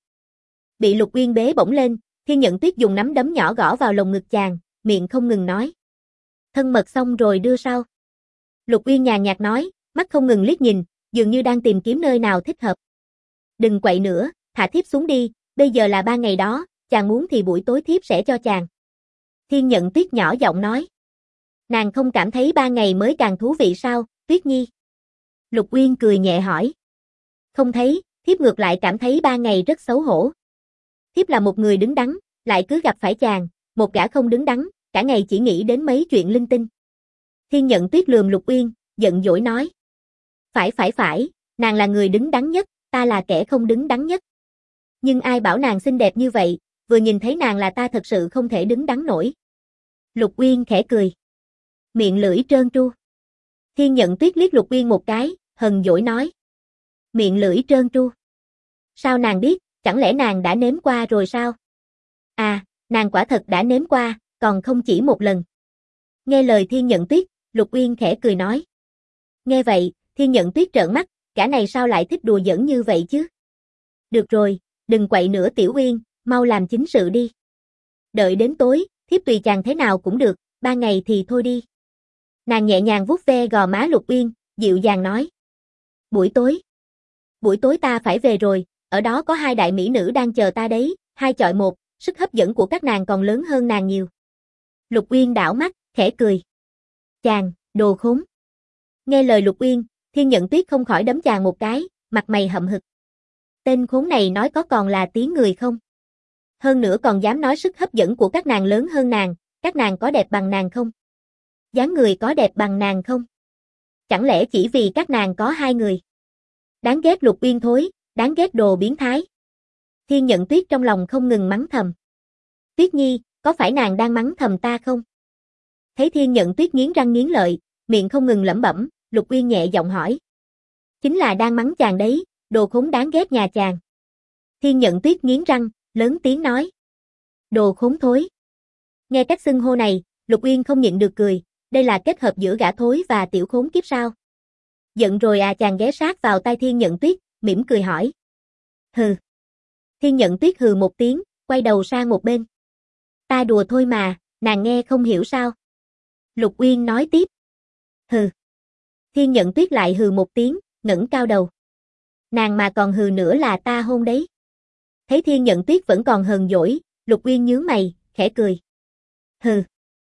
Bị Lục Uyên bế bổng lên, Thiên Nhận Tuyết dùng nắm đấm nhỏ gõ vào lồng ngực chàng, miệng không ngừng nói. Thân mật xong rồi đưa sau. Lục Uyên nhàn nhạt nói, mắt không ngừng liếc nhìn, dường như đang tìm kiếm nơi nào thích hợp. Đừng quậy nữa, thả thiếp xuống đi, bây giờ là 3 ngày đó, chàng muốn thì buổi tối thiếp sẽ cho chàng. Thiên Nhận Tuyết nhỏ giọng nói. Nàng không cảm thấy 3 ngày mới càng thú vị sao, Tuyết Nhi? Lục Uyên cười nhẹ hỏi. Không thấy, thiếp ngược lại cảm thấy 3 ngày rất xấu hổ. Thiếp là một người đứng đắn, lại cứ gặp phải chàng, một gã không đứng đắn, cả ngày chỉ nghĩ đến mấy chuyện linh tinh. Thiên Nhận Tuyết lườm Lục Uyên, giận dỗi nói. Phải, nàng là người đứng đắn nhất, ta là kẻ không đứng đắn nhất. Nhưng ai bảo nàng xinh đẹp như vậy, vừa nhìn thấy nàng là ta thật sự không thể đứng đắn nổi. Lục Uyên khẽ cười. Miệng lưỡi trơn tru. Thiên Nhận Tuyết liếc Lục Uyên một cái, hờn dỗi nói. Miệng lưỡi trơn tru. Sao nàng biết, chẳng lẽ nàng đã nếm qua rồi sao? À, nàng quả thật đã nếm qua, còn không chỉ một lần. Nghe lời Thiên Nhận Tuyết, Lục Uyên khẽ cười nói. Nghe vậy, Thiên Nhận Tuyết trợn mắt, cả này sao lại thích đùa giỡn như vậy chứ? Được rồi, đừng quậy nữa Tiểu Uyên, mau làm chính sự đi. Đợi đến tối, thiếp tùy chàng thế nào cũng được, 3 ngày thì thôi đi. Nàng nhẹ nhàng vuốt ve gò má Lục Uyên, dịu dàng nói. Buổi tối ta phải về rồi, ở đó có 2 đại mỹ nữ đang chờ ta đấy, 2 chọi 1, sức hấp dẫn của các nàng còn lớn hơn nàng nhiều. Lục Uyên đảo mắt, khẽ cười. Chàng, đồ khốn. Nghe lời Lục Uyên, Thiên Nhận Tuyết không khỏi đấm chàng một cái, mặt mày hậm hực. Tên khốn này nói có còn là tiếng người không? Hơn nữa còn dám nói sức hấp dẫn của các nàng lớn hơn nàng, các nàng có đẹp bằng nàng không? Dáng người có đẹp bằng nàng không? Chẳng lẽ chỉ vì các nàng có 2 người? Đáng ghét Lục Uyên thối, đáng ghét đồ biến thái. Thiên Nhận Tuyết trong lòng không ngừng mắng thầm. Tuyết Nhi, có phải nàng đang mắng thầm ta không? Thấy Thiên Nhận Tuyết nghiến răng nghiến lợi, miệng không ngừng lẩm bẩm, Lục Uyên nhẹ giọng hỏi. Chính là đang mắng chàng đấy, đồ khốn đáng ghét nhà chàng. Thiên Nhận Tuyết nghiến răng, lớn tiếng nói. Đồ khốn thối. Nghe cách xưng hô này, Lục Uyên không nhịn được cười, đây là kết hợp giữa gã thối và tiểu khốn kiếp sao? Giận rồi à? Chàng ghé sát vào tai Thiên Nhận Tuyết, mỉm cười hỏi. Hừ. Thiên Nhận Tuyết hừ một tiếng, quay đầu sang một bên. Ta đùa thôi mà, nàng nghe không hiểu sao? Lục Uyên nói tiếp. Hừ. Thiên Nhận Tuyết lại hừ một tiếng, ngẩng cao đầu. Nàng mà còn hừ nữa là ta hôn đấy. Thấy Thiên Nhận Tuyết vẫn còn hờn dỗi, Lục Uyên nhướng mày, khẽ cười. Hừ.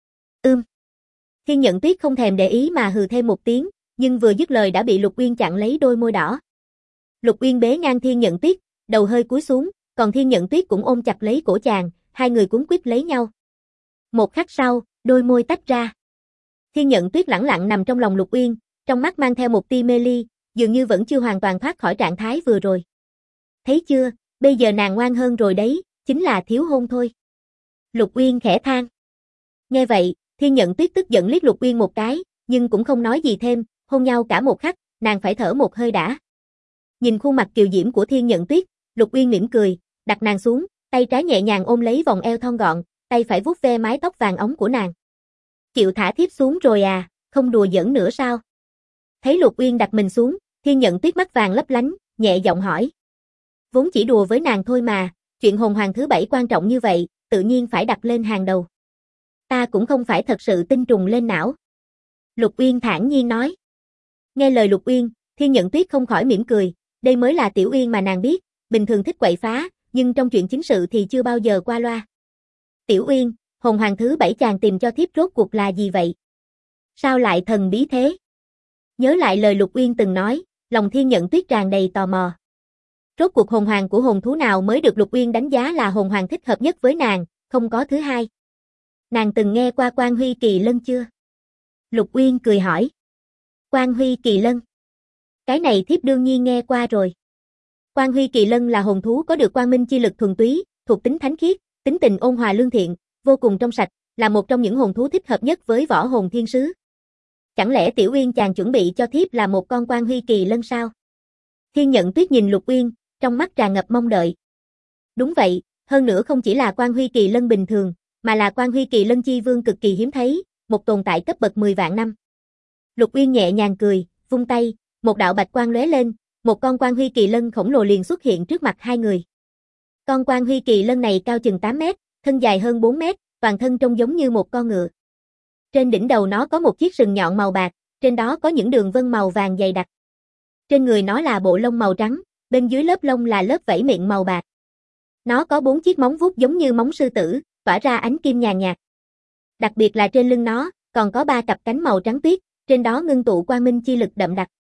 Thiên Nhận Tuyết không thèm để ý mà hừ thêm một tiếng, nhưng vừa dứt lời đã bị Lục Uyên chặn lấy đôi môi đỏ. Lục Uyên bế ngang Thiên Nhận Tuyết, đầu hơi cúi xuống, còn Thiên Nhận Tuyết cũng ôm chặt lấy cổ chàng, 2 người cuốn quýt lấy nhau. Một khắc sau, đôi môi tách ra. Thiên Nhận Tuyết lẳng lặng nằm trong lòng Lục Uyên, trong mắt mang theo một tia mê ly, dường như vẫn chưa hoàn toàn thoát khỏi trạng thái vừa rồi. Thấy chưa, bây giờ nàng ngoan hơn rồi đấy, chính là thiếu hôn thôi. Lục Uyên khẽ than. Nghe vậy, Thiên Nhận Tuyết tức giận liếc Lục Uyên một cái, nhưng cũng không nói gì thêm, hôn nhau cả một khắc, nàng phải thở một hơi đã. Nhìn khuôn mặt kiều diễm của Thiên Nhận Tuyết, Lục Uyên mỉm cười, đặt nàng xuống, tay trái nhẹ nhàng ôm lấy vòng eo thon gọn, tay phải vuốt ve mái tóc vàng óng của nàng. Chịu thả thiếp xuống rồi à, không đùa giỡn nữa sao? Thấy Lục Uyên đặt mình xuống, Thiên Nhận Tuyết mắt vàng lấp lánh, nhẹ giọng hỏi. Vốn chỉ đùa với nàng thôi mà, chuyện hồn hoàng thứ 7 quan trọng như vậy, tự nhiên phải đặt lên hàng đầu. Ta cũng không phải thật sự tinh trùng lên não. Lục Uyên thản nhiên nói. Nghe lời Lục Uyên, Thiên Nhận Tuyết không khỏi mỉm cười, đây mới là Tiểu Uyên mà nàng biết, bình thường thích quậy phá, nhưng trong chuyện chính sự thì chưa bao giờ qua loa. Tiểu Uyên, hồn hoàng thứ 7 chàng tìm cho thiếp rốt cuộc là gì vậy? Sao lại thần bí thế? Nhớ lại lời Lục Uyên từng nói, lòng Thiên Nhận Tuyết tràn đầy tò mò. Rốt cuộc hồn hoàng của hồn thú nào mới được Lục Uyên đánh giá là hồn hoàng thích hợp nhất với nàng, không có thứ hai. Nàng từng nghe qua Quan Huy Kỳ Lân chưa? Lục Uyên cười hỏi. Quan Huy Kỳ Lân? Cái này thiếp đương nhiên nghe qua rồi. Quan Huy Kỳ Lân là hồn thú có được quang minh chi lực thuần túy, thuộc tính thánh khiết, tính tình ôn hòa lương thiện, vô cùng trong sạch, là một trong những hồn thú thích hợp nhất với võ hồn thiên sứ. Chẳng lẽ Tiểu Uyên chàng chuẩn bị cho thiếp là một con Quan Huy Kỳ Lân sao? Thiên Nhận Tuyết nhìn Lục Uyên, trong mắt tràn ngập mong đợi. Đúng vậy, hơn nữa không chỉ là Quan Huy Kỳ Lân bình thường, mà là Quan Huy Kỳ Lân chi vương cực kỳ hiếm thấy, một tồn tại cấp bậc 10 vạn năm. Lục Uyên nhẹ nhàng cười, vung tay, một đạo bạch quang lóe lên, một con Quan Huy Kỳ Lân khổng lồ liền xuất hiện trước mặt 2 người. Con Quan Huy Kỳ Lân này cao chừng 8 mét, thân dài hơn 4 mét, toàn thân trông giống như một con ngựa. Trên đỉnh đầu nó có một chiếc sừng nhọn màu bạc, trên đó có những đường vân màu vàng dày đặc. Trên người nó là bộ lông màu trắng, bên dưới lớp lông là lớp vảy miệng màu bạc. Nó có 4 chiếc móng vuốt giống như móng sư tử, tỏa ra ánh kim nhàn nhạt. Đặc biệt là trên lưng nó, còn có 3 cặp cánh màu trắng tuyết, trên đó ngưng tụ quang minh chi lực đậm đặc.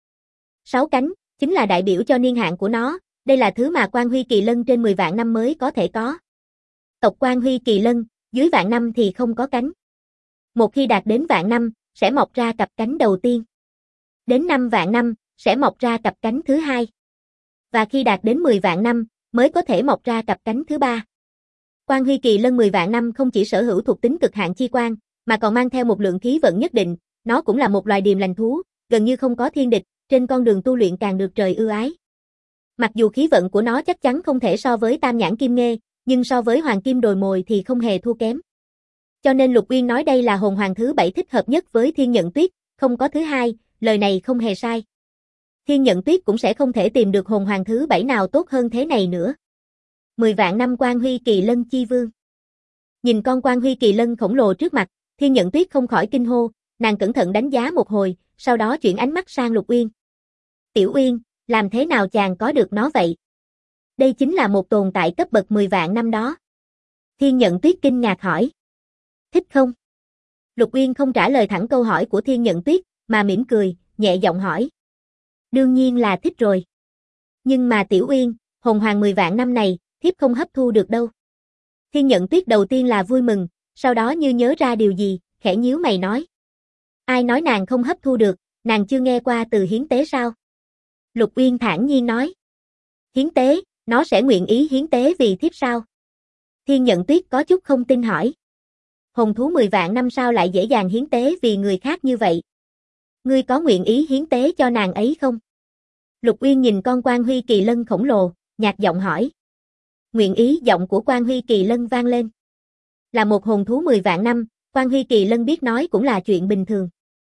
6 cánh, chính là đại biểu cho niên hạn của nó, đây là thứ mà Quan Huy Kỳ Lân trên 10 vạn năm mới có thể có. Tộc Quan Huy Kỳ Lân, dưới vạn năm thì không có cánh. Một khi đạt đến vạn năm, sẽ mọc ra cặp cánh đầu tiên. Đến 5 vạn năm, sẽ mọc ra cặp cánh thứ hai. Và khi đạt đến 10 vạn năm, mới có thể mọc ra cặp cánh thứ ba. Quan Huy Kỳ Lân 10 vạn năm không chỉ sở hữu thuộc tính cực hạn chi quan, mà còn mang theo một lượng khí vận nhất định, nó cũng là một loài điềm lành thú, gần như không có thiên địch, trên con đường tu luyện càng được trời ưu ái. Mặc dù khí vận của nó chắc chắn không thể so với Tam Nhãn Kim Nghê, nhưng so với Hoàng Kim Đồi Mồi thì không hề thua kém. Cho nên Lục Uyên nói đây là hồn hoàng thứ 7 thích hợp nhất với Thiên Nhận Tuyết, không có thứ hai, lời này không hề sai. Thiên Nhận Tuyết cũng sẽ không thể tìm được hồn hoàng thứ 7 nào tốt hơn thế này nữa. 10 vạn năm Quan Huy Kỳ Lân Chi Vương. Nhìn con Quan Huy Kỳ Lân khổng lồ trước mặt, Thiên Nhận Tuyết không khỏi kinh hô, nàng cẩn thận đánh giá một hồi, sau đó chuyển ánh mắt sang Lục Uyên. Tiểu Uyên, làm thế nào chàng có được nó vậy? Đây chính là một tồn tại cấp bậc 10 vạn năm đó. Thiên Nhận Tuyết kinh ngạc hỏi. Thích không? Lục Uyên không trả lời thẳng câu hỏi của Thiên Nhận Tuyết, mà mỉm cười, nhẹ giọng hỏi. Đương nhiên là thích rồi. Nhưng mà Tiểu Uyên, hồn hoàng 10 vạn năm này, thiếp không hấp thu được đâu. Thiên Nhận Tuyết đầu tiên là vui mừng, sau đó như nhớ ra điều gì, khẽ nhíu mày nói. Ai nói nàng không hấp thu được, nàng chưa nghe qua từ hiến tế sao? Lục Uyên thản nhiên nói. Hiến tế, nó sẽ nguyện ý hiến tế vì thiếp sao? Thiên Nhận Tuyết có chút không tin hỏi. Hồn thú 10 vạn năm sao lại dễ dàng hiến tế vì người khác như vậy? Ngươi có nguyện ý hiến tế cho nàng ấy không? Lục Uyên nhìn con Quan Huy Kỳ Lân khổng lồ, nhạt giọng hỏi. Nguyện ý giọng của Quan Huy Kỳ Lân vang lên. Là một hồn thú 10 vạn năm, Quan Huy Kỳ Lân biết nói cũng là chuyện bình thường.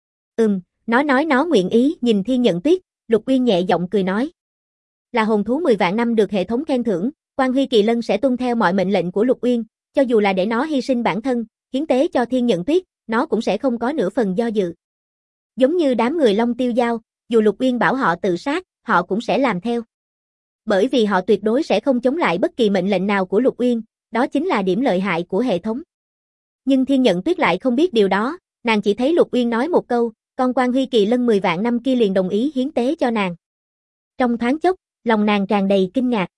Nó nói nó nguyện ý, nhìn Thiên Nhận Tuyết, Lục Uyên nhẹ giọng cười nói. Là hồn thú 10 vạn năm được hệ thống khen thưởng, Quan Huy Kỳ Lân sẽ tuân theo mọi mệnh lệnh của Lục Uyên, cho dù là để nó hy sinh bản thân, hiến tế cho Thiên Nhận Tuyết, nó cũng sẽ không có nửa phần do dự. Giống như đám người Long Tiêu Giao, dù Lục Uyên bảo họ tự sát, họ cũng sẽ làm theo. Bởi vì họ tuyệt đối sẽ không chống lại bất kỳ mệnh lệnh nào của Lục Uyên, đó chính là điểm lợi hại của hệ thống. Nhưng Thiên Nhận Tuyết lại không biết điều đó, nàng chỉ thấy Lục Uyên nói một câu, con Quan Huy Kỳ Lân 10 vạn năm kia liền đồng ý hiến tế cho nàng. Trong thoáng chốc, lòng nàng tràn đầy kinh ngạc.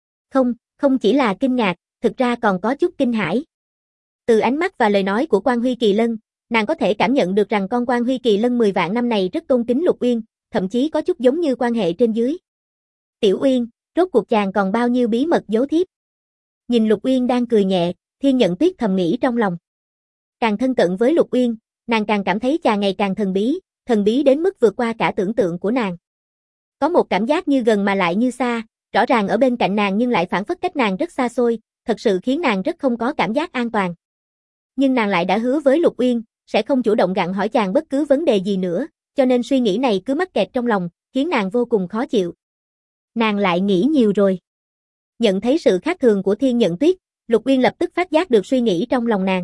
Không chỉ là kinh ngạc, thực ra còn có chút kinh hãi. Từ ánh mắt và lời nói của Quan Huy Kỳ Lân, nàng có thể cảm nhận được rằng con Quan Huy Kỳ Lân 10 vạn năm này rất tôn kính Lục Uyên, thậm chí có chút giống như quan hệ trên dưới. Tiểu Uyên, rốt cuộc chàng còn bao nhiêu bí mật giấu thiếp? Nhìn Lục Uyên đang cười nhẹ, Thiên Nhận Tuyết thầm nghĩ trong lòng. Càng thân cận với Lục Uyên, nàng càng cảm thấy chàng ngày càng thần bí đến mức vượt qua cả tưởng tượng của nàng. Có một cảm giác như gần mà lại như xa, rõ ràng ở bên cạnh nàng nhưng lại phảng phất cách nàng rất xa xôi, thật sự khiến nàng rất không có cảm giác an toàn. Nhưng nàng lại đã hứa với Lục Uyên, sẽ không chủ động gặng hỏi chàng bất cứ vấn đề gì nữa, cho nên suy nghĩ này cứ mắc kẹt trong lòng, khiến nàng vô cùng khó chịu. Nàng lại nghĩ nhiều rồi. Nhận thấy sự khác thường của Thiên Nhận Tuyết, Lục Uyên lập tức phát giác được suy nghĩ trong lòng nàng.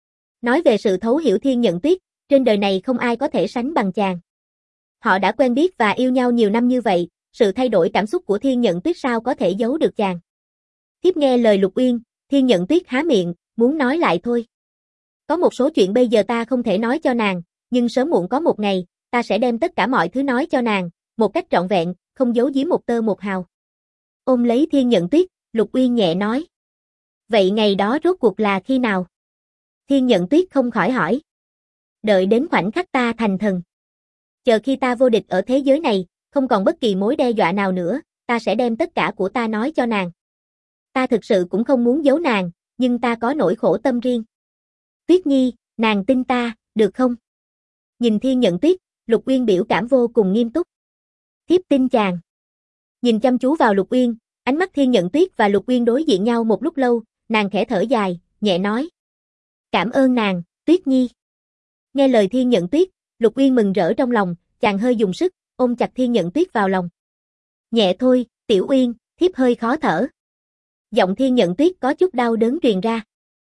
Nói về sự thấu hiểu Thiên Nhận Tuyết, trên đời này không ai có thể sánh bằng chàng. Họ đã quen biết và yêu nhau nhiều năm như vậy, sự thay đổi cảm xúc của Thiên Nhận Tuyết sao có thể giấu được chàng. Thiếp nghe lời Lục Uyên, Thiên Nhận Tuyết há miệng, muốn nói lại thôi. Có một số chuyện bây giờ ta không thể nói cho nàng, nhưng sớm muộn có một ngày, ta sẽ đem tất cả mọi thứ nói cho nàng, một cách trọn vẹn, không giấu giếm một tơ một hào. Ôm lấy Thiên Nhận Tuyết, Lục Uyên nhẹ nói. Vậy ngày đó rốt cuộc là khi nào? Thiên Nhận Tuyết không khỏi hỏi. Đợi đến khoảnh khắc ta thành thần. Chờ khi ta vô địch ở thế giới này, không còn bất kỳ mối đe dọa nào nữa, ta sẽ đem tất cả của ta nói cho nàng. Ta thực sự cũng không muốn giấu nàng, nhưng ta có nỗi khổ tâm riêng. Tuyết Nhi, nàng tin ta, được không? Nhìn Thiên Nhận Tuyết, Lục Uyên biểu cảm vô cùng nghiêm túc. Thiếp tin chàng. Nhìn chăm chú vào Lục Uyên, ánh mắt Thiên Nhận Tuyết và Lục Uyên đối diện nhau một lúc lâu, nàng khẽ thở dài, nhẹ nói. Cảm ơn nàng, Tuyết Nhi. Nghe lời Thiên Nhận Tuyết, Lục Uyên mừng rỡ trong lòng, chàng hơi dùng sức, ôm chặt Thiên Nhận Tuyết vào lòng. Nhẹ thôi, Tiểu Uyên, thiếp hơi khó thở. Giọng Thiên Nhận Tuyết có chút đau đớn truyền ra.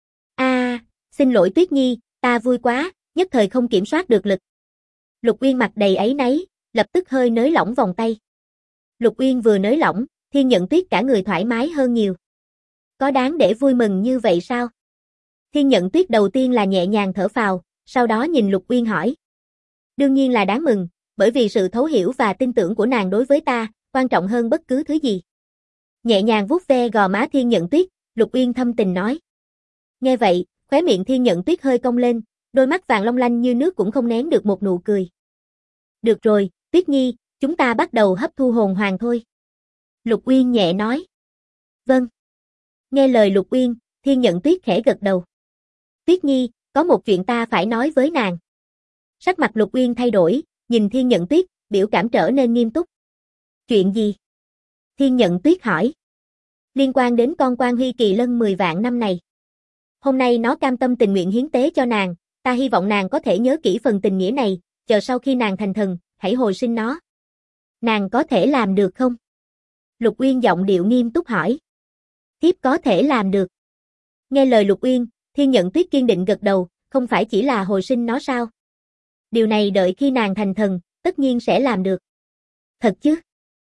Xin lỗi Tuyết Nhi, ta vui quá, nhất thời không kiểm soát được lực. Lục Uyên mặt đầy áy náy, lập tức hơi nới lỏng vòng tay. Lục Uyên vừa nới lỏng, Thiên Nhận Tuyết cả người thoải mái hơn nhiều. Có đáng để vui mừng như vậy sao? Thiên Nhận Tuyết đầu tiên là nhẹ nhàng thở phào, sau đó nhìn Lục Uyên hỏi. Đương nhiên là đáng mừng, bởi vì sự thấu hiểu và tin tưởng của nàng đối với ta, quan trọng hơn bất cứ thứ gì. Nhẹ nhàng vuốt ve gò má Thiên Nhận Tuyết, Lục Uyên thâm tình nói. Nghe vậy, khóe miệng Thiên Nhận Tuyết hơi cong lên, Đôi mắt vàng long lanh như nước cũng không nén được một nụ cười. Được rồi, Tuyết Nhi, chúng ta bắt đầu hấp thu hồn hoàng thôi. Lục Uyên nhẹ nói. Vâng. Nghe lời Lục Uyên, Thiên Nhận Tuyết khẽ gật đầu. Tuyết Nhi, có một chuyện ta phải nói với nàng. Sắc mặt Lục Uyên thay đổi, nhìn Thiên Nhận Tuyết, biểu cảm trở nên nghiêm túc. Chuyện gì? Thiên Nhận Tuyết hỏi. Liên quan đến con Quan Huy Kỳ Lân 10 vạn năm này. Hôm nay nó cam tâm tình nguyện hiến tế cho nàng, ta hy vọng nàng có thể nhớ kỹ phần tình nghĩa này, chờ sau khi nàng thành thần, hãy hồi sinh nó. Nàng có thể làm được không? Lục Uyên giọng điệu nghiêm túc hỏi. Thiếp có thể làm được. Nghe lời Lục Uyên, Thiên Nhận Tuyết kiên định gật đầu, không phải chỉ là hồi sinh nó sao? Điều này đợi khi nàng thành thần, tất nhiên sẽ làm được. Thật chứ?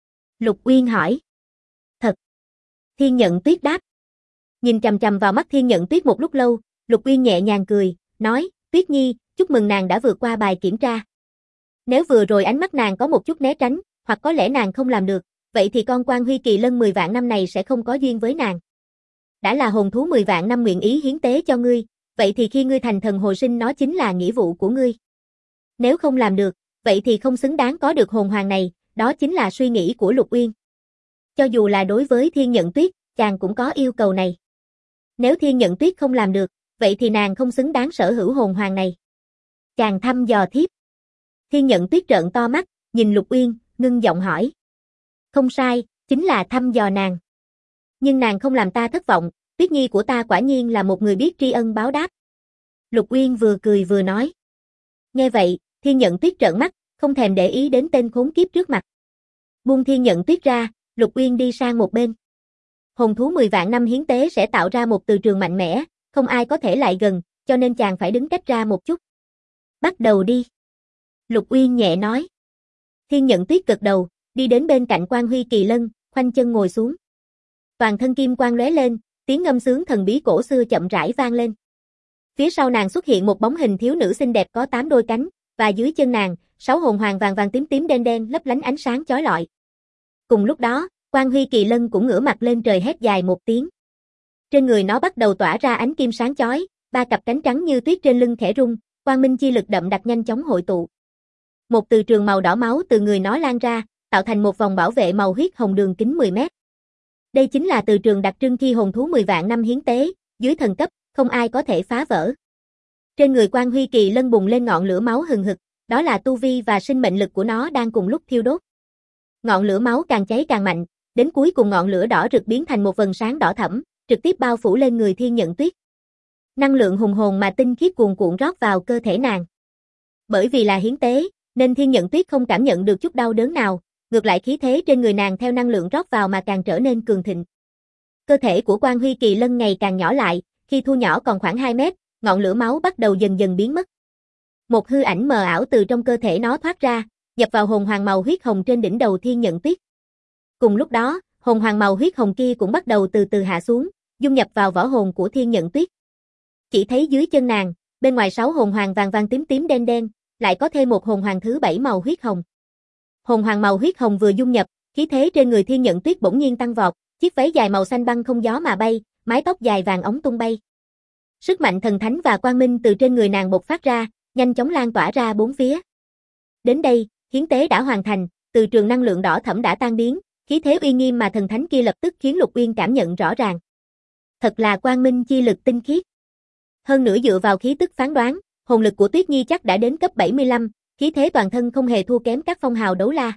Lục Uyên hỏi. Thật. Thiên Nhận Tuyết đáp. Nhìn chằm chằm vào mắt Thiên Nhận Tuyết một lúc lâu, Lục Uyên nhẹ nhàng cười, nói, Tuyết Nhi, chúc mừng nàng đã vượt qua bài kiểm tra. Nếu vừa rồi ánh mắt nàng có một chút né tránh, hoặc có lẽ nàng không làm được, vậy thì con Quan Huy Kỳ Lân 10 vạn năm này sẽ không có duyên với nàng. Đã là hồn thú 10 vạn năm nguyện ý hiến tế cho ngươi, vậy thì khi ngươi thành thần hồi sinh nó chính là nghĩa vụ của ngươi. Nếu không làm được, vậy thì không xứng đáng có được hồn hoàng này, đó chính là suy nghĩ của Lục Uyên. Cho dù là đối với Thiên Nhận Tuyết, chàng cũng có yêu cầu này. Nếu Thiên Nhận Tuyết không làm được, vậy thì nàng không xứng đáng sở hữu hồn hoàng này. Chàng thăm dò thiếp. Thiên Nhận Tuyết trợn to mắt, nhìn Lục Uyên, ngưng giọng hỏi. Không sai, chính là thăm dò nàng. Nhưng nàng không làm ta thất vọng, Tuyết Nhi của ta quả nhiên là một người biết tri ân báo đáp. Lục Uyên vừa cười vừa nói. Nghe vậy, Thiên Nhận Tuyết trợn mắt, không thèm để ý đến tên khốn kiếp trước mặt. Buông Thiên Nhận Tuyết ra, Lục Uyên đi sang một bên. Hồn thú 10 vạn năm hiến tế sẽ tạo ra một từ trường mạnh mẽ, không ai có thể lại gần, cho nên chàng phải đứng cách ra một chút. Bắt đầu đi. Lục Uyên nhẹ nói. Thiên Nhận Tuyết gật đầu, đi đến bên cạnh Quan Huy Kỳ Lân, khoanh chân ngồi xuống. Toàn thân kim quang lóe lên, tiếng ngâm sướng thần bí cổ xưa chậm rãi vang lên. Phía sau nàng xuất hiện một bóng hình thiếu nữ xinh đẹp có 8 đôi cánh, và dưới chân nàng, 6 hồn hoàng vàng vàng tím tím đen đen lấp lánh ánh sáng chói lọi. Cùng lúc đó, Quan Huy Kỳ Lân cũng ngửa mặt lên trời hét dài một tiếng. Trên người nó bắt đầu tỏa ra ánh kim sáng chói, 3 cặp cánh trắng như tuyết trên lưng khẽ rung, quang minh chi lực đậm đặc nhanh chóng hội tụ. Một từ trường màu đỏ máu từ người nó lan ra, tạo thành một vòng bảo vệ màu huyết hồng đường kính 10 mét. Đây chính là từ trường đặc trưng khi hồn thú 10 vạn năm hiến tế, dưới thần cấp, không ai có thể phá vỡ. Trên người Quan Huy Kỳ Lân bùng lên ngọn lửa máu hừng hực, đó là tu vi và sinh mệnh lực của nó đang cùng lúc thiêu đốt. Ngọn lửa máu càng cháy càng mạnh, đến cuối cùng ngọn lửa đỏ rực biến thành một vầng sáng đỏ thẫm, trực tiếp bao phủ lên người Thiên Nhận Tuyết. Năng lượng hùng hồn mà tinh khiết cuồn cuộn rót vào cơ thể nàng. Bởi vì là hiến tế, nên Thiên Nhận Tuyết không cảm nhận được chút đau đớn nào, ngược lại khí thế trên người nàng theo năng lượng rót vào mà càng trở nên cường thịnh. Cơ thể của Quan Huy Kỳ Lân ngày càng nhỏ lại, khi thu nhỏ còn khoảng 2 mét, ngọn lửa máu bắt đầu dần dần biến mất. Một hư ảnh mờ ảo từ trong cơ thể nó thoát ra, nhập vào hồn hoàng màu huyết hồng trên đỉnh đầu Thiên Nhận Tuyết. Cùng lúc đó, hồn hoàng màu huyết hồng kia cũng bắt đầu từ từ hạ xuống, dung nhập vào võ hồn của Thiên Nhận Tuyết. Chỉ thấy dưới chân nàng, bên ngoài 6 hồn hoàng vàng vàng tím tím đen đen, lại có thêm một hồn hoàng thứ 7 màu huyết hồng. Hồn hoàng màu huyết hồng vừa dung nhập, khí thế trên người Thiên Nhận Tuyết bỗng nhiên tăng vọt, chiếc váy dài màu xanh băng không gió mà bay, mái tóc dài vàng óng tung bay. Sức mạnh thần thánh và quang minh từ trên người nàng bộc phát ra, nhanh chóng lan tỏa ra bốn phía. Đến đây, hiến tế đã hoàn thành, từ trường năng lượng đỏ thẫm đã tan biến, khí thế uy nghiêm mà thần thánh kia lập tức khiến Lục Uyên cảm nhận rõ ràng. Thật là quang minh chi lực tinh khiết. Hơn nữa dựa vào khí tức phán đoán, hồn lực của Tuyết Nhi chắc đã đến cấp 75, khí thế toàn thân không hề thua kém các phong hào đấu la.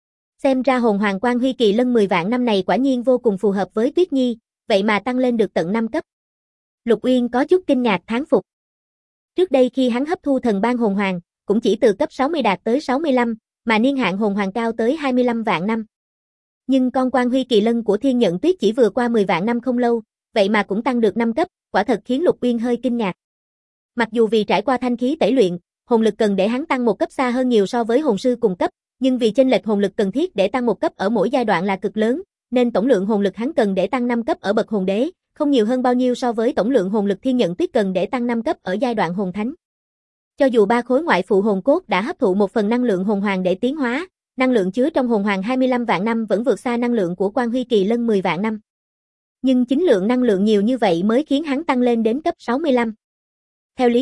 Xem ra hồn hoàng Quan Huy Kỳ Lân 10 vạn năm này quả nhiên vô cùng phù hợp với Tuyết Nhi, vậy mà tăng lên được tận 5 cấp. Lục Uyên có chút kinh ngạc thán phục. Trước đây khi hắn hấp thu thần ban hồn hoàng, cũng chỉ từ cấp 60 đạt tới 65, mà niên hạn hồn hoàng cao tới 25 vạn năm. Nhưng con Quan Huy Kỳ Lân của Thiên Nhận Tuyết chỉ vừa qua 10 vạn năm không lâu, vậy mà cũng tăng được 5 cấp, quả thật khiến Lục Uyên hơi kinh ngạc. Mặc dù vì trải qua thanh khí tẩy luyện, hồn lực cần để hắn tăng một cấp xa hơn nhiều so với hồn sư cùng cấp, nhưng vì chênh lệch hồn lực cần thiết để tăng một cấp ở mỗi giai đoạn là cực lớn, nên tổng lượng hồn lực hắn cần để tăng 5 cấp ở bậc hồn đế, không nhiều hơn bao nhiêu so với tổng lượng hồn lực Thiên Nhận Tuyết cần để tăng 5 cấp ở giai đoạn hồn thánh. Cho dù 3 khối ngoại phụ hồn cốt đã hấp thụ một phần năng lượng hồn hoàng để tiến hóa, năng lượng chứa trong hồn hoàng 25 vạn năm vẫn vượt xa năng lượng của Quan Huy Kỳ Lân 10 vạn năm. Nhưng chính lượng năng lượng nhiều như vậy mới khiến hắn tăng lên đến cấp 65. Theo lý thuyết,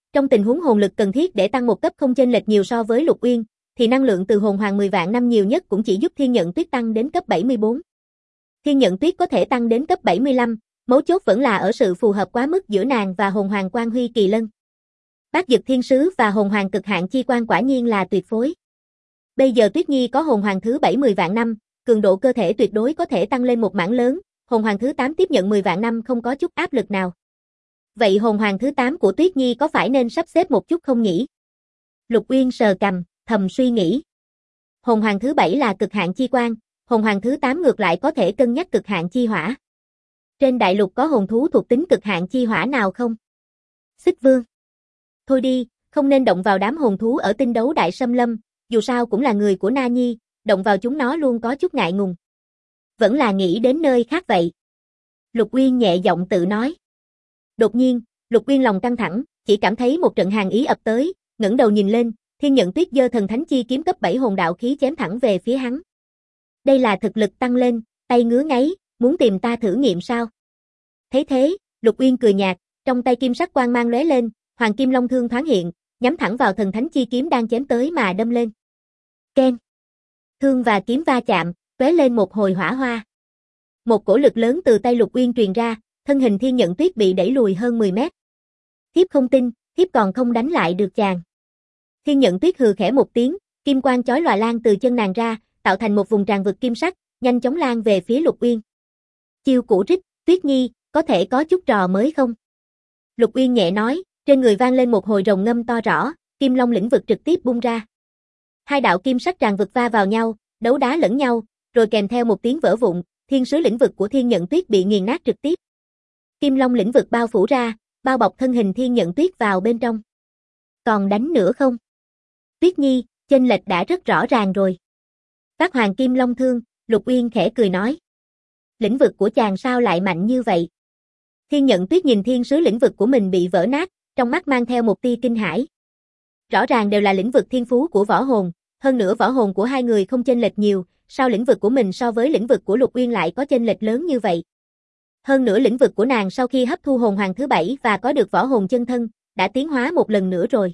Trong tình huống hồn lực cần thiết để tăng một cấp không chênh lệch nhiều so với Lục Uyên, thì năng lượng từ hồn hoàng 10 vạn năm nhiều nhất cũng chỉ giúp Thiên Nhận Tuyết tăng đến cấp 74. Thiên Nhận Tuyết có thể tăng đến cấp 75, mấu chốt vẫn là ở sự phù hợp quá mức giữa nàng và hồn hoàng Quan Huy Kỳ Lân. Bát Dực Thiên Sứ và hồn hoàng cực hạn chi quan quả nhiên là tuyệt phối. Bây giờ Tuyết Nhi có hồn hoàng thứ 70 vạn năm, cường độ cơ thể tuyệt đối có thể tăng lên một mảng lớn, hồn hoàng thứ 8 tiếp nhận 10 vạn năm không có chút áp lực nào. Vậy hồn hoàng thứ 8 của Tuyết Nhi có phải nên sắp xếp một chút không nhỉ? Lục Uyên sờ cằm, thầm suy nghĩ. Hồn hoàng thứ 7 là cực hạn chi quan, hồn hoàng thứ 8 ngược lại có thể cân nhắc cực hạn chi hỏa. Trên đại lục có hồn thú thuộc tính cực hạn chi hỏa nào không? Xích Vương. Thôi đi, không nên động vào đám hồn thú ở tinh đấu đại xâm lâm, dù sao cũng là người của Na Nhi, động vào chúng nó luôn có chút ngại ngùng. Vẫn là nghĩ đến nơi khác vậy. Lục Uyên nhẹ giọng tự nói. Đột nhiên, Lục Uyên lòng căng thẳng, chỉ cảm thấy một trận hàn ý ập tới, ngẩng đầu nhìn lên, Thiên Nhận Tuyết giơ thần thánh chi kiếm cấp 7 hồn đạo khí chém thẳng về phía hắn. Đây là thực lực tăng lên, tay ngứa ngáy, muốn tìm ta thử nghiệm sao? Thấy thế, Lục Uyên cười nhạt, trong tay kim sắc quang mang lóe lên, Hoàng Kim Long thương thoáng hiện, nhắm thẳng vào thần thánh chi kiếm đang chém tới mà đâm lên. Keng. Thương và kiếm va chạm, tóe lên một hồi hỏa hoa. Một cổ lực lớn từ tay Lục Uyên truyền ra, thân hình Thiên Nhận Tuyết bị đẩy lùi hơn 10 mét. Thiếp không tin, thiếp còn không đánh lại được chàng. Thiên Nhận Tuyết hừ khẽ một tiếng, kim quang chói lòa lan từ chân nàng ra, tạo thành một vùng tràn vực kim sắc, nhanh chóng lan về phía Lục Uyên. Chiêu cũ rích, Tuyết Nhi, có thể có chút trò mới không? Lục Uyên nhẹ nói, trên người vang lên một hồi rồng ngâm to rõ, Kim Long lĩnh vực trực tiếp bung ra. Hai đạo kim sắc tràn vực va vào nhau, đấu đá lẫn nhau, rồi kèm theo một tiếng vỡ vụn, thiên sứ lĩnh vực của Thiên Nhận Tuyết bị nghiền nát trực tiếp. Kim Long lĩnh vực bao phủ ra, bao bọc thân hình Thiên Nhận Tuyết vào bên trong. Còn đánh nữa không? Tuyết Nhi, chênh lệch đã rất rõ ràng rồi. Phát Hoàng Kim Long thương, Lục Uyên khẽ cười nói. Lĩnh vực của chàng sao lại mạnh như vậy? Thiên Nhận Tuyết nhìn thiên sứ lĩnh vực của mình bị vỡ nát, trong mắt mang theo một tia kinh hãi. Rõ ràng đều là lĩnh vực thiên phú của võ hồn, hơn nữa võ hồn của hai người không chênh lệch nhiều, sao lĩnh vực của mình so với lĩnh vực của Lục Uyên lại có chênh lệch lớn như vậy? Hơn nữa lĩnh vực của nàng sau khi hấp thu hồn hoàng thứ 7 và có được võ hồn chân thân, đã tiến hóa một lần nữa rồi.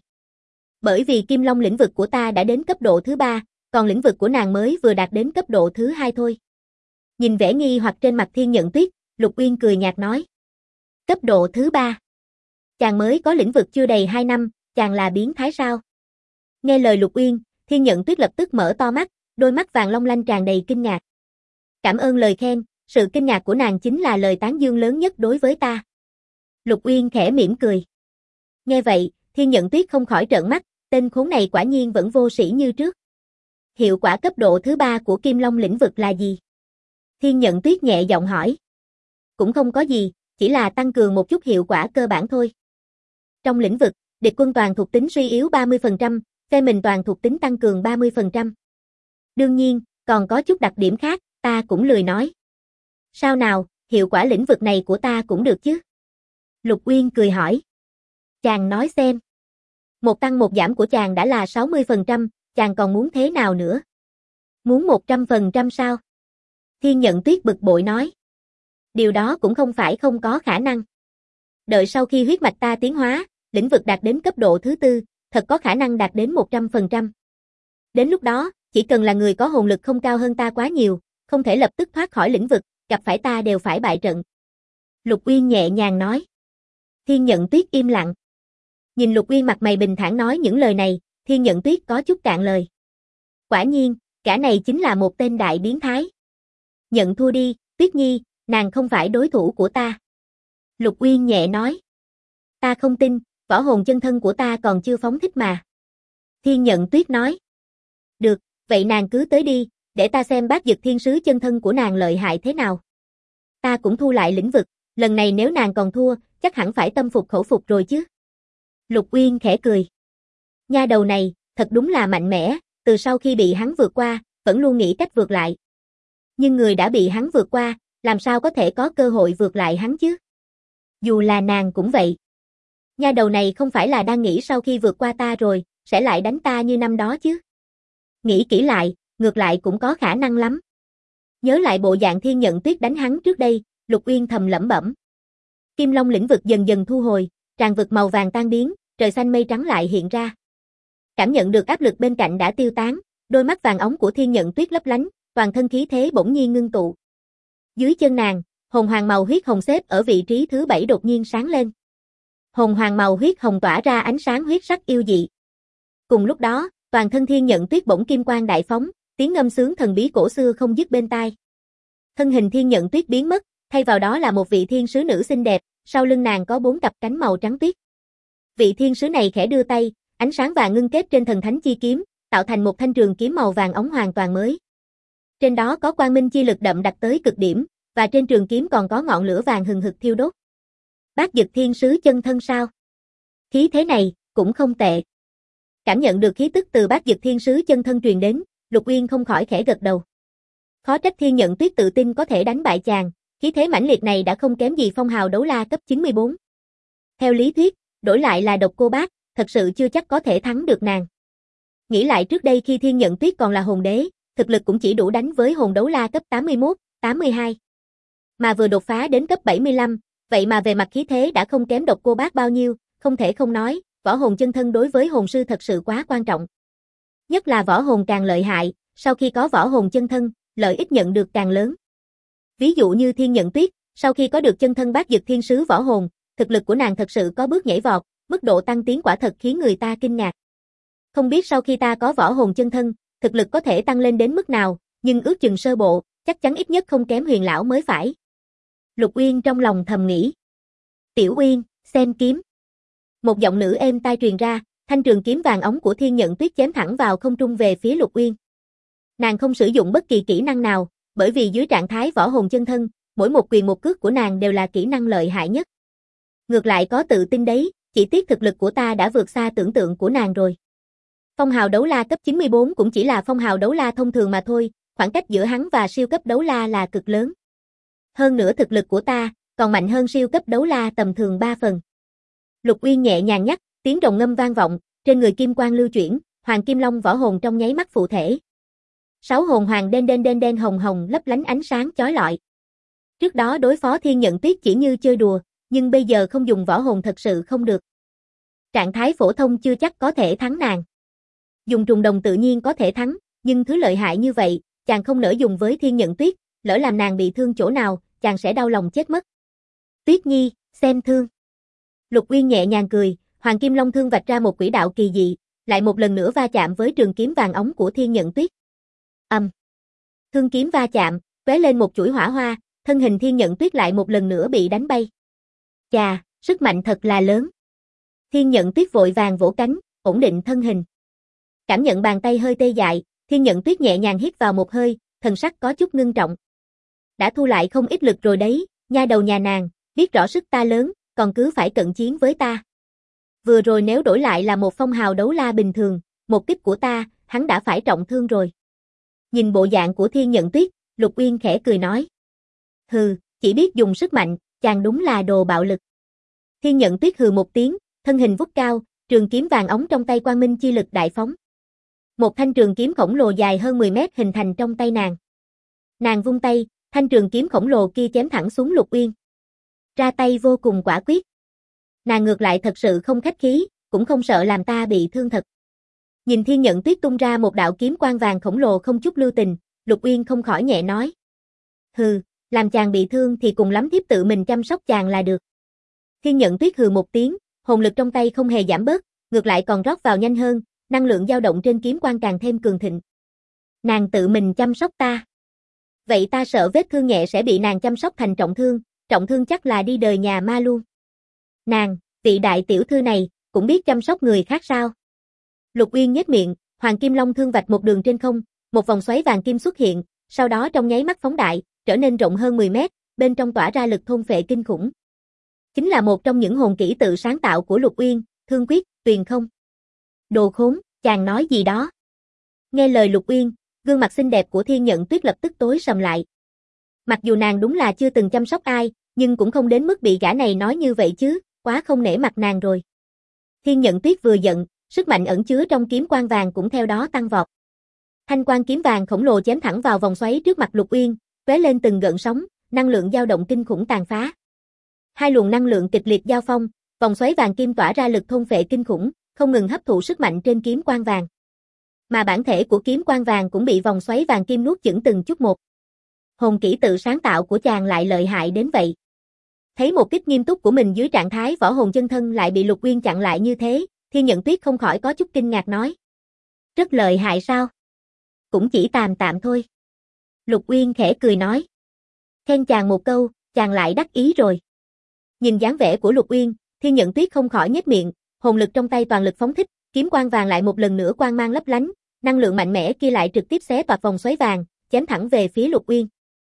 Bởi vì Kim Long lĩnh vực của ta đã đến cấp độ thứ 3, còn lĩnh vực của nàng mới vừa đạt đến cấp độ thứ 2 thôi. Nhìn vẻ nghi hoặc trên mặt Thiên Nhận Tuyết, Lục Uyên cười nhạt nói. Cấp độ thứ 3. Chàng mới có lĩnh vực chưa đầy 2 năm, chàng là biến thái sao? Nghe lời Lục Uyên, Thiên Nhận Tuyết lập tức mở to mắt, đôi mắt vàng long lanh tràn đầy kinh ngạc. Cảm ơn lời khen, sự kinh ngạc của nàng chính là lời tán dương lớn nhất đối với ta. Lục Uyên khẽ mỉm cười. Nghe vậy, Thiên Nhận Tuyết không khỏi trợn mắt, tên khốn này quả nhiên vẫn vô sĩ như trước. Hiệu quả cấp độ thứ 3 của Kim Long lĩnh vực là gì? Thiên Nhận Tuyết nhẹ giọng hỏi. Cũng không có gì, chỉ là tăng cường một chút hiệu quả cơ bản thôi. Trong lĩnh vực, địch quân toàn thuộc tính suy yếu 30%, phe mình toàn thuộc tính tăng cường 30%. Đương nhiên, còn có chút đặc điểm khác, ta cũng lười nói. Sao nào, hiệu quả lĩnh vực này của ta cũng được chứ? Lục Uyên cười hỏi. Chàng nói xem. Một tăng một giảm của chàng đã là 60%, chàng còn muốn thế nào nữa? Muốn 100% sao? Thiên Nhận Tuyết bực bội nói. Điều đó cũng không phải không có khả năng. Đợi sau khi huyết mạch ta tiến hóa, lĩnh vực đạt đến cấp độ thứ 4, thật có khả năng đạt đến 100%. Đến lúc đó, chỉ cần là người có hồn lực không cao hơn ta quá nhiều, không thể lập tức thoát khỏi lĩnh vực, gặp phải ta đều phải bại trận. Lục Uyên nhẹ nhàng nói. Thiên Nhận Tuyết im lặng. Nhìn Lục Uyên mặt mày bình thản nói những lời này, Thiên Nhận Tuyết có chút cạn lời. Quả nhiên, cả này chính là một tên đại biến thái. Nhận thua đi, Tuyết Nhi, nàng không phải đối thủ của ta. Lục Uyên nhẹ nói. Ta không tin, võ hồn chân thân của ta còn chưa phóng thích mà. Thiên Nhận Tuyết nói. Được, vậy nàng cứ tới đi, để ta xem Bát Dực Thiên Sứ chân thân của nàng lợi hại thế nào. Ta cũng thu lại lĩnh vực, lần này nếu nàng còn thua, chắc hẳn phải tâm phục khẩu phục rồi chứ. Lục Uyên khẽ cười. Nha đầu này, thật đúng là mạnh mẽ, từ sau khi bị hắn vượt qua, vẫn luôn nghĩ cách vượt lại. Nhưng người đã bị hắn vượt qua, làm sao có thể có cơ hội vượt lại hắn chứ? Dù là nàng cũng vậy. Nha đầu này không phải là đang nghĩ sau khi vượt qua ta rồi, sẽ lại đánh ta như năm đó chứ? Nghĩ kỹ lại, ngược lại cũng có khả năng lắm. Nhớ lại bộ dạng Thiên Nhận Tuyết đánh hắn trước đây, Lục Uyên thầm lẩm bẩm. Kim Long lĩnh vực dần dần thu hồi, tràn vực màu vàng tan biến, trời xanh mây trắng lại hiện ra. Cảm nhận được áp lực bên cạnh đã tiêu tán, đôi mắt vàng óng của Thiên Nhận Tuyết lấp lánh, toàn thân khí thế bỗng nhiên ngưng tụ. Dưới chân nàng, hồn hoàng màu huyết hồng xếp ở vị trí thứ 7 đột nhiên sáng lên. Hồn hoàng màu huyết hồng tỏa ra ánh sáng huyết sắc yêu dị. Cùng lúc đó, toàn thân Thiên Nhận Tuyết bỗng kim quang đại phóng, tiếng ngâm sướng thần bí cổ xưa không dứt bên tai. Thân hình Thiên Nhận Tuyết biến mất, thay vào đó là một vị thiên sứ nữ xinh đẹp, sau lưng nàng có 4 cặp cánh màu trắng tuyết. Vị thiên sứ này khẽ đưa tay, ánh sáng vàng ngưng kết trên thần thánh chi kiếm, tạo thành một thanh trường kiếm màu vàng óng hoàn toàn mới. Trên đó có quang minh chi lực đậm đặc tới cực điểm, và trên trường kiếm còn có ngọn lửa vàng hừng hực thiêu đốt. Bát Dực Thiên Sứ chân thân sao? Khí thế này cũng không tệ. Cảm nhận được khí tức từ Bát Dực Thiên Sứ chân thân truyền đến, Lục Uyên không khỏi khẽ gật đầu. Khó trách Thiên Nhận Tuyết tự tin có thể đánh bại chàng, khí thế mãnh liệt này đã không kém gì phong hào đấu la cấp 94. Theo lý thuyết, đổi lại là Độc Cô Bác, thật sự chưa chắc có thể thắng được nàng. Nghĩ lại trước đây khi Thiên Nhận Tuyết còn là hồn đế, thực lực cũng chỉ đủ đánh với hồn đấu la cấp 81, 82. Mà vừa đột phá đến cấp 75, vậy mà về mặt khí thế đã không kém Độc Cô Bác bao nhiêu, không thể không nói, võ hồn chân thân đối với hồn sư thật sự quá quan trọng. Nhất là võ hồn càng lợi hại, sau khi có võ hồn chân thân, lợi ích nhận được càng lớn. Ví dụ như Thiên Nhận Tuyết, sau khi có được chân thân Bát Dực Thiên Sứ võ hồn, thực lực của nàng thật sự có bước nhảy vọt, mức độ tăng tiến quả thật khiến người ta kinh ngạc. Không biết sau khi ta có võ hồn chân thân, thực lực có thể tăng lên đến mức nào, nhưng ước chừng sơ bộ, chắc chắn ít nhất không kém Huyền lão mới phải. Lục Uyên trong lòng thầm nghĩ. Tiểu Uyên, xem kiếm. Một giọng nữ êm tai truyền ra, thanh trường kiếm vàng óng của Thiên Nhận Tuyết chém thẳng vào không trung về phía Lục Uyên. Nàng không sử dụng bất kỳ kỹ năng nào, bởi vì dưới trạng thái võ hồn chân thân, mỗi một quyền một cước của nàng đều là kỹ năng lợi hại nhất. Ngược lại có tự tin đấy, chỉ tiếc thực lực của ta đã vượt xa tưởng tượng của nàng rồi. Phong hào đấu la cấp 94 cũng chỉ là phong hào đấu la thông thường mà thôi, khoảng cách giữa hắn và siêu cấp đấu la là cực lớn. Hơn nữa thực lực của ta, còn mạnh hơn siêu cấp đấu la tầm thường 3 phần. Lục Uyên nhẹ nhàng nhắc, tiếng rồng ngâm vang vọng, trên người kim quang lưu chuyển, Hoàng Kim Long võ hồn trong nháy mắt phụ thể. 6 hồn hoàng đen hồng hồng lấp lánh ánh sáng chói lọi. Trước đó đối phó Thiên Nhận Tuyết chỉ như chơi đùa, nhưng bây giờ không dùng võ hồn thật sự không được. Trạng thái phổ thông chưa chắc có thể thắng nàng. Dùng trùng đồng tự nhiên có thể thắng, nhưng thứ lợi hại như vậy, chàng không nỡ dùng với Thiên Nhận Tuyết, lỡ làm nàng bị thương chỗ nào, chàng sẽ đau lòng chết mất. Tuyết Nhi, xem thương. Lục Uyên nhẹ nhàng cười, Hoàng Kim Long thương vạch ra một quỹ đạo kỳ dị, lại một lần nữa va chạm với trường kiếm vàng óng của Thiên Nhận Tuyết. Thương kiếm va chạm, tóe lên một chuỗi hỏa hoa, thân hình Thiên Nhận Tuyết lại một lần nữa bị đánh bay. Chà, sức mạnh thật là lớn. Thiên Nhận Tuyết vội vàng vỗ cánh, ổn định thân hình. Cảm nhận bàn tay hơi tê dại, Thiên Nhận Tuyết nhẹ nhàng hít vào một hơi, thần sắc có chút ngưng trọng. Đã thu lại không ít lực rồi đấy, nha đầu nhà nàng, biết rõ sức ta lớn, còn cứ phải cận chiến với ta. Vừa rồi nếu đổi lại là một phong hào đấu la bình thường, một kích của ta, hắn đã phải trọng thương rồi. Nhìn bộ dạng của Thiên Nhận Tuyết, Lục Uyên khẽ cười nói. Hừ, chỉ biết dùng sức mạnh, chàng đúng là đồ bạo lực. Thiên Nhận Tuyết hừ một tiếng, thân hình vút cao, trường kiếm vàng óng trong tay quang minh chi lực đại phóng. Một thanh trường kiếm khổng lồ dài hơn 10 mét hình thành trong tay nàng. Nàng vung tay, thanh trường kiếm khổng lồ kia chém thẳng xuống Lục Uyên. Ra tay vô cùng quả quyết. Nàng ngược lại thật sự không khách khí, cũng không sợ làm ta bị thương thật. Nhìn Thiên Nhận Tuyết tung ra một đạo kiếm quang vàng khổng lồ không chút lưu tình, Lục Uyên không khỏi nhẹ nói. Hừ, làm chàng bị thương thì cùng lắm thiếp tự mình chăm sóc chàng là được. Thiên Nhận Tuyết hừ một tiếng, hồn lực trong tay không hề giảm bớt, ngược lại còn rót vào nhanh hơn, năng lượng dao động trên kiếm quang càng thêm cường thịnh. Nàng tự mình chăm sóc ta. Vậy ta sợ vết thương nhẹ sẽ bị nàng chăm sóc thành trọng thương chắc là đi đời nhà ma luôn. Nàng, vị đại tiểu thư này, cũng biết chăm sóc người khác sao? Lục Uyên nhếch miệng, Hoàng Kim Long thương vạch một đường trên không, một vòng xoáy vàng kim xuất hiện, sau đó trong nháy mắt phóng đại, trở nên rộng hơn 10 mét, bên trong tỏa ra lực thôn phệ kinh khủng. Chính là một trong những hồn kỹ tự sáng tạo của Lục Uyên, Thương Quyết, Tuyền Không. Đồ khốn, chàng nói gì đó? Nghe lời Lục Uyên, gương mặt xinh đẹp của Thiên Nhận Tuyết lập tức tối sầm lại. Mặc dù nàng đúng là chưa từng chăm sóc ai, nhưng cũng không đến mức bị gã này nói như vậy chứ, quá không nể mặt nàng rồi. Thiên Nhận Tuyết vừa giận, sức mạnh ẩn chứa trong kiếm quang vàng cũng theo đó tăng vọt. Thanh quang kiếm vàng khổng lồ chém thẳng vào vòng xoáy trước mặt Lục Uyên, tóe lên từng gợn sóng, năng lượng dao động kinh khủng tàn phá. Hai luồng năng lượng kịch liệt giao phong, Vòng xoáy vàng kim tỏa ra lực thôn phệ kinh khủng, không ngừng hấp thụ sức mạnh trên kiếm quang vàng. Mà bản thể của kiếm quang vàng cũng bị vòng xoáy vàng kim nuốt chửng từng chút một. Hồn kỹ tự sáng tạo của chàng lại lợi hại đến vậy. Thấy một kích nghiêm túc của mình dưới trạng thái võ hồn chân thân lại bị Lục Uyên chặn lại như thế, Thiên Nhận Tuyết không khỏi có chút kinh ngạc nói. Rất lợi hại sao? Cũng chỉ tạm tạm thôi. Lục Uyên khẽ cười nói. Khen chàng một câu, chàng lại đắc ý rồi. Nhìn dáng vẻ của Lục Uyên, Thiên Nhận Tuyết không khỏi nhếch miệng, hồn lực trong tay toàn lực phóng thích, kiếm quang vàng lại một lần nữa quang mang lấp lánh, năng lượng mạnh mẽ kia lại trực tiếp xé toạc vòng xoáy vàng, chém thẳng về phía Lục Uyên.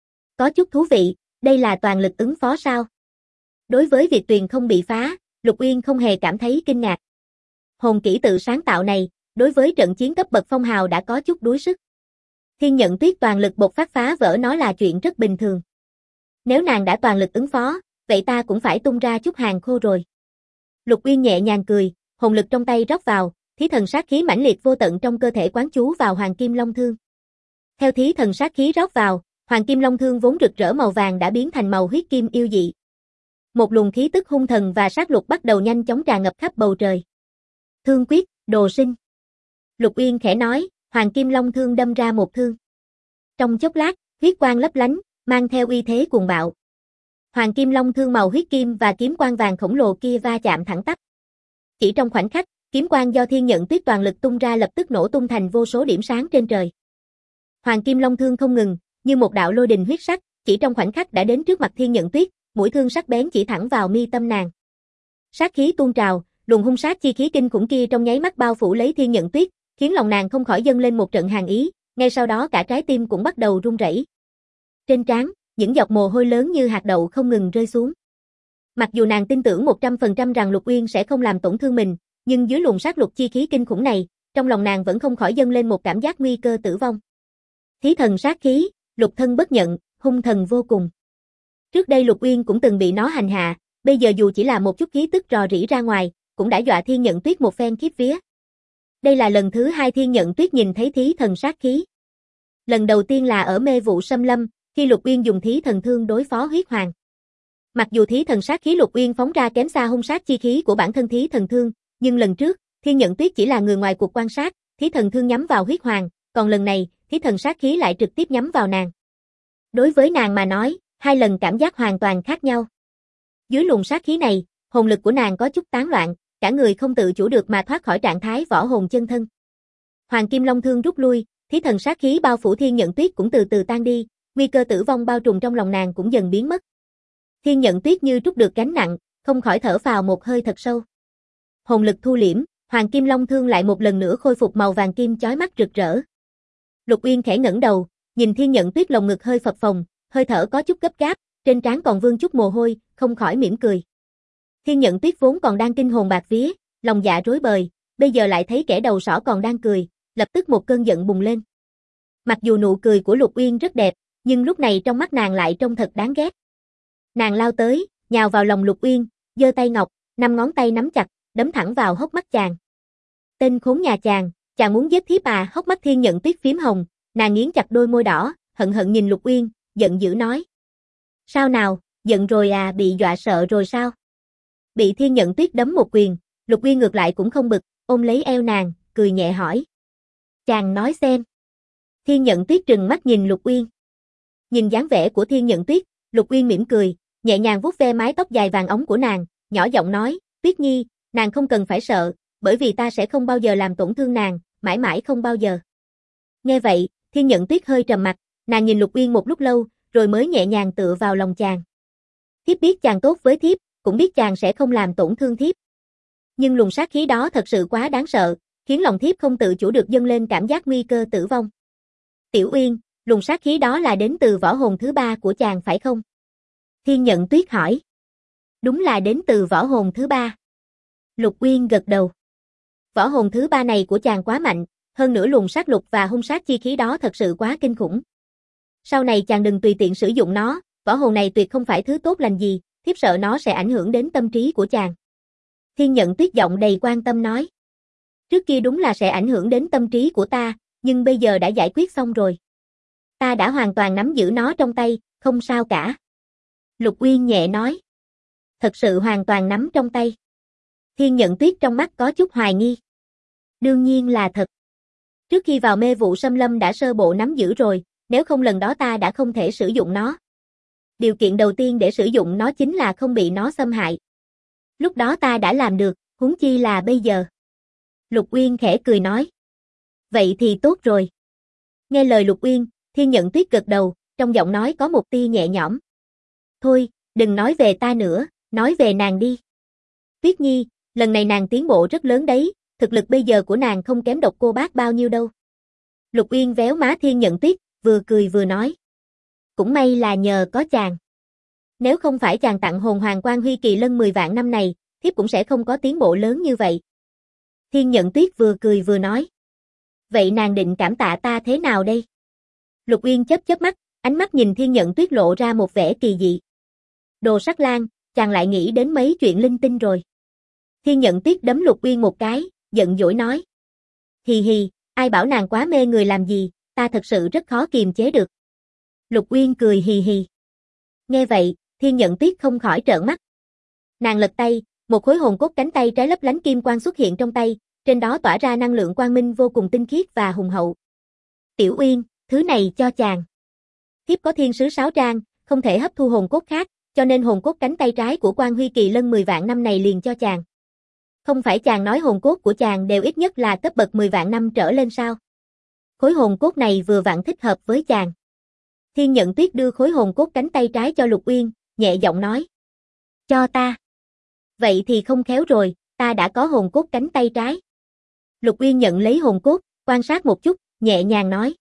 Có chút thú vị, đây là toàn lực ứng phó sao? Đối với việc tuyền không bị phá, Lục Uyên không hề cảm thấy kinh ngạc. Hồn kỹ tự sáng tạo này, đối với trận chiến cấp bậc phong hào đã có chút đuối sức. Thiên Nhận Tuyết toàn lực bộc phát phá vỡ nó là chuyện rất bình thường. Nếu nàng đã toàn lực ứng phó, vậy ta cũng phải tung ra chút hàng khô rồi. Lục Uyên nhẹ nhàng cười, hồn lực trong tay rót vào, thí thần sát khí mãnh liệt vô tận trong cơ thể quán chú vào Hoàng Kim Long Thương. Theo thí thần sát khí rót vào, Hoàng Kim Long Thương vốn rực rỡ màu vàng đã biến thành màu huyết kim yêu dị. Một luồng khí tức hung thần và sát lục bắt đầu nhanh chóng tràn ngập khắp bầu trời. Thương quyết, đồ sinh. Lục Uyên khẽ nói, Hoàng Kim Long Thương đâm ra một thương. Trong chốc lát, huyết quang lấp lánh, mang theo uy thế cuồng bạo. Hoàng Kim Long Thương màu huyết kim và kiếm quang vàng khổng lồ kia va chạm thẳng tắp. Chỉ trong khoảnh khắc, kiếm quang do Thiên Nhận Tuyết toàn lực tung ra lập tức nổ tung thành vô số điểm sáng trên trời. Hoàng Kim Long Thương không ngừng, như một đạo lôi đình huyết sắc, chỉ trong khoảnh khắc đã đến trước mặt Thiên Nhận Tuyết, mũi thương sắc bén chỉ thẳng vào mi tâm nàng. Sát khí tuôn trào, luồng hung sát chi khí kinh khủng kia trong nháy mắt bao phủ lấy Thiên Nhận Tuyết, khiến lòng nàng không khỏi dâng lên một trận hàn ý, ngay sau đó cả trái tim cũng bắt đầu run rẩy. Trên trán, những giọt mồ hôi lớn như hạt đậu không ngừng rơi xuống. Mặc dù nàng tin tưởng 100% rằng Lục Uyên sẽ không làm tổn thương mình, nhưng dưới luồng sát lục chi khí kinh khủng này, trong lòng nàng vẫn không khỏi dâng lên một cảm giác nguy cơ tử vong. Thí thần sát khí, lục thân bất nhận, hung thần vô cùng. Trước đây Lục Uyên cũng từng bị nó hành hạ, bây giờ dù chỉ là một chút khí tức rò rỉ ra ngoài, cũng đã dọa Thiên Nhận Tuyết một phen khiếp vía. Đây là lần thứ hai Thiên Nhận Tuyết nhìn thấy thí thần sát khí. Lần đầu tiên là ở Mê Vụ Xâm Lâm, khi Lục Uyên dùng thí thần thương đối phó huyết hoàng. Mặc dù thí thần sát khí Lục Uyên phóng ra kém xa hung sát chi khí của bản thân thí thần thương, nhưng lần trước, Thiên Nhận Tuyết chỉ là người ngoài cuộc quan sát, thí thần thương nhắm vào huyết hoàng, còn lần này, thí thần sát khí lại trực tiếp nhắm vào nàng. Đối với nàng mà nói, hai lần cảm giác hoàn toàn khác nhau. Dưới luồng sát khí này, hồn lực của nàng có chút tán loạn, cả người không tự chủ được mà thoát khỏi trạng thái võ hồn chân thân. Hoàng Kim Long Thương rút lui, thí thần sát khí bao phủ Thiên Nhận Tuyết cũng từ từ tan đi, nguy cơ tử vong bao trùm trong lòng nàng cũng dần biến mất. Thiên Nhận Tuyết như trút được gánh nặng, không khỏi thở phào một hơi thật sâu. Hồn lực thu liễm, Hoàng Kim Long Thương lại một lần nữa khôi phục màu vàng kim chói mắt rực rỡ. Lục Uyên khẽ ngẩng đầu, nhìn Thiên Nhận Tuyết lồng ngực hơi phập phồng, hơi thở có chút gấp gáp, trên trán còn vương chút mồ hôi, không khỏi mỉm cười. Thiên Nhận Tuyết vốn còn đang kinh hồn bạt vía, lòng dạ rối bời, bây giờ lại thấy kẻ đầu sỏ còn đang cười, lập tức một cơn giận bùng lên. Mặc dù nụ cười của Lục Uyên rất đẹp, nhưng lúc này trong mắt nàng lại trông thật đáng ghét. Nàng lao tới, nhào vào lòng Lục Uyên, giơ tay ngọc, 5 ngón tay nắm chặt, đấm thẳng vào hốc mắt chàng. Tên khốn nhà chàng muốn giết thiếp à? Hốc mắt Thiên Nhận Tuyết phím hồng, nàng nghiến chặt đôi môi đỏ, hận hận nhìn Lục Uyên, giận dữ nói. Sao nào, giận rồi à, bị dọa sợ rồi sao? Bị Thiên Nhận Tuyết đấm một quyền, Lục Uyên ngược lại cũng không bực, ôm lấy eo nàng, cười nhẹ hỏi. Chàng nói xem. Thiên Nhận Tuyết trừng mắt nhìn Lục Uyên. Nhìn dáng vẻ của Thiên Nhận Tuyết, Lục Uyên mỉm cười, nhẹ nhàng vuốt ve mái tóc dài vàng óng của nàng, nhỏ giọng nói, Tuyết Nhi, nàng không cần phải sợ, bởi vì ta sẽ không bao giờ làm tổn thương nàng, mãi mãi không bao giờ. Nghe vậy, Thiên Nhận Tuyết hơi trầm mặt, nàng nhìn Lục Uyên một lúc lâu, rồi mới nhẹ nhàng tựa vào lòng chàng. Thiếp biết chàng tốt với thiếp, cũng biết chàng sẽ không làm tổn thương thiếp. Nhưng luồng sát khí đó thật sự quá đáng sợ, khiến lòng thiếp không tự chủ được dâng lên cảm giác nguy cơ tử vong. Tiểu Uyên, luồng sát khí đó là đến từ võ hồn thứ 3 của chàng phải không? Thiên Nhận Tuyết hỏi. Đúng là đến từ võ hồn thứ 3. Lục Uyên gật đầu. Võ hồn thứ 3 này của chàng quá mạnh, hơn nữa luồng sát lục và hung sát chi khí đó thật sự quá kinh khủng. Sau này chàng đừng tùy tiện sử dụng nó, võ hồn này tuyệt không phải thứ tốt lành gì, thiếp sợ nó sẽ ảnh hưởng đến tâm trí của chàng. Thiên Nhận Tuyết giọng đầy quan tâm nói. Trước kia đúng là sẽ ảnh hưởng đến tâm trí của ta, nhưng bây giờ đã giải quyết xong rồi. Ta đã hoàn toàn nắm giữ nó trong tay, không sao cả. Lục Uyên nhẹ nói. Thật sự hoàn toàn nắm trong tay. Thiên Nhận Tuyết trong mắt có chút hoài nghi. Đương nhiên là thật. Trước khi vào mê vụ xâm lâm đã sơ bộ nắm giữ rồi, nếu không lần đó ta đã không thể sử dụng nó. Điều kiện đầu tiên để sử dụng nó chính là không bị nó xâm hại. Lúc đó ta đã làm được, huống chi là bây giờ. Lục Uyên khẽ cười nói. Vậy thì tốt rồi. Nghe lời Lục Uyên, Thiên Nhận Tuyết gật đầu, trong giọng nói có một tia nhẹ nhõm. Thôi, đừng nói về ta nữa, nói về nàng đi. Tuyết Nhi, lần này nàng tiến bộ rất lớn đấy, thực lực bây giờ của nàng không kém Độc Cô Bác bao nhiêu đâu. Lục Uyên véo má Thiên Nhận Tuyết, vừa cười vừa nói. Cũng may là nhờ có chàng. Nếu không phải chàng tặng hồn hoàng quan huy kỳ lân 10 vạn năm này, thiếp cũng sẽ không có tiến bộ lớn như vậy. Thiên Nhận Tuyết vừa cười vừa nói. Vậy nàng định cảm tạ ta thế nào đây? Lục Uyên chớp chớp mắt, ánh mắt nhìn Thiên Nhận Tuyết lộ ra một vẻ kỳ dị. Đồ Sắc Lang, chàng lại nghĩ đến mấy chuyện linh tinh rồi. Thiên Nhận Tuyết đấm Lục Uyên một cái, giận dỗi nói. Hì hì, ai bảo nàng quá mê người làm gì, ta thật sự rất khó kiềm chế được. Lục Uyên cười hì hì. Nghe vậy, Thiên Nhận Tuyết không khỏi trợn mắt. Nàng lật tay, một khối hồn cốt cánh tay trái lấp lánh kim quang xuất hiện trong tay, trên đó tỏa ra năng lượng quang minh vô cùng tinh khiết và hùng hậu. Tiểu Uyên, thứ này cho chàng. Thiếp có thiên sứ sáo trang, không thể hấp thu hồn cốt khác, cho nên hồn cốt cánh tay trái của Quan Huy Kỳ Lân 10 vạn năm này liền cho chàng. Không phải chàng nói hồn cốt của chàng đều ít nhất là cấp bậc 10 vạn năm trở lên sao? Khối hồn cốt này vừa vặn thích hợp với chàng. Thiên Nhận Tuyết đưa khối hồn cốt cánh tay trái cho Lục Uyên, nhẹ giọng nói. Cho ta. Vậy thì không khéo rồi, ta đã có hồn cốt cánh tay trái. Lục Uyên nhận lấy hồn cốt, quan sát một chút, nhẹ nhàng nói.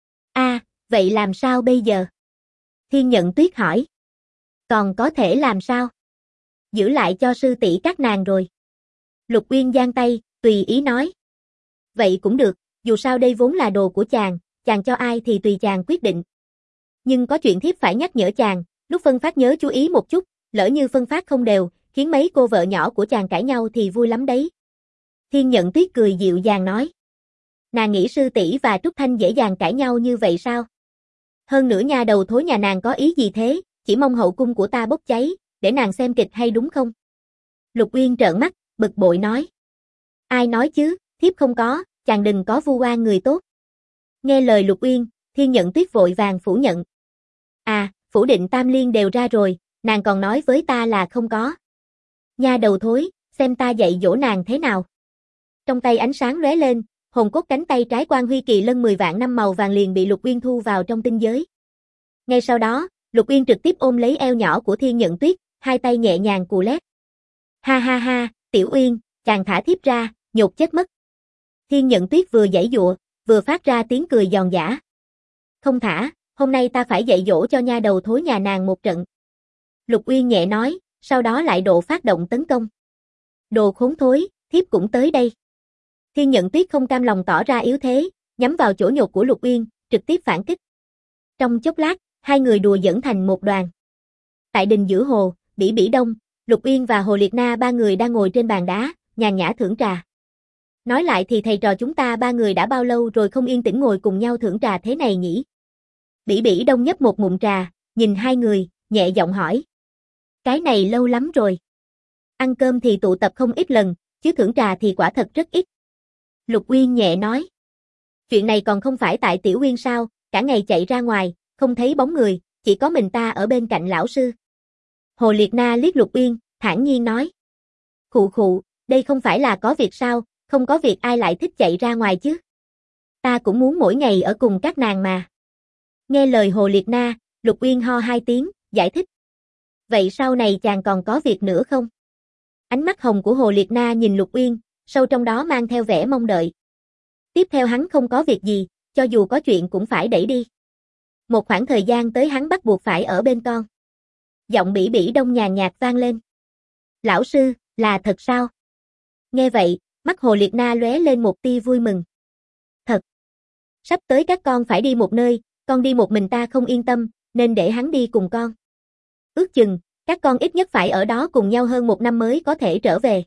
Vậy làm sao bây giờ? Thiên Nhận Tuyết hỏi. Còn có thể làm sao? Giữ lại cho sư tỷ các nàng rồi. Lục Uyên giang tay, tùy ý nói. Vậy cũng được, dù sao đây vốn là đồ của chàng cho ai thì tùy chàng quyết định. Nhưng có chuyện thiếp phải nhắc nhở chàng, lúc phân phát nhớ chú ý một chút, lỡ như phân phát không đều, khiến mấy cô vợ nhỏ của chàng cãi nhau thì vui lắm đấy. Thiên Nhận Tuyết cười dịu dàng nói. Nàng nghĩ sư tỷ và Trúc Thanh dễ dàng cãi nhau như vậy sao? Hơn nữa nha đầu thối nhà nàng có ý gì thế, chỉ mong hậu cung của ta bốc cháy, để nàng xem kịch hay đúng không? Lục Uyên trợn mắt, bực bội nói. Ai nói chứ, thiếp không có, chàng đừng có vu oan người tốt. Nghe lời Lục Uyên, Thiên Nhận Tuyết vội vàng phủ nhận. Phủ định tam liên đều ra rồi, nàng còn nói với ta là không có. Nha đầu thối, xem ta dạy dỗ nàng thế nào. Trong tay ánh sáng lóe lên, hồn cốt cánh tay trái Quan Huy Kỳ Lân 10 vạn năm màu vàng liền bị Lục Uyên thu vào trong tinh giới. Ngay sau đó, Lục Uyên trực tiếp ôm lấy eo nhỏ của Thiên Nhận Tuyết, hai tay nhẹ nhàng cù lét. Ha ha ha, Tiểu Uyên, chàng thả thiếp ra, nhột chết mất. Thiên Nhận Tuyết vừa giãy giụa, vừa phát ra tiếng cười giòn giã. Không thả, hôm nay ta phải dạy dỗ cho nha đầu thối nhà nàng một trận. Lục Uyên nhẹ nói, sau đó lại độ phát động tấn công. Đồ khốn thối, thiếp cũng tới đây. Thiên Nhận Tuyết không cam lòng tỏ ra yếu thế, nhắm vào chỗ nhột của Lục Uyên, trực tiếp phản kích. Trong chốc lát, hai người đùa giỡn thành một đoàn. Tại đình giữa hồ, Bỉ Bỉ Đông, Lục Uyên và Hồ Liệt Na ba người đang ngồi trên bàn đá, nhàn nhã thưởng trà. Nói lại thì thầy trò chúng ta ba người đã bao lâu rồi không yên tĩnh ngồi cùng nhau thưởng trà thế này nhỉ? Bỉ Bỉ Đông nhấp một ngụm trà, nhìn hai người, nhẹ giọng hỏi. Cái này lâu lắm rồi. Ăn cơm thì tụ tập không ít lần, chứ thưởng trà thì quả thật rất ít. Lục Uyên nhẹ nói. Chuyện này còn không phải tại Tiểu Uyên sao, cả ngày chạy ra ngoài, không thấy bóng người, chỉ có mình ta ở bên cạnh lão sư. Hồ Liệt Na liếc Lục Uyên, thản nhiên nói. Khụ khụ, đây không phải là có việc sao, không có việc ai lại thích chạy ra ngoài chứ. Ta cũng muốn mỗi ngày ở cùng các nàng mà. Nghe lời Hồ Liệt Na, Lục Uyên ho hai tiếng, giải thích. Vậy sau này chàng còn có việc nữa không? Ánh mắt hồng của Hồ Liệt Na nhìn Lục Uyên, sâu trong đó mang theo vẻ mong đợi. Tiếp theo hắn không có việc gì, cho dù có chuyện cũng phải đẩy đi. Một khoảng thời gian tới hắn bắt buộc phải ở bên con. Giọng Bỉ Bỉ Đông nhàn nhạt vang lên. Lão sư, là thật sao? Nghe vậy, mắt Hồ Liệt Na lóe lên một tia vui mừng. Thật. Sắp tới các con phải đi một nơi, con đi một mình ta không yên tâm, nên để hắn đi cùng con. Ước chừng, các con ít nhất phải ở đó cùng nhau hơn 1 năm mới có thể trở về.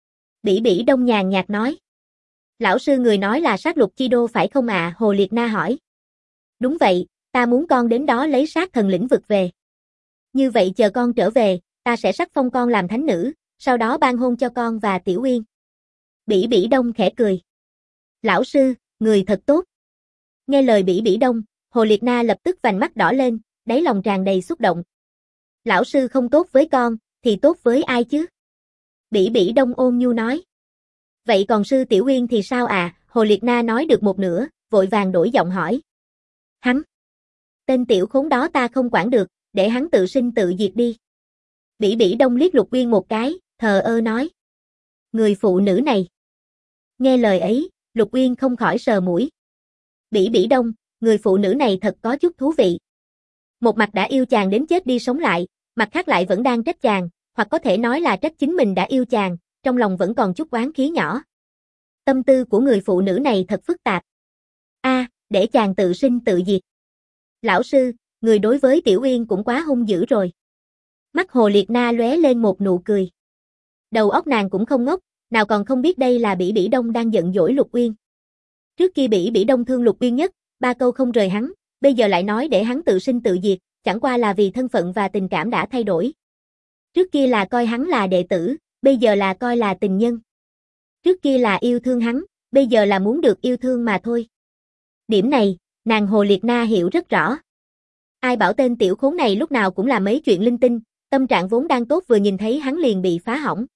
Bỉ Bỉ Đông nhàn nhạt nói. Lão sư người nói là sát lục chi đô phải không ạ? Hồ Liệt Na hỏi. Đúng vậy, ta muốn con đến đó lấy sát thần lĩnh vực về. Như vậy chờ con trở về, ta sẽ sắc phong con làm thánh nữ, sau đó ban hôn cho con và Tiểu Uyên. Bỉ Bỉ Đông khẽ cười. Lão sư, người thật tốt. Nghe lời Bỉ Bỉ Đông, Hồ Liệt Na lập tức vành mắt đỏ lên, đáy lòng tràn đầy xúc động. Lão sư không tốt với con, thì tốt với ai chứ? Bỉ Bỉ Đông ôn nhu nói. Vậy còn sư Tiểu Uyên thì sao à? Hồ Liệt Na nói được một nửa, vội vàng đổi giọng hỏi. Hắn. Tên tiểu khốn đó ta không quản được, để hắn tự sinh tự diệt đi. Bỉ Bỉ Đông liếc Lục Uyên một cái, thờ ơ nói. Người phụ nữ này. Nghe lời ấy, Lục Uyên không khỏi sờ mũi. Bỉ Bỉ Đông, người phụ nữ này thật có chút thú vị. Một mặt đã yêu chàng đến chết đi sống lại, mặt khác lại vẫn đang trách chàng, hoặc có thể nói là trách chính mình đã yêu chàng, trong lòng vẫn còn chút oán khí nhỏ. Tâm tư của người phụ nữ này thật phức tạp. Để chàng tự sinh tự diệt. Lão sư, người đối với Tiểu Uyên cũng quá hung dữ rồi. Mắt Hồ Liệt Na lóe lên một nụ cười. Đầu óc nàng cũng không ngốc, nào còn không biết đây là Bỉ Bỉ Đông đang giận dỗi Lục Uyên. Trước kia Bỉ Bỉ Đông thương Lục Uyên nhất, 3 câu không rời hắn, bây giờ lại nói để hắn tự sinh tự diệt, chẳng qua là vì thân phận và tình cảm đã thay đổi. Trước kia là coi hắn là đệ tử, bây giờ là coi là tình nhân. Trước kia là yêu thương hắn, bây giờ là muốn được yêu thương mà thôi. Điểm này, nàng Hồ Liệt Na hiểu rất rõ. Ai bảo tên tiểu khốn này lúc nào cũng làm mấy chuyện linh tinh, tâm trạng vốn đang tốt vừa nhìn thấy hắn liền bị phá hỏng.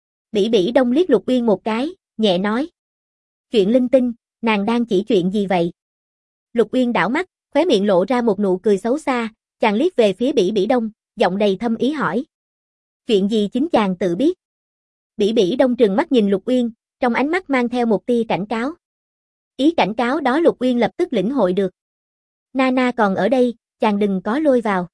Bỉ Bỉ Đông liếc Lục Uyên một cái, nhẹ nói. Chuyện linh tinh, nàng đang chỉ chuyện gì vậy? Lục Uyên đảo mắt, khóe miệng lộ ra một nụ cười xấu xa, chàng liếc về phía Bỉ Bỉ Đông, giọng đầy thâm ý hỏi. Chuyện gì chính chàng tự biết? Bỉ Bỉ Đông trừng mắt nhìn Lục Uyên, trong ánh mắt mang theo một tia cảnh cáo. Ý cảnh cáo đó Lục Uyên lập tức lĩnh hội được. Nana còn ở đây, chàng đừng có lôi vào.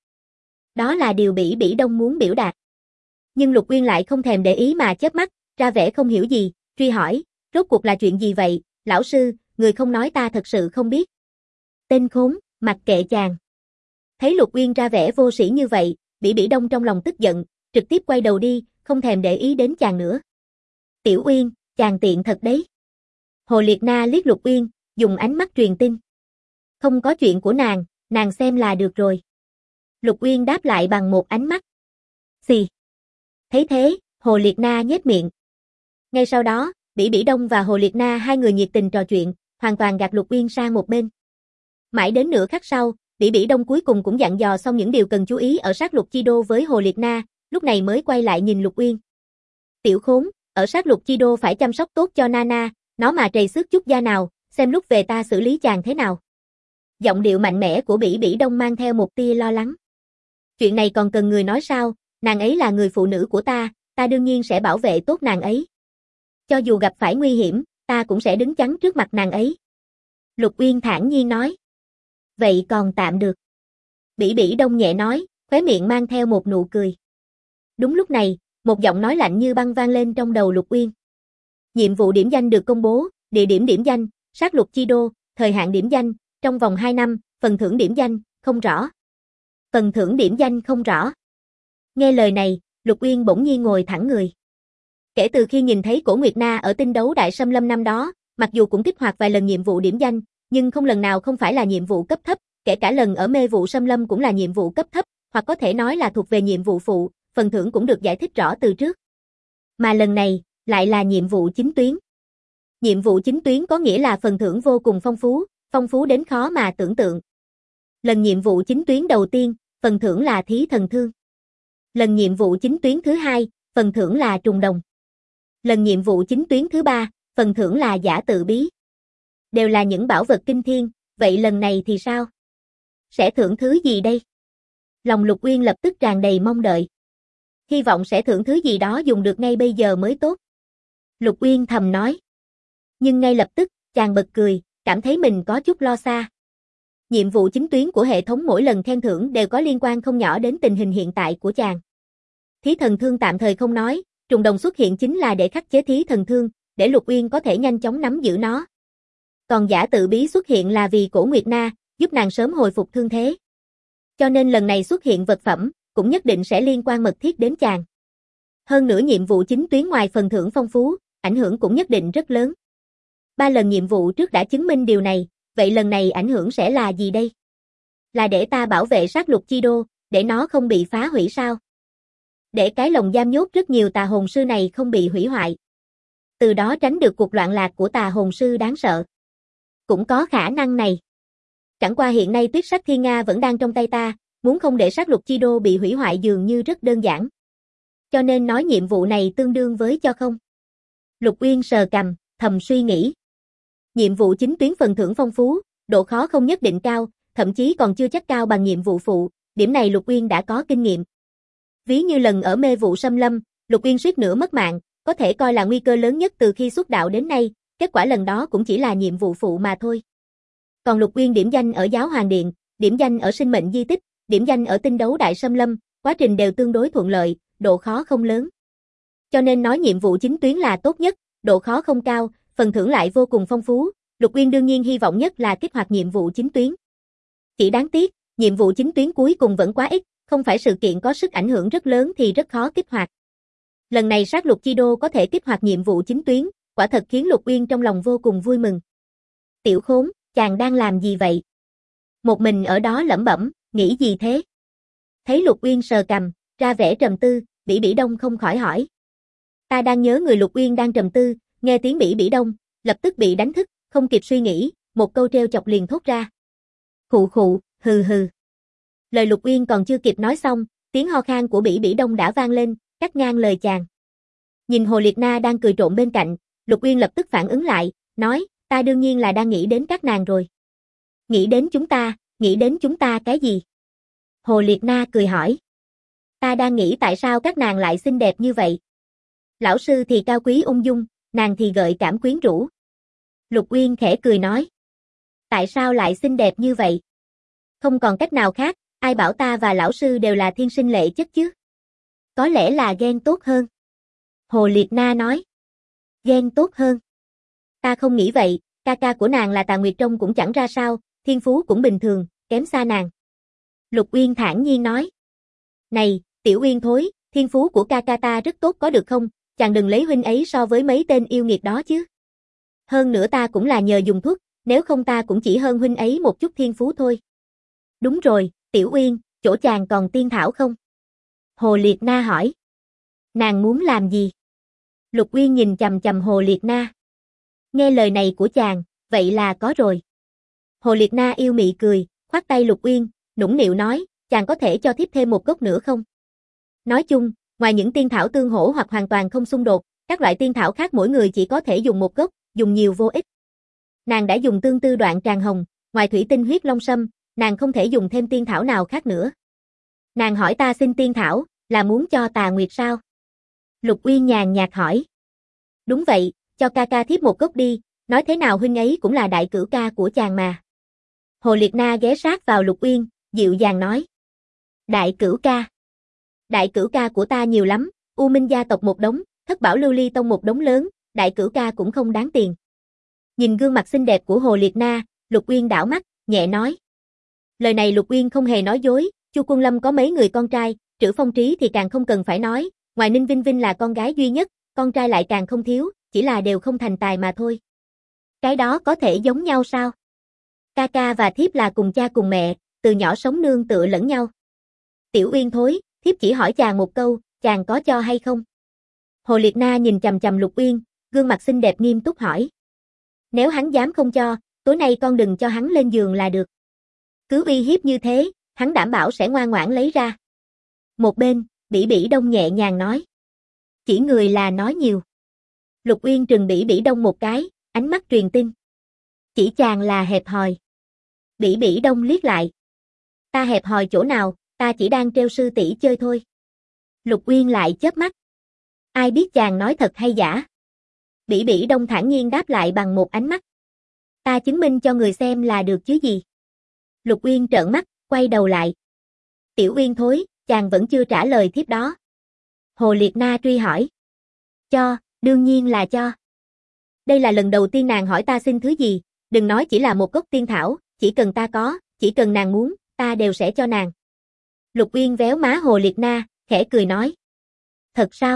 Đó là điều Bỉ Bỉ Đông muốn biểu đạt. Nhưng Lục Uyên lại không thèm để ý mà chớp mắt, ra vẻ không hiểu gì, truy hỏi, rốt cuộc là chuyện gì vậy, lão sư, người không nói ta thật sự không biết. Tên khốn, mặc kệ chàng. Thấy Lục Uyên ra vẻ vô sĩ như vậy, Bỉ Bỉ Đông trong lòng tức giận, trực tiếp quay đầu đi, không thèm để ý đến chàng nữa. Tiểu Uyên, chàng tiện thật đấy. Hồ Liệt Na liếc Lục Uyên, dùng ánh mắt truyền tin. Không có chuyện của nàng xem là được rồi. Lục Uyên đáp lại bằng một ánh mắt. Xì. Thấy thế, Hồ Liệt Na nhếch miệng. Ngay sau đó, Bỉ Bỉ Đông và Hồ Liệt Na hai người nhiệt tình trò chuyện, hoàn toàn gạt Lục Uyên sang một bên. Mãi đến nửa khắc sau, Bỉ Bỉ Đông cuối cùng cũng dặn dò xong những điều cần chú ý ở sát lục chi đô với Hồ Liệt Na, lúc này mới quay lại nhìn Lục Uyên. Tiểu khốn, ở sát lục chi đô phải chăm sóc tốt cho Nana, nó mà trầy xước chút da nào, xem lúc về ta xử lý chàng thế nào. Giọng điệu mạnh mẽ của Bỉ Bỉ Đông mang theo một tia lo lắng. Chuyện này còn cần người nói sao, nàng ấy là người phụ nữ của ta đương nhiên sẽ bảo vệ tốt nàng ấy. Cho dù gặp phải nguy hiểm, ta cũng sẽ đứng chắn trước mặt nàng ấy. Lục Uyên thản nhiên nói. Vậy còn tạm được. Bỉ Bỉ Đông nhẹ nói, khóe miệng mang theo một nụ cười. Đúng lúc này, một giọng nói lạnh như băng vang lên trong đầu Lục Uyên. Nhiệm vụ điểm danh được công bố, địa điểm điểm danh, sát lục chi đô, thời hạn điểm danh, trong vòng 2 năm, phần thưởng điểm danh, không rõ. Phần thưởng điểm danh không rõ. Nghe lời này, Lục Uyên bỗng nhiên ngồi thẳng người. Kể từ khi nhìn thấy Cổ Nguyệt Na ở tinh đấu Đại Xâm Lâm năm đó, mặc dù cũng kích hoạt vài lần nhiệm vụ điểm danh, nhưng không lần nào không phải là nhiệm vụ cấp thấp, kể cả lần ở Mê vụ Xâm Lâm cũng là nhiệm vụ cấp thấp, hoặc có thể nói là thuộc về nhiệm vụ phụ, phần thưởng cũng được giải thích rõ từ trước. Mà lần này, lại là nhiệm vụ chính tuyến. Nhiệm vụ chính tuyến có nghĩa là phần thưởng vô cùng phong phú đến khó mà tưởng tượng. Lần nhiệm vụ chính tuyến đầu tiên, phần thưởng là thí thần thương. Lần nhiệm vụ chính tuyến thứ hai, phần thưởng là trùng đồng. Lần nhiệm vụ chính tuyến thứ ba, phần thưởng là giả tự bí. Đều là những bảo vật kinh thiên, vậy lần này thì sao? Sẽ thưởng thứ gì đây? Lòng Lục Uyên lập tức tràn đầy mong đợi. Hy vọng sẽ thưởng thứ gì đó dùng được ngay bây giờ mới tốt. Lục Uyên thầm nói. Nhưng ngay lập tức, chàng bật cười, cảm thấy mình có chút lo xa. Nhiệm vụ chính tuyến của hệ thống mỗi lần khen thưởng đều có liên quan không nhỏ đến tình hình hiện tại của chàng. Thí thần thương tạm thời không nói, trùng đồng xuất hiện chính là để khắc chế thí thần thương, để Lục Uyên có thể nhanh chóng nắm giữ nó. Còn giả tự bí xuất hiện là vì Cổ Nguyệt Na, giúp nàng sớm hồi phục thương thế. Cho nên lần này xuất hiện vật phẩm, cũng nhất định sẽ liên quan mật thiết đến chàng. Hơn nữa nhiệm vụ chính tuyến ngoài phần thưởng phong phú, ảnh hưởng cũng nhất định rất lớn. 3 lần nhiệm vụ trước đã chứng minh điều này, vậy lần này ảnh hưởng sẽ là gì đây? Là để ta bảo vệ sát lục chi đô, để nó không bị phá hủy sao? để cái lồng giam nhốt rất nhiều tà hồn sư này không bị hủy hoại. Từ đó tránh được cuộc loạn lạc của tà hồn sư đáng sợ. Cũng có khả năng này. Chẳng qua hiện nay Tuyết Sắc Thiên Nga vẫn đang trong tay ta, muốn không để sát lục chi đô bị hủy hoại dường như rất đơn giản. Cho nên nói nhiệm vụ này tương đương với cho không. Lục Uyên sờ cằm, thầm suy nghĩ. Nhiệm vụ chính tuyến phần thưởng phong phú, độ khó không nhất định cao, thậm chí còn chưa chắc cao bằng nhiệm vụ phụ, điểm này Lục Uyên đã có kinh nghiệm. Ví như lần ở mê vụ xâm lâm, Lục Uyên suýt nữa mất mạng, có thể coi là nguy cơ lớn nhất từ khi xuất đạo đến nay, kết quả lần đó cũng chỉ là nhiệm vụ phụ mà thôi. Còn Lục Uyên điểm danh ở Giáo Hoàng Điện, điểm danh ở Sinh Mệnh Di Tích, điểm danh ở Tinh Đấu Đại Xâm Lâm, quá trình đều tương đối thuận lợi, độ khó không lớn. Cho nên nói nhiệm vụ chính tuyến là tốt nhất, độ khó không cao, phần thưởng lại vô cùng phong phú, Lục Uyên đương nhiên hy vọng nhất là kích hoạt nhiệm vụ chính tuyến. Chỉ đáng tiếc, nhiệm vụ chính tuyến cuối cùng vẫn quá ít, không phải sự kiện có sức ảnh hưởng rất lớn thì rất khó kích hoạt. Lần này sát lục chi đô có thể kích hoạt nhiệm vụ chính tuyến, quả thật khiến Lục Uyên trong lòng vô cùng vui mừng. Tiểu Khốn, chàng đang làm gì vậy? Một mình ở đó lẩm bẩm, nghĩ gì thế? Thấy Lục Uyên sờ cằm, ra vẻ trầm tư, Bỉ Bỉ Đông không khỏi hỏi. Ta đang nhớ người. Lục Uyên đang trầm tư, nghe tiếng Bỉ Bỉ Đông, lập tức bị đánh thức, không kịp suy nghĩ, một câu trêu chọc liền thốt ra. Khụ khụ, hừ hừ. Lời Lục Uyên còn chưa kịp nói xong, tiếng ho khan của Bỉ Bỉ Đông đã vang lên, cắt ngang lời chàng. Nhìn Hồ Liệt Na đang cười trộm bên cạnh, Lục Uyên lập tức phản ứng lại, nói, ta đương nhiên là đang nghĩ đến các nàng rồi. Nghĩ đến chúng ta cái gì? Hồ Liệt Na cười hỏi. Ta đang nghĩ tại sao các nàng lại xinh đẹp như vậy. Lão sư thì cao quý ung dung, nàng thì gợi cảm quyến rũ. Lục Uyên khẽ cười nói. Tại sao lại xinh đẹp như vậy? Không còn cách nào khác, ai bảo ta và lão sư đều là thiên sinh lệ chất chứ? Có lẽ là ghen tốt hơn. Hồ Liệt Na nói. Ghen tốt hơn? Ta không nghĩ vậy, ca ca của nàng là Tà Nguyệt trông cũng chẳng ra sao, thiên phú cũng bình thường, kém xa nàng. Lục Uyên thản nhiên nói. Này, Tiểu Uyên thối, thiên phú của ca ca ta rất tốt có được không, chàng đừng lấy huynh ấy so với mấy tên yêu nghiệt đó chứ. Hơn nữa ta cũng là nhờ dùng thuốc, nếu không ta cũng chỉ hơn huynh ấy một chút thiên phú thôi. Đúng rồi, Tiểu Uyên, chỗ chàng còn tiên thảo không? Hồ Liệt Na hỏi. Nàng muốn làm gì? Lục Uyên nhìn chằm chằm Hồ Liệt Na. Nghe lời này của chàng, vậy là có rồi. Hồ Liệt Na yêu mị cười, khoát tay Lục Uyên, nũng nịu nói, chàng có thể cho thiếp thêm một gốc nữa không? Nói chung, ngoài những tiên thảo tương hỗ hoặc hoàn toàn không xung đột, các loại tiên thảo khác mỗi người chỉ có thể dùng một gốc, dùng nhiều vô ích. Nàng đã dùng tương tư đoạn tràng hồng, ngoài thủy tinh huyết long sâm, nàng không thể dùng thêm tiên thảo nào khác nữa. Nàng hỏi ta xin tiên thảo, là muốn cho Tà Nguyệt sao? Lục Uyên nhàn nhạt hỏi. Đúng vậy, cho ca ca thiếp một gốc đi, nói thế nào huynh ấy cũng là đại cửu ca của chàng mà. Hồ Liệt Na ghé sát vào Lục Uyên, dịu dàng nói. Đại cửu ca. Đại cửu ca của ta nhiều lắm, U Minh gia tộc một đống, Thất Bảo Lưu Ly tông một đống lớn, đại cửu ca cũng không đáng tiền. Nhìn gương mặt xinh đẹp của Hồ Liệt Na, Lục Uyên đảo mắt, nhẹ nói. Lời này Lục Uyên không hề nói dối, Chu Quân Lâm có mấy người con trai, Trữ Phong Trí thì càng không cần phải nói, ngoài Ninh Vinh Vinh là con gái duy nhất, con trai lại càng không thiếu, chỉ là đều không thành tài mà thôi. Cái đó có thể giống nhau sao? Ca ca và thiếp là cùng cha cùng mẹ, từ nhỏ sống nương tựa lẫn nhau. Tiểu Uyên thối, thiếp chỉ hỏi chàng một câu, chàng có cho hay không? Hồ Liệt Na nhìn chằm chằm Lục Uyên, gương mặt xinh đẹp nghiêm túc hỏi. Nếu hắn dám không cho, tối nay con đừng cho hắn lên giường là được. Cứ uy hiếp như thế, hắn đảm bảo sẽ ngoan ngoãn lấy ra. Một bên, Bỉ Bỉ Đông nhẹ nhàng nói. Chỉ người là nói nhiều. Lục Uyên trừng Bỉ Bỉ Đông một cái, ánh mắt truyền tin. Chỉ chàng là hẹp hòi. Bỉ Bỉ Đông liếc lại. Ta hẹp hòi chỗ nào, ta chỉ đang trêu sư tỷ chơi thôi. Lục Uyên lại chớp mắt. Ai biết chàng nói thật hay giả? Bỉ Bỉ Đông thản nhiên đáp lại bằng một ánh mắt. Ta chứng minh cho người xem là được chứ gì. Lục Uyên trợn mắt, quay đầu lại. Tiểu Uyên thối, chàng vẫn chưa trả lời thiếp đó. Hồ Liệt Na truy hỏi. Cho, đương nhiên là cho. Đây là lần đầu tiên nàng hỏi ta xin thứ gì, đừng nói chỉ là một gốc tiên thảo, chỉ cần ta có, chỉ cần nàng muốn, ta đều sẽ cho nàng. Lục Uyên véo má Hồ Liệt Na, khẽ cười nói. Thật sao?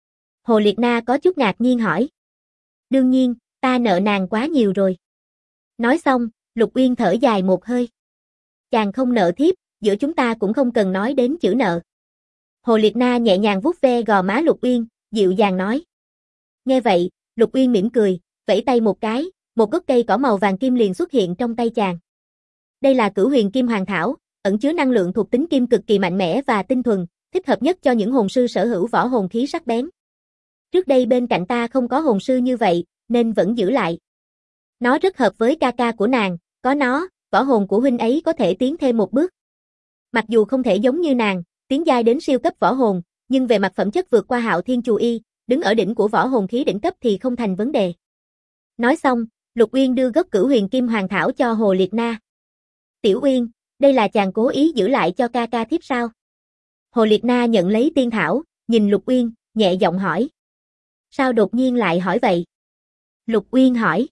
Hồ Liệt Na có chút ngạc nhiên hỏi. Đương nhiên, ta nợ nàng quá nhiều rồi. Nói xong, Lục Uyên thở dài một hơi. Chàng không nợ thiếp, giữa chúng ta cũng không cần nói đến chữ nợ. Hồ Liệt Na nhẹ nhàng vuốt ve gò má Lục Uyên, dịu dàng nói. Nghe vậy, Lục Uyên mỉm cười, vẫy tay một cái, một gốc cây cỏ màu vàng kim liền xuất hiện trong tay chàng. Đây là Cửu Huyền Kim Hoàng Thảo, ẩn chứa năng lượng thuộc tính kim cực kỳ mạnh mẽ và tinh thuần, thích hợp nhất cho những hồn sư sở hữu võ hồn khí sắc bén. Trước đây bên cạnh ta không có hồn sư như vậy, nên vẫn giữ lại. Nó rất hợp với ca ca của nàng, có nó, võ hồn của huynh ấy có thể tiến thêm một bước. Mặc dù không thể giống như nàng, tiến giai đến siêu cấp võ hồn, nhưng về mặt phẩm chất vượt qua Hạo Thiên Chù Y, đứng ở đỉnh của võ hồn khí đỉnh cấp thì không thành vấn đề. Nói xong, Lục Uyên đưa gốc Cửu Huyền Kim Hoàng Thảo cho Hồ Liệt Na. Tiểu Uyên, đây là chàng cố ý giữ lại cho ca ca thiếp sao? Hồ Liệt Na nhận lấy tiên thảo, nhìn Lục Uyên, nhẹ giọng hỏi. Sao đột nhiên lại hỏi vậy? Lục Uyên hỏi.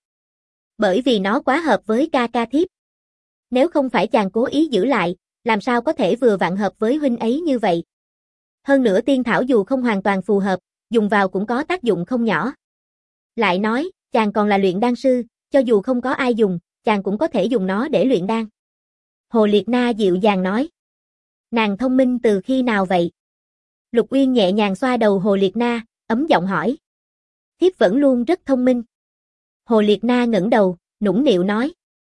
Bởi vì nó quá hợp với ca ca thiếp. Nếu không phải chàng cố ý giữ lại, làm sao có thể vừa vặn hợp với huynh ấy như vậy? Hơn nữa tiên thảo dù không hoàn toàn phù hợp, dùng vào cũng có tác dụng không nhỏ. Lại nói, chàng còn là luyện đan sư, cho dù không có ai dùng, chàng cũng có thể dùng nó để luyện đan. Hồ Liệt Na dịu dàng nói. Nàng thông minh từ khi nào vậy? Lục Uyên nhẹ nhàng xoa đầu Hồ Liệt Na, ấm giọng hỏi. Thiếp vẫn luôn rất thông minh. Hồ Liệt Na ngẩng đầu, nũng nịu nói.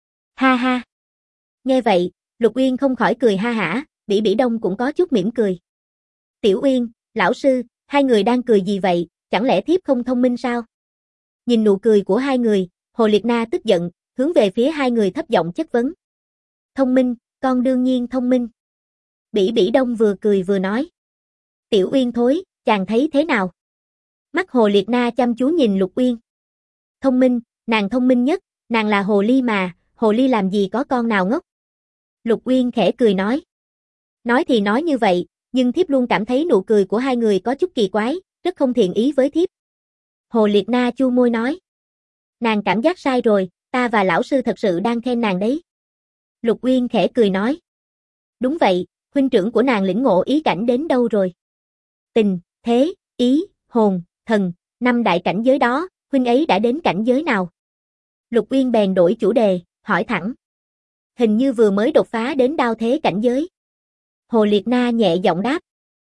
Ha ha. Nghe vậy, Lục Uyên không khỏi cười ha hả, Bỉ Bỉ Đông cũng có chút mỉm cười. Tiểu Uyên, lão sư, hai người đang cười gì vậy, chẳng lẽ thiếp không thông minh sao? Nhìn nụ cười của hai người, Hồ Liệt Na tức giận, hướng về phía hai người thấp giọng chất vấn. Thông minh, con đương nhiên thông minh. Bỉ Bỉ Đông vừa cười vừa nói. Tiểu Uyên thối, chàng thấy thế nào? Mắt Hồ Liệt Na chăm chú nhìn Lục Uyên. Thông minh, nàng thông minh nhất, nàng là hồ ly mà, hồ ly làm gì có con nào ngốc. Lục Uyên khẽ cười nói. Nói thì nói như vậy, nhưng thiếp luôn cảm thấy nụ cười của hai người có chút kỳ quái, rất không thiện ý với thiếp. Hồ Liệt Na chu môi nói. Nàng cảm giác sai rồi, ta và lão sư thật sự đang khen nàng đấy. Lục Uyên khẽ cười nói. Đúng vậy, huynh trưởng của nàng lĩnh ngộ ý cảnh đến đâu rồi? Tình, thế, ý, hồn, thần, 5 đại cảnh giới đó, huynh ấy đã đến cảnh giới nào? Lục Uyên bèn đổi chủ đề, hỏi thẳng. Hình như vừa mới đột phá đến đao thế cảnh giới. Hồ Liệt Na nhẹ giọng đáp.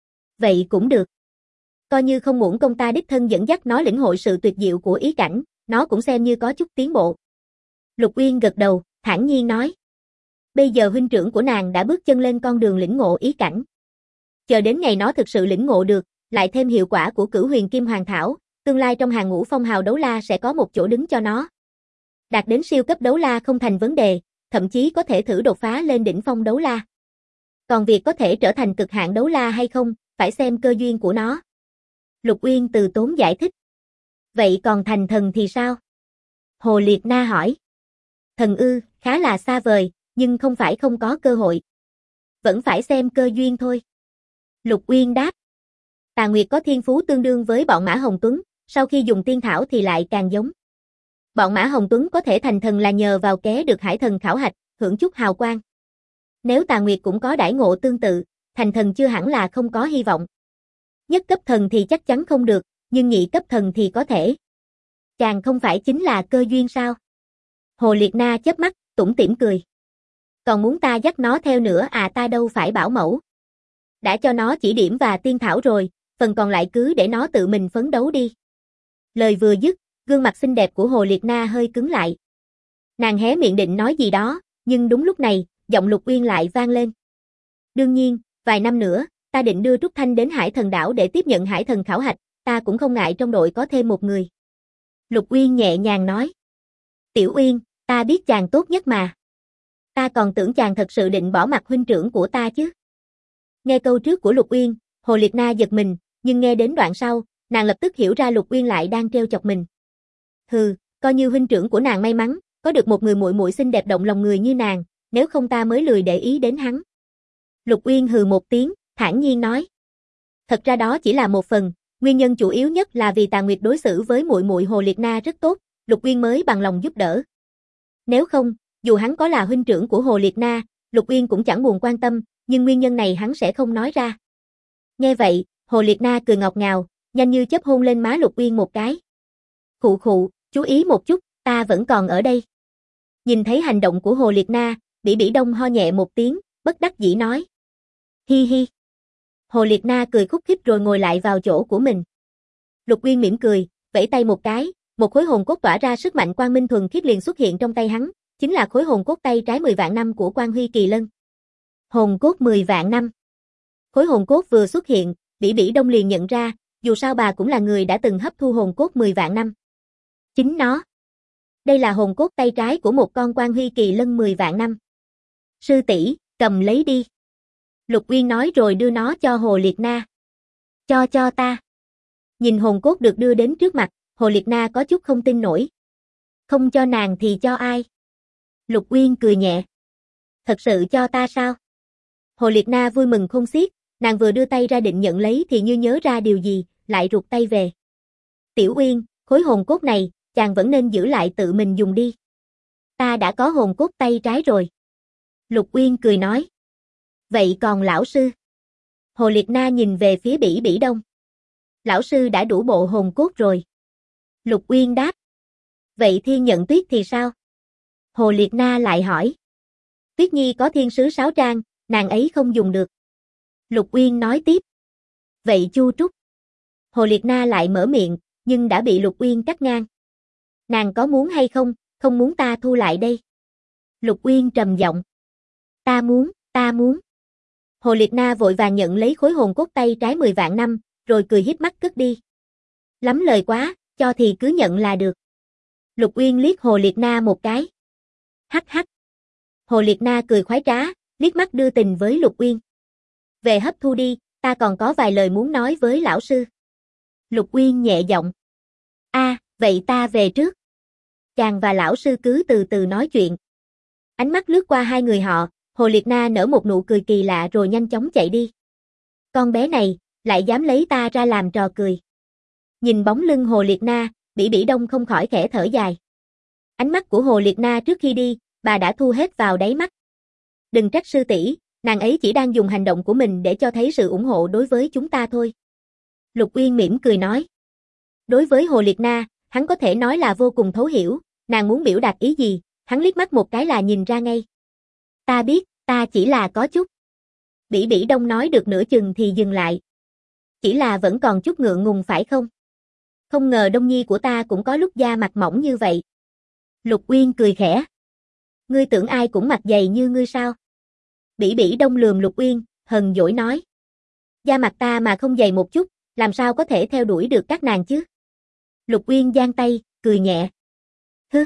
Vậy cũng được. Coi như không uổng công ta đích thân dẫn dắt nó lĩnh hội sự tuyệt diệu của ý cảnh, nó cũng xem như có chút tiến bộ. Lục Uyên gật đầu, thản nhiên nói. Bây giờ huynh trưởng của nàng đã bước chân lên con đường lĩnh ngộ ý cảnh. Chờ đến ngày nó thực sự lĩnh ngộ được, lại thêm hiệu quả của Cửu Huyền Kim Hoàng Thảo, tương lai trong hàng ngũ phong hào đấu la sẽ có một chỗ đứng cho nó. Đạt đến siêu cấp đấu la không thành vấn đề, thậm chí có thể thử đột phá lên đỉnh phong đấu la. Còn việc có thể trở thành cực hạn đấu la hay không, phải xem cơ duyên của nó. Lục Uyên từ tốn giải thích. Vậy còn thành thần thì sao? Hồ Liệt Na hỏi. Thần ư, khá là xa vời, nhưng không phải không có cơ hội. Vẫn phải xem cơ duyên thôi. Lục Uyên đáp. Tà Nguyệt có thiên phú tương đương với bọn Mã Hồng Tuấn, sau khi dùng tiên thảo thì lại càng giống. Bọn Mã Hồng Tuấn có thể thành thần là nhờ vào ké được hải thần khảo hạch, hưởng chút hào quang. Nếu Tà Nguyệt cũng có đãi ngộ tương tự, thành thần chưa hẳn là không có hy vọng. Nhất cấp thần thì chắc chắn không được, nhưng nhị cấp thần thì có thể. Chàng không phải chính là cơ duyên sao? Hồ Liệt Na chớp mắt, tủm tỉm cười. Còn muốn ta dắt nó theo nữa à, ta đâu phải bảo mẫu. Đã cho nó chỉ điểm và tiên thảo rồi, phần còn lại cứ để nó tự mình phấn đấu đi. Lời vừa dứt, gương mặt xinh đẹp của Hồ Liệt Na hơi cứng lại. Nàng hé miệng định nói gì đó, nhưng đúng lúc này, giọng Lục Uyên lại vang lên. Đương nhiên, vài năm nữa, ta định đưa Trúc Thanh đến Hải Thần Đảo để tiếp nhận Hải Thần khảo hạch, ta cũng không ngại trong đội có thêm một người. Lục Uyên nhẹ nhàng nói. Tiểu Uyên, ta biết chàng tốt nhất mà. Ta còn tưởng chàng thật sự định bỏ mặc huynh trưởng của ta chứ. Nghe câu trước của Lục Uyên, Hồ Liệt Na giật mình, nhưng nghe đến đoạn sau, nàng lập tức hiểu ra Lục Uyên lại đang trêu chọc mình. Hừ, coi như huynh trưởng của nàng may mắn, có được một người muội muội xinh đẹp động lòng người như nàng, nếu không ta mới lười để ý đến hắn. Lục Uyên hừ một tiếng, thản nhiên nói. Thật ra đó chỉ là một phần, nguyên nhân chủ yếu nhất là vì Tà Nguyệt đối xử với muội muội Hồ Liệt Na rất tốt, Lục Uyên mới bằng lòng giúp đỡ. Nếu không, dù hắn có là huynh trưởng của Hồ Liệt Na, Lục Uyên cũng chẳng buồn quan tâm, nhưng nguyên nhân này hắn sẽ không nói ra. Nghe vậy, Hồ Liệt Na cười ngọt ngào, nhanh như chớp hôn lên má Lục Uyên một cái. Khụ khụ, chú ý một chút, ta vẫn còn ở đây. Nhìn thấy hành động của Hồ Liệt Na, Bỉ Bỉ Đông ho nhẹ một tiếng, bất đắc dĩ nói. Hi hi. Hồ Liệt Na cười khúc khích rồi ngồi lại vào chỗ của mình. Lục Uyên mỉm cười, vẫy tay một cái, một khối hồn cốt tỏa ra sức mạnh quang minh thuần khiết liền xuất hiện trong tay hắn, chính là khối hồn cốt tay trái 10 vạn năm của Quan Huy Kỳ Lân. Hồn cốt 10 vạn năm. Khối hồn cốt vừa xuất hiện, Bỉ Bỉ Đông liền nhận ra, dù sao bà cũng là người đã từng hấp thu hồn cốt 10 vạn năm. Chính nó. Đây là hồn cốt tay trái của một con Quan Huy Kỳ Lân 10 vạn năm. Sư tỷ, cầm lấy đi. Lục Uyên nói rồi đưa nó cho Hồ Liệt Na. Cho ta. Nhìn hồn cốt được đưa đến trước mặt, Hồ Liệt Na có chút không tin nổi. Không cho nàng thì cho ai? Lục Uyên cười nhẹ. Thật sự cho ta sao? Hồ Liệt Na vui mừng khôn xiết, nàng vừa đưa tay ra định nhận lấy thì như nhớ ra điều gì, lại rụt tay về. Tiểu Uyên, khối hồn cốt này, chàng vẫn nên giữ lại tự mình dùng đi. Ta đã có hồn cốt tay trái rồi. Lục Uyên cười nói. Vậy còn lão sư? Hồ Liệt Na nhìn về phía Bỉ Bỉ Đông. Lão sư đã đủ bộ hồn cốt rồi. Lục Uyên đáp. Vậy Thiên Nhận Tuyết thì sao? Hồ Liệt Na lại hỏi. Tuyết Nhi có thiên sứ sáo trang, nàng ấy không dùng được. Lục Uyên nói tiếp. Vậy Chu Trúc? Hồ Liệt Na lại mở miệng, nhưng đã bị Lục Uyên cắt ngang. Nàng có muốn hay không, không muốn ta thu lại đây. Lục Uyên trầm giọng. Ta muốn. Hồ Liệt Na vội vàng nhận lấy khối hồn cốt tay trái 10 vạn năm, rồi cười híp mắt cất đi. Lắm lời quá, cho thì cứ nhận là được. Lục Uyên liếc Hồ Liệt Na một cái. Hắc hắc. Hồ Liệt Na cười khoái trá, liếc mắt đưa tình với Lục Uyên. Về hấp thu đi, ta còn có vài lời muốn nói với lão sư. Lục Uyên nhẹ giọng. Vậy ta về trước. Chàng và lão sư cứ từ từ nói chuyện. Ánh mắt lướt qua hai người họ, Hồ Liệt Na nở một nụ cười kỳ lạ rồi nhanh chóng chạy đi. Con bé này, lại dám lấy ta ra làm trò cười. Nhìn bóng lưng Hồ Liệt Na, Bỉ Bỉ Đông không khỏi khẽ thở dài. Ánh mắt của Hồ Liệt Na trước khi đi, bà đã thu hết vào đáy mắt. Đừng trách sư tỷ, nàng ấy chỉ đang dùng hành động của mình để cho thấy sự ủng hộ đối với chúng ta thôi. Lục Uyên mỉm cười nói. Đối với Hồ Liệt Na, hắn có thể nói là vô cùng thấu hiểu, nàng muốn biểu đạt ý gì, hắn liếc mắt một cái là nhìn ra ngay. Ta biết, ta chỉ là có chút. Bỉ Bỉ Đông nói được nửa chừng thì dừng lại. Chỉ là vẫn còn chút ngượng ngùng phải không? Không ngờ Đông Nhi của ta cũng có lúc da mặt mỏng như vậy. Lục Uyên cười khẽ. Ngươi tưởng ai cũng mặt dày như ngươi sao? Bỉ Bỉ Đông lườm Lục Uyên, hờn dỗi nói. Da mặt ta mà không dày một chút, làm sao có thể theo đuổi được các nàng chứ? Lục Uyên giang tay, cười nhẹ. Hứ.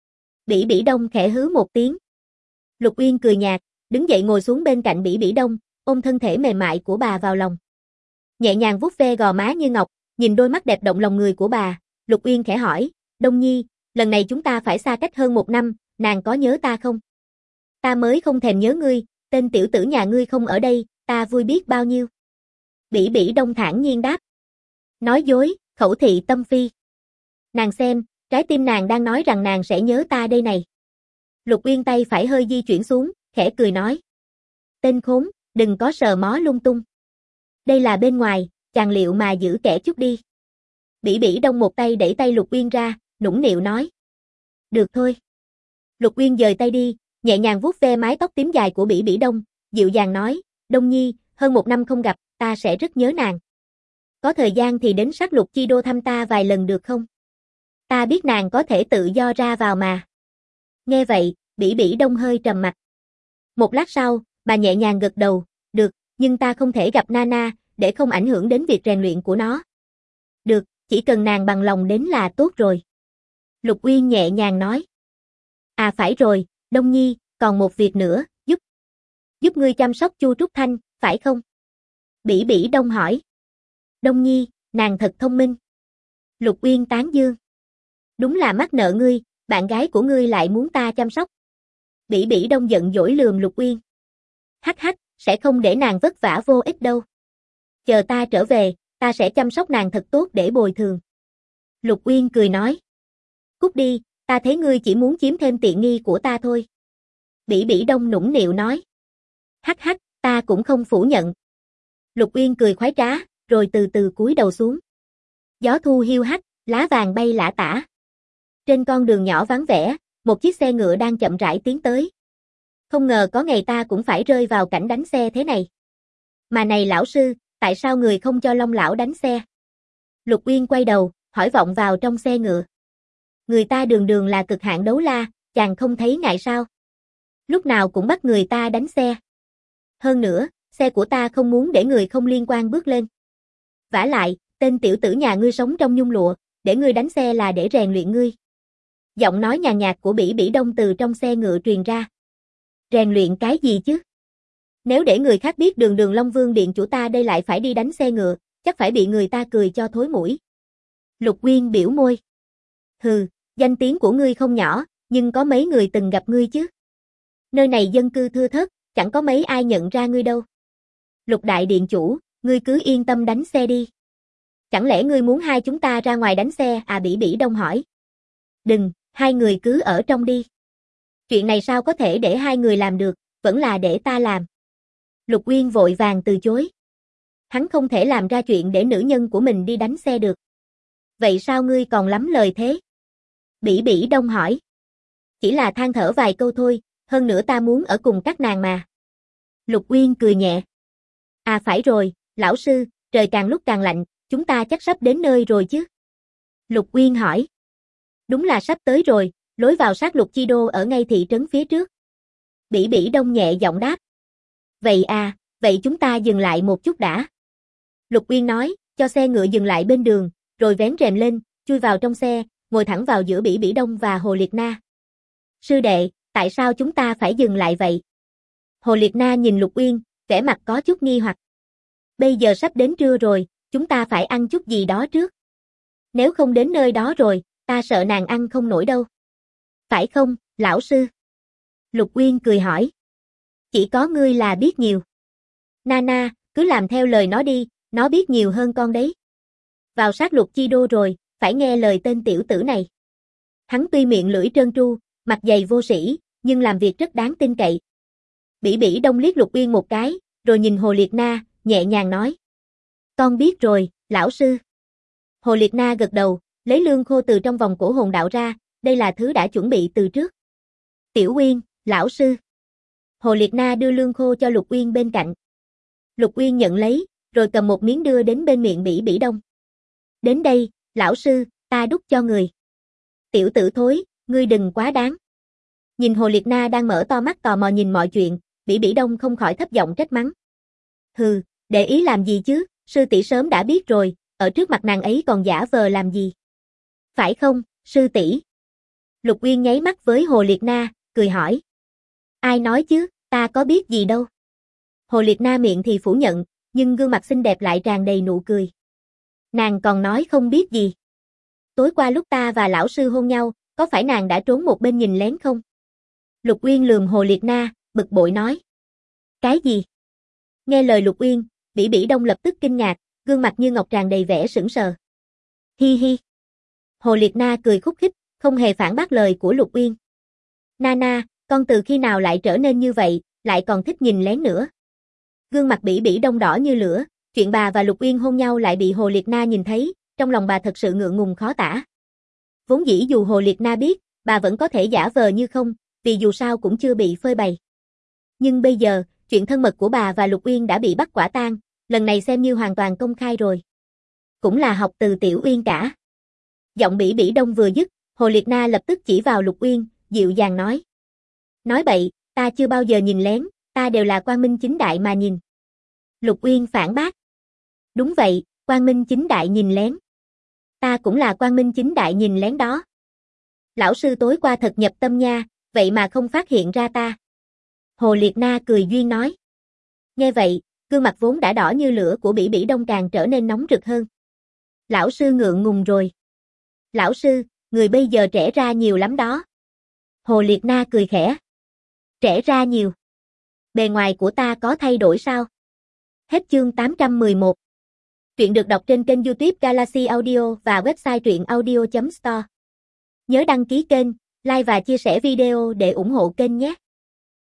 Bỉ Bỉ Đông khẽ hứ một tiếng. Lục Uyên cười nhạt, đứng dậy ngồi xuống bên cạnh Bỉ Bỉ Đông, ôm thân thể mềm mại của bà vào lòng. Nhẹ nhàng vuốt ve gò má như ngọc, nhìn đôi mắt đẹp động lòng người của bà, Lục Uyên khẽ hỏi, Đông Nhi, lần này chúng ta phải xa cách hơn 1 năm, nàng có nhớ ta không? Ta mới không thèm nhớ ngươi, tên tiểu tử nhà ngươi không ở đây, ta vui biết bao nhiêu. Bỉ Bỉ Đông thản nhiên đáp. Nói dối, khẩu thị tâm phi. Nàng xem, trái tim nàng đang nói rằng nàng sẽ nhớ ta đây này. Lục Uyên tay phải hơi di chuyển xuống, khẽ cười nói. Tên khốn, đừng có sờ mó lung tung. Đây là bên ngoài, chàng liệu mà giữ kẻ chút đi. Bỉ Bỉ Đông một tay đẩy tay Lục Uyên ra, nũng nịu nói. Được thôi. Lục Uyên dời tay đi, nhẹ nhàng vuốt ve mái tóc tím dài của Bỉ Bỉ Đông, dịu dàng nói, Đông Nhi, hơn 1 năm không gặp, ta sẽ rất nhớ nàng. Có thời gian thì đến Sát Lục Chi Đô thăm ta vài lần được không? Ta biết nàng có thể tự do ra vào mà. Nghe vậy, Bỉ Bỉ Đông hơi trầm mặt. Một lát sau, bà nhẹ nhàng gật đầu, được, nhưng ta không thể gặp Nana, để không ảnh hưởng đến việc rèn luyện của nó. Được, chỉ cần nàng bằng lòng đến là tốt rồi. Lục Uyên nhẹ nhàng nói. À phải rồi, Đông Nhi, còn một việc nữa, giúp ngươi chăm sóc Chu Trúc Thanh, phải không? Bỉ Bỉ Đông hỏi. Đông Nhi, nàng thật thông minh. Lục Uyên tán dương. Đúng là mắc nợ ngươi, bạn gái của ngươi lại muốn ta chăm sóc. Bỉ Bỉ Đông giận dỗi lườm Lục Uyên. Hắc hắc, sẽ không để nàng vất vả vô ích đâu. Chờ ta trở về, ta sẽ chăm sóc nàng thật tốt để bồi thường. Lục Uyên cười nói. Cút đi, ta thấy ngươi chỉ muốn chiếm thêm tiện nghi của ta thôi. Bỉ Bỉ Đông nũng nịu nói. Hắc hắc, ta cũng không phủ nhận. Lục Uyên cười khoái trá, rồi từ từ cúi đầu xuống. Gió thu hiu hắt, lá vàng bay lả tả. Trên con đường nhỏ vắng vẻ, một chiếc xe ngựa đang chậm rãi tiến tới. Không ngờ có ngày ta cũng phải rơi vào cảnh đánh xe thế này. Mà này lão sư, tại sao người không cho Long lão đánh xe? Lục Uyên quay đầu, hỏi vọng vào trong xe ngựa. Người ta đường đường là cực hạn đấu la, chàng không thấy ngại sao? Lúc nào cũng bắt người ta đánh xe. Hơn nữa, xe của ta không muốn để người không liên quan bước lên. Vả lại, tên tiểu tử nhà ngươi sống trong nhung lụa, để ngươi đánh xe là để rèn luyện ngươi. Giọng nói nhàn nhạt của Bỉ Bỉ Đông từ trong xe ngựa truyền ra. Rèn luyện cái gì chứ? Nếu để người khác biết đường đường Long Vương điện chủ ta đây lại phải đi đánh xe ngựa, chắc phải bị người ta cười cho thối mũi. Lục Uyên biểu môi. Hừ, danh tiếng của ngươi không nhỏ, nhưng có mấy người từng gặp ngươi chứ? Nơi này dân cư thưa thớt, chẳng có mấy ai nhận ra ngươi đâu. Lục đại điện chủ, ngươi cứ yên tâm đánh xe đi. Chẳng lẽ ngươi muốn hai chúng ta ra ngoài đánh xe à? Bỉ Bỉ Đông hỏi. Đừng, hai người cứ ở trong đi. Chuyện này sao có thể để hai người làm được, vẫn là để ta làm. Lục Uyên vội vàng từ chối. Hắn không thể làm ra chuyện để nữ nhân của mình đi đánh xe được. Vậy sao ngươi còn lắm lời thế? Bỉ Bỉ Đông hỏi. Chỉ là than thở vài câu thôi, hơn nữa ta muốn ở cùng các nàng mà. Lục Uyên cười nhẹ. À phải rồi, lão sư, trời càng lúc càng lạnh, chúng ta chắc sắp đến nơi rồi chứ? Lục Uyên hỏi. Đúng là sắp tới rồi, lối vào sát lục chi đô ở ngay thị trấn phía trước. Bỉ Bỉ Đông nhẹ giọng đáp. Vậy à, vậy chúng ta dừng lại một chút đã. Lục Uyên nói, cho xe ngựa dừng lại bên đường, rồi vén rèm lên, chui vào trong xe, ngồi thẳng vào giữa Bỉ Bỉ Đông và Hồ Liệt Na. Sư đệ, tại sao chúng ta phải dừng lại vậy? Hồ Liệt Na nhìn Lục Uyên, vẻ mặt có chút nghi hoặc. Bây giờ sắp đến trưa rồi, chúng ta phải ăn chút gì đó trước. Nếu không đến nơi đó rồi, ta sợ nàng ăn không nổi đâu. Phải không, lão sư? Lục Uyên cười hỏi. Chỉ có ngươi là biết nhiều. Nana, cứ làm theo lời nó đi, nó biết nhiều hơn con đấy. Vào sát lục chi đô rồi, phải nghe lời tên tiểu tử này. Hắn tuy miệng lưỡi trơn tru, mặt dày vô sĩ, nhưng làm việc rất đáng tin cậy. Bỉ Bỉ Đông liếc Lục Uyên một cái, rồi nhìn Hồ Liệt Na, nhẹ nhàng nói. Con biết rồi, lão sư. Hồ Liệt Na gật đầu, lấy lương khô từ trong vòng cổ hồn đạo ra, đây là thứ đã chuẩn bị từ trước. Tiểu Uyên, lão sư. Hồ Liệt Na đưa lương khô cho Lục Uyên bên cạnh. Lục Uyên nhận lấy, rồi cầm một miếng đưa đến bên miệng Bỉ Bỉ Đông. Đến đây, lão sư, ta đút cho người. Tiểu tử thối, ngươi đừng quá đáng. Nhìn Hồ Liệt Na đang mở to mắt tò mò nhìn mọi chuyện, Bỉ Bỉ Đông không khỏi thấp giọng trách mắng. Hừ, để ý làm gì chứ, sư tỷ sớm đã biết rồi, ở trước mặt nàng ấy còn giả vờ làm gì. Phải không, sư tỷ? Lục Uyên nháy mắt với Hồ Liệt Na, cười hỏi. Ai nói chứ, ta có biết gì đâu. Hồ Liệt Na miệng thì phủ nhận, nhưng gương mặt xinh đẹp lại tràn đầy nụ cười. Nàng còn nói không biết gì. Tối qua lúc ta và lão sư hôn nhau, có phải nàng đã trốn một bên nhìn lén không? Lục Uyên lườm Hồ Liệt Na, bực bội nói. Cái gì? Nghe lời Lục Uyên, Bỉ Bỉ Đông lập tức kinh ngạc, gương mặt như ngọc tràn đầy vẻ sững sờ. Hi hi. Hồ Liệt Na cười khúc khích, không hề phản bác lời của Lục Uyên. Nana, con từ khi nào lại trở nên như vậy, lại còn thích nhìn lén nữa. Gương mặt Bỉ Bỉ Đông đỏ như lửa, chuyện bà và Lục Uyên hôn nhau lại bị Hồ Liệt Na nhìn thấy, trong lòng bà thật sự ngượng ngùng khó tả. Vốn dĩ dù Hồ Liệt Na biết, bà vẫn có thể giả vờ như không, vì dù sao cũng chưa bị phơi bày. Nhưng bây giờ, chuyện thân mật của bà và Lục Uyên đã bị bắt quả tang, lần này xem như hoàn toàn công khai rồi. Cũng là học từ Tiểu Uyên cả. Giọng Bỉ Bỉ Đông vừa dứt, Hồ Liệt Na lập tức chỉ vào Lục Uyên, dịu dàng nói. Nói bậy, ta chưa bao giờ nhìn lén, ta đều là quang minh chính đại mà nhìn. Lục Uyên phản bác. Đúng vậy, quang minh chính đại nhìn lén. Ta cũng là quang minh chính đại nhìn lén đó. Lão sư tối qua thật nhập tâm nha, vậy mà không phát hiện ra ta. Hồ Liệt Na cười duyên nói. Nghe vậy, gương mặt vốn đã đỏ như lửa của Bỉ Bỉ Đông càng trở nên nóng rực hơn. Lão sư ngượng ngùng rồi. Lão sư, người bây giờ trẻ ra nhiều lắm đó. Hồ Liệt Na cười khẽ. Trẻ ra nhiều. Bề ngoài của ta có thay đổi sao? Hết chương 811. Truyện được đọc trên kênh YouTube Galaxy Audio và website truyệnaudio.store. Nhớ đăng ký kênh, like và chia sẻ video để ủng hộ kênh nhé.